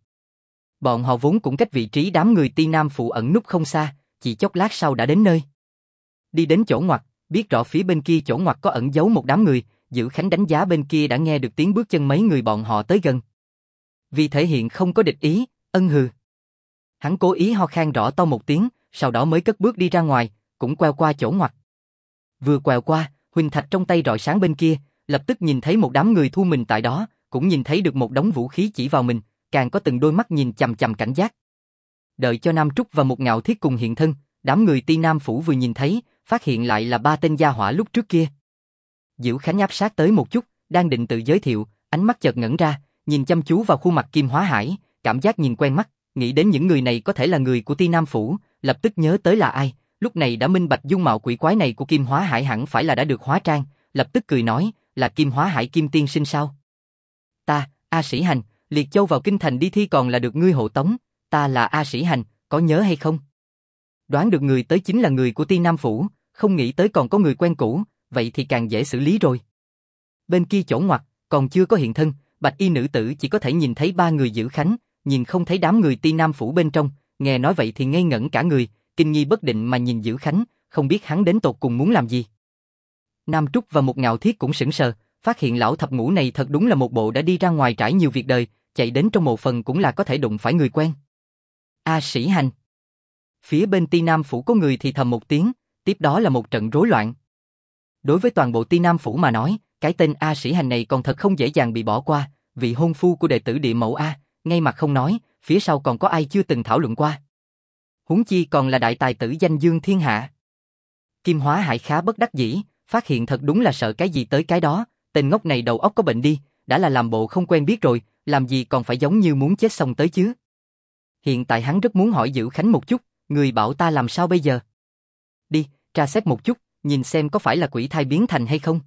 Bọn họ vốn cũng cách vị trí đám người Ti Nam Phụ ẩn núp không xa, chỉ chốc lát sau đã đến nơi. Đi đến chỗ ngoặt, biết rõ phía bên kia chỗ ngoặt có ẩn giấu một đám người, Dữ Khánh đánh giá bên kia đã nghe được tiếng bước chân mấy người bọn họ tới gần. Vì thể hiện không có địch ý, ân hừ. Hắn cố ý ho khan rõ to một tiếng, sau đó mới cất bước đi ra ngoài, cũng quẹo qua chỗ ngoặt. Vừa quẹo qua, huỳnh thạch trong tay rọi sáng bên kia, lập tức nhìn thấy một đám người thu mình tại đó, cũng nhìn thấy được một đống vũ khí chỉ vào mình, càng có từng đôi mắt nhìn chằm chằm cảnh giác. Đợi cho Nam Trúc và một Ngạo Thiết cùng hiện thân, đám người Ti Nam Phủ vừa nhìn thấy, phát hiện lại là 3 tên gia hỏa lúc trước kia. Dữ Khánh áp sát tới một chút, đang định tự giới thiệu, ánh mắt chợt ngẩn ra, nhìn chăm chú vào khuôn mặt Kim Hóa Hải, cảm giác nhìn quen mắt, nghĩ đến những người này có thể là người của Ti Nam Phủ, lập tức nhớ tới là ai, lúc này đã minh bạch dung mạo quỷ quái này của Kim Hóa Hải hẳn phải là đã được hóa trang, lập tức cười nói, là Kim Hóa Hải Kim tiên sinh sao? Ta, A Sĩ Hành, liệt châu vào kinh thành đi thi còn là được ngươi hộ tống, ta là A Sĩ Hành, có nhớ hay không? Đoán được người tới chính là người của Ti Nam Phủ, không nghĩ tới còn có người quen cũ, vậy thì càng dễ xử lý rồi. Bên kia chỗ ngoặt, còn chưa có hiện thân, bạch y nữ tử chỉ có thể nhìn thấy 3 người Dữ Khánh, nhìn không thấy đám người Ti Nam Phủ bên trong, nghe nói vậy thì ngây ngẩn cả người, kinh nghi bất định mà nhìn Dữ Khánh, không biết hắn đến tột cùng muốn làm gì. Nam Trúc và một Ngạo Thiết cũng sững sờ, phát hiện lão thập ngũ này thật đúng là một bộ đã đi ra ngoài trải nhiều việc đời, chạy đến trong một phần cũng là có thể đụng phải người quen. A Sĩ Hành. Phía bên Ti Nam Phủ có người thì thầm một tiếng, tiếp đó là một trận rối loạn. Đối với toàn bộ Ti Nam Phủ mà nói, cái tên A Sĩ Hành này còn thật không dễ dàng bị bỏ qua, vị hôn phu của đệ tử địa mẫu A, ngay mặt không nói, phía sau còn có ai chưa từng thảo luận qua. Huống chi còn là đại tài tử danh dương thiên hạ. Kim Hóa Hải khá bất đắc dĩ, phát hiện thật đúng là sợ cái gì tới cái đó, tên ngốc này đầu óc có bệnh đi, đã là làm bộ không quen biết rồi, làm gì còn phải giống như muốn chết xong tới chứ. Hiện tại hắn rất muốn hỏi Dữ Khánh một chút, người bảo ta làm sao bây giờ? Đi, tra xét một chút, nhìn xem có phải là quỷ thai biến thành hay không.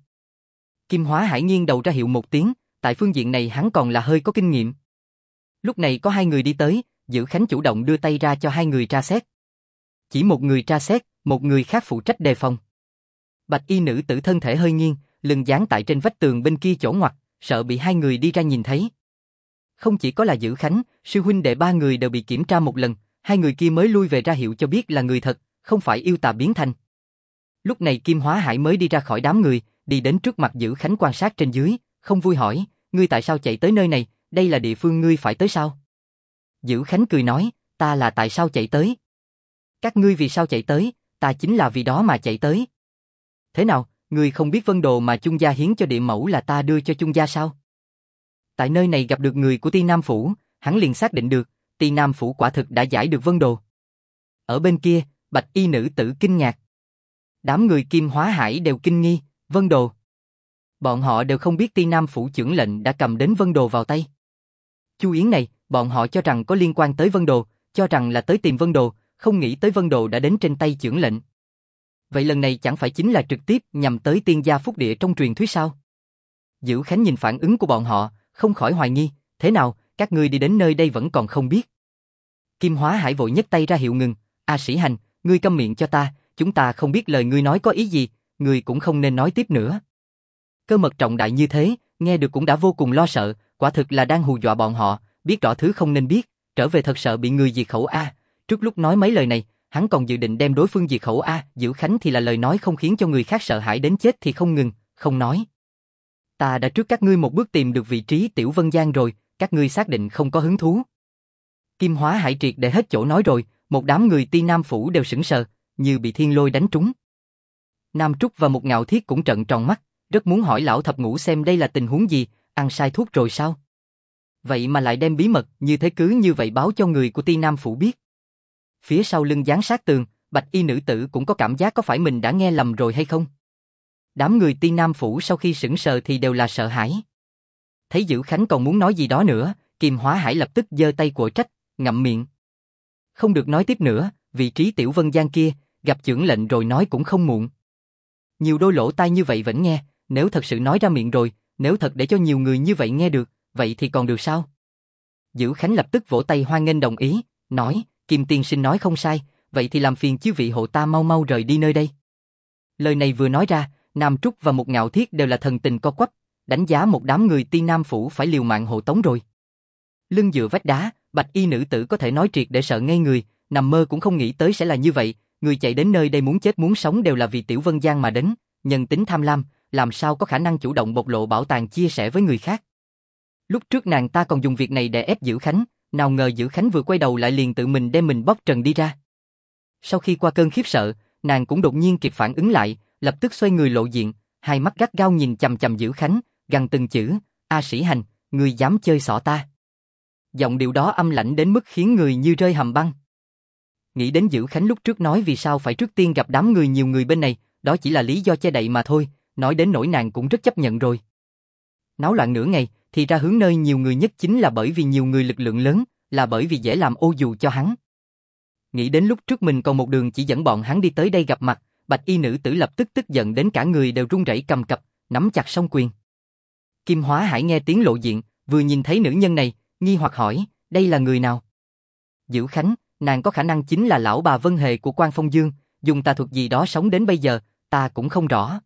Kim Hóa Hải nghiêng đầu ra hiệu một tiếng, tại phương diện này hắn còn là hơi có kinh nghiệm. Lúc này có 2 người đi tới, Dữ Khánh chủ động đưa tay ra cho 2 người tra xét. Chỉ một người tra xét, một người khác phụ trách đề phòng. Bạch y nữ tử thân thể hơi nghiêng, lưng dán tại trên vách tường bên kia chỗ ngoặt, sợ bị 2 người đi ra nhìn thấy. Không chỉ có là Dữ Khánh, sư huynh đệ 3 người đều bị kiểm tra một lần, 2 người kia mới lui về ra hiệu cho biết là người thật, không phải yêu tà biến thành. Lúc này Kim Hóa Hải mới đi ra khỏi đám người, đi đến trước mặt Dữ Khánh quan sát trên dưới, không vui hỏi, ngươi tại sao chạy tới nơi này, đây là địa phương ngươi phải tới sao? Dữ Khánh cười nói, ta là tại sao chạy tới? Các ngươi vì sao chạy tới, ta chính là vì đó mà chạy tới. Thế nào, ngươi không biết vân đồ mà Chung gia hiến cho địa mẫu là ta đưa cho Chung gia sao? Tại nơi này gặp được người của Ti Nam Phủ, hắn liền xác định được, Ti Nam Phủ quả thực đã giải được vân đồ. Ở bên kia, bạch y nữ tử kinh ngạc. Đám người Kim Hóa Hải đều kinh nghi, vân đồ. Bọn họ đều không biết Ti Nam Phủ trưởng lệnh đã cầm đến vân đồ vào tay. Chu Yến này, bọn họ cho rằng có liên quan tới vân đồ, cho rằng là tới tìm Vân Đồ, không nghĩ tới Vân Đồ đã đến trên tay chưởng lệnh. Vậy lần này chẳng phải chính là trực tiếp nhằm tới tiên gia phúc địa trong truyền thuyết sao? Dữ Khánh nhìn phản ứng của bọn họ, không khỏi hoài nghi, thế nào, các ngươi đi đến nơi đây vẫn còn không biết. Kim Hóa Hải vội nhấc tay ra hiệu ngừng, Sĩ Hành, ngươi câm miệng cho ta, chúng ta không biết lời ngươi nói có ý gì, ngươi cũng không nên nói tiếp nữa. Cơ mật trọng đại như thế, nghe được cũng đã vô cùng lo sợ, quả thực là đang hù dọa bọn họ, biết rõ thứ không nên biết, trở về thật sợ bị người diệt khẩu a. Trước lúc nói mấy lời này, hắn còn dự định đem đối phương diệt khẩu a, Dữ Khánh thì là lời nói không khiến cho người khác sợ hãi đến chết thì không ngừng, không nói. Ta đã trước các ngươi một bước tìm được vị trí Tiểu Vân Giang rồi, các ngươi xác định không có hứng thú. Kim Hóa Hải triệt để hết chỗ nói rồi, một đám người Ti Nam phủ đều sững sờ, như bị thiên lôi đánh trúng. Nam Trúc và một Ngạo Thiết cũng trợn tròn mắt, rất muốn hỏi lão thập ngũ xem đây là tình huống gì, ăn sai thuốc rồi sao? Vậy mà lại đem bí mật như thế cứ như vậy báo cho người của Ti Nam phủ biết. Phía sau lưng dán sát tường, bạch y nữ tử cũng có cảm giác có phải mình đã nghe lầm rồi hay không? Đám người Ti Nam phủ sau khi sững sờ thì đều là sợ hãi. Thấy Dữ Khánh còn muốn nói gì đó nữa, Kim Hóa Hải lập tức giơ tay quở trách, ngậm miệng. Không được nói tiếp nữa, vị trí Tiểu Vân Giang kia, gặp chưởng lệnh rồi nói cũng không muộn. Nhiều đôi lỗ tai như vậy vẫn nghe, nếu thật sự nói ra miệng rồi, nếu thật để cho nhiều người như vậy nghe được, vậy thì còn được sao? Dữ Khánh lập tức vỗ tay hoan nghênh đồng ý, nói, Kim tiên sinh nói không sai, vậy thì làm phiền chư vị hộ ta mau mau rời đi nơi đây. Lời này vừa nói ra, Nam Trúc và một Ngạo Thiết đều là thần tình co quắp, đánh giá một đám người Ti Nam phủ phải liều mạng hộ tống rồi. Lưng dựa vách đá, bạch y nữ tử có thể nói triệt để sợ ngây người, nằm mơ cũng không nghĩ tới sẽ là như vậy, người chạy đến nơi đây muốn chết muốn sống đều là vì Tiểu Vân Giang mà đến, nhân tính tham lam, làm sao có khả năng chủ động bộc lộ bảo tàng chia sẻ với người khác. Lúc trước nàng ta còn dùng việc này để ép Dữ Khánh, nào ngờ Dữ Khánh vừa quay đầu lại liền tự mình đem mình bóc trần đi ra. Sau khi qua cơn khiếp sợ, nàng cũng đột nhiên kịp phản ứng lại, lập tức xoay người lộ diện, hai mắt gắt gao nhìn chằm chằm Dữ Khánh, gằn từng chữ, Sĩ Hành, ngươi dám chơi xỏ ta. Giọng điệu đó âm lãnh đến mức khiến người như rơi hầm băng. Nghĩ đến Dữ Khánh lúc trước nói vì sao phải trước tiên gặp đám người nhiều người bên này, đó chỉ là lý do che đậy mà thôi, nói đến nỗi nàng cũng rất chấp nhận rồi. Náo loạn nửa ngày, thì ra hướng nơi nhiều người nhất chính là bởi vì nhiều người lực lượng lớn, là bởi vì dễ làm ô dù cho hắn. Nghĩ đến lúc trước mình còn một đường chỉ dẫn bọn hắn đi tới đây gặp mặt, bạch y nữ tử lập tức tức giận đến cả người đều run rẩy cầm cập, nắm chặt song quyền. Kim Hóa Hải nghe tiếng lộ diện, vừa nhìn thấy nữ nhân này, nghi hoặc hỏi, đây là người nào? Dữ Khánh, nàng có khả năng chính là lão bà Vân Hề của Quan Phong Dương, dùng tà thuật gì đó sống đến bây giờ, ta cũng không rõ.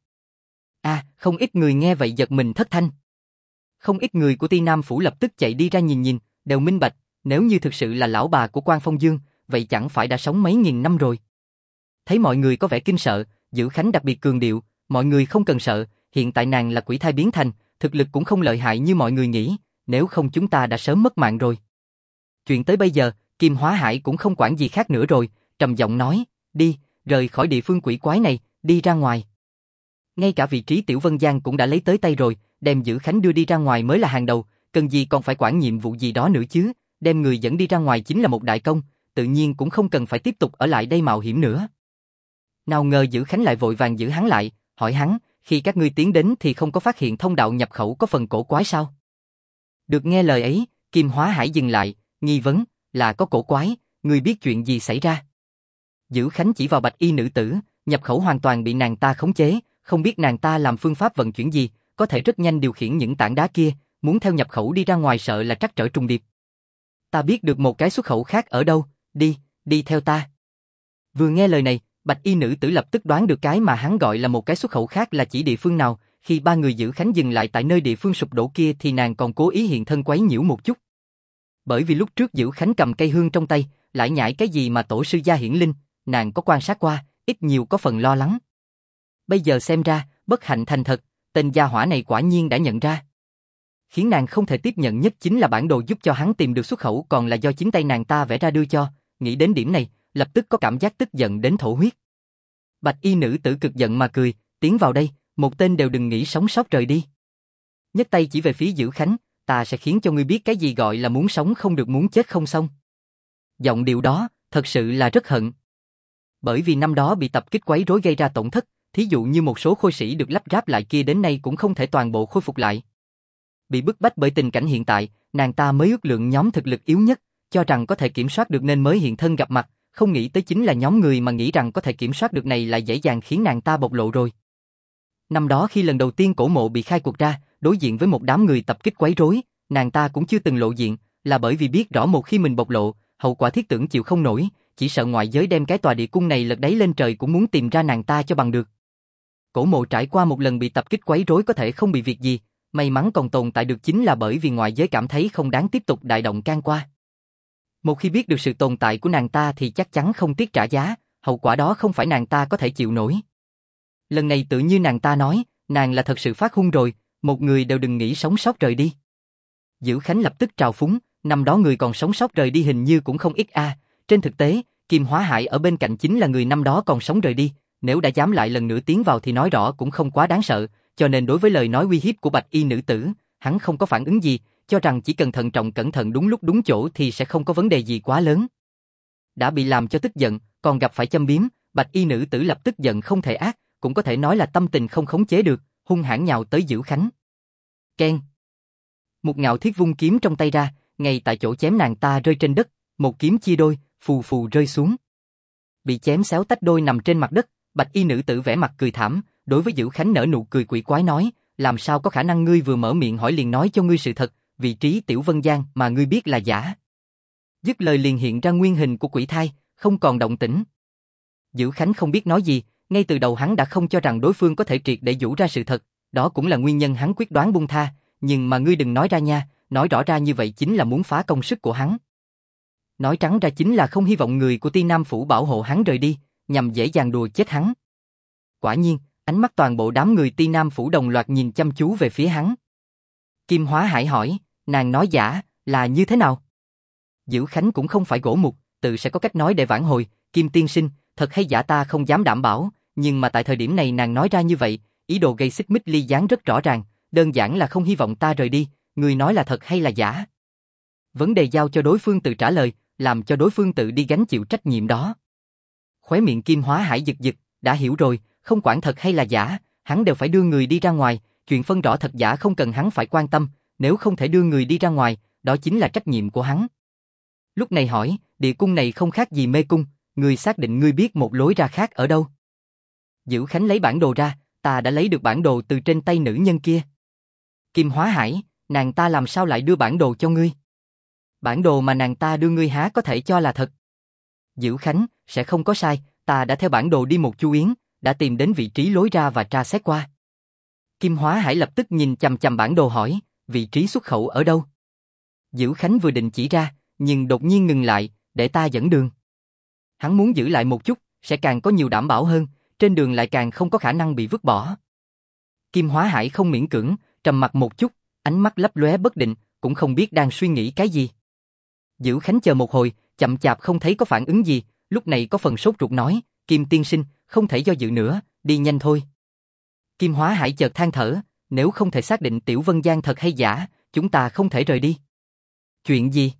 Không ít người nghe vậy giật mình thất thanh. Không ít người của Ti Nam phủ lập tức chạy đi ra nhìn nhìn, đều minh bạch, nếu như thực sự là lão bà của Quan Phong Dương, vậy chẳng phải đã sống mấy nghìn năm rồi. Thấy mọi người có vẻ kinh sợ, Dữ Khánh đặc biệt cường điệu, mọi người không cần sợ, hiện tại nàng là quỷ thai biến thành, thực lực cũng không lợi hại như mọi người nghĩ, nếu không chúng ta đã sớm mất mạng rồi. Chuyện tới bây giờ, Kim Hóa Hải cũng không quản gì khác nữa rồi, trầm giọng nói, đi, rời khỏi địa phương quỷ quái này, đi ra ngoài. Ngay cả vị trí Tiểu Vân Giang cũng đã lấy tới tay rồi, đem Dữ Khánh đưa đi ra ngoài mới là hàng đầu, cần gì còn phải quản nhiệm vụ gì đó nữa chứ, đem người dẫn đi ra ngoài chính là một đại công, tự nhiên cũng không cần phải tiếp tục ở lại đây mạo hiểm nữa. Nào ngờ Dữ Khánh lại vội vàng giữ hắn lại, hỏi hắn, khi các ngươi tiến đến thì không có phát hiện thông đạo nhập khẩu có phần cổ quái sao? Được nghe lời ấy, Kim Hóa Hải dừng lại, nghi vấn, là có cổ quái, ngươi biết chuyện gì xảy ra? Dữ Khánh chỉ vào bạch y nữ tử, nhập khẩu hoàn toàn bị nàng ta khống chế, không biết nàng ta làm phương pháp vận chuyển gì, có thể rất nhanh điều khiển những tảng đá kia, muốn theo nhập khẩu đi ra ngoài sợ là trắc trở trùng điệp. Ta biết được một cái xuất khẩu khác ở đâu, đi theo ta. Vừa nghe lời này, bạch y nữ tử lập tức đoán được cái mà hắn gọi là một cái xuất khẩu khác là chỉ địa phương nào, khi ba người Dữ Khánh dừng lại tại nơi địa phương sụp đổ kia thì nàng còn cố ý hiện thân quấy nhiễu một chút. Bởi vì lúc trước Dữ Khánh cầm cây hương trong tay, lại nhảy cái gì mà tổ sư gia hiển linh, nàng có quan sát qua, ít nhiều có phần lo lắng. Bây giờ xem ra, bất hạnh thành thật, tên gia hỏa này quả nhiên đã nhận ra. Khiến nàng không thể tiếp nhận nhất chính là bản đồ giúp cho hắn tìm được xuất khẩu còn là do chính tay nàng ta vẽ ra đưa cho, nghĩ đến điểm này, lập tức có cảm giác tức giận đến thổ huyết. Bạch y nữ tử cực giận mà cười, tiến vào đây, một tên đều đừng nghĩ sống sót rời đi. Nhấc tay chỉ về phía Dữ Khánh, ta sẽ khiến cho ngươi biết cái gì gọi là muốn sống không được muốn chết không xong. Giọng điệu đó, thật sự là rất hận. Bởi vì năm đó bị tập kích quấy rối gây ra tổn thất, thí dụ như một số khôi sĩ được lắp ráp lại kia đến nay cũng không thể toàn bộ khôi phục lại. Bị bức bách bởi tình cảnh hiện tại, nàng ta mới ước lượng nhóm thực lực yếu nhất, cho rằng có thể kiểm soát được nên mới hiện thân gặp mặt, không nghĩ tới chính là nhóm người mà nghĩ rằng có thể kiểm soát được này lại dễ dàng khiến nàng ta bộc lộ rồi. Năm đó khi lần đầu tiên cổ mộ bị khai cuộc ra, đối diện với một đám người tập kích quấy rối, nàng ta cũng chưa từng lộ diện, là bởi vì biết rõ một khi mình bộc lộ, hậu quả thiết tưởng chịu không nổi, chỉ sợ ngoại giới đem cái tòa địa cung này lật đáy lên trời cũng muốn tìm ra nàng ta cho bằng được. Cổ mộ trải qua một lần bị tập kích quấy rối có thể không bị việc gì, may mắn còn tồn tại được chính là bởi vì ngoại giới cảm thấy không đáng tiếp tục đại động can qua. Một khi biết được sự tồn tại của nàng ta thì chắc chắn không tiếc trả giá, hậu quả đó không phải nàng ta có thể chịu nổi. Lần này tự như nàng ta nói, nàng là thật sự phát hung rồi, một người đều đừng nghĩ sống sót rời đi. Dữ Khánh lập tức trào phúng, năm đó người còn sống sót rời đi hình như cũng không ít a. Trên thực tế, Kim Hóa Hải ở bên cạnh chính là người năm đó còn sống rời đi, nếu đã dám lại lần nữa tiến vào thì nói rõ cũng không quá đáng sợ, cho nên đối với lời nói uy hiếp của bạch y nữ tử, hắn không có phản ứng gì, cho rằng chỉ cần thận trọng cẩn thận đúng lúc đúng chỗ thì sẽ không có vấn đề gì quá lớn. Đã bị làm cho tức giận, còn gặp phải châm biếm, bạch y nữ tử lập tức giận không thể ác, cũng có thể nói là tâm tình không khống chế được, hung hãn nhào tới Dữ Khánh. Keng. Một ngạo thiết vung kiếm trong tay ra, ngay tại chỗ chém nàng ta rơi trên đất, một kiếm chia đôi, phù phù rơi xuống. Bị chém xéo tách đôi nằm trên mặt đất, bạch y nữ tử vẻ mặt cười thảm, đối với Dữ Khánh nở nụ cười quỷ quái nói, làm sao có khả năng ngươi vừa mở miệng hỏi liền nói cho ngươi sự thật, vị trí Tiểu Vân Giang mà ngươi biết là giả. Dứt lời liền hiện ra nguyên hình của quỷ thai, không còn động tĩnh. Dữ Khánh không biết nói gì, ngay từ đầu hắn đã không cho rằng đối phương có thể triệt để giũ ra sự thật, đó cũng là nguyên nhân hắn quyết đoán buông tha, nhưng mà ngươi đừng nói ra nha, nói rõ ra như vậy chính là muốn phá công sức của hắn. Nói trắng ra chính là không hy vọng người của Ti Nam Phủ bảo hộ hắn rời đi, nhằm dễ dàng đùa chết hắn. Quả nhiên, ánh mắt toàn bộ đám người Ti Nam Phủ đồng loạt nhìn chăm chú về phía hắn. Kim Hóa Hải hỏi, nàng nói giả, là như thế nào? Dữ Khánh cũng không phải gỗ mục, tự sẽ có cách nói để vãn hồi, Kim tiên sinh, thật hay giả ta không dám đảm bảo, nhưng mà tại thời điểm này nàng nói ra như vậy, ý đồ gây xích mích ly gián rất rõ ràng, đơn giản là không hy vọng ta rời đi, người nói là thật hay là giả? Vấn đề giao cho đối phương tự trả lời, làm cho đối phương tự đi gánh chịu trách nhiệm đó. Khóe miệng Kim Hóa Hải giật giật, đã hiểu rồi, không quản thật hay là giả, hắn đều phải đưa người đi ra ngoài, chuyện phân rõ thật giả không cần hắn phải quan tâm, nếu không thể đưa người đi ra ngoài, đó chính là trách nhiệm của hắn. Lúc này hỏi, địa cung này không khác gì mê cung, ngươi xác định ngươi biết một lối ra khác ở đâu? Dữ Khánh lấy bản đồ ra, ta đã lấy được bản đồ từ trên tay nữ nhân kia. Kim Hóa Hải, nàng ta làm sao lại đưa bản đồ cho ngươi? Bản đồ mà nàng ta đưa ngươi há có thể cho là thật? Dữ Khánh, sẽ không có sai, ta đã theo bản đồ đi một chu yến, đã tìm đến vị trí lối ra và tra xét qua. Kim Hóa Hải lập tức nhìn chằm chằm bản đồ hỏi, vị trí xuất khẩu ở đâu? Dữ Khánh vừa định chỉ ra, nhưng đột nhiên ngừng lại, để ta dẫn đường. Hắn muốn giữ lại một chút, sẽ càng có nhiều đảm bảo hơn, trên đường lại càng không có khả năng bị vứt bỏ. Kim Hóa Hải không miễn cưỡng, trầm mặt một chút, ánh mắt lấp lóe bất định, cũng không biết đang suy nghĩ cái gì. Dữ Khánh chờ một hồi, chậm chạp không thấy có phản ứng gì, lúc này có phần sốt ruột nói, Kim tiên sinh, không thể do dự nữa, đi nhanh thôi. Kim Hóa Hải chợt than thở, nếu không thể xác định Tiểu Vân Giang thật hay giả, chúng ta không thể rời đi. Chuyện gì?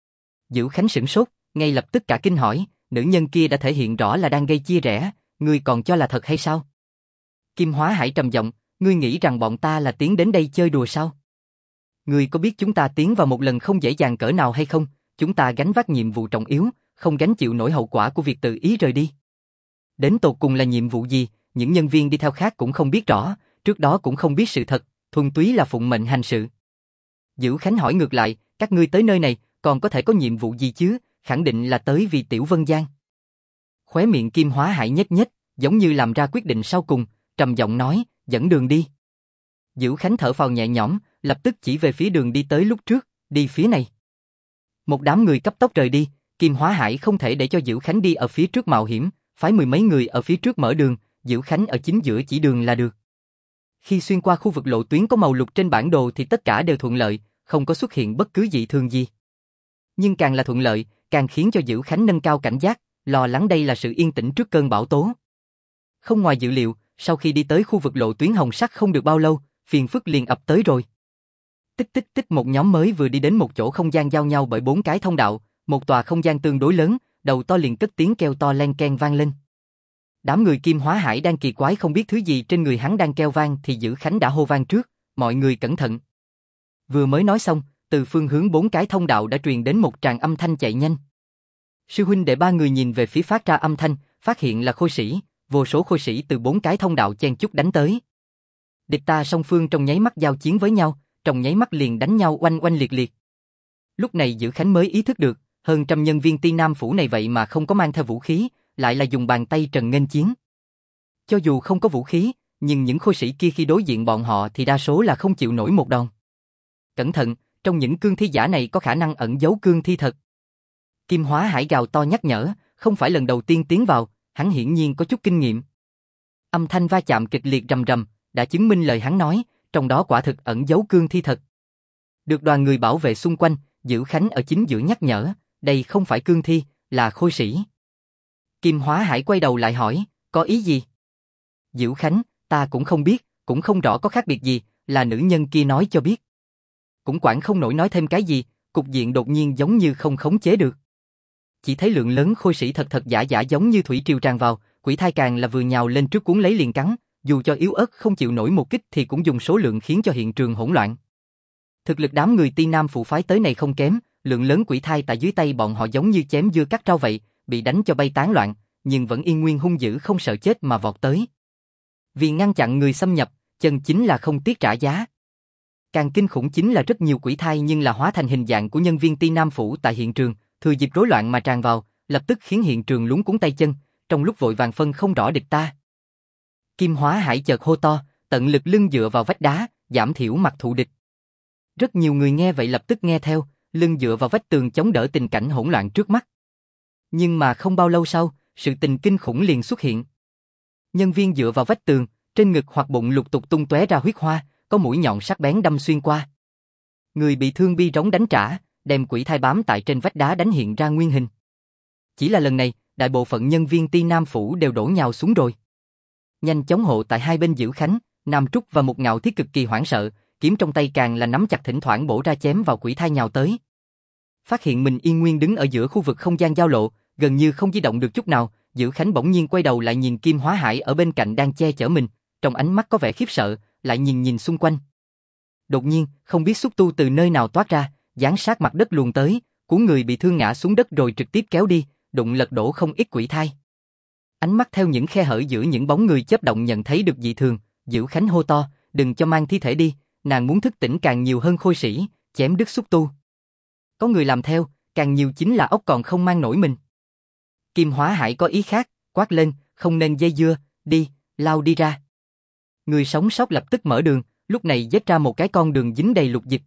Dữ Khánh sửng sốt, ngay lập tức cả kinh hỏi, nữ nhân kia đã thể hiện rõ là đang gây chia rẽ, ngươi còn cho là thật hay sao? Kim Hóa Hải trầm giọng, ngươi nghĩ rằng bọn ta là tiến đến đây chơi đùa sao? Ngươi có biết chúng ta tiến vào một lần không dễ dàng cỡ nào hay không? Chúng ta gánh vác nhiệm vụ trọng yếu, không gánh chịu nổi hậu quả của việc tự ý rời đi. Đến tột cùng là nhiệm vụ gì, những nhân viên đi theo khác cũng không biết rõ, trước đó cũng không biết sự thật, thuần túy là phụng mệnh hành sự. Dữ Khánh hỏi ngược lại, các ngươi tới nơi này, còn có thể có nhiệm vụ gì chứ, khẳng định là tới vì Tiểu Vân Giang. Khóe miệng Kim Hóa Hải nhếch nhếch, giống như làm ra quyết định sau cùng, trầm giọng nói, dẫn đường đi. Dữ Khánh thở phào nhẹ nhõm, lập tức chỉ về phía đường đi tới lúc trước, đi phía này. Một đám người cấp tốc rời đi, Kim Hóa Hải không thể để cho Dữ Khánh đi ở phía trước mạo hiểm, phái mười mấy người ở phía trước mở đường, Dữ Khánh ở chính giữa chỉ đường là được. Khi xuyên qua khu vực lộ tuyến có màu lục trên bản đồ thì tất cả đều thuận lợi, không có xuất hiện bất cứ dị thường gì. Nhưng càng là thuận lợi, càng khiến cho Dữ Khánh nâng cao cảnh giác, lo lắng đây là sự yên tĩnh trước cơn bão tố. Không ngoài dự liệu, sau khi đi tới khu vực lộ tuyến hồng sắc không được bao lâu, phiền phức liền ập tới rồi. Tích tích tích, một nhóm mới vừa đi đến một chỗ không gian giao nhau bởi 4 cái thông đạo, một tòa không gian tương đối lớn, đầu to liền cất tiếng kêu to len keng vang lên. Đám người Kim Hóa Hải đang kỳ quái không biết thứ gì trên người hắn đang kêu vang thì Dữ Khánh đã hô vang trước, mọi người cẩn thận. Vừa mới nói xong, từ phương hướng 4 cái thông đạo đã truyền đến một tràng âm thanh chạy nhanh. Sư huynh đệ 3 người nhìn về phía phát ra âm thanh, phát hiện là khôi sĩ, vô số khôi sĩ từ 4 cái thông đạo chen chúc đánh tới. Địch ta song phương trong nháy mắt giao chiến với nhau, trong nháy mắt liền đánh nhau oanh oanh liệt liệt. Lúc này Dữ Khánh mới ý thức được, hơn trăm nhân viên Ti Nam Phủ này vậy mà không có mang theo vũ khí, lại là dùng bàn tay trần nghênh chiến. Cho dù không có vũ khí, nhưng những khôi sĩ kia khi đối diện bọn họ thì đa số là không chịu nổi một đòn. Cẩn thận, trong những cương thi giả này có khả năng ẩn giấu cương thi thật. Kim Hóa Hải gào to nhắc nhở, không phải lần đầu tiên tiến vào, hắn hiển nhiên có chút kinh nghiệm. Âm thanh va chạm kịch liệt rầm rầm, đã chứng minh lời hắn nói, trong đó quả thực ẩn giấu cương thi thật. Được đoàn người bảo vệ xung quanh, Dữ Khánh ở chính giữa nhắc nhở, đây không phải cương thi, là khôi sĩ. Kim Hóa Hải quay đầu lại hỏi, có ý gì? Dữ Khánh, ta cũng không biết, cũng không rõ có khác biệt gì, là nữ nhân kia nói cho biết. Cũng quản không nổi nói thêm cái gì, cục diện đột nhiên giống như không khống chế được. Chỉ thấy lượng lớn khôi sĩ thật thật giả giả giống như thủy triều tràn vào, quỷ thai càng là vừa nhào lên trước cuốn lấy liền cắn, dù cho yếu ớt không chịu nổi một kích thì cũng dùng số lượng khiến cho hiện trường hỗn loạn. Thực lực đám người Ti Nam Phủ phái tới này không kém, lượng lớn quỷ thai tại dưới tay bọn họ giống như chém dưa cắt rau vậy, bị đánh cho bay tán loạn, nhưng vẫn yên nguyên hung dữ không sợ chết mà vọt tới. Vì ngăn chặn người xâm nhập, chân chính là không tiếc trả giá. Càng kinh khủng chính là rất nhiều quỷ thai nhưng là hóa thành hình dạng của nhân viên Ti Nam Phủ tại hiện trường, thừa dịp rối loạn mà tràn vào, lập tức khiến hiện trường luống cuống tay chân, trong lúc vội vàng phân không rõ địch ta. Kim Hóa Hải chợt hô to, tận lực lưng dựa vào vách đá, giảm thiểu mặt thù địch. Rất nhiều người nghe vậy lập tức nghe theo, lưng dựa vào vách tường chống đỡ tình cảnh hỗn loạn trước mắt. Nhưng mà không bao lâu sau, sự tình kinh khủng liền xuất hiện. Nhân viên dựa vào vách tường, trên ngực hoặc bụng lục tục tung tóe ra huyết hoa, có mũi nhọn sắc bén đâm xuyên qua. Người bị thương bi rống đánh trả, đem quỷ thai bám tại trên vách đá đánh hiện ra nguyên hình. Chỉ là lần này, đại bộ phận nhân viên Ti Nam Phủ đều đổ nhào xuống rồi. Nhanh chóng hộ tại hai bên Dữ Khánh, Nam Trúc và một Ngạo Thiết cực kỳ hoảng sợ, kiếm trong tay càng là nắm chặt thỉnh thoảng bổ ra chém vào quỷ thai nhào tới. Phát hiện mình yên nguyên đứng ở giữa khu vực không gian giao lộ, gần như không di động được chút nào, Dữ Khánh bỗng nhiên quay đầu lại nhìn Kim Hóa Hải ở bên cạnh đang che chở mình, trong ánh mắt có vẻ khiếp sợ, lại nhìn xung quanh. Đột nhiên, không biết xúc tu từ nơi nào toát ra, giáng sát mặt đất luồn tới, cuốn người bị thương ngã xuống đất rồi trực tiếp kéo đi, đụng lật đổ không ít quỷ thai. Ánh mắt theo những khe hở giữa những bóng người chớp động nhận thấy được dị thường, Dữ Khánh hô to, đừng cho mang thi thể đi, nàng muốn thức tỉnh càng nhiều hơn khôi sĩ, chém đứt xúc tu. Có người làm theo, càng nhiều chính là ốc còn không mang nổi mình. Kim Hóa Hải có ý khác, quát lên, không nên dây dưa, đi, lao đi ra. Người sống sót lập tức mở đường, lúc này giết ra một cái con đường dính đầy lục dịch.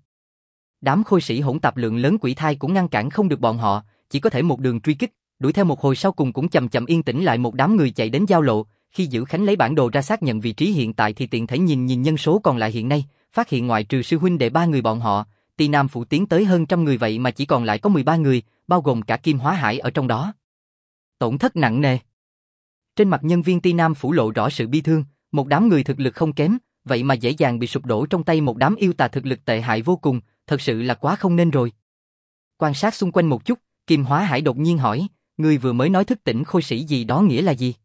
Đám khôi sĩ hỗn tạp lượng lớn quỷ thai cũng ngăn cản không được bọn họ, chỉ có thể một đường truy kích, đuổi theo một hồi sau cùng cũng chậm chậm yên tĩnh lại một đám người chạy đến giao lộ, khi Dữ Khánh lấy bản đồ ra xác nhận vị trí hiện tại thì tiện thể nhìn nhân số còn lại hiện nay, phát hiện ngoại trừ sư huynh đệ 3 người bọn họ, Ti Nam Phủ tiến tới hơn trăm người vậy mà chỉ còn lại có 13 người, bao gồm cả Kim Hóa Hải ở trong đó. Tổn thất nặng nề. Trên mặt nhân viên Ti Nam Phủ lộ rõ sự bi thương, một đám người thực lực không kém, vậy mà dễ dàng bị sụp đổ trong tay một đám yêu tà thực lực tệ hại vô cùng, thật sự là quá không nên rồi. Quan sát xung quanh một chút, Kim Hóa Hải đột nhiên hỏi, ngươi vừa mới nói thức tỉnh khôi sĩ gì đó nghĩa là gì?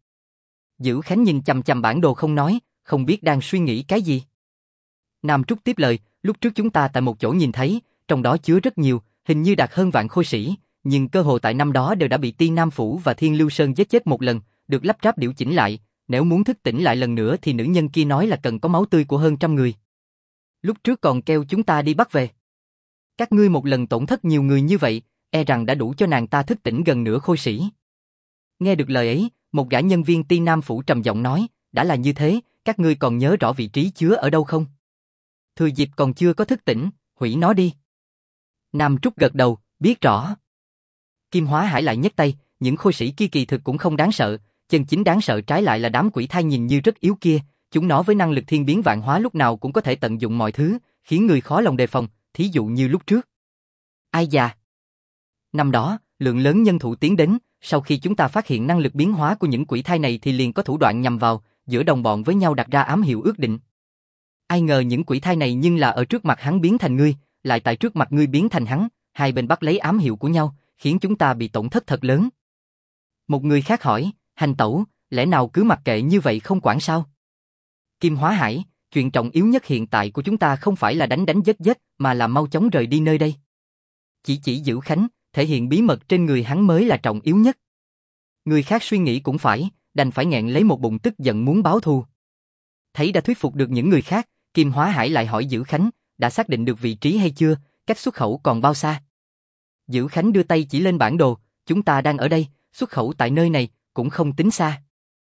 Dữ Khánh nhìn chằm chằm bản đồ không nói, không biết đang suy nghĩ cái gì. Nam Trúc tiếp lời, lúc trước chúng ta tại một chỗ nhìn thấy, trong đó chứa rất nhiều, hình như đạt hơn vạn khôi sĩ, nhưng cơ hồ tại năm đó đều đã bị Ti Nam Phủ và Thiên Lưu Sơn giết chết một lần, được lắp ráp điều chỉnh lại, nếu muốn thức tỉnh lại lần nữa thì nữ nhân kia nói là cần có máu tươi của hơn trăm người. Lúc trước còn kêu chúng ta đi bắt về. Các ngươi một lần tổn thất nhiều người như vậy, e rằng đã đủ cho nàng ta thức tỉnh gần nửa khôi sĩ. Nghe được lời ấy, một gã nhân viên Ti Nam Phủ trầm giọng nói, đã là như thế, các ngươi còn nhớ rõ vị trí chứa ở đâu không? Thừa dịp còn chưa có thức tỉnh, hủy nó đi. Nam Trúc gật đầu, biết rõ. Kim Hóa Hải lại nhấc tay, những khôi sĩ kia kỳ thực cũng không đáng sợ, chân chính đáng sợ trái lại là đám quỷ thai nhìn như rất yếu kia, chúng nó với năng lực thiên biến vạn hóa lúc nào cũng có thể tận dụng mọi thứ, khiến người khó lòng đề phòng, thí dụ như lúc trước. Ai già? Năm đó, lượng lớn nhân thủ tiến đến, sau khi chúng ta phát hiện năng lực biến hóa của những quỷ thai này thì liền có thủ đoạn nhằm vào, giữa đồng bọn với nhau đặt ra ám hiệu ước định. Ai ngờ những quỷ thai này nhưng là ở trước mặt hắn biến thành ngươi, lại tại trước mặt ngươi biến thành hắn, hai bên bắt lấy ám hiệu của nhau, khiến chúng ta bị tổn thất thật lớn. Một người khác hỏi, hành tẩu, lẽ nào cứ mặc kệ như vậy không quản sao? Kim Hóa Hải, chuyện trọng yếu nhất hiện tại của chúng ta không phải là đánh đánh giết giết, mà là mau chóng rời đi nơi đây. Chỉ Dữ Khánh, thể hiện bí mật trên người hắn mới là trọng yếu nhất. Người khác suy nghĩ cũng phải, đành phải nghẹn lấy một bụng tức giận muốn báo thù. Thấy đã thuyết phục được những người khác, Kim Hóa Hải lại hỏi Dữ Khánh, đã xác định được vị trí hay chưa, cách xuất khẩu còn bao xa? Dữ Khánh đưa tay chỉ lên bản đồ, chúng ta đang ở đây, xuất khẩu tại nơi này, cũng không tính xa.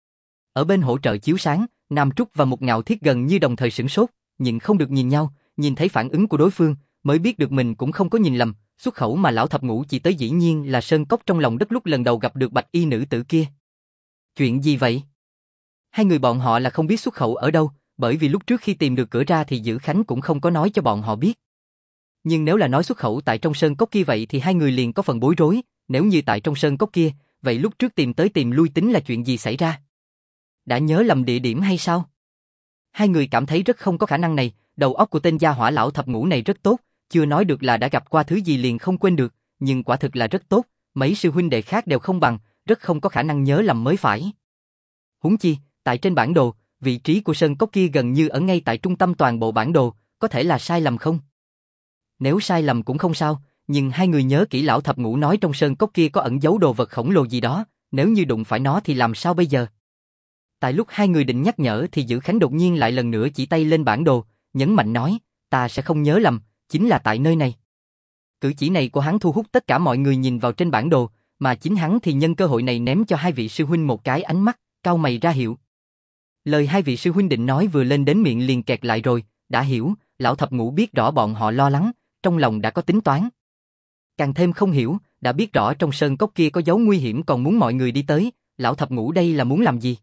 Ở bên hỗ trợ chiếu sáng, Nam Trúc và Một Ngạo Thiết gần như đồng thời sửng sốt, nhưng không được nhìn nhau, nhìn thấy phản ứng của đối phương, mới biết được mình cũng không có nhìn lầm, xuất khẩu mà lão thập ngũ chỉ tới dĩ nhiên là sơn cốc trong lòng đất lúc lần đầu gặp được bạch y nữ tử kia. Chuyện gì vậy? Hai người bọn họ là không biết xuất khẩu ở đâu, bởi vì lúc trước khi tìm được cửa ra thì Dữ Khánh cũng không có nói cho bọn họ biết. Nhưng nếu là nói xuất khẩu tại trong sơn cốc kia vậy thì hai người liền có phần bối rối, nếu như tại trong sơn cốc kia, vậy lúc trước tìm tới tìm lui tính là chuyện gì xảy ra? Đã nhớ lầm địa điểm hay sao? Hai người cảm thấy rất không có khả năng này, đầu óc của tên gia hỏa lão thập ngũ này rất tốt, chưa nói được là đã gặp qua thứ gì liền không quên được, nhưng quả thực là rất tốt, mấy sư huynh đệ khác đều không bằng, rất không có khả năng nhớ lầm mới phải. Huống chi, tại trên bản đồ, vị trí của sơn cốc kia gần như ở ngay tại trung tâm toàn bộ bản đồ, có thể là sai lầm không? Nếu sai lầm cũng không sao, nhưng hai người nhớ kỹ lão thập ngũ nói trong sơn cốc kia có ẩn giấu đồ vật khổng lồ gì đó, nếu như đụng phải nó thì làm sao bây giờ? Tại lúc hai người định nhắc nhở thì Dữ Khánh đột nhiên lại lần nữa chỉ tay lên bản đồ, nhấn mạnh nói, ta sẽ không nhớ lầm, chính là tại nơi này. Cử chỉ này của hắn thu hút tất cả mọi người nhìn vào trên bản đồ, mà chính hắn thì nhân cơ hội này ném cho hai vị sư huynh một cái ánh mắt, cau mày ra hiệu. Lời hai vị sư huynh định nói vừa lên đến miệng liền kẹt lại rồi, đã hiểu, lão thập ngũ biết rõ bọn họ lo lắng, trong lòng đã có tính toán. Càng thêm không hiểu, đã biết rõ trong sơn cốc kia có dấu nguy hiểm còn muốn mọi người đi tới, lão thập ngũ đây là muốn làm gì?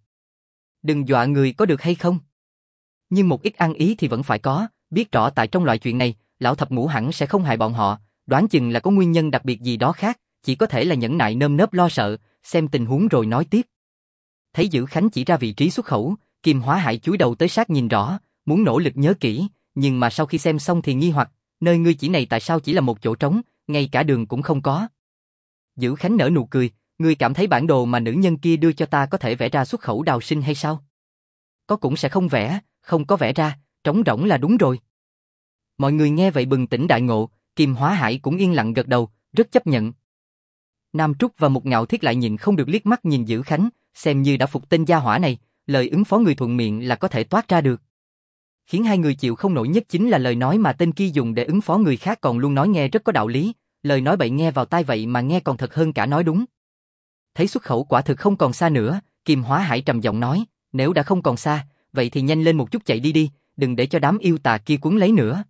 Đừng dọa người có được hay không? Nhưng một ít ăn ý thì vẫn phải có, biết rõ tại trong loại chuyện này, lão thập ngũ hẳn sẽ không hại bọn họ, đoán chừng là có nguyên nhân đặc biệt gì đó khác, chỉ có thể là nhẫn nại nơm nớp lo sợ, xem tình huống rồi nói tiếp. Thấy Dữ Khánh chỉ ra vị trí xuất khẩu, Kim Hóa Hải chúi đầu tới sát nhìn rõ, muốn nỗ lực nhớ kỹ, nhưng mà sau khi xem xong thì nghi hoặc, nơi ngươi chỉ này tại sao chỉ là một chỗ trống, ngay cả đường cũng không có. Dữ Khánh nở nụ cười, ngươi cảm thấy bản đồ mà nữ nhân kia đưa cho ta có thể vẽ ra xuất khẩu đào sinh hay sao? Có cũng sẽ không vẽ, không có vẽ ra, trống rỗng là đúng rồi. Mọi người nghe vậy bừng tỉnh đại ngộ, Kim Hóa Hải cũng yên lặng gật đầu, rất chấp nhận. Nam Trúc và Một Ngạo Thiết lại nhìn không được liếc mắt nhìn Dữ Khánh, xem như đã phục tên gia hỏa này, lời ứng phó người thuận miệng là có thể toát ra được. Khiến hai người chịu không nổi nhất chính là lời nói mà tên kia dùng để ứng phó người khác còn luôn nói nghe rất có đạo lý, lời nói bậy nghe vào tai vậy mà nghe còn thật hơn cả nói đúng. Thấy xuất khẩu quả thực không còn xa nữa, Kim Hóa Hải trầm giọng nói, nếu đã không còn xa, vậy thì nhanh lên một chút chạy đi đi, đừng để cho đám yêu tà kia cuốn lấy nữa.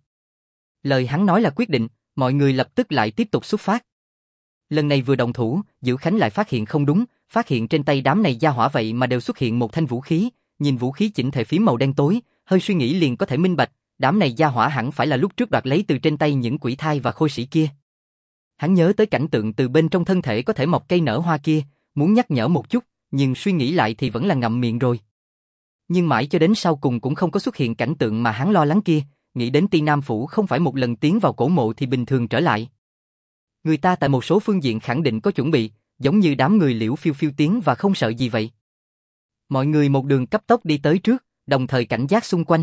Lời hắn nói là quyết định, mọi người lập tức lại tiếp tục xuất phát. Lần này vừa động thủ, Dữ Khánh lại phát hiện không đúng, phát hiện trên tay đám này gia hỏa vậy mà đều xuất hiện một thanh vũ khí, nhìn vũ khí chỉnh thể phím màu đen tối, hơi suy nghĩ liền có thể minh bạch, đám này gia hỏa hẳn phải là lúc trước đoạt lấy từ trên tay những quỷ thai và khôi sĩ kia. Hắn nhớ tới cảnh tượng từ bên trong thân thể có thể mọc cây nở hoa kia, muốn nhắc nhở một chút, nhưng suy nghĩ lại thì vẫn là ngậm miệng rồi. Nhưng mãi cho đến sau cùng cũng không có xuất hiện cảnh tượng mà hắn lo lắng kia, nghĩ đến Ti Nam Phủ không phải một lần tiến vào cổ mộ thì bình thường trở lại. Người ta tại một số phương diện khẳng định có chuẩn bị, giống như đám người Liễu Phiêu Phiêu tiến và không sợ gì vậy. Mọi người một đường cấp tốc đi tới trước, đồng thời cảnh giác xung quanh.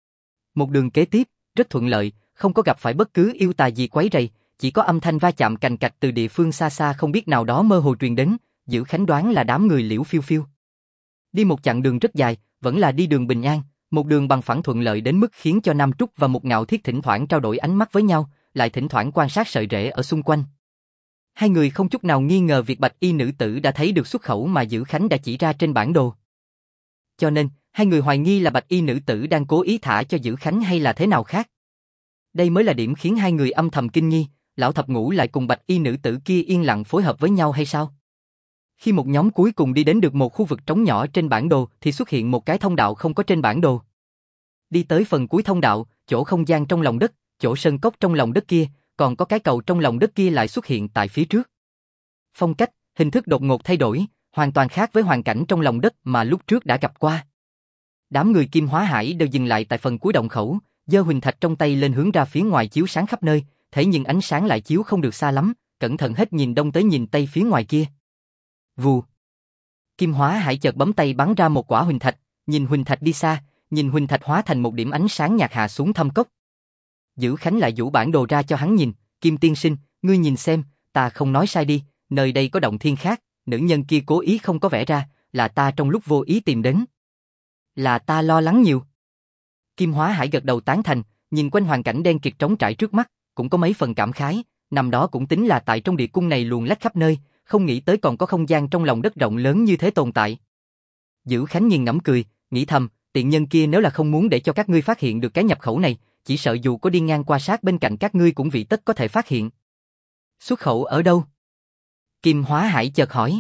Một đường kế tiếp, rất thuận lợi, không có gặp phải bất cứ yêu tà gì quấy rầy, chỉ có âm thanh va chạm cành cạch từ địa phương xa xa không biết nào đó mơ hồ truyền đến, Dữ Khánh đoán là đám người Liễu Phiêu Phiêu. Đi một chặng đường rất dài, vẫn là đi đường bình an, một đường bằng phẳng thuận lợi đến mức khiến cho Nam Trúc và Một Ngạo Thiết thỉnh thoảng trao đổi ánh mắt với nhau, lại thỉnh thoảng quan sát sợi rễ ở xung quanh. Hai người không chút nào nghi ngờ việc bạch y nữ tử đã thấy được xuất khẩu mà Dữ Khánh đã chỉ ra trên bản đồ. Cho nên, hai người hoài nghi là bạch y nữ tử đang cố ý thả cho Dữ Khánh hay là thế nào khác. Đây mới là điểm khiến hai người âm thầm kinh nghi, lão thập ngũ lại cùng bạch y nữ tử kia yên lặng phối hợp với nhau hay sao? Khi một nhóm cuối cùng đi đến được một khu vực trống nhỏ trên bản đồ thì xuất hiện một cái thông đạo không có trên bản đồ. Đi tới phần cuối thông đạo, chỗ không gian trong lòng đất, chỗ sơn cốc trong lòng đất kia, còn có cái cầu trong lòng đất kia lại xuất hiện tại phía trước. Phong cách, hình thức đột ngột thay đổi, hoàn toàn khác với hoàn cảnh trong lòng đất mà lúc trước đã gặp qua. Đám người Kim Hóa Hải đều dừng lại tại phần cuối động khẩu, giơ huỳnh thạch trong tay lên hướng ra phía ngoài chiếu sáng khắp nơi, thế nhưng ánh sáng lại chiếu không được xa lắm, cẩn thận hết nhìn đông tới nhìn tây phía ngoài kia. Vù. Kim Hóa Hải chợt bấm tay bắn ra một quả huỳnh thạch, nhìn huỳnh thạch đi xa, nhìn huỳnh thạch hóa thành một điểm ánh sáng nhạt hạ xuống thâm cốc. Dữ Khánh lại giũ bản đồ ra cho hắn nhìn, Kim tiên sinh, ngươi nhìn xem, ta không nói sai đi, nơi đây có động thiên khác, nữ nhân kia cố ý không có vẽ ra, là ta trong lúc vô ý tìm đến. Là ta lo lắng nhiều. Kim Hóa Hải gật đầu tán thành, nhìn quanh hoàn cảnh đen kịt trống trải trước mắt, cũng có mấy phần cảm khái, năm đó cũng tính là tại trong địa cung này luồn lách khắp nơi, không nghĩ tới còn có không gian trong lòng đất rộng lớn như thế tồn tại. Dữ Khánh nghiền ngẫm cười, nghĩ thầm, tiện nhân kia nếu là không muốn để cho các ngươi phát hiện được cái nhập khẩu này, chỉ sợ dù có đi ngang qua sát bên cạnh các ngươi cũng vị tất có thể phát hiện. Xuất khẩu ở đâu? Kim Hóa Hải chợt hỏi.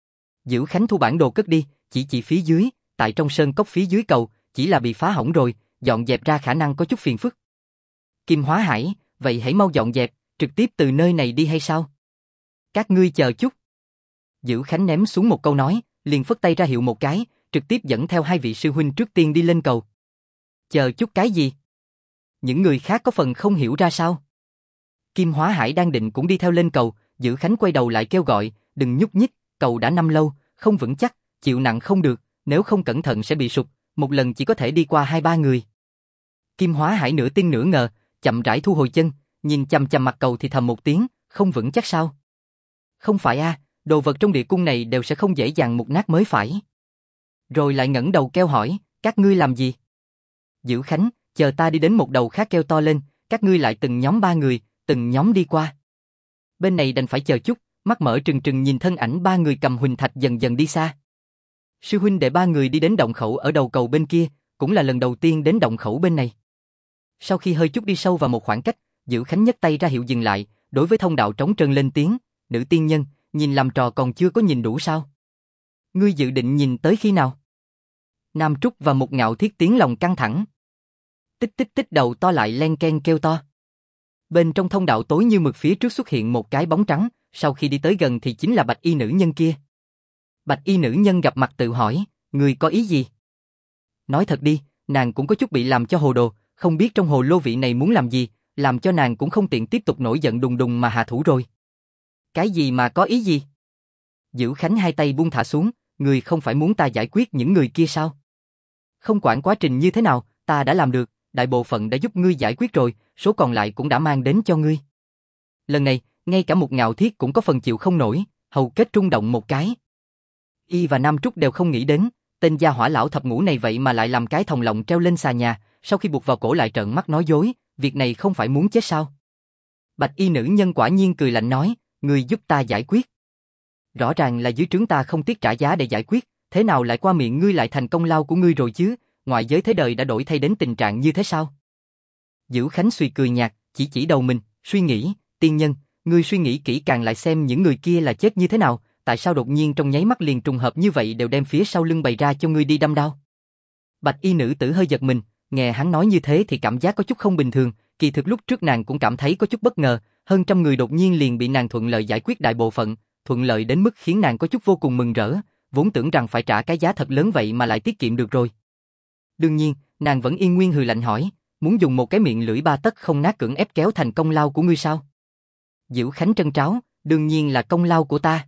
Dữ Khánh thu bản đồ cất đi, chỉ phía dưới, tại trong sơn cốc phía dưới cầu, chỉ là bị phá hỏng rồi, dọn dẹp ra khả năng có chút phiền phức. Kim Hóa Hải, vậy hãy mau dọn dẹp, trực tiếp từ nơi này đi hay sao? Các ngươi chờ chút. Dữ Khánh ném xuống một câu nói, liền phất tay ra hiệu một cái, trực tiếp dẫn theo hai vị sư huynh trước tiên đi lên cầu. Chờ chút cái gì? Những người khác có phần không hiểu ra sao? Kim Hóa Hải đang định cũng đi theo lên cầu, Dữ Khánh quay đầu lại kêu gọi, đừng nhúc nhích, cầu đã năm lâu, không vững chắc, chịu nặng không được, nếu không cẩn thận sẽ bị sụp, một lần chỉ có thể đi qua 2-3 người. Kim Hóa Hải nửa tin nửa ngờ, chậm rãi thu hồi chân, nhìn chằm chằm mặt cầu thì thầm một tiếng, không vững chắc sao? Không phải a, đồ vật trong địa cung này đều sẽ không dễ dàng mục nát mới phải. Rồi lại ngẩng đầu kêu hỏi, các ngươi làm gì? Dữ Khánh, chờ ta đi đến một đầu khác kêu to lên, các ngươi lại từng nhóm 3 người, từng nhóm đi qua. Bên này đành phải chờ chút, mắt mở trừng trừng nhìn thân ảnh 3 người cầm huỳnh thạch dần dần đi xa. Sư huynh để 3 người đi đến động khẩu ở đầu cầu bên kia, cũng là lần đầu tiên đến động khẩu bên này. Sau khi hơi chút đi sâu vào một khoảng cách, Dữ Khánh nhấc tay ra hiệu dừng lại, đối với thông đạo trống trơn lên tiếng, nữ tiên nhân, nhìn làm trò còn chưa có nhìn đủ sao? Ngươi dự định nhìn tới khi nào? Nam Trúc và Mục Ngạo Thiết tiếng lòng căng thẳng. Tích tích tích đầu to lại len ken kêu to. Bên trong thông đạo tối như mực phía trước xuất hiện một cái bóng trắng, sau khi đi tới gần thì chính là bạch y nữ nhân kia. Bạch y nữ nhân gặp mặt tự hỏi, người có ý gì? Nói thật đi, nàng cũng có chút bị làm cho hồ đồ, không biết trong hồ lô vị này muốn làm gì, làm cho nàng cũng không tiện tiếp tục nổi giận đùng đùng mà hạ thủ rồi. Cái gì mà có ý gì? Dữ Khánh hai tay buông thả xuống, người không phải muốn ta giải quyết những người kia sao? Không quản quá trình như thế nào, ta đã làm được, đại bộ phận đã giúp ngươi giải quyết rồi, số còn lại cũng đã mang đến cho ngươi. Lần này, ngay cả một Ngạo Thiết cũng có phần chịu không nổi, hầu kết rung động một cái. Y và Nam Trúc đều không nghĩ đến, tên gia hỏa lão thập ngũ này vậy mà lại làm cái thòng lọng treo lên xà nhà, sau khi buộc vào cổ lại trợn mắt nói dối, việc này không phải muốn chết sao? Bạch y nữ nhân quả nhiên cười lạnh nói, ngươi giúp ta giải quyết. Rõ ràng là dưới trướng ta không tiếc trả giá để giải quyết, thế nào lại qua miệng ngươi lại thành công lao của ngươi rồi chứ, ngoại giới thế đời đã đổi thay đến tình trạng như thế sao? Dữ Khánh suy cười nhạt, chỉ đầu mình, suy nghĩ, tiên nhân, ngươi suy nghĩ kỹ càng lại xem những người kia là chết như thế nào, tại sao đột nhiên trong nháy mắt liền trùng hợp như vậy đều đem phía sau lưng bày ra cho ngươi đi đâm đao? Bạch y nữ tử hơi giật mình, nghe hắn nói như thế thì cảm giác có chút không bình thường, kỳ thực lúc trước nàng cũng cảm thấy có chút bất ngờ, hơn trăm người đột nhiên liền bị nàng thuận lợi giải quyết đại bộ phận, thuận lợi đến mức khiến nàng có chút vô cùng mừng rỡ, vốn tưởng rằng phải trả cái giá thật lớn vậy mà lại tiết kiệm được rồi. Đương nhiên, nàng vẫn yên nguyên hừ lạnh hỏi, muốn dùng một cái miệng lưỡi ba tấc không nát cưỡng ép kéo thành công lao của ngươi sao? Dữ Khánh trân tráo, đương nhiên là công lao của ta.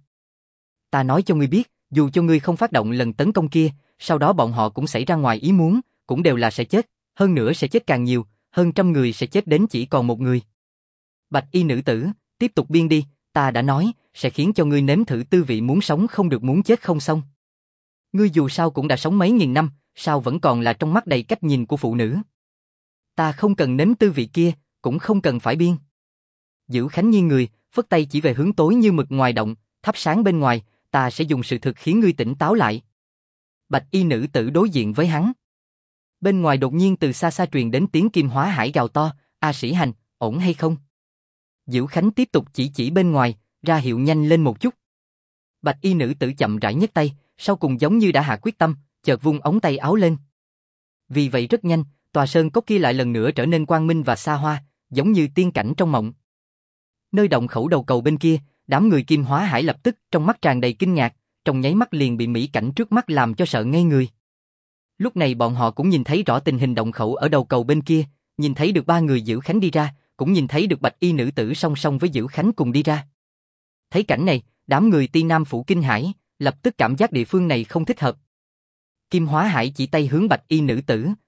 Ta nói cho ngươi biết, dù cho ngươi không phát động lần tấn công kia, sau đó bọn họ cũng xảy ra ngoài ý muốn, cũng đều là sẽ chết, hơn nữa sẽ chết càng nhiều, hơn trăm người sẽ chết đến chỉ còn một người. Bạch y nữ tử, tiếp tục biên đi, ta đã nói, sẽ khiến cho ngươi nếm thử tư vị muốn sống không được muốn chết không xong. Ngươi dù sao cũng đã sống mấy nghìn năm, sao vẫn còn là trong mắt đầy cách nhìn của phụ nữ. Ta không cần nếm tư vị kia, cũng không cần phải biên. Dữ Khánh nghiêng người, phất tay chỉ về hướng tối như mực ngoài động, thắp sáng bên ngoài, ta sẽ dùng sự thực khiến ngươi tỉnh táo lại. Bạch y nữ tử đối diện với hắn. Bên ngoài đột nhiên từ xa xa truyền đến tiếng Kim Hóa Hải gào to, A Sĩ Hành, ổn hay không? Dữ Khánh tiếp tục chỉ bên ngoài, ra hiệu nhanh lên một chút. Bạch y nữ tử chậm rãi nhấc tay, sau cùng giống như đã hạ quyết tâm, chợt vung ống tay áo lên. Vì vậy rất nhanh, tòa sơn cốc kia lại lần nữa trở nên quang minh và xa hoa, giống như tiên cảnh trong mộng. Nơi động khẩu đầu cầu bên kia, đám người Kim Hóa Hải lập tức trong mắt tràn đầy kinh ngạc, trong nháy mắt liền bị mỹ cảnh trước mắt làm cho sợ ngây người. Lúc này bọn họ cũng nhìn thấy rõ tình hình động khẩu ở đầu cầu bên kia, nhìn thấy được 3 người Dữ Khánh đi ra, cũng nhìn thấy được bạch y nữ tử song song với Dữ Khánh cùng đi ra. Thấy cảnh này, đám người Ti Nam phủ kinh hãi, lập tức cảm giác địa phương này không thích hợp. Kim Hóa Hải chỉ tay hướng bạch y nữ tử,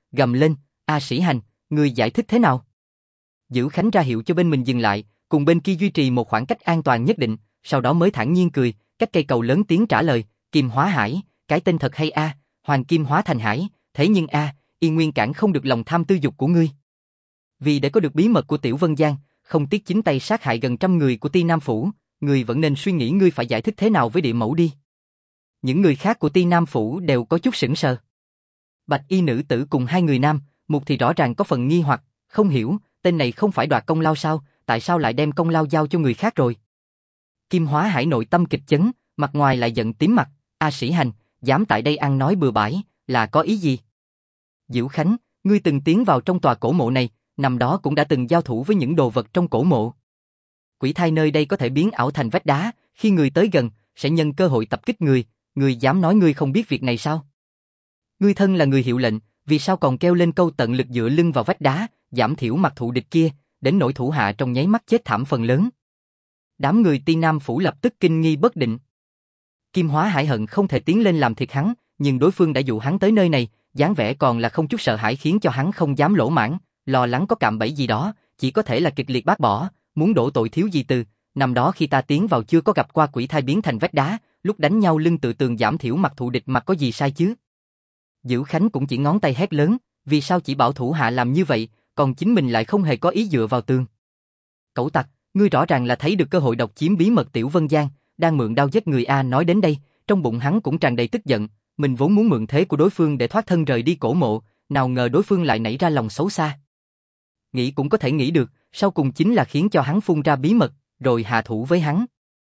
gầm lên, A Sĩ Hành, ngươi giải thích thế nào? Dữ Khánh ra hiệu cho bên mình dừng lại, cùng bên kia duy trì một khoảng cách an toàn nhất định, sau đó mới thản nhiên cười, cách cây cầu lớn tiếng trả lời, Kim Hóa Hải, cái tên thật hay a, Hoàng Kim hóa thành hải, thế nhưng a, Yên Nguyên cản không được lòng tham tư dục của ngươi. Vì để có được bí mật của Tiểu Vân Giang, không tiếc chính tay sát hại gần 100 người của Ti Nam Phủ, ngươi vẫn nên suy nghĩ ngươi phải giải thích thế nào với địa mẫu đi. Những người khác của Ti Nam Phủ đều có chút sững sờ. Bạch y nữ tử cùng hai người nam, một thì rõ ràng có phần nghi hoặc, không hiểu, tên này không phải đoạt công lao sao, tại sao lại đem công lao giao cho người khác rồi. Kim Hóa Hải nội tâm kịch chấn, mặt ngoài lại giận tím mặt, A Sĩ Hành, dám tại đây ăn nói bừa bãi, là có ý gì? Diệu Khánh, ngươi từng tiến vào trong tòa cổ mộ này, năm đó cũng đã từng giao thủ với những đồ vật trong cổ mộ. Quỷ thai nơi đây có thể biến ảo thành vách đá, khi người tới gần, sẽ nhân cơ hội tập kích người, ngươi dám nói ngươi không biết việc này sao? Ngươi thân là người hiệu lệnh, vì sao còn kêu lên câu tận lực dựa lưng vào vách đá, giảm thiểu mặt thù địch kia, đến nỗi thủ hạ trong nháy mắt chết thảm phần lớn. Đám người Ti Nam Phủ lập tức kinh nghi bất định. Kim Hóa Hải hận không thể tiến lên làm thiệt hắn, nhưng đối phương đã dụ hắn tới nơi này, dáng vẻ còn là không chút sợ hãi khiến cho hắn không dám lỗ mãng, lo lắng có cạm bẫy gì đó, chỉ có thể là kịch liệt bác bỏ, muốn đổ tội thiếu gì từ. Năm đó khi ta tiến vào chưa có gặp qua quỷ thai biến thành vách đá, lúc đánh nhau lưng tự tường giảm thiểu mặt thù địch mặt có gì sai chứ? Dữ Khánh cũng chỉ ngón tay hét lớn, vì sao chỉ bảo thủ hạ làm như vậy, còn chính mình lại không hề có ý dựa vào tường. Cẩu tặc, ngươi rõ ràng là thấy được cơ hội độc chiếm bí mật Tiểu Vân Giang, đang mượn đao giết người a. Nói đến đây, trong bụng hắn cũng tràn đầy tức giận, mình vốn muốn mượn thế của đối phương để thoát thân rời đi cổ mộ, nào ngờ đối phương lại nảy ra lòng xấu xa. Nghĩ cũng có thể nghĩ được, sau cùng chính là khiến cho hắn phun ra bí mật, rồi hạ thủ với hắn.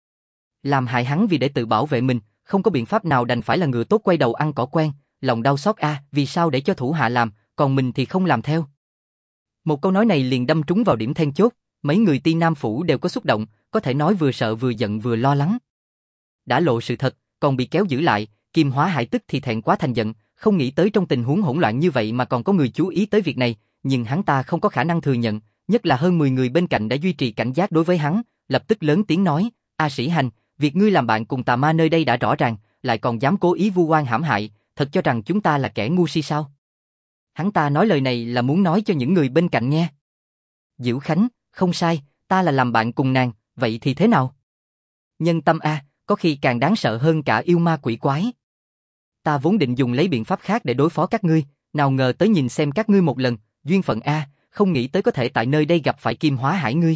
Làm hại hắn vì để tự bảo vệ mình, không có biện pháp nào đành phải là ngựa tốt quay đầu ăn cỏ quen, lòng đau xót a, vì sao để cho thủ hạ làm, còn mình thì không làm theo. Một câu nói này liền đâm trúng vào điểm then chốt, mấy người Ti Nam Phủ đều có xúc động, có thể nói vừa sợ vừa giận vừa lo lắng. Đã lộ sự thật, còn bị kéo giữ lại, Kim Hóa Hải tức thì thẹn quá thành giận, không nghĩ tới trong tình huống hỗn loạn như vậy mà còn có người chú ý tới việc này, nhưng hắn ta không có khả năng thừa nhận, nhất là hơn 10 người bên cạnh đã duy trì cảnh giác đối với hắn, lập tức lớn tiếng nói, A Sĩ Hành, việc ngươi làm bạn cùng tà ma nơi đây đã rõ ràng, lại còn dám cố ý vu oan hãm hại, thật cho rằng chúng ta là kẻ ngu si sao? Hắn ta nói lời này là muốn nói cho những người bên cạnh nghe. Dữ Khánh, không sai, ta là làm bạn cùng nàng, vậy thì thế nào? Nhân tâm a, có khi càng đáng sợ hơn cả yêu ma quỷ quái. Ta vốn định dùng lấy biện pháp khác để đối phó các ngươi, nào ngờ tới nhìn xem các ngươi một lần, duyên phận a, không nghĩ tới có thể tại nơi đây gặp phải Kim Hóa Hải ngươi.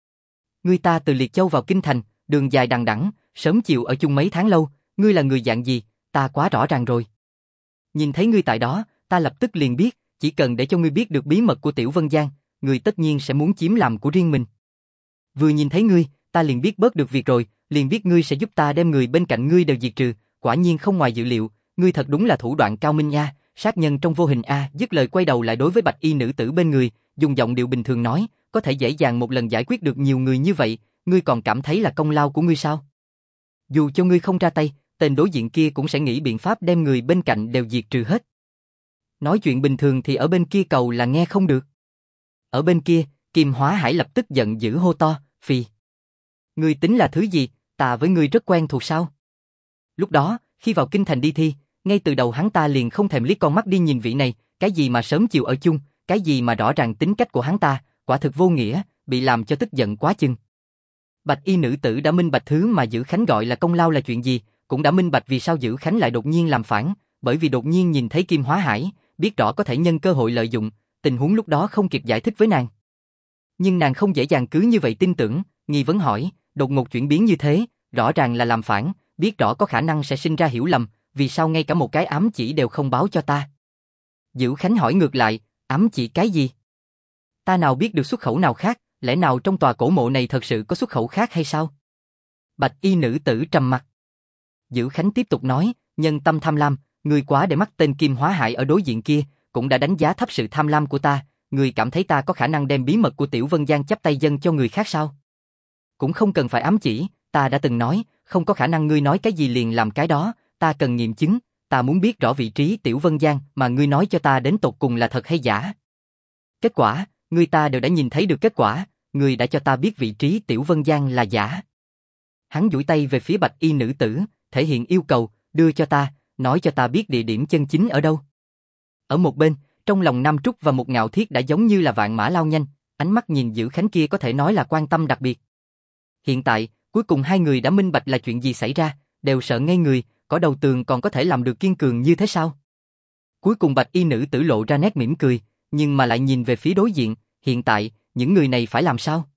Ngươi ta từ Liệt Châu vào Kinh Thành, đường dài đằng đẵng, sớm chiều ở chung mấy tháng lâu, ngươi là người dạng gì, ta quá rõ ràng rồi. Nhìn thấy ngươi tại đó, ta lập tức liền biết, chỉ cần để cho ngươi biết được bí mật của Tiểu Vân Giang, ngươi tất nhiên sẽ muốn chiếm làm của riêng mình. Vừa nhìn thấy ngươi, ta liền biết bớt được việc rồi, liền biết ngươi sẽ giúp ta đem người bên cạnh ngươi đều diệt trừ, quả nhiên không ngoài dự liệu, ngươi thật đúng là thủ đoạn cao minh nha, sát nhân trong vô hình a. Dứt lời quay đầu lại đối với bạch y nữ tử bên người, dùng giọng điệu bình thường nói, có thể dễ dàng một lần giải quyết được nhiều người như vậy, ngươi còn cảm thấy là công lao của ngươi sao? Dù cho ngươi không ra tay, tên đối diện kia cũng sẽ nghĩ biện pháp đem người bên cạnh đều diệt trừ hết. Nói chuyện bình thường thì ở bên kia cầu là nghe không được. Ở bên kia, Kim Hóa Hải lập tức giận dữ hô to, phì. Ngươi tính là thứ gì, ta với ngươi rất quen thuộc sao? Lúc đó, khi vào kinh thành đi thi, ngay từ đầu hắn ta liền không thèm liếc con mắt đi nhìn vị này, cái gì mà sớm chiều ở chung, cái gì mà rõ ràng tính cách của hắn ta, quả thực vô nghĩa, bị làm cho tức giận quá chừng. Bạch y nữ tử đã minh bạch thứ mà Dữ Khánh gọi là công lao là chuyện gì, cũng đã minh bạch vì sao Dữ Khánh lại đột nhiên làm phản, bởi vì đột nhiên nhìn thấy Kim Hóa Hải, biết rõ có thể nhân cơ hội lợi dụng, tình huống lúc đó không kịp giải thích với nàng. Nhưng nàng không dễ dàng cứ như vậy tin tưởng, nghi vấn hỏi, đột ngột chuyển biến như thế, rõ ràng là làm phản, biết rõ có khả năng sẽ sinh ra hiểu lầm, vì sao ngay cả một cái ám chỉ đều không báo cho ta? Dữ Khánh hỏi ngược lại, ám chỉ cái gì? Ta nào biết được xuất khẩu nào khác, lẽ nào trong tòa cổ mộ này thật sự có xuất khẩu khác hay sao? Bạch y nữ tử trầm mặt. Dữ Khánh tiếp tục nói, nhân tâm tham lam, ngươi quá để mắt tên Kim Hóa Hải ở đối diện kia, cũng đã đánh giá thấp sự tham lam của ta, ngươi cảm thấy ta có khả năng đem bí mật của Tiểu Vân Giang chắp tay dâng cho người khác sao? Cũng không cần phải ám chỉ, ta đã từng nói, không có khả năng ngươi nói cái gì liền làm cái đó, ta cần nghiệm chứng, ta muốn biết rõ vị trí Tiểu Vân Giang mà ngươi nói cho ta đến tột cùng là thật hay giả. Kết quả, ngươi ta đều đã nhìn thấy được kết quả, ngươi đã cho ta biết vị trí Tiểu Vân Giang là giả. Hắn duỗi tay về phía bạch y nữ tử, thể hiện yêu cầu, đưa cho ta, nói cho ta biết địa điểm chân chính ở đâu. Ở một bên, Trong lòng Nam Trúc và Mục Ngạo Thiết đã giống như là vạn mã lao nhanh, ánh mắt nhìn Dữ Khánh kia có thể nói là quan tâm đặc biệt. Hiện tại, cuối cùng hai người đã minh bạch là chuyện gì xảy ra, đều sợ ngây người, có đầu tường còn có thể làm được kiên cường như thế sao? Cuối cùng bạch y nữ tử lộ ra nét mỉm cười, nhưng mà lại nhìn về phía đối diện, hiện tại, những người này phải làm sao?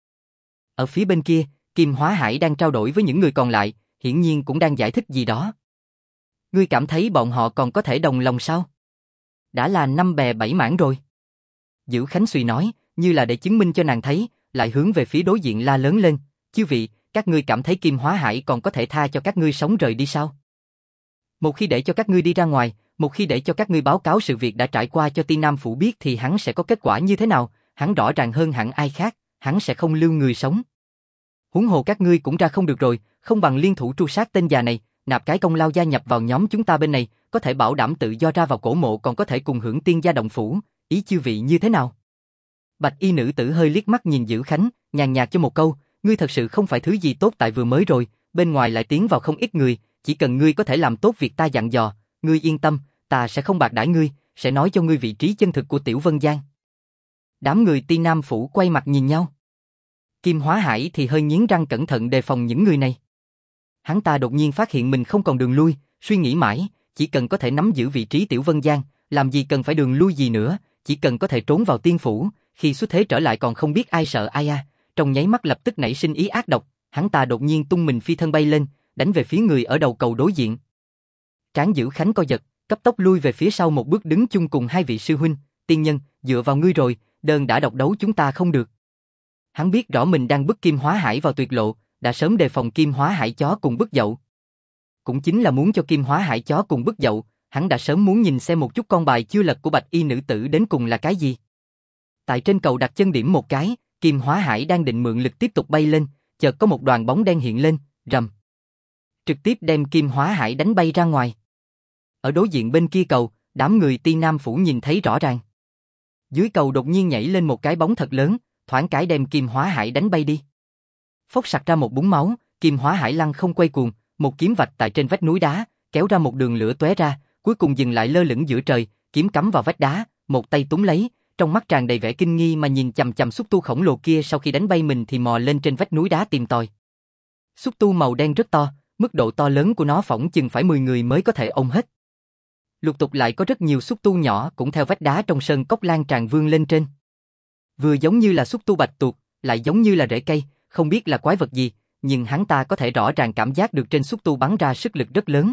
Ở phía bên kia, Kim Hóa Hải đang trao đổi với những người còn lại, hiển nhiên cũng đang giải thích gì đó. Ngươi cảm thấy bọn họ còn có thể đồng lòng sao? Đã là năm bè bảy mảng rồi. Dữ Khánh suy nói, như là để chứng minh cho nàng thấy, lại hướng về phía đối diện la lớn lên, chư vị, các ngươi cảm thấy Kim Hóa Hải còn có thể tha cho các ngươi sống rời đi sao? Một khi để cho các ngươi đi ra ngoài, một khi để cho các ngươi báo cáo sự việc đã trải qua cho Ti Nam Phủ biết thì hắn sẽ có kết quả như thế nào, hắn rõ ràng hơn hẳn ai khác, hắn sẽ không lưu người sống. Huống hồ các ngươi cũng ra không được rồi, không bằng liên thủ tru sát tên già này, nạp cái công lao gia nhập vào nhóm chúng ta bên này, có thể bảo đảm tự do ra vào cổ mộ còn có thể cùng hưởng tiên gia động phủ, ý chư vị như thế nào? Bạch y nữ tử hơi liếc mắt nhìn Dữ Khánh, nhàn nhạt cho một câu, ngươi thật sự không phải thứ gì tốt tại vừa mới rồi, bên ngoài lại tiến vào không ít người, chỉ cần ngươi có thể làm tốt việc ta dặn dò, ngươi yên tâm, ta sẽ không bạc đãi ngươi, sẽ nói cho ngươi vị trí chân thực của Tiểu Vân Giang. Đám người Ti Nam Phủ quay mặt nhìn nhau. Kim Hóa Hải thì hơi nghiến răng cẩn thận đề phòng những người này. Hắn ta đột nhiên phát hiện mình không còn đường lui, suy nghĩ mãi, chỉ cần có thể nắm giữ vị trí Tiểu Vân Giang, làm gì cần phải đường lui gì nữa, chỉ cần có thể trốn vào tiên phủ, khi xuất thế trở lại còn không biết ai sợ ai à. Trong nháy mắt lập tức nảy sinh ý ác độc, hắn ta đột nhiên tung mình phi thân bay lên, đánh về phía người ở đầu cầu đối diện. Trán Dữ Khánh co giật, cấp tốc lui về phía sau một bước đứng chung cùng hai vị sư huynh, tiên nhân, dựa vào ngươi rồi, đơn đã độc đấu chúng ta không được. Hắn biết rõ mình đang bức Kim Hóa Hải vào tuyệt lộ, đã sớm đề phòng Kim Hóa Hải chó cùng bức dậu. Cũng chính là muốn cho Kim Hóa Hải chó cùng bức dậu, hắn đã sớm muốn nhìn xem một chút con bài chưa lật của bạch y nữ tử đến cùng là cái gì. Tại trên cầu đặt chân điểm một cái, Kim Hóa Hải đang định mượn lực tiếp tục bay lên, chợt có một đoàn bóng đen hiện lên, rầm. Trực tiếp đem Kim Hóa Hải đánh bay ra ngoài. Ở đối diện bên kia cầu, đám người Ti Nam Phủ nhìn thấy rõ ràng. Dưới cầu đột nhiên nhảy lên một cái bóng thật lớn, thoáng cái đem Kim Hóa Hải đánh bay đi. Phốc sặc ra một búng máu, Kim Hóa Hải lăn không quay cuồng, một kiếm vạch tại trên vách núi đá, kéo ra một đường lửa tóe ra, cuối cùng dừng lại lơ lửng giữa trời, kiếm cắm vào vách đá, một tay túm lấy, trong mắt tràn đầy vẻ kinh nghi mà nhìn chằm chằm xúc tu khổng lồ kia sau khi đánh bay mình thì mò lên trên vách núi đá tìm tòi. Xúc tu màu đen rất to, mức độ to lớn của nó phỏng chừng phải 10 người mới có thể ôm hết. Lục tục lại có rất nhiều xúc tu nhỏ cũng theo vách đá trong sơn cốc lan tràn vươn lên trên. Vừa giống như là xúc tu bạch tuộc, lại giống như là rễ cây, không biết là quái vật gì, nhưng hắn ta có thể rõ ràng cảm giác được trên xúc tu bắn ra sức lực rất lớn.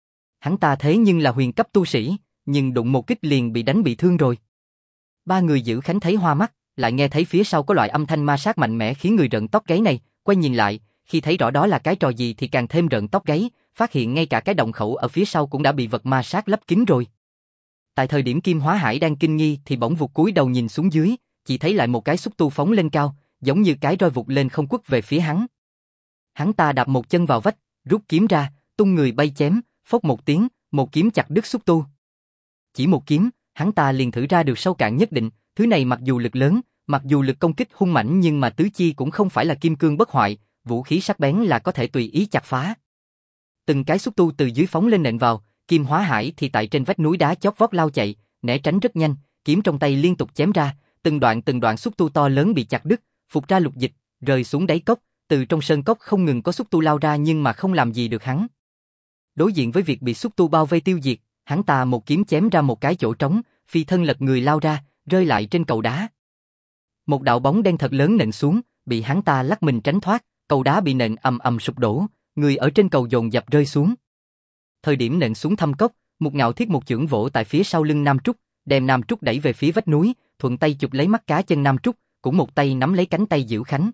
Hắn ta thế nhưng là huyền cấp tu sĩ, nhưng đụng một kích liền bị đánh bị thương rồi. Ba người Dữ Khánh thấy hoa mắt, lại nghe thấy phía sau có loại âm thanh ma sát mạnh mẽ khiến người rợn tóc gáy này, quay nhìn lại, khi thấy rõ đó là cái trò gì thì càng thêm rợn tóc gáy, phát hiện ngay cả cái động khẩu ở phía sau cũng đã bị vật ma sát lấp kín rồi. Tại thời điểm Kim Hóa Hải đang kinh nghi thì bỗng vụt cúi đầu nhìn xuống dưới, chỉ thấy lại một cái xúc tu phóng lên cao, giống như cái roi vụt lên không quất về phía hắn. Hắn ta đạp một chân vào vách, rút kiếm ra, tung người bay chém, phốc một tiếng, một kiếm chặt đứt xúc tu. Chỉ một kiếm, hắn ta liền thử ra được sâu cạn nhất định, thứ này mặc dù lực lớn, mặc dù lực công kích hung mãnh nhưng mà tứ chi cũng không phải là kim cương bất hoại, vũ khí sắc bén là có thể tùy ý chặt phá. Từng cái xúc tu từ dưới phóng lên nện vào, Kim Hóa Hải thì tại trên vách núi đá chót vót lao chạy, né tránh rất nhanh, kiếm trong tay liên tục chém ra, từng đoạn xúc tu to lớn bị chặt đứt, phụt ra lục dịch, rơi xuống đáy cốc, từ trong sơn cốc không ngừng có xúc tu lao ra nhưng mà không làm gì được hắn. Đối diện với việc bị xúc tu bao vây tiêu diệt, hắn ta một kiếm chém ra một cái chỗ trống, phi thân lật người lao ra, rơi lại trên cầu đá. Một đạo bóng đen thật lớn nện xuống, bị hắn ta lắc mình tránh thoát, cầu đá bị nện ầm ầm sụp đổ, người ở trên cầu dồn dập rơi xuống. Thời điểm nện xuống thâm cốc, Mục Ngạo Thiết một chưởng vỗ tại phía sau lưng Nam Trúc, đem Nam Trúc đẩy về phía vách núi, thuận tay chụp lấy mắt cá chân Nam Trúc, cũng một tay nắm lấy cánh tay Dữ Khánh.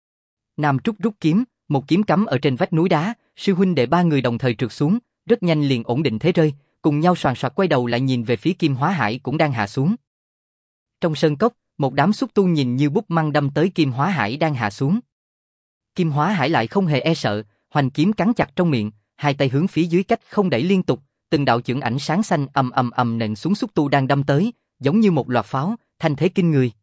Nam Trúc rút kiếm, một kiếm cắm ở trên vách núi đá, sư huynh đệ ba người đồng thời trượt xuống, rất nhanh liền ổn định thế rơi, cùng nhau xoàn xoạc quay đầu lại nhìn về phía Kim Hóa Hải cũng đang hạ xuống. Trong sơn cốc, một đám xúc tu nhìn như búp măng đâm tới Kim Hóa Hải đang hạ xuống. Kim Hóa Hải lại không hề e sợ, hoành kiếm cắn chặt trong miệng, hai tay hướng phía dưới cách không đẩy liên tục, từng đạo chưởng ảnh sáng xanh ầm ầm ầm nện xuống xúc tu đang đâm tới, giống như một loạt pháo, thanh thế kinh người.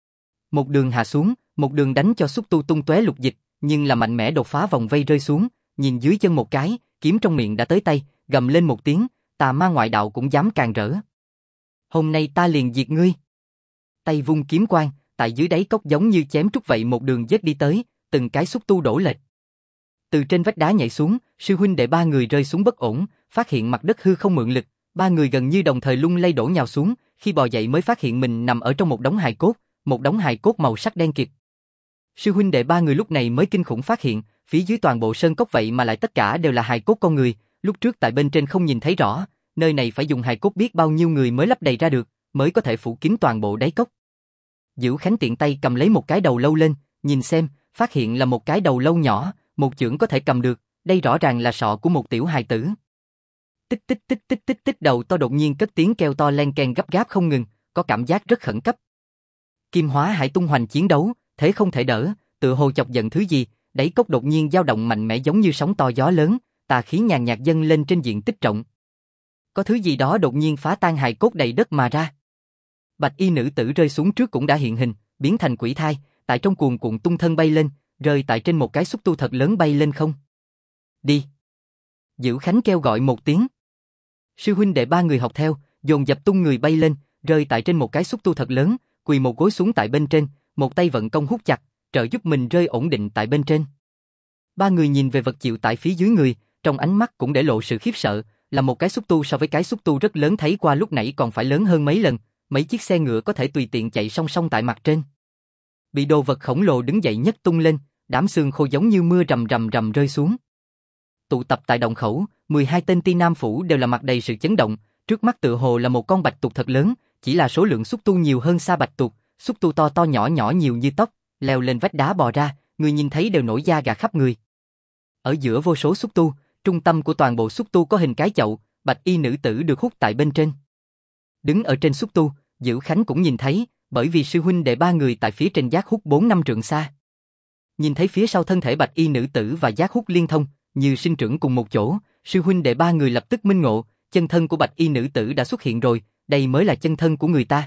Một đường hạ xuống, một đường đánh cho xúc tu tung tóe lục dịch, nhưng là mạnh mẽ đột phá vòng vây rơi xuống, nhìn dưới chân một cái, kiếm trong miệng đã tới tay, gầm lên một tiếng, tà ma ngoại đạo cũng dám càn rỡ. Hôm nay ta liền diệt ngươi. Tay vung kiếm quang, tại dưới đáy cốc giống như chém trúc vậy một đường giết đi tới, từng cái xúc tu đổ lệch. Từ trên vách đá nhảy xuống, sư huynh đệ ba người rơi xuống bất ổn, phát hiện mặt đất hư không mượn lực, ba người gần như đồng thời lung lay đổ nhào xuống, khi bò dậy mới phát hiện mình nằm ở trong một đống hài cốt màu sắc đen kịt. Sư huynh đệ ba người lúc này mới kinh khủng phát hiện, phía dưới toàn bộ sơn cốc vậy mà lại tất cả đều là hài cốt con người, lúc trước tại bên trên không nhìn thấy rõ, nơi này phải dùng hài cốt biết bao nhiêu người mới lấp đầy ra được, mới có thể phủ kín toàn bộ đáy cốc. Dữ Khánh tiện tay cầm lấy một cái đầu lâu lên, nhìn xem, phát hiện là một cái đầu lâu nhỏ, một chưởng có thể cầm được, đây rõ ràng là sọ của một tiểu hài tử. Tích tích tích tích tích tích, đầu to đột nhiên cất tiếng kêu to len keng gấp gáp không ngừng, có cảm giác rất khẩn cấp. Kim Hóa Hải tung hoành chiến đấu, thế không thể đỡ, tựa hồ chọc giận thứ gì, đáy cốc đột nhiên dao động mạnh mẽ giống như sóng to gió lớn, tà khí nhàn nhạt dâng lên trên diện tích rộng. Có thứ gì đó đột nhiên phá tan hài cốt đầy đất mà ra. Bạch y nữ tử rơi xuống trước cũng đã hiện hình, biến thành quỷ thai, tại trong cuồn cuộn tung thân bay lên, rơi tại trên một cái xúc tu thật lớn bay lên không. Đi. Dữ Khánh kêu gọi một tiếng. Sư huynh đệ ba người học theo, dồn dập tung người bay lên, rơi tại trên một cái xúc tu thật lớn, quỳ một gối xuống tại bên trên, một tay vận công hút chặt, trợ giúp mình rơi ổn định tại bên trên. Ba người nhìn về vật chịu tại phía dưới người, trong ánh mắt cũng để lộ sự khiếp sợ, là một cái xúc tu so với cái xúc tu rất lớn thấy qua lúc nãy còn phải lớn hơn mấy lần, mấy chiếc xe ngựa có thể tùy tiện chạy song song tại mặt trên. Bị đồ vật khổng lồ đứng dậy nhấc tung lên, đám xương khô giống như mưa rầm rầm rầm rơi xuống. Tụ tập tại động khẩu, 12 tên Ti Nam phủ đều là mặt đầy sự chấn động, trước mắt tựa hồ là một con bạch tuộc thật lớn, chỉ là số lượng xúc tu nhiều hơn xa bạch tuộc, xúc tu to to nhỏ nhỏ nhiều như tóc, leo lên vách đá bò ra, người nhìn thấy đều nổi da gà khắp người. Ở giữa vô số xúc tu, trung tâm của toàn bộ xúc tu có hình cái chậu, bạch y nữ tử được hút tại bên trên. Đứng ở trên xúc tu, Dữ Khánh cũng nhìn thấy, bởi vì sư huynh đệ ba người tại phía trên giác hút 4-5 trượng xa. Nhìn thấy phía sau thân thể bạch y nữ tử và giác hút liên thông, như sinh trưởng cùng một chỗ, sư huynh đệ ba người lập tức minh ngộ, chân thân của bạch y nữ tử đã xuất hiện rồi, đây mới là chân thân của người ta.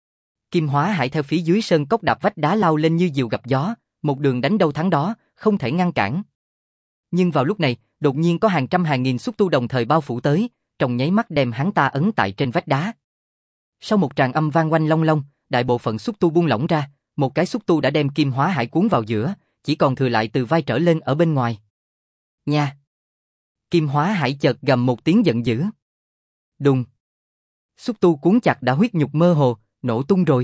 Kim Hóa Hải theo phía dưới sơn cốc đạp vách đá lao lên như diều gặp gió, một đường đánh đâu thắng đó, không thể ngăn cản. Nhưng vào lúc này, đột nhiên có hàng trăm hàng nghìn xúc tu đồng thời bao phủ tới, trong nháy mắt đem hắn ta ấn tại trên vách đá. Sau một tràng âm vang oanh long long, đại bộ phận xúc tu buông lỏng ra, một cái xúc tu đã đem Kim Hóa Hải cuốn vào giữa, chỉ còn thừa lại từ vai trở lên ở bên ngoài. Nha! Kim Hóa Hải chợt gầm một tiếng giận dữ. Đùng! Xúc tu cuốn chặt đã huyết nhục mơ hồ, nổ tung rồi.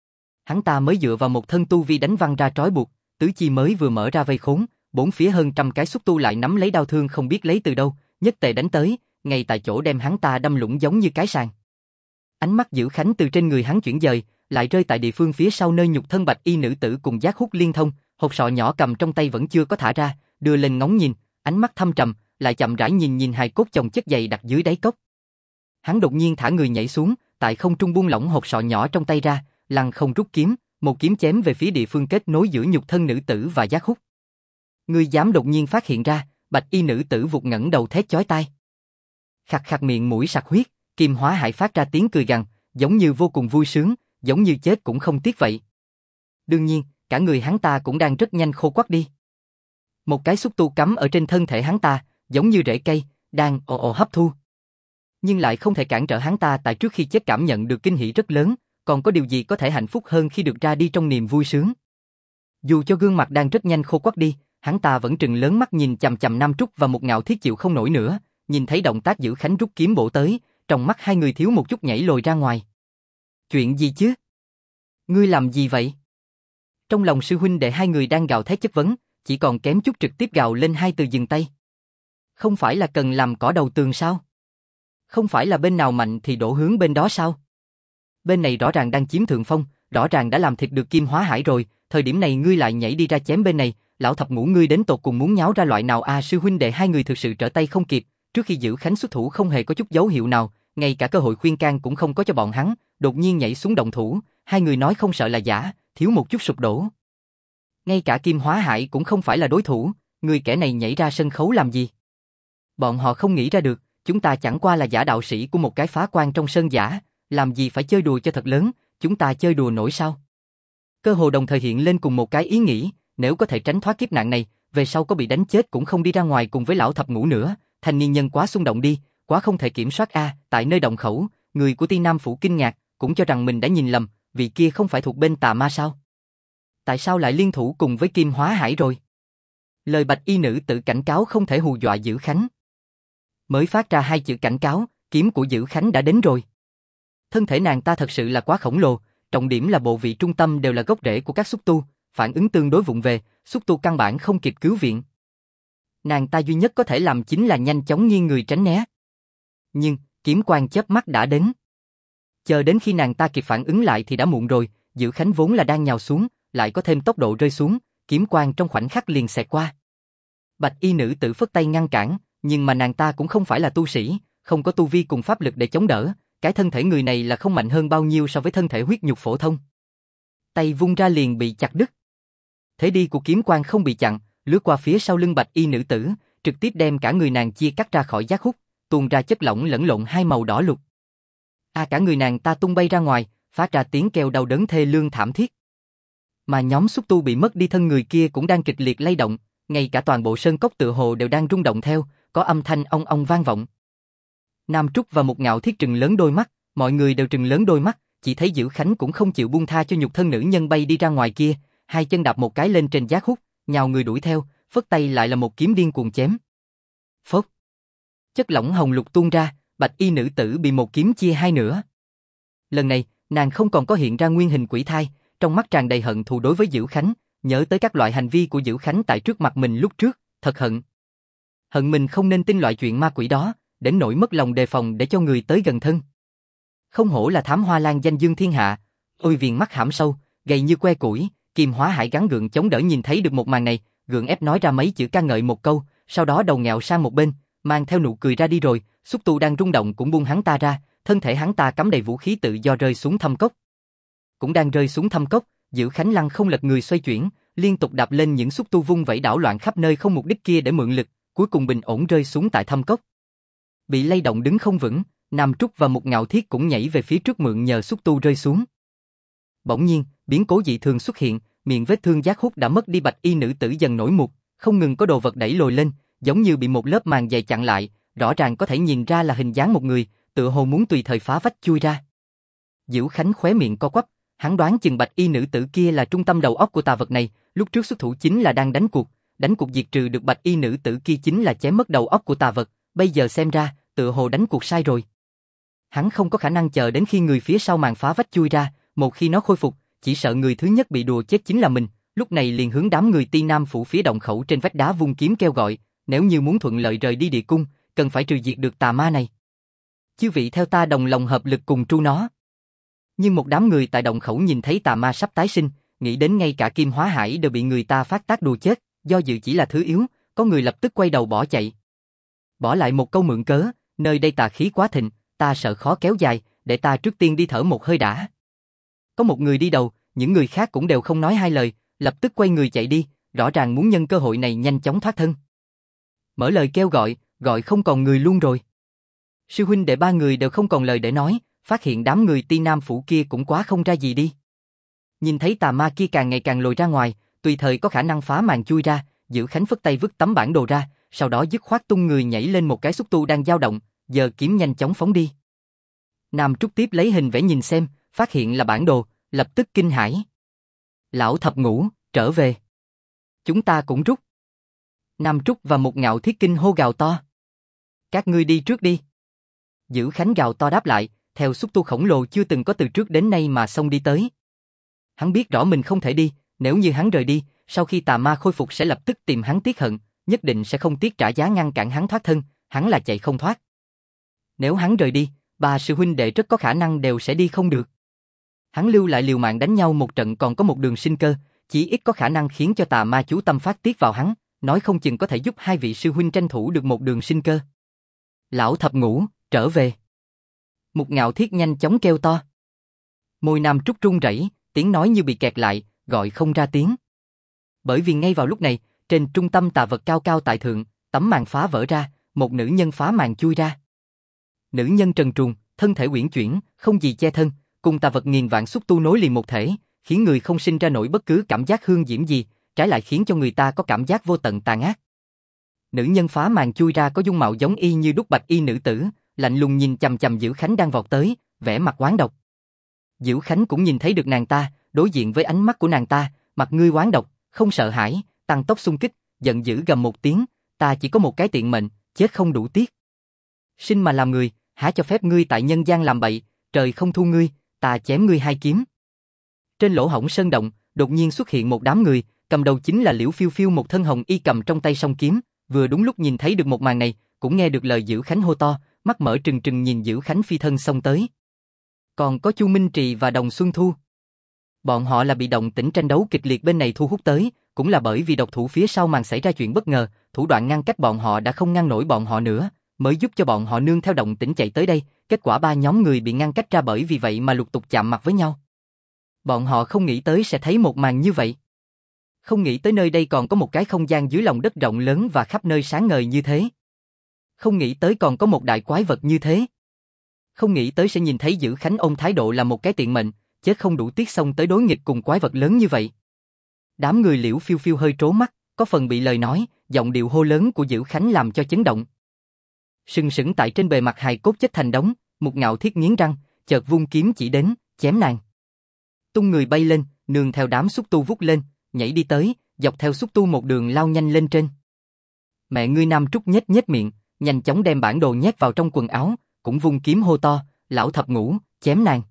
Hắn ta mới dựa vào một thân tu vi đánh văng ra trói buộc, tứ chi mới vừa mở ra vây khốn, bốn phía hơn trăm cái xúc tu lại nắm lấy đao thương không biết lấy từ đâu, nhất tề đánh tới, ngay tại chỗ đem hắn ta đâm lũng giống như cái sàng. Ánh mắt Dữ Khánh từ trên người hắn chuyển dời, lại rơi tại địa phương phía sau nơi nhục thân bạch y nữ tử cùng giác hút liên thông, hộp sọ nhỏ cầm trong tay vẫn chưa có thả ra, đưa lên ngóng nhìn, ánh mắt thâm trầm, lại chậm rãi nhìn hài cốt chồng chất dày đặt dưới đáy cốc. Hắn đột nhiên thả người nhảy xuống, tại không trung buông lỏng hộp sọ nhỏ trong tay ra, lăng không rút kiếm, một kiếm chém về phía địa phương kết nối giữa nhục thân nữ tử và giác hút. Ngươi dám đột nhiên phát hiện ra, bạch y nữ tử vụt ngẩng đầu thét chói tai. Khạc khạc miệng mũi sặc huyết, Kim Hóa Hải phát ra tiếng cười gằn, giống như vô cùng vui sướng, giống như chết cũng không tiếc vậy. Đương nhiên, cả người hắn ta cũng đang rất nhanh khô quắt đi. Một cái xúc tu cắm ở trên thân thể hắn ta, giống như rễ cây, đang ồ ồ hấp thu. Nhưng lại không thể cản trở hắn ta tại trước khi chết cảm nhận được kinh hỉ rất lớn, còn có điều gì có thể hạnh phúc hơn khi được ra đi trong niềm vui sướng. Dù cho gương mặt đang rất nhanh khô quắt đi, hắn ta vẫn trừng lớn mắt nhìn chằm chằm Nam Trúc và một ngạo thiết chịu không nổi nữa, nhìn thấy động tác Dữ Khánh rút kiếm bổ tới, trong mắt hai người thiếu một chút nhảy lồi ra ngoài. Chuyện gì chứ? Ngươi làm gì vậy? Trong lòng sư huynh đệ hai người đang gào thét chất vấn, chỉ còn kém chút trực tiếp gào lên hai từ dừng tay. Không phải là cần làm cỏ đầu tường sao? Không phải là bên nào mạnh thì đổ hướng bên đó sao? Bên này rõ ràng đang chiếm thượng phong, rõ ràng đã làm thịt được Kim Hóa Hải rồi, thời điểm này ngươi lại nhảy đi ra chém bên này, lão thập ngũ ngươi đến tột cùng muốn nháo ra loại nào à? Sư huynh đệ hai người thực sự trở tay không kịp, trước khi Dữ Khánh xuất thủ không hề có chút dấu hiệu nào, ngay cả cơ hội khuyên can cũng không có cho bọn hắn, đột nhiên nhảy xuống động thủ, hai người nói không sợ là giả, thiếu một chút sụp đổ. Ngay cả Kim Hóa Hải cũng không phải là đối thủ, người kẻ này nhảy ra sân khấu làm gì? Bọn họ không nghĩ ra được, chúng ta chẳng qua là giả đạo sĩ của một cái phá quan trong sơn giả, làm gì phải chơi đùa cho thật lớn, chúng ta chơi đùa nổi sao? Cơ hồ đồng thời hiện lên cùng một cái ý nghĩ, nếu có thể tránh thoát kiếp nạn này, về sau có bị đánh chết cũng không đi ra ngoài cùng với lão thập ngũ nữa, thanh niên nhân quá xung động đi, quá không thể kiểm soát a. Tại nơi động khẩu, người của Ti Nam phủ kinh ngạc, cũng cho rằng mình đã nhìn lầm, vị kia không phải thuộc bên tà ma sao? Tại sao lại liên thủ cùng với Kim Hóa Hải rồi? Lời bạch y nữ tử cảnh cáo không thể hù dọa Dữ Khánh. Mới phát ra 2 chữ cảnh cáo, kiếm của Dữ Khánh đã đến rồi. Thân thể nàng ta thật sự là quá khổng lồ, trọng điểm là bộ vị trung tâm đều là gốc rễ của các xúc tu, phản ứng tương đối vụng về, xúc tu căn bản không kịp cứu viện. Nàng ta duy nhất có thể làm chính là nhanh chóng nghiêng người tránh né. Nhưng, kiếm quang chớp mắt đã đến. Chờ đến khi nàng ta kịp phản ứng lại thì đã muộn rồi, Dữ Khánh vốn là đang nhào xuống, lại có thêm tốc độ rơi xuống, kiếm quang trong khoảnh khắc liền xẹt qua. Bạch y nữ tử phất tay ngăn cản, nhưng mà nàng ta cũng không phải là tu sĩ, không có tu vi cùng pháp lực để chống đỡ, cái thân thể người này là không mạnh hơn bao nhiêu so với thân thể huyết nhục phổ thông. Tay vung ra liền bị chặt đứt. Thế đi của kiếm quang không bị chặn, lướt qua phía sau lưng bạch y nữ tử, trực tiếp đem cả người nàng chia cắt ra khỏi giác hút, tuôn ra chất lỏng lẫn lộn 2 màu đỏ lục. Cả người nàng ta tung bay ra ngoài, phát ra tiếng kêu đau đớn thê lương thảm thiết. Mà nhóm xúc tu bị mất đi thân người kia cũng đang kịch liệt lay động, ngay cả toàn bộ sơn cốc tựa hồ đều đang rung động theo, có âm thanh ong ong vang vọng. Nam Trúc và Mục Ngạo Thiết trừng lớn đôi mắt, mọi người đều trừng lớn đôi mắt, chỉ thấy Dữ Khánh cũng không chịu buông tha cho nhục thân nữ nhân bay đi ra ngoài kia, 2 chân đạp một cái lên trên giác hút, nhào người đuổi theo, phất tay lại là một kiếm điên cuồng chém. Phốc. Chất lỏng hồng lục tuôn ra, bạch y nữ tử bị một kiếm chia 2 nửa. Lần này, nàng không còn có hiện ra nguyên hình quỷ thai, trong mắt tràn đầy hận thù đối với Dữ Khánh, nhớ tới các loại hành vi của Dữ Khánh tại trước mặt mình lúc trước, thật hận. Hận mình không nên tin loại chuyện ma quỷ đó, đến nỗi mất lòng đề phòng để cho người tới gần thân. Không hổ là thám hoa lan danh dương thiên hạ, ôi viền mắt hãm sâu, gầy như que củi, Kim Hóa Hải gắng gượng chống đỡ nhìn thấy được một màn này, gượng ép nói ra mấy chữ ca ngợi một câu, sau đó đầu nghẹo sang một bên, mang theo nụ cười ra đi rồi, xúc tu đang rung động cũng buông hắn ta ra, thân thể hắn ta cắm đầy vũ khí tự do rơi xuống thâm cốc. Cũng đang rơi xuống thâm cốc, Dữ Khánh lăng không lật người xoay chuyển, liên tục đạp lên những xúc tu vung vẩy đảo loạn khắp nơi không mục đích kia để mượn lực, cuối cùng bình ổn rơi xuống tại thâm cốc. Bị lay động đứng không vững, Nam Trúc và Mục Ngạo Thiết cũng nhảy về phía trước mượn nhờ xúc tu rơi xuống. Bỗng nhiên, biến cố dị thường xuất hiện, miệng vết thương giác hút đã mất đi bạch y nữ tử dần nổi mụt, không ngừng có đồ vật đẩy lồi lên, giống như bị một lớp màng dày chặn lại, rõ ràng có thể nhìn ra là hình dáng một người, tựa hồ muốn tùy thời phá vách chui ra. Dữ Khánh khóe miệng co quắp, hắn đoán chừng bạch y nữ tử kia là trung tâm đầu óc của tà vật này, lúc trước xuất thủ chính là đang đánh cuộc diệt trừ được bạch y nữ tử kia chính là chém mất đầu óc của tà vật, bây giờ xem ra, tựa hồ đánh cuộc sai rồi. Hắn không có khả năng chờ đến khi người phía sau màn phá vách chui ra, một khi nó khôi phục, chỉ sợ người thứ nhất bị đùa chết chính là mình, lúc này liền hướng đám người Ti Nam phủ phía động khẩu trên vách đá vung kiếm kêu gọi, nếu như muốn thuận lợi rời đi địa cung, cần phải trừ diệt được tà ma này. Chư vị theo ta đồng lòng hợp lực cùng tru nó. Nhưng một đám người tại động khẩu nhìn thấy tà ma sắp tái sinh, nghĩ đến ngay cả Kim Hóa Hải đều bị người ta phát tác đùa chết, do dự chỉ là thứ yếu, có người lập tức quay đầu bỏ chạy. Bỏ lại một câu mượn cớ, nơi đây tà khí quá thịnh, ta sợ khó kéo dài, để ta trước tiên đi thở một hơi đã. Có một người đi đầu, những người khác cũng đều không nói hai lời, lập tức quay người chạy đi, rõ ràng muốn nhân cơ hội này nhanh chóng thoát thân. Mở lời kêu gọi không còn người luôn rồi. Sư huynh đệ 3 người đều không còn lời để nói, phát hiện đám người Ti Nam phủ kia cũng quá không ra gì đi. Nhìn thấy tà ma kia càng ngày càng lồi ra ngoài, tùy thời có khả năng phá màn chui ra, Dữ Khánh phất tay vứt tấm bản đồ ra, sau đó dứt khoát tung người nhảy lên một cái xúc tu đang dao động, giờ kiếm nhanh chóng phóng đi. Nam Trúc tiếp lấy hình vẽ nhìn xem, phát hiện là bản đồ, lập tức kinh hãi. Lão thập ngũ, trở về. Chúng ta cũng rút. Nam Trúc và Mục Ngạo Thiết kinh hô gào to. Các ngươi đi trước đi. Dữ Khánh gào to đáp lại, theo xúc tu khổng lồ chưa từng có từ trước đến nay mà xông đi tới. Hắn biết rõ mình không thể đi, nếu như hắn rời đi, sau khi tà ma khôi phục sẽ lập tức tìm hắn tiếc hận, nhất định sẽ không tiếc trả giá ngăn cản hắn thoát thân, hắn là chạy không thoát. Nếu hắn rời đi, 3 sư huynh đệ rất có khả năng đều sẽ đi không được. Hắn lưu lại liều mạng đánh nhau một trận còn có một đường sinh cơ, chỉ ít có khả năng khiến cho tà ma chú tâm phát tiết vào hắn, nói không chừng có thể giúp 2 vị sư huynh tranh thủ được một đường sinh cơ. Lão thập ngũ, trở về. Mục Ngạo Thiết nhanh chóng kêu to. Môi Nam Trúc run rẩy, tiếng nói như bị kẹt lại, gọi không ra tiếng. Bởi vì ngay vào lúc này, trên trung tâm tà vật cao cao tại thượng, tấm màn phá vỡ ra, một nữ nhân phá màn chui ra. Nữ nhân trần truồng, thân thể uyển chuyển, không gì che thân, cùng tà vật nghìn vạn xúc tu nối liền một thể, khiến người không sinh ra nổi bất cứ cảm giác hương diễm gì, trái lại khiến cho người ta có cảm giác vô tận tàn ác. Nữ nhân phá màn chui ra có dung mạo giống y như đúc bạch y nữ tử, lạnh lùng nhìn chằm chằm Dữ Khánh đang vọt tới, vẻ mặt oán độc. Diễu Khánh cũng nhìn thấy được nàng ta, đối diện với ánh mắt của nàng ta, mặt ngươi oán độc, không sợ hãi, tăng tốc xung kích, giận dữ gầm một tiếng, ta chỉ có một cái tiện mệnh, chết không đủ tiếc. Sinh mà làm người, há cho phép ngươi tại nhân gian làm bậy, trời không thu ngươi, ta chém ngươi hai kiếm. Trên lỗ hổng sơn động, đột nhiên xuất hiện một đám người, cầm đầu chính là Liễu Phiêu Phiêu, một thân hồng y cầm trong tay song kiếm, vừa đúng lúc nhìn thấy được một màn này, cũng nghe được lời Diễu Khánh hô to, mắt mở trừng trừng nhìn Diễu Khánh phi thân xông tới. Còn có Chu Minh Trì và Đồng Xuân Thu. Bọn họ là bị động tĩnh tranh đấu kịch liệt bên này thu hút tới, cũng là bởi vì độc thủ phía sau màn xảy ra chuyện bất ngờ, thủ đoạn ngăn cách bọn họ đã không ngăn nổi bọn họ nữa, mới giúp cho bọn họ nương theo động tĩnh chạy tới đây, kết quả ba nhóm người bị ngăn cách ra bởi vì vậy mà lục tục chạm mặt với nhau. Bọn họ không nghĩ tới sẽ thấy một màn như vậy. Không nghĩ tới nơi đây còn có một cái không gian dưới lòng đất rộng lớn và khắp nơi sáng ngời như thế. Không nghĩ tới còn có một đại quái vật như thế. Không nghĩ tới sẽ nhìn thấy Dữ Khánh ôm thái độ là một cái tiện mệnh, chết không đủ tiếc xông tới đối nghịch cùng quái vật lớn như vậy. Đám người Liễu Phiêu Phiêu hơi trố mắt, có phần bị lời nói, giọng điệu hô lớn của Dữ Khánh làm cho chấn động. Sừng sững tại trên bề mặt hài cốt chết thành đống, Mục Ngạo Thiết nghiến răng, chợt vung kiếm chỉ đến, chém nàng. Tung người bay lên, nương theo đám xúc tu vút lên, nhảy đi tới, dọc theo xúc tu một đường lao nhanh lên trên. Mẹ ngươi Nam Trúc nhếch nhếch miệng, nhanh chóng đem bản đồ nhét vào trong quần áo, cũng vung kiếm hô to, lão thập ngũ, chém nàng.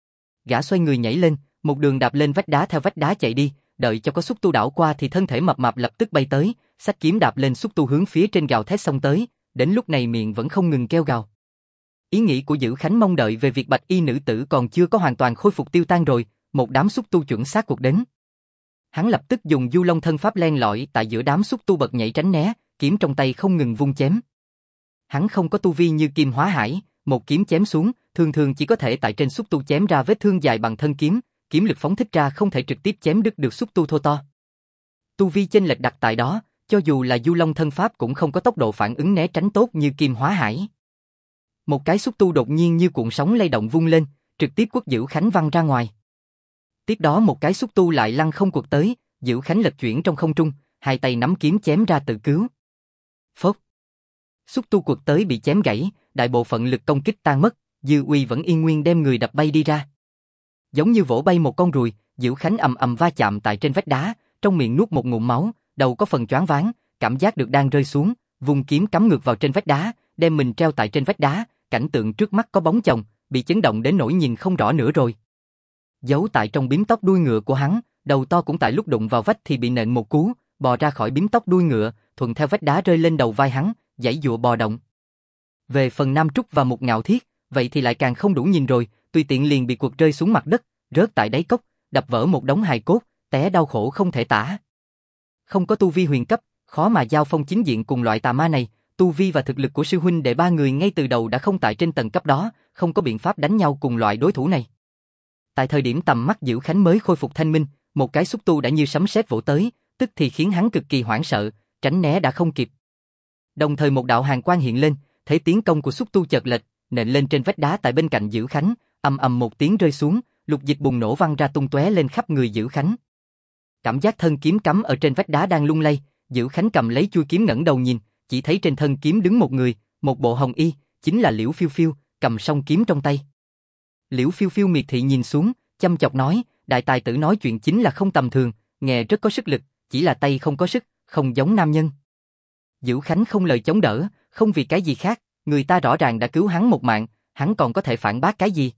Gã xoay người nhảy lên, một đường đạp lên vách đá theo vách đá chạy đi, đợi cho có xúc tu đảo qua thì thân thể mập mạp lập tức bay tới, xách kiếm đạp lên xúc tu hướng phía trên gào thét xông tới, đến lúc này miệng vẫn không ngừng kêu gào. Ý nghĩ của Dữ Khánh mong đợi về việc bạch y nữ tử còn chưa có hoàn toàn khôi phục tiêu tan rồi, một đám xúc tu chuẩn xác cuộc đến. Hắn lập tức dùng Du Long thân pháp len lỏi tại giữa đám xúc tu bật nhảy tránh né, kiếm trong tay không ngừng vung chém. Hắn không có tu vi như Kim Hóa Hải, một kiếm chém xuống, thường thường chỉ có thể tại trên xúc tu chém ra vết thương dài bằng thân kiếm, kiếm lực phóng thích ra không thể trực tiếp chém đứt được xúc tu thô to. Tu vi chênh lệch đặt tại đó, cho dù là Du Long thân pháp cũng không có tốc độ phản ứng né tránh tốt như Kim Hóa Hải. Một cái xúc tu đột nhiên như cuộn sóng lay động vung lên, trực tiếp quất Dữ Khánh văng ra ngoài. Tiếp đó một cái xúc tu lại lăn không quật tới, Dữ Khánh lật chuyển trong không trung, hai tay nắm kiếm chém ra tự cứu. Phốc. Xúc tu quật tới bị chém gãy, đại bộ phận lực công kích tan mất, dư uy vẫn yên nguyên đem người đập bay đi ra. Giống như vỗ bay một con ruồi, Dữ Khánh ầm ầm va chạm tại trên vách đá, trong miệng nuốt một ngụm máu, đầu có phần choáng váng, cảm giác được đang rơi xuống, vùng kiếm cắm ngược vào trên vách đá, đem mình treo tại trên vách đá, cảnh tượng trước mắt có bóng chồng, bị chấn động đến nỗi nhìn không rõ nữa rồi. Giấu tại trong bím tóc đuôi ngựa của hắn, đầu to cũng tại lúc đụng vào vách thì bị nện một cú, bò ra khỏi bím tóc đuôi ngựa, thuận theo vách đá rơi lên đầu vai hắn, giãy giụa bò động. Về phần Nam Trúc và Mục Ngạo Thiết, vậy thì lại càng không đủ nhìn rồi, tùy tiện liền bị quật rơi xuống mặt đất, rớt tại đáy cốc, đập vỡ một đống hài cốt, té đau khổ không thể tả. Không có tu vi huyền cấp, khó mà giao phong chính diện cùng loại tà ma này, tu vi và thực lực của sư huynh đệ ba người ngay từ đầu đã không tại trên tầng cấp đó, không có biện pháp đánh nhau cùng loại đối thủ này. Tại thời điểm tầm mắt Dữ Khánh mới khôi phục thanh minh, một cái xúc tu đã như sấm sét vỗ tới, tức thì khiến hắn cực kỳ hoảng sợ, tránh né đã không kịp. Đồng thời một đạo hàn quang hiện lên, thấy tiến công của xúc tu chợt lệch, nện lên trên vách đá tại bên cạnh Dữ Khánh, ầm ầm một tiếng rơi xuống, lục dịch bùng nổ văng ra tung tóe lên khắp người Dữ Khánh. Cảm giác thân kiếm cắm ở trên vách đá đang lung lay, Dữ Khánh cầm lấy chuôi kiếm ngẩng đầu nhìn, chỉ thấy trên thân kiếm đứng một người, một bộ hồng y, chính là Liễu Phiêu Phiêu, cầm song kiếm trong tay. Liễu Phiêu Phiêu miệt thị nhìn xuống, chăm chọc nói, đại tài tử nói chuyện chính là không tầm thường, nghe rất có sức lực, chỉ là tay không có sức, không giống nam nhân. Dữ Khánh không lời chống đỡ, không vì cái gì khác, người ta rõ ràng đã cứu hắn một mạng, hắn còn có thể phản bác cái gì?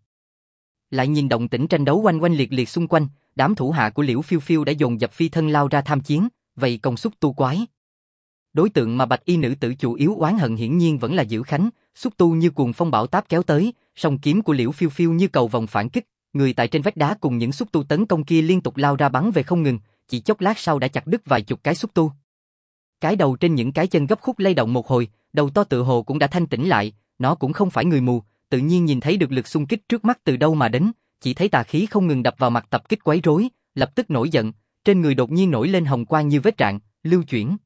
Lại nhìn động tĩnh tranh đấu oanh oanh liệt liệt xung quanh, đám thủ hạ của Liễu Phiêu Phiêu đã dồn dập phi thân lao ra tham chiến, vậy công xúc tu quái. Đối tượng mà bạch y nữ tử chủ yếu oán hận hiển nhiên vẫn là Dữ Khánh, xúc tu như cuồng phong bão táp kéo tới, song kiếm của Liễu Phiêu Phiêu như cầu vồng phản kích, người tại trên vách đá cùng những xúc tu tấn công kia liên tục lao ra bắn về không ngừng, chỉ chốc lát sau đã chặt đứt vài chục cái xúc tu. Cái đầu trên những cái chân gấp khúc lay động một hồi, đầu to tự hồ cũng đã thanh tĩnh lại, nó cũng không phải người mù, tự nhiên nhìn thấy được lực xung kích trước mắt từ đâu mà đến, chỉ thấy tà khí không ngừng đập vào mặt tập kích quấy rối, lập tức nổi giận, trên người đột nhiên nổi lên hồng quang như vết rạn, lưu chuyển.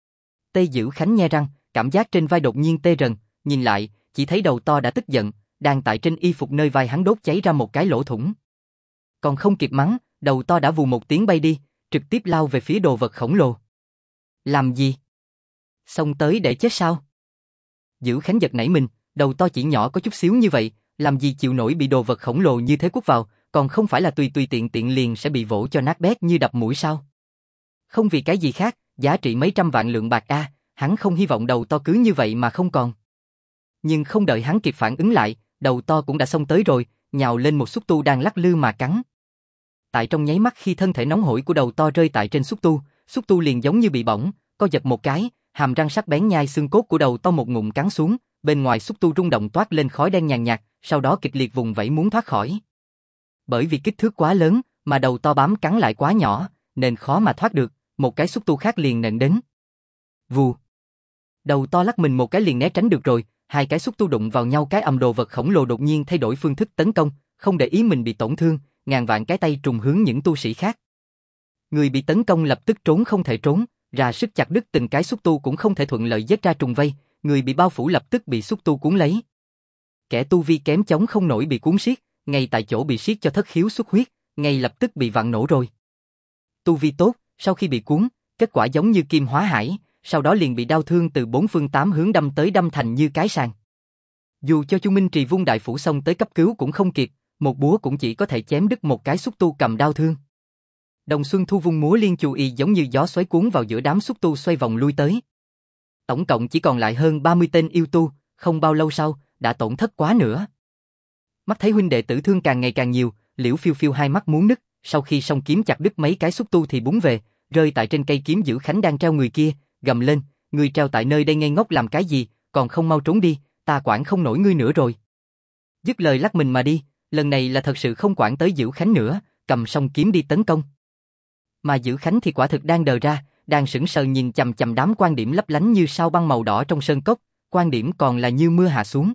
Tây Dữ Khánh nhe răng, cảm giác trên vai đột nhiên tê rần, nhìn lại, chỉ thấy đầu to đã tức giận, đang tại trên y phục nơi vai hắn đốt cháy ra một cái lỗ thủng. Còn không kịp mắng, đầu to đã vù một tiếng bay đi, trực tiếp lao về phía đồ vật khổng lồ. Làm gì? Xông tới để chết sao? Dữ Khánh giật nảy mình, đầu to chỉ nhỏ có chút xíu như vậy, làm gì chịu nổi bị đồ vật khổng lồ như thế quất vào, còn không phải là tùy tùy tiện tiện liền sẽ bị vỗ cho nát bét như đập mũi sao? Không vì cái gì khác, giá trị mấy trăm vạn lượng bạc a, hắn không hy vọng đầu to cứ như vậy mà không còn. Nhưng không đợi hắn kịp phản ứng lại, đầu to cũng đã xông tới rồi, nhào lên một xúc tu đang lắc lư mà cắn. Tại trong nháy mắt khi thân thể nóng hổi của đầu to rơi tại trên xúc tu liền giống như bị bỏng, co giật một cái, hàm răng sắc bén nhai xương cốt của đầu to một ngụm cắn xuống, bên ngoài xúc tu rung động toát lên khói đen nhàn nhạt, sau đó kịch liệt vùng vẫy muốn thoát khỏi. Bởi vì kích thước quá lớn, mà đầu to bám cắn lại quá nhỏ, nên khó mà thoát được, một cái xúc tu khác liền nện đến. Vù. Đầu to lắc mình một cái liền né tránh được rồi, hai cái xúc tu đụng vào nhau cái đồ vật khổng lồ đột nhiên thay đổi phương thức tấn công, không để ý mình bị tổn thương, ngàn vạn cái tay trùng hướng những tu sĩ khác. Người bị tấn công lập tức trốn không thể trốn, ra sức chặt đứt từng cái xúc tu cũng không thể thuận lợi giết ra trùng vây, người bị bao phủ lập tức bị xúc tu cuốn lấy. Kẻ tu vi kém chống không nổi bị cuốn siết, ngay tại chỗ bị siết cho thất khiếu xuất huyết, ngay lập tức bị vặn nổ rồi. Tu vi tốt, sau khi bị cuốn, kết quả giống như kim hóa hải, sau đó liền bị đau thương từ 4 phương 8 hướng đâm tới đâm thành như cái sàng. Dù cho Chu Minh Trì vung đại phủ xông tới cấp cứu cũng không kịp, một búa cũng chỉ có thể chém đứt một cái xúc tu cầm đau thương. Đồng Xuân Thu vung múa liên chu y giống như gió xoáy cuốn vào giữa đám xúc tu xoay vòng lui tới. Tổng cộng chỉ còn lại hơn 30 tên yêu tu, không bao lâu sau, đã tổn thất quá nữa. Mắt thấy huynh đệ tử thương càng ngày càng nhiều, Liễu Phiêu Phiêu hai mắt muốn nứt, sau khi song kiếm chặt đứt mấy cái xúc tu thì búng về, rơi tại trên cây kiếm giữ Khánh đang treo người kia, gầm lên, ngươi treo tại nơi đây ngây ngốc làm cái gì, còn không mau trốn đi, ta quản không nổi ngươi nữa rồi. Dứt lời lắc mình mà đi, lần này là thật sự không quản tới Giữ Khánh nữa, cầm song kiếm đi tấn công. Mà Giữ Khánh thì quả thực đang đờ ra, đang sững sờ nhìn chằm chằm đám quan điểm lấp lánh như sao băng màu đỏ trong sơn cốc, quan điểm còn là như mưa hạ xuống.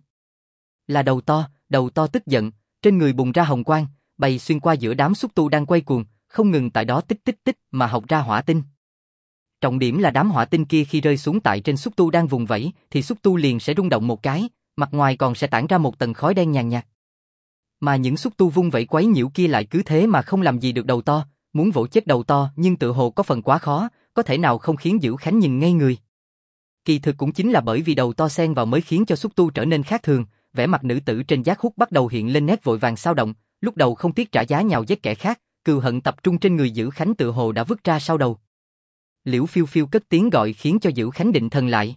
Là đầu to tức giận, trên người bùng ra hồng quang, bay xuyên qua giữa đám xúc tu đang quay cuồng, không ngừng tại đó tích tích tích mà học ra hỏa tinh. Trọng điểm là đám hỏa tinh kia khi rơi xuống tại trên xúc tu đang vùng vẫy, thì xúc tu liền sẽ rung động một cái, mặt ngoài còn sẽ tản ra một tầng khói đen nhàn nhạt. Mà những xúc tu vung vẫy quấy nhiễu kia lại cứ thế mà không làm gì được đầu to, muốn vỗ chết đầu to nhưng tự hồ có phần quá khó, có thể nào không khiến Giữ Khánh nhìn ngây người. Kỳ thực cũng chính là bởi vì đầu to xen vào mới khiến cho xúc tu trở nên khác thường, vẻ mặt nữ tử trên giác hút bắt đầu hiện lên nét vội vàng xao động, lúc đầu không tiếc trả giá nhào giết kẻ khác, cừu hận tập trung trên người Giữ Khánh tự hồ đã vứt ra sau đầu. Liễu Phiêu Phiêu cất tiếng gọi khiến cho Giữ Khánh định thần lại.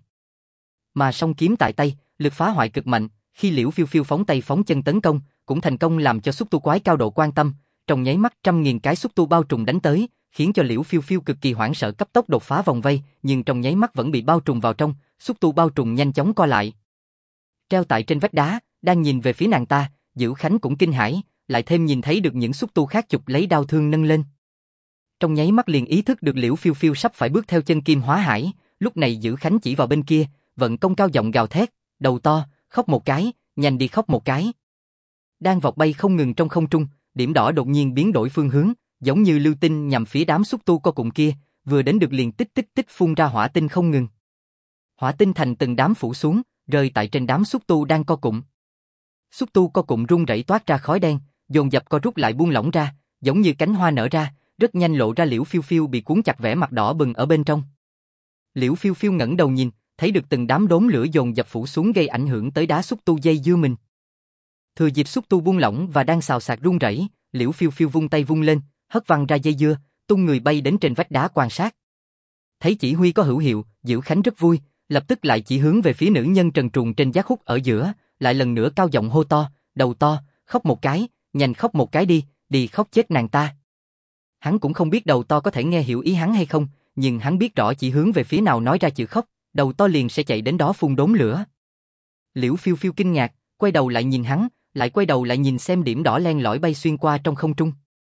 Mà song kiếm tại tay, lực phá hoại cực mạnh, khi Liễu Phiêu Phiêu phóng tay phóng chân tấn công, cũng thành công làm cho xúc tu quái cao độ quan tâm, trong nháy mắt trăm nghìn cái xúc tu bao trùm đánh tới, khiến cho Liễu Phiêu Phiêu cực kỳ hoảng sợ cấp tốc đột phá vòng vây, nhưng trong nháy mắt vẫn bị bao trùm vào trong, xúc tu bao trùm nhanh chóng co lại. Treo tại trên vách đá, đang nhìn về phía nàng ta, Giữ Khánh cũng kinh hãi, lại thêm nhìn thấy được những xúc tu khác chụp lấy đao thương nâng lên. Trong nháy mắt liền ý thức được Liễu Phiêu Phiêu sắp phải bước theo chân kim hóa hải, lúc này Giữ Khánh chỉ vào bên kia, vận công cao giọng gào thét, đầu to, khóc một cái, nhanh đi khóc một cái. Đang vọt bay không ngừng trong không trung, điểm đỏ đột nhiên biến đổi phương hướng, giống như lưu tinh nhằm phía đám xúc tu co cụm kia, vừa đến được liền tích tích tích phun ra hỏa tinh không ngừng. Hỏa tinh thành từng đám phủ xuống, rơi tại trên đám xúc tu đang co cụm. Xúc tu co cụm rung rẩy toát ra khói đen, dồn dập co rút lại buông lỏng ra, giống như cánh hoa nở ra, rất nhanh lộ ra Liễu Phiêu Phiêu bị cuốn chặt vẻ mặt đỏ bừng ở bên trong. Liễu Phiêu Phiêu ngẩng đầu nhìn, thấy được từng đám đốm lửa dồn dập phủ xuống gây ảnh hưởng tới đá xúc tu dây dưa mình. Thừa dịp xúc tu buông lỏng và đang xào xạc rung rẩy, Liễu Phiêu Phiêu vung tay vung lên, hất văng ra dây dưa, tung người bay đến trên vách đá quan sát. Thấy chỉ huy có hữu hiệu, Giữ Khánh rất vui, lập tức lại chỉ hướng về phía nữ nhân trần truồng trên giác hút ở giữa, lại lần nữa cao giọng hô to, đầu to, khóc một cái, nhanh khóc một cái đi, đi khóc chết nàng ta. Hắn cũng không biết đầu to có thể nghe hiểu ý hắn hay không, nhưng hắn biết rõ chỉ hướng về phía nào nói ra chữ khóc, đầu to liền sẽ chạy đến đó phun đốm lửa. Liễu Phiêu Phiêu kinh ngạc, quay đầu lại nhìn hắn, lại quay đầu lại nhìn xem điểm đỏ len lỏi bay xuyên qua trong không trung.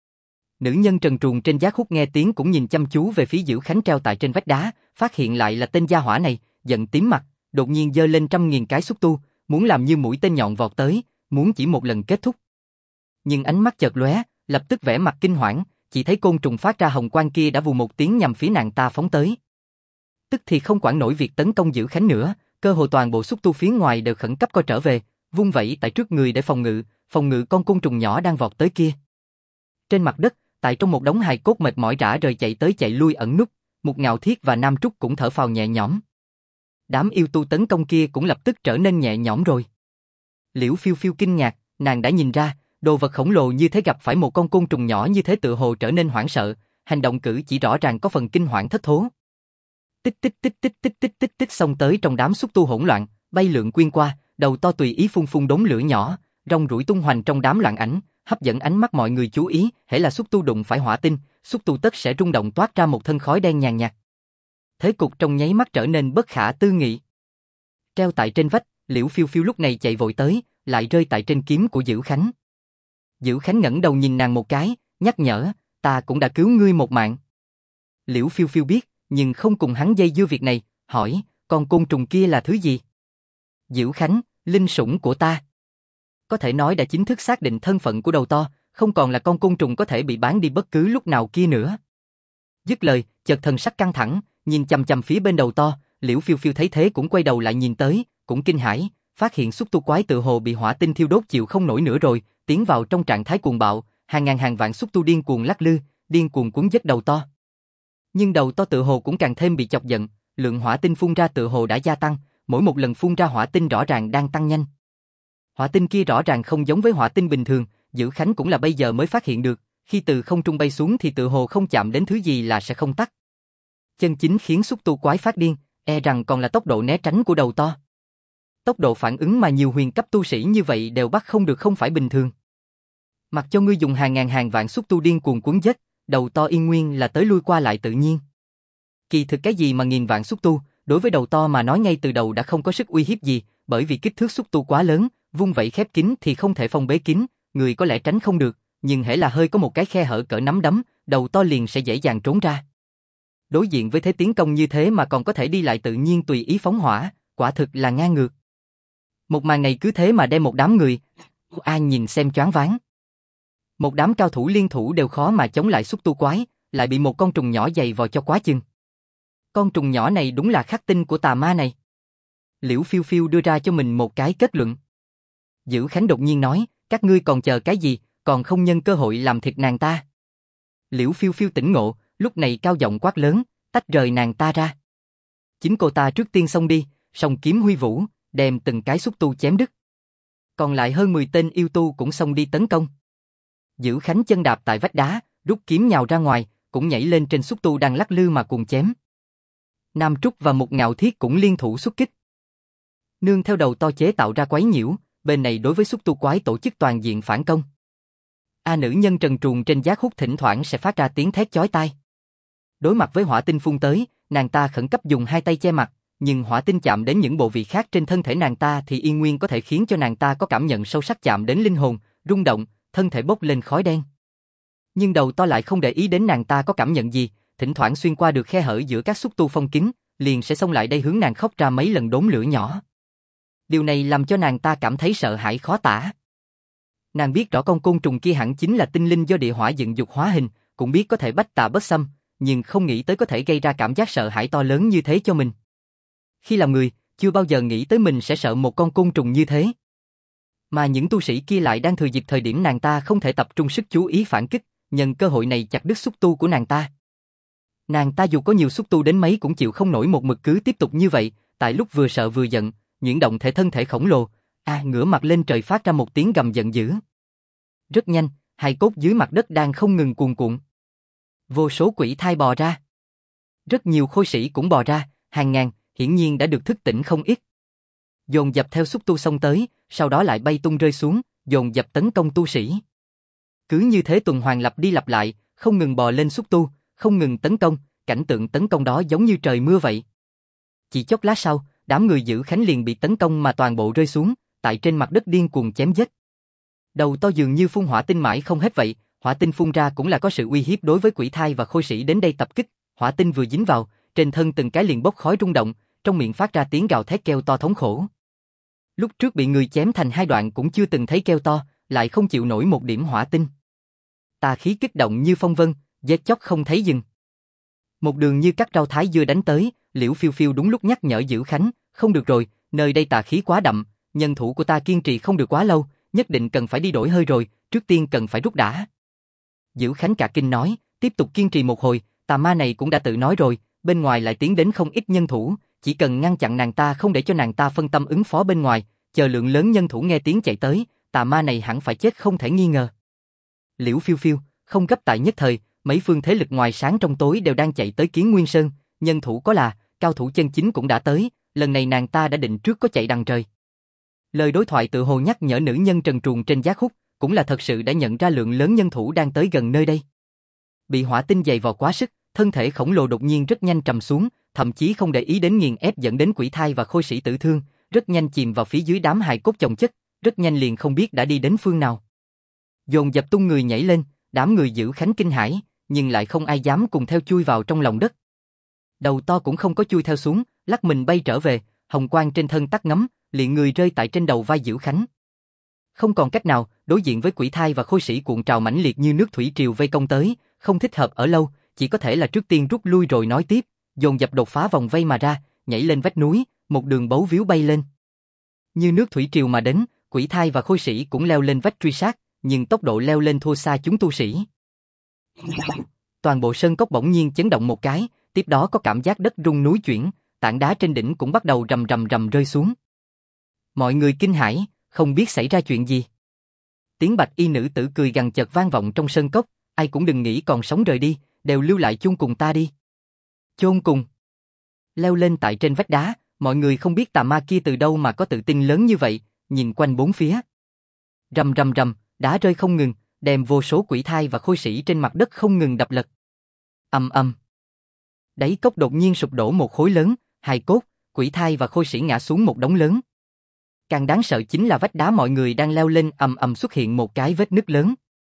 Nữ nhân trần truồng trên giác hút nghe tiếng cũng nhìn chăm chú về phía Giữ Khánh treo tại trên vách đá, phát hiện lại là tên gia hỏa này, giận tím mặt, đột nhiên giơ lên trăm nghìn cái xúc tu, muốn làm như mũi tên nhọn vọt tới, muốn chỉ một lần kết thúc. Nhưng ánh mắt chợt lóe, lập tức vẻ mặt kinh hoảng, chỉ thấy côn trùng phát ra hồng quang kia đã vù một tiếng nhằm phía nàng ta phóng tới. Tức thì không quản nổi việc tấn công Giữ Khánh nữa, cơ hồ toàn bộ xúc tu phía ngoài đều khẩn cấp co trở về, vung vẩy tại trước người để phòng ngự con côn trùng nhỏ đang vọt tới kia. Trên mặt đất, tại trong một đống hài cốt mệt mỏi rã rời chạy tới chạy lui ẩn núp, Mục Ngạo Thiết và Nam Trúc cũng thở phào nhẹ nhõm. Đám yêu tu tấn công kia cũng lập tức trở nên nhẹ nhõm rồi. Liễu Phiêu Phiêu kinh ngạc, nàng đã nhìn ra, Đồ vật khổng lồ như thế gặp phải một con côn trùng nhỏ như thế tựa hồ trở nên hoảng sợ, hành động cử chỉ rõ ràng có phần kinh hoảng thất thố. Tích tích tích tích tích tích tích tích xông tới trong đám xúc tu hỗn loạn, bay lượn quyên qua, đầu to tùy ý phun phun đốm lửa nhỏ, rong ruổi tung hoành trong đám loạn ảnh, hấp dẫn ánh mắt mọi người chú ý, hễ là xúc tu đụng phải hỏa tinh, xúc tu tất sẽ rung động toát ra một thân khói đen nhàn nhạt. Thế cục trong nháy mắt trở nên bất khả tư nghị. Treo tại trên vách, Liễu Phiêu Phiêu lúc này chạy vội tới, lại rơi tại trên kiếm của Dữ Khánh. Dữ Khánh ngẩng đầu nhìn nàng một cái, nhắc nhở, ta cũng đã cứu ngươi một mạng. Liễu Phiêu Phiêu biết, nhưng không cùng hắn dây dưa việc này, hỏi, con côn trùng kia là thứ gì? Dữ Khánh, linh sủng của ta. Có thể nói đã chính thức xác định thân phận của đầu to, không còn là con côn trùng có thể bị bán đi bất cứ lúc nào kia nữa. Dứt lời, chợt thần sắc căng thẳng, nhìn chằm chằm phía bên đầu to, Liễu Phiêu Phiêu thấy thế cũng quay đầu lại nhìn tới, cũng kinh hãi, phát hiện xúc tu quái tự hồ bị hỏa tinh thiêu đốt chịu không nổi nữa rồi, tiến vào trong trạng thái cuồng bạo, hàng ngàn hàng vạn xúc tu điên cuồng lắc lư, điên cuồng cuốn giết đầu to. Nhưng đầu to tự hồ cũng càng thêm bị chọc giận, lượng hỏa tinh phun ra tự hồ đã gia tăng, mỗi một lần phun ra hỏa tinh rõ ràng đang tăng nhanh. Hỏa tinh kia rõ ràng không giống với hỏa tinh bình thường, Dữ Khánh cũng là bây giờ mới phát hiện được, khi từ không trung bay xuống thì tự hồ không chạm đến thứ gì là sẽ không tắt. Chân chính khiến xúc tu quái phát điên, e rằng còn là tốc độ né tránh của đầu to. Tốc độ phản ứng mà nhiều huyền cấp tu sĩ như vậy đều bắt không được không phải bình thường. Mặc cho ngươi dùng hàng ngàn hàng vạn xúc tu điên cuồng cuốn giết, đầu to yên nguyên là tới lui qua lại tự nhiên. Kỳ thực cái gì mà nghìn vạn xúc tu, đối với đầu to mà nói ngay từ đầu đã không có sức uy hiếp gì, bởi vì kích thước xúc tu quá lớn, vung vẩy khép kín thì không thể phong bế kín, người có lẽ tránh không được, nhưng hễ là hơi có một cái khe hở cỡ nắm đấm, đầu to liền sẽ dễ dàng trốn ra. Đối diện với thế tiến công như thế mà còn có thể đi lại tự nhiên tùy ý phóng hỏa, quả thực là ngang ngược. Một màn này cứ thế mà đem một đám người, ai nhìn xem choáng váng. Một đám cao thủ liên thủ đều khó mà chống lại xúc tu quái, lại bị một con trùng nhỏ giày vò cho quá chừng. Con trùng nhỏ này đúng là khắc tinh của tà ma này. Liễu Phiêu Phiêu đưa ra cho mình một cái kết luận. Dữ Khánh đột nhiên nói, các ngươi còn chờ cái gì, còn không nhân cơ hội làm thịt nàng ta. Liễu Phiêu Phiêu tỉnh ngộ, lúc này cao giọng quát lớn, tách rời nàng ta ra. Chính cô ta trước tiên xông đi, song kiếm huy vũ, đem từng cái xúc tu chém đứt. Còn lại hơn 10 tên yêu tu cũng xông đi tấn công. Dữ Khánh chân đạp tại vách đá, rút kiếm nhào ra ngoài, cũng nhảy lên trên xúc tu đang lắc lư mà cùng chém. Nam Trúc và Mục Ngạo Thiết cũng liên thủ xuất kích. Nương theo đầu to chế tạo ra quấy nhiễu, bên này đối với xúc tu quái tổ chức toàn diện phản công. Nữ nhân trần truồng trên giác hút thỉnh thoảng sẽ phát ra tiếng thét chói tai. Đối mặt với hỏa tinh phun tới, nàng ta khẩn cấp dùng hai tay che mặt, nhưng hỏa tinh chạm đến những bộ vị khác trên thân thể nàng ta thì yên nguyên có thể khiến cho nàng ta có cảm nhận sâu sắc chạm đến linh hồn, rung động, thân thể bốc lên khói đen. Nhưng đầu to lại không để ý đến nàng ta có cảm nhận gì, thỉnh thoảng xuyên qua được khe hở giữa các xúc tu phong kín, liền sẽ xông lại đây hướng nàng khóc ra mấy lần đốm lửa nhỏ. Điều này làm cho nàng ta cảm thấy sợ hãi khó tả. Nàng biết rõ con côn trùng kia hẳn chính là tinh linh do địa hỏa dựng dục hóa hình, cũng biết có thể bách tà bất xâm, nhưng không nghĩ tới có thể gây ra cảm giác sợ hãi to lớn như thế cho mình. Khi làm người, chưa bao giờ nghĩ tới mình sẽ sợ một con côn trùng như thế. Mà những tu sĩ kia lại đang thừa dịp thời điểm nàng ta không thể tập trung sức chú ý phản kích, nhân cơ hội này chặt đứt xúc tu của nàng ta. Nàng ta dù có nhiều xúc tu đến mấy cũng chịu không nổi một mực cứ tiếp tục như vậy, tại lúc vừa sợ vừa giận, nhuyễn động thể thân thể khổng lồ, ngửa mặt lên trời phát ra một tiếng gầm giận dữ. Rất nhanh, hài cốt dưới mặt đất đang không ngừng cuồn cuộn. Vô số quỷ thai bò ra. Rất nhiều khôi sĩ cũng bò ra, hàng ngàn, hiển nhiên đã được thức tỉnh không ít. Dồn dập theo xúc tu xông tới, sau đó lại bay tung rơi xuống, dồn dập tấn công tu sĩ. Cứ như thế tuần hoàn lặp đi lặp lại, không ngừng bò lên xúc tu, không ngừng tấn công, cảnh tượng tấn công đó giống như trời mưa vậy. Chỉ chốc lát sau, đám người Dữ Khánh liền bị tấn công mà toàn bộ rơi xuống, tại trên mặt đất điên cuồng chém giết. Đầu to dường như phun hỏa tinh mãi không hết vậy, hỏa tinh phun ra cũng là có sự uy hiếp đối với quỷ thai và khôi sĩ đến đây tập kích, hỏa tinh vừa dính vào, trên thân từng cái liền bốc khói rung động, trong miệng phát ra tiếng gào thét kêu to thống khổ. Lúc trước bị người chém thành hai đoạn cũng chưa từng thấy kêu to, lại không chịu nổi một điểm hỏa tinh. Tà khí kích động như phong vân, giết chóc không thấy dừng. Một đường như cắt rau thái dưa đánh tới, Liễu Phiêu Phiêu đúng lúc nhắc nhở Dữ Khánh, không được rồi, nơi đây tà khí quá đậm, nhân thủ của ta kiên trì không được quá lâu, nhất định cần phải đi đổi hơi rồi, trước tiên cần phải rút đã. Dữ Khánh cả kinh nói, tiếp tục kiên trì một hồi, tà ma này cũng đã tự nói rồi, bên ngoài lại tiến đến không ít nhân thủ, chỉ cần ngăn chặn nàng ta không để cho nàng ta phân tâm ứng phó bên ngoài, chờ lượng lớn nhân thủ nghe tiếng chạy tới, tà ma này hẳn phải chết không thể nghi ngờ. Liễu Phiêu Phiêu, không gấp tại nhất thời, mấy phương thế lực ngoài sáng trong tối đều đang chạy tới Kiến Nguyên Sơn, nhân thủ có là, cao thủ chân chính cũng đã tới, lần này nàng ta đã định trước có chạy đằng trời. Lời đối thoại tự hồ nhắc nhở nữ nhân trần truồng trên giác khúc, cũng là thật sự đã nhận ra lượng lớn nhân thủ đang tới gần nơi đây. Bị hỏa tinh dày vò quá sức, thân thể khổng lồ đột nhiên rất nhanh trầm xuống, thậm chí không để ý đến nghiền ép dẫn đến quỷ thai và khôi sĩ tử thương, rất nhanh chìm vào phía dưới đám hài cốt chồng chất, rất nhanh liền không biết đã đi đến phương nào. Dồn dập tung người nhảy lên, đám người giữ Khánh kinh hãi, nhưng lại không ai dám cùng theo chui vào trong lòng đất. Đầu to cũng không có chui theo xuống, lắc mình bay trở về, hồng quang trên thân tắt ngấm, liền người rơi tại trên đầu vai Dữ Khánh. Không còn cách nào, đối diện với quỷ thai và khôi sĩ cuộn trào mãnh liệt như nước thủy triều vây công tới, không thích hợp ở lâu, chỉ có thể là trước tiên rút lui rồi nói tiếp, dồn dập đột phá vòng vây mà ra, nhảy lên vách núi, một đường bấu víu bay lên. Như nước thủy triều mà đến, quỷ thai và khôi sĩ cũng leo lên vách truy sát, nhưng tốc độ leo lên thua xa chúng tu sĩ. Toàn bộ sơn cốc bỗng nhiên chấn động một cái, tiếp đó có cảm giác đất rung núi chuyển, tảng đá trên đỉnh cũng bắt đầu rầm rầm rầm rơi xuống. Mọi người kinh hãi, không biết xảy ra chuyện gì. Tiếng bạch y nữ tử cười gằn chợt vang vọng trong sơn cốc, ai cũng đừng nghĩ còn sống rời đi, đều lưu lại chôn cùng ta đi. Chôn cùng. Leo lên tại trên vách đá, mọi người không biết tà ma kia từ đâu mà có tự tin lớn như vậy, nhìn quanh bốn phía. Rầm rầm rầm, đá rơi không ngừng, đem vô số quỷ thai và khôi sĩ trên mặt đất không ngừng đập lật. Ầm ầm. Đáy cốc đột nhiên sụp đổ một khối lớn, hài cốt, quỷ thai và khôi sĩ ngã xuống một đống lớn. Càng đáng sợ chính là vách đá mọi người đang leo lên ầm ầm xuất hiện một cái vết nứt lớn.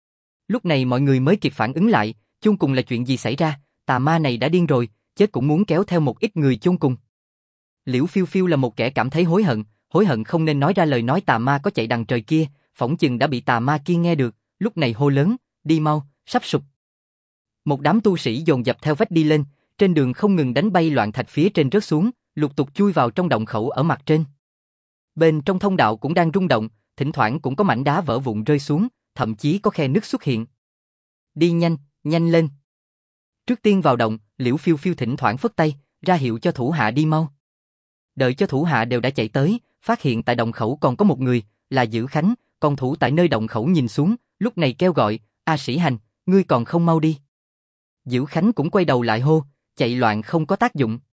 Lúc này mọi người mới kịp phản ứng lại, chôn cùng là chuyện gì xảy ra, tà ma này đã điên rồi, chết cũng muốn kéo theo một ít người chôn cùng. Liễu Phiêu Phiêu là một kẻ cảm thấy hối hận không nên nói ra lời nói tà ma có chạy đằng trời kia, phỏng chừng đã bị tà ma kia nghe được, lúc này hô lớn, đi mau, sắp sụp. Một đám tu sĩ dồn dập theo vách đi lên, trên đường không ngừng đánh bay loạn thạch phía trên rớt xuống, lục tục chui vào trong động khẩu ở mặt trên. Bên trong thông đạo cũng đang rung động, thỉnh thoảng cũng có mảnh đá vỡ vụn rơi xuống, thậm chí có khe nứt xuất hiện. Đi nhanh, nhanh lên. Trước tiên vào động, Liễu Phiêu Phiêu thỉnh thoảng phất tay, ra hiệu cho thủ hạ đi mau. Đợi cho thủ hạ đều đã chạy tới, phát hiện tại động khẩu còn có một người, là Dữ Khánh, còn thủ tại nơi động khẩu nhìn xuống, lúc này kêu gọi, A Sĩ Hành, ngươi còn không mau đi. Dữ Khánh cũng quay đầu lại hô, chạy loạn không có tác dụng.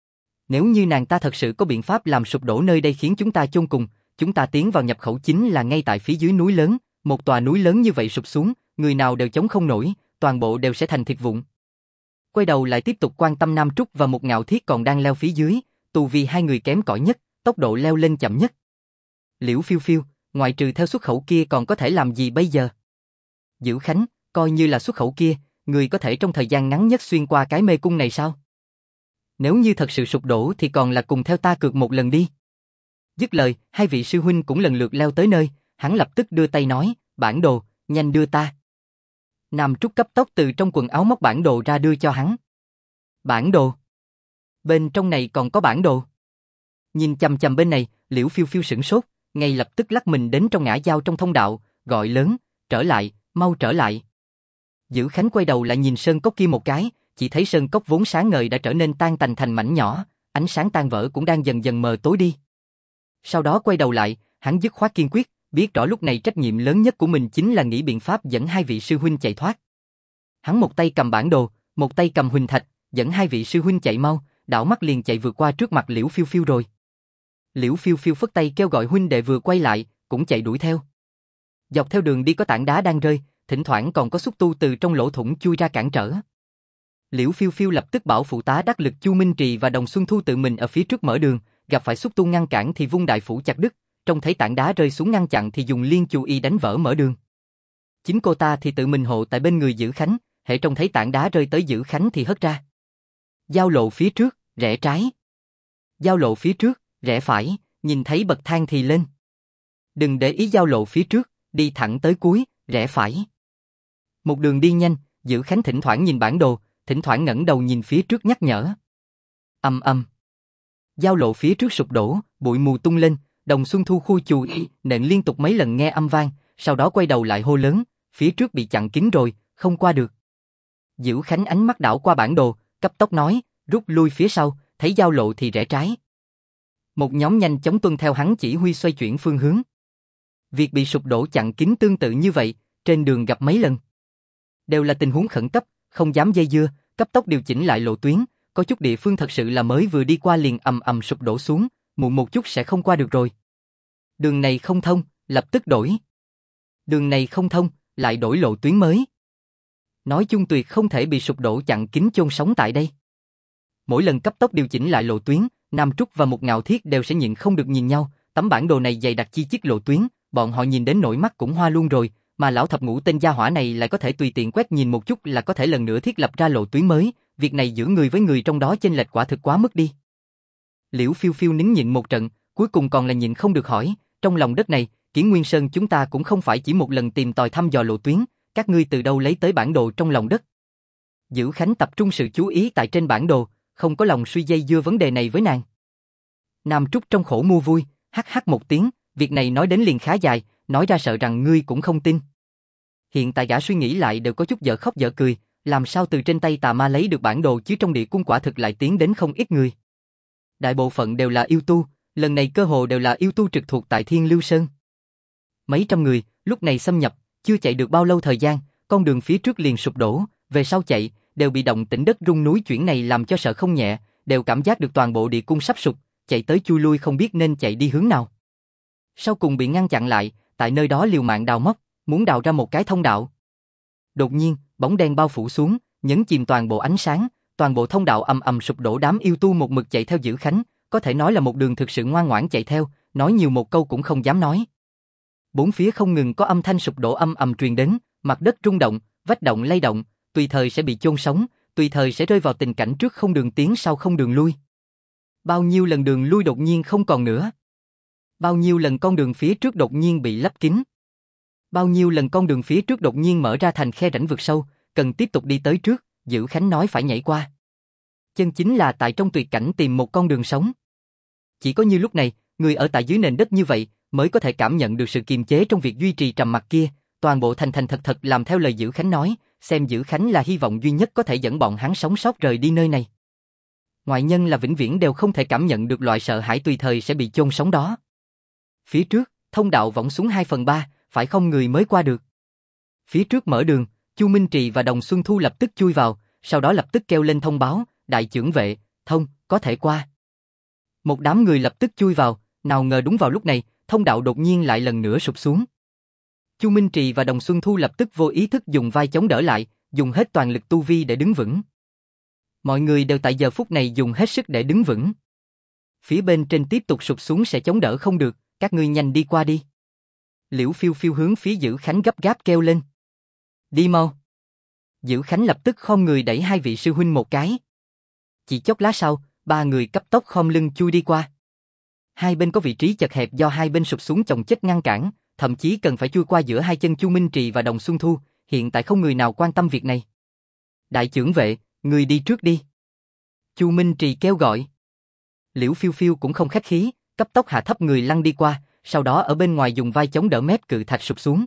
Nếu như nàng ta thật sự có biện pháp làm sụp đổ nơi đây khiến chúng ta chôn cùng, chúng ta tiến vào nhập khẩu chính là ngay tại phía dưới núi lớn, một tòa núi lớn như vậy sụp xuống, người nào đều chống không nổi, toàn bộ đều sẽ thành thịt vụn. Quay đầu lại tiếp tục quan tâm Nam Trúc và một Ngạo Thiết còn đang leo phía dưới, tu vi hai người kém cỏi nhất, tốc độ leo lên chậm nhất. Liễu Phiêu Phiêu, ngoại trừ theo xuất khẩu kia còn có thể làm gì bây giờ? Dữ Khánh, coi như là xuất khẩu kia, người có thể trong thời gian ngắn nhất xuyên qua cái mê cung này sao? Nếu như thật sự sụp đổ thì còn là cùng theo ta cược một lần đi. Dứt lời, hai vị sư huynh cũng lần lượt leo tới nơi, hắn lập tức đưa tay nói, bản đồ, nhanh đưa ta. Nam Trúc cấp tốc từ trong quần áo móc bản đồ ra đưa cho hắn. Bản đồ? Bên trong này còn có bản đồ? Nhìn chằm chằm bên này, Liễu Phiêu Phiêu sửng sốt, ngay lập tức lắc mình đến trong ngã giao trong thông đạo, gọi lớn, trở lại, mau trở lại. Dữ Khánh quay đầu lại nhìn sơn cốc kia một cái, chỉ thấy sơn cốc vốn sáng ngời đã trở nên tan tành thành mảnh nhỏ, ánh sáng tan vỡ cũng đang dần dần mờ tối đi. Sau đó quay đầu lại, hắn dứt khoát kiên quyết, biết rõ lúc này trách nhiệm lớn nhất của mình chính là nghĩ biện pháp dẫn hai vị sư huynh chạy thoát. Hắn một tay cầm bản đồ, một tay cầm huỳnh thạch, dẫn hai vị sư huynh chạy mau, đảo mắt liền chạy vượt qua trước mặt Liễu Phiêu Phiêu rồi. Liễu Phiêu Phiêu phất tay kêu gọi huynh đệ vừa quay lại, cũng chạy đuổi theo. Dọc theo đường đi có tảng đá đang rơi, thỉnh thoảng còn có xúc tu từ trong lỗ thủng chui ra cản trở. Liễu Phiêu Phiêu lập tức bảo phụ tá đắc lực Chu Minh Trì và Đồng Xuân Thu tự mình ở phía trước mở đường, gặp phải xúc tu ngăn cản thì vung đại phủ chặt đứt, trông thấy tảng đá rơi xuống ngăn chặn thì dùng liên chu y đánh vỡ mở đường. Chính cô ta thì tự mình hộ tại bên người Dữ Khánh, hễ trông thấy tảng đá rơi tới Dữ Khánh thì hất ra. Giao lộ phía trước, rẽ trái. Giao lộ phía trước, rẽ phải, nhìn thấy bậc thang thì lên. Đừng để ý giao lộ phía trước, đi thẳng tới cuối, rẽ phải. Một đường đi nhanh, Dữ Khánh thỉnh thoảng nhìn bản đồ, thỉnh thoảng ngẩng đầu nhìn phía trước nhắc nhở. Ầm ầm. Giao lộ phía trước sụp đổ, bụi mù tung lên, Đồng Xuân Thu khui chùi nện liên tục mấy lần nghe âm vang, sau đó quay đầu lại hô lớn, phía trước bị chặn kín rồi, không qua được. Dữ Khánh ánh mắt đảo qua bản đồ, cấp tốc nói, rút lui phía sau, thấy giao lộ thì rẽ trái. Một nhóm nhanh chóng tuân theo hắn chỉ huy xoay chuyển phương hướng. Việc bị sụp đổ chặn kín tương tự như vậy, trên đường gặp mấy lần. Đều là tình huống khẩn cấp, không dám dây dưa, cấp tốc điều chỉnh lại lộ tuyến, có chút địa phương thật sự là mới vừa đi qua liền ầm ầm sụp đổ xuống, muộn một chút sẽ không qua được rồi. Đường này không thông, lập tức đổi. Đường này không thông, lại đổi lộ tuyến mới. Nói chung tuyệt không thể bị sụp đổ chặn kín chôn sống tại đây. Mỗi lần cấp tốc điều chỉnh lại lộ tuyến, Nam Trúc và Một Ngạo Thiết đều sẽ nhịn không được nhìn nhau, tấm bản đồ này dày đặc chi chít lộ tuyến, bọn họ nhìn đến nỗi mắt cũng hoa luôn rồi, mà lão thập ngũ tên gia hỏa này lại có thể tùy tiện quét nhìn một chút là có thể lần nữa thiết lập ra lộ tuyến mới, việc này giữa người với người trong đó chênh lệch quả thực quá mức đi. Liễu Phiêu Phiêu nín nhịn một trận, cuối cùng còn là nhịn không được hỏi, trong lòng đất này, Kiển Nguyên Sơn chúng ta cũng không phải chỉ một lần tìm tòi thăm dò lộ tuyến, các ngươi từ đâu lấy tới bản đồ trong lòng đất? Dữ Khánh tập trung sự chú ý tại trên bản đồ, không có lòng suy dây dưa vấn đề này với nàng. Nam Trúc trong khổ mua vui, hắc hắc một tiếng, việc này nói đến liền khá dài, nói ra sợ rằng ngươi cũng không tin. Hiện tại gã suy nghĩ lại đều có chút dở khóc dở cười, làm sao từ trên tay tà ma lấy được bản đồ chứ trong địa cung quả thực lại tiến đến không ít người. Đại bộ phận đều là yêu tu, lần này cơ hồ đều là yêu tu trực thuộc tại Thiên Lưu Sơn. Mấy trăm người, lúc này xâm nhập, chưa chạy được bao lâu thời gian, con đường phía trước liền sụp đổ, về sau chạy, đều bị động tĩnh đất rung núi chuyển này làm cho sợ không nhẹ, đều cảm giác được toàn bộ địa cung sắp sụp, chạy tới chui lui không biết nên chạy đi hướng nào. Sau cùng bị ngăn chặn lại, tại nơi đó liều mạng đào móc, muốn đào ra một cái thông đạo. Đột nhiên, bóng đen bao phủ xuống, nhấn chìm toàn bộ ánh sáng, toàn bộ thông đạo ầm ầm sụp đổ, đám yêu tu một mực chạy theo Dữ Khánh, có thể nói là một đường thực sự ngoan ngoãn chạy theo, nói nhiều một câu cũng không dám nói. Bốn phía không ngừng có âm thanh sụp đổ ầm ầm truyền đến, mặt đất rung động, vách động lay động, tùy thời sẽ bị chôn sống, tùy thời sẽ rơi vào tình cảnh trước không đường tiến sau không đường lui. Bao nhiêu lần đường lui đột nhiên không còn nữa. Bao nhiêu lần con đường phía trước đột nhiên bị lấp kín. Bao nhiêu lần con đường phía trước đột nhiên mở ra thành khe rãnh vực sâu, cần tiếp tục đi tới trước, Dữ Khánh nói phải nhảy qua. Chân chính là tại trong tuyệt cảnh tìm một con đường sống. Chỉ có như lúc này, người ở tại dưới nền đất như vậy, mới có thể cảm nhận được sự kiềm chế trong việc duy trì trầm mặc kia, toàn bộ thành thành thật thật làm theo lời Dữ Khánh nói, xem Dữ Khánh là hy vọng duy nhất có thể dẫn bọn hắn sống sót rời đi nơi này. Ngoại nhân là vĩnh viễn đều không thể cảm nhận được loại sợ hãi tùy thời sẽ bị chôn sống đó. Phía trước, thông đạo võng xuống 2/3, phải không người mới qua được. Phía trước mở đường, Chu Minh Trì và Đồng Xuân Thu lập tức chui vào, sau đó lập tức kêu lên thông báo, đại chưởng vệ, thông, có thể qua. Một đám người lập tức chui vào, nào ngờ đúng vào lúc này, thông đạo đột nhiên lại lần nữa sụp xuống. Chu Minh Trì và Đồng Xuân Thu lập tức vô ý thức dùng vai chống đỡ lại, dùng hết toàn lực tu vi để đứng vững. Mọi người đều tại giờ phút này dùng hết sức để đứng vững. Phía bên trên tiếp tục sụp xuống sẽ chống đỡ không được, các ngươi nhanh đi qua đi. Liễu Phiêu Phiêu hướng phía Dữ Khánh gấp gáp kêu lên. Đi mau. Dữ Khánh lập tức khom người đẩy hai vị sư huynh một cái. Chỉ chốc lát sau, ba người cấp tốc khom lưng chui đi qua. Hai bên có vị trí chật hẹp do hai bên sụp xuống chồng chất ngăn cản, thậm chí cần phải chui qua giữa hai chân Chu Minh Trì và Đồng Xuân Thu, hiện tại không người nào quan tâm việc này. Đại chưởng vệ, người đi trước đi. Chu Minh Trì kêu gọi. Liễu Phiêu Phiêu cũng không khách khí, cấp tốc hạ thấp người lăn đi qua, sau đó ở bên ngoài dùng vai chống đỡ mép cự thạch sụp xuống.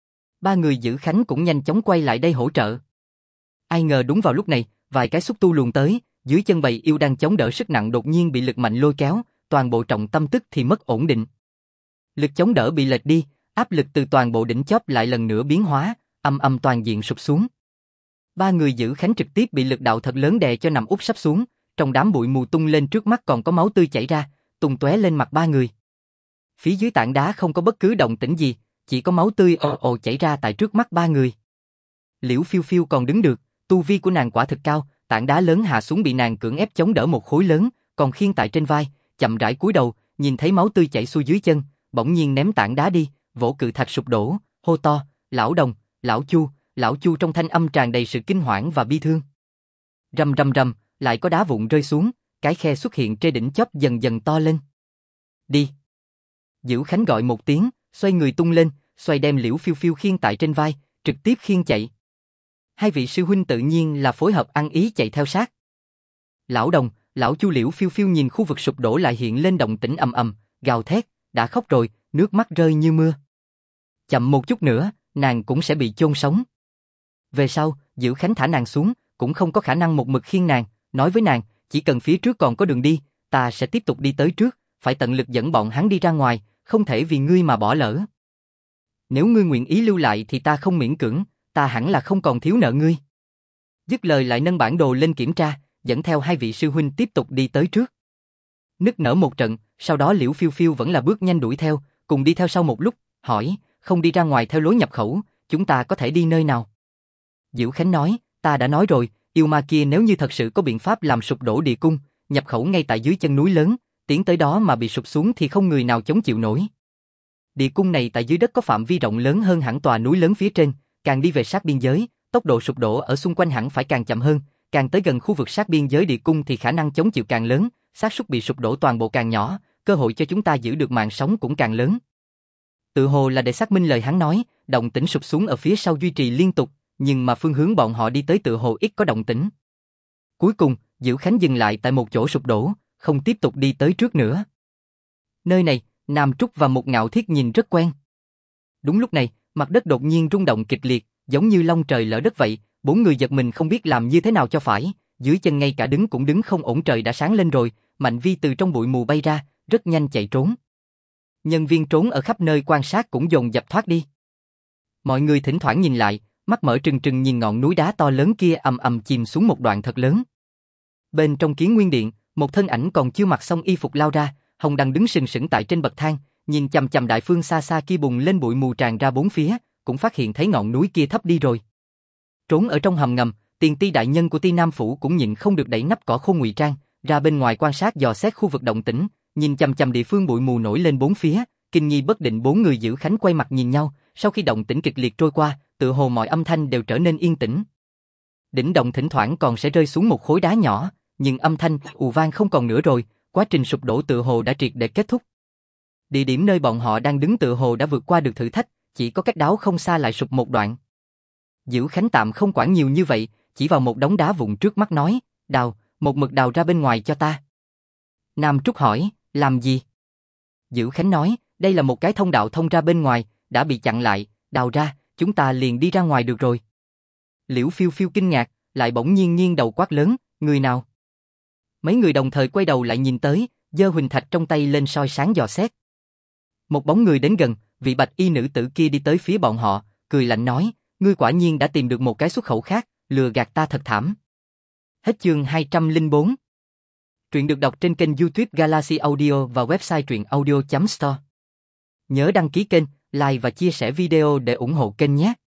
Ba người Dữ Khánh cũng nhanh chóng quay lại đây hỗ trợ. Ai ngờ đúng vào lúc này, vài cái xúc tu luồn tới, dưới chân bầy yêu đang chống đỡ sức nặng đột nhiên bị lực mạnh lôi kéo, toàn bộ trọng tâm tức thì mất ổn định. Lực chống đỡ bị lệch đi, áp lực từ toàn bộ đỉnh chóp lại lần nữa biến hóa, âm âm toàn diện sụp xuống. Ba người Dữ Khánh trực tiếp bị lực đạo thật lớn đè cho nằm úp sắp xuống, trong đám bụi mù tung lên trước mắt còn có máu tươi chảy ra, tung tóe lên mặt ba người. Phía dưới tảng đá không có bất cứ động tĩnh gì, chỉ có máu tươi ồ ồ chảy ra tại trước mắt ba người. Liễu Phiêu Phiêu còn đứng được, tu vi của nàng quả thực cao, tảng đá lớn hạ xuống bị nàng cưỡng ép chống đỡ một khối lớn, còn khiêng tại trên vai, chậm rãi cúi đầu, nhìn thấy máu tươi chảy xuôi dưới chân, bỗng nhiên ném tảng đá đi, vỗ cự thạch sụp đổ, hô to, lão Đồng, lão Chu trong thanh âm tràn đầy sự kinh hoảng và bi thương. Rầm rầm rầm, lại có đá vụn rơi xuống, cái khe xuất hiện trên đỉnh chóp dần dần to lên. Đi. Dữ Khánh gọi một tiếng, xoay người tung lên, xoay đem Liễu Phiêu Phiêu khiêng tại trên vai, trực tiếp khiêng chạy. Hai vị sư huynh tự nhiên là phối hợp ăn ý chạy theo sát. Lão Đồng, lão Chu. Liễu Phiêu Phiêu nhìn khu vực sụp đổ lại hiện lên động tĩnh ầm ầm, gào thét, đã khóc rồi, nước mắt rơi như mưa. Chậm một chút nữa, nàng cũng sẽ bị chôn sống. Về sau, Dữ Khánh thả nàng xuống, cũng không có khả năng một mực khiêng nàng, nói với nàng, chỉ cần phía trước còn có đường đi, ta sẽ tiếp tục đi tới trước, phải tận lực dẫn bọn hắn đi ra ngoài, không thể vì ngươi mà bỏ lỡ. Nếu ngươi nguyện ý lưu lại thì ta không miễn cưỡng, ta hẳn là không còn thiếu nợ ngươi. Dứt lời lại nâng bản đồ lên kiểm tra, dẫn theo hai vị sư huynh tiếp tục đi tới trước. Nức nở một trận, sau đó Liễu Phiêu Phiêu vẫn là bước nhanh đuổi theo, cùng đi theo sau một lúc, hỏi, không đi ra ngoài theo lối nhập khẩu, chúng ta có thể đi nơi nào? Diệu Khánh nói, ta đã nói rồi, yêu ma kia nếu như thật sự có biện pháp làm sụp đổ địa cung, nhập khẩu ngay tại dưới chân núi lớn, tiến tới đó mà bị sụp xuống thì không người nào chống chịu nổi. Địa cung này tại dưới đất có phạm vi rộng lớn hơn hẳn tòa núi lớn phía trên, càng đi về sát biên giới, tốc độ sụp đổ ở xung quanh hẳn phải càng chậm hơn, càng tới gần khu vực sát biên giới địa cung thì khả năng chống chịu càng lớn, xác suất bị sụp đổ toàn bộ càng nhỏ, cơ hội cho chúng ta giữ được mạng sống cũng càng lớn. Tự hồ là để xác minh lời hắn nói, động tĩnh sụp xuống ở phía sau duy trì liên tục, nhưng mà phương hướng bọn họ đi tới tự hồ ít có động tĩnh. Cuối cùng, Diệu Khánh dừng lại tại một chỗ sụp đổ, không tiếp tục đi tới trước nữa. Nơi này, Nam Trúc và Một Ngạo Thiết nhìn rất quen. Đúng lúc này, mặt đất đột nhiên rung động kịch liệt, giống như long trời lở đất vậy, bốn người giật mình không biết làm như thế nào cho phải, dưới chân ngay cả đứng cũng đứng không ổn, trời đã sáng lên rồi, Mạnh Vi từ trong bụi mù bay ra, rất nhanh chạy trốn. Nhân viên trốn ở khắp nơi quan sát cũng dồn dập thoát đi. Mọi người thỉnh thoảng nhìn lại, mắt mở trừng trừng nhìn ngọn núi đá to lớn kia ầm ầm chìm xuống một đoạn thật lớn. Bên trong Kiến Nguyên Điện, một thân ảnh còn chưa mặc xong y phục lao ra, Hồng Đằng đứng sừng sững tại trên bậc thang, nhìn chằm chằm đại phương xa xa kia bùng lên bụi mù tràn ra bốn phía, cũng phát hiện thấy ngọn núi kia thấp đi rồi. Trốn ở trong hầm ngầm, Tiền Ti đại nhân của Ti Nam phủ cũng nhịn không được đẩy nắp cỏ khô ngụy trang, ra bên ngoài quan sát dò xét khu vực động tĩnh, nhìn chằm chằm địa phương bụi mù nổi lên bốn phía, kinh nghi bất định. Bốn người Giữ Khánh quay mặt nhìn nhau, sau khi động tĩnh kịch liệt trôi qua, tựa hồ mọi âm thanh đều trở nên yên tĩnh. Đỉnh động thỉnh thoảng còn sẽ rơi xuống một khối đá nhỏ, nhưng âm thanh ù vang không còn nữa rồi, quá trình sụp đổ tựa hồ đã triệt để kết thúc. Địa điểm nơi bọn họ đang đứng tựa hồ đã vượt qua được thử thách, chỉ có cách đó không xa lại sụp một đoạn. Giữ Khánh tạm không quản nhiều như vậy, chỉ vào một đống đá vụn trước mắt nói, đào, một mực đào ra bên ngoài cho ta. Nam Trúc hỏi, làm gì? Giữ Khánh nói, đây là một cái thông đạo thông ra bên ngoài, đã bị chặn lại, đào ra, chúng ta liền đi ra ngoài được rồi. Liễu Phiêu Phiêu kinh ngạc, lại bỗng nhiên nghiêng đầu quát lớn, người nào? Mấy người đồng thời quay đầu lại nhìn tới, giơ huỳnh thạch trong tay lên soi sáng dò xét. Một bóng người đến gần, vị bạch y nữ tử kia đi tới phía bọn họ, cười lạnh nói, ngươi quả nhiên đã tìm được một cái xuất khẩu khác, lừa gạt ta thật thảm. Hết chương 204. Truyện được đọc trên kênh YouTube Galaxy Audio và website truyệnaudio.store. Nhớ đăng ký kênh, like và chia sẻ video để ủng hộ kênh nhé.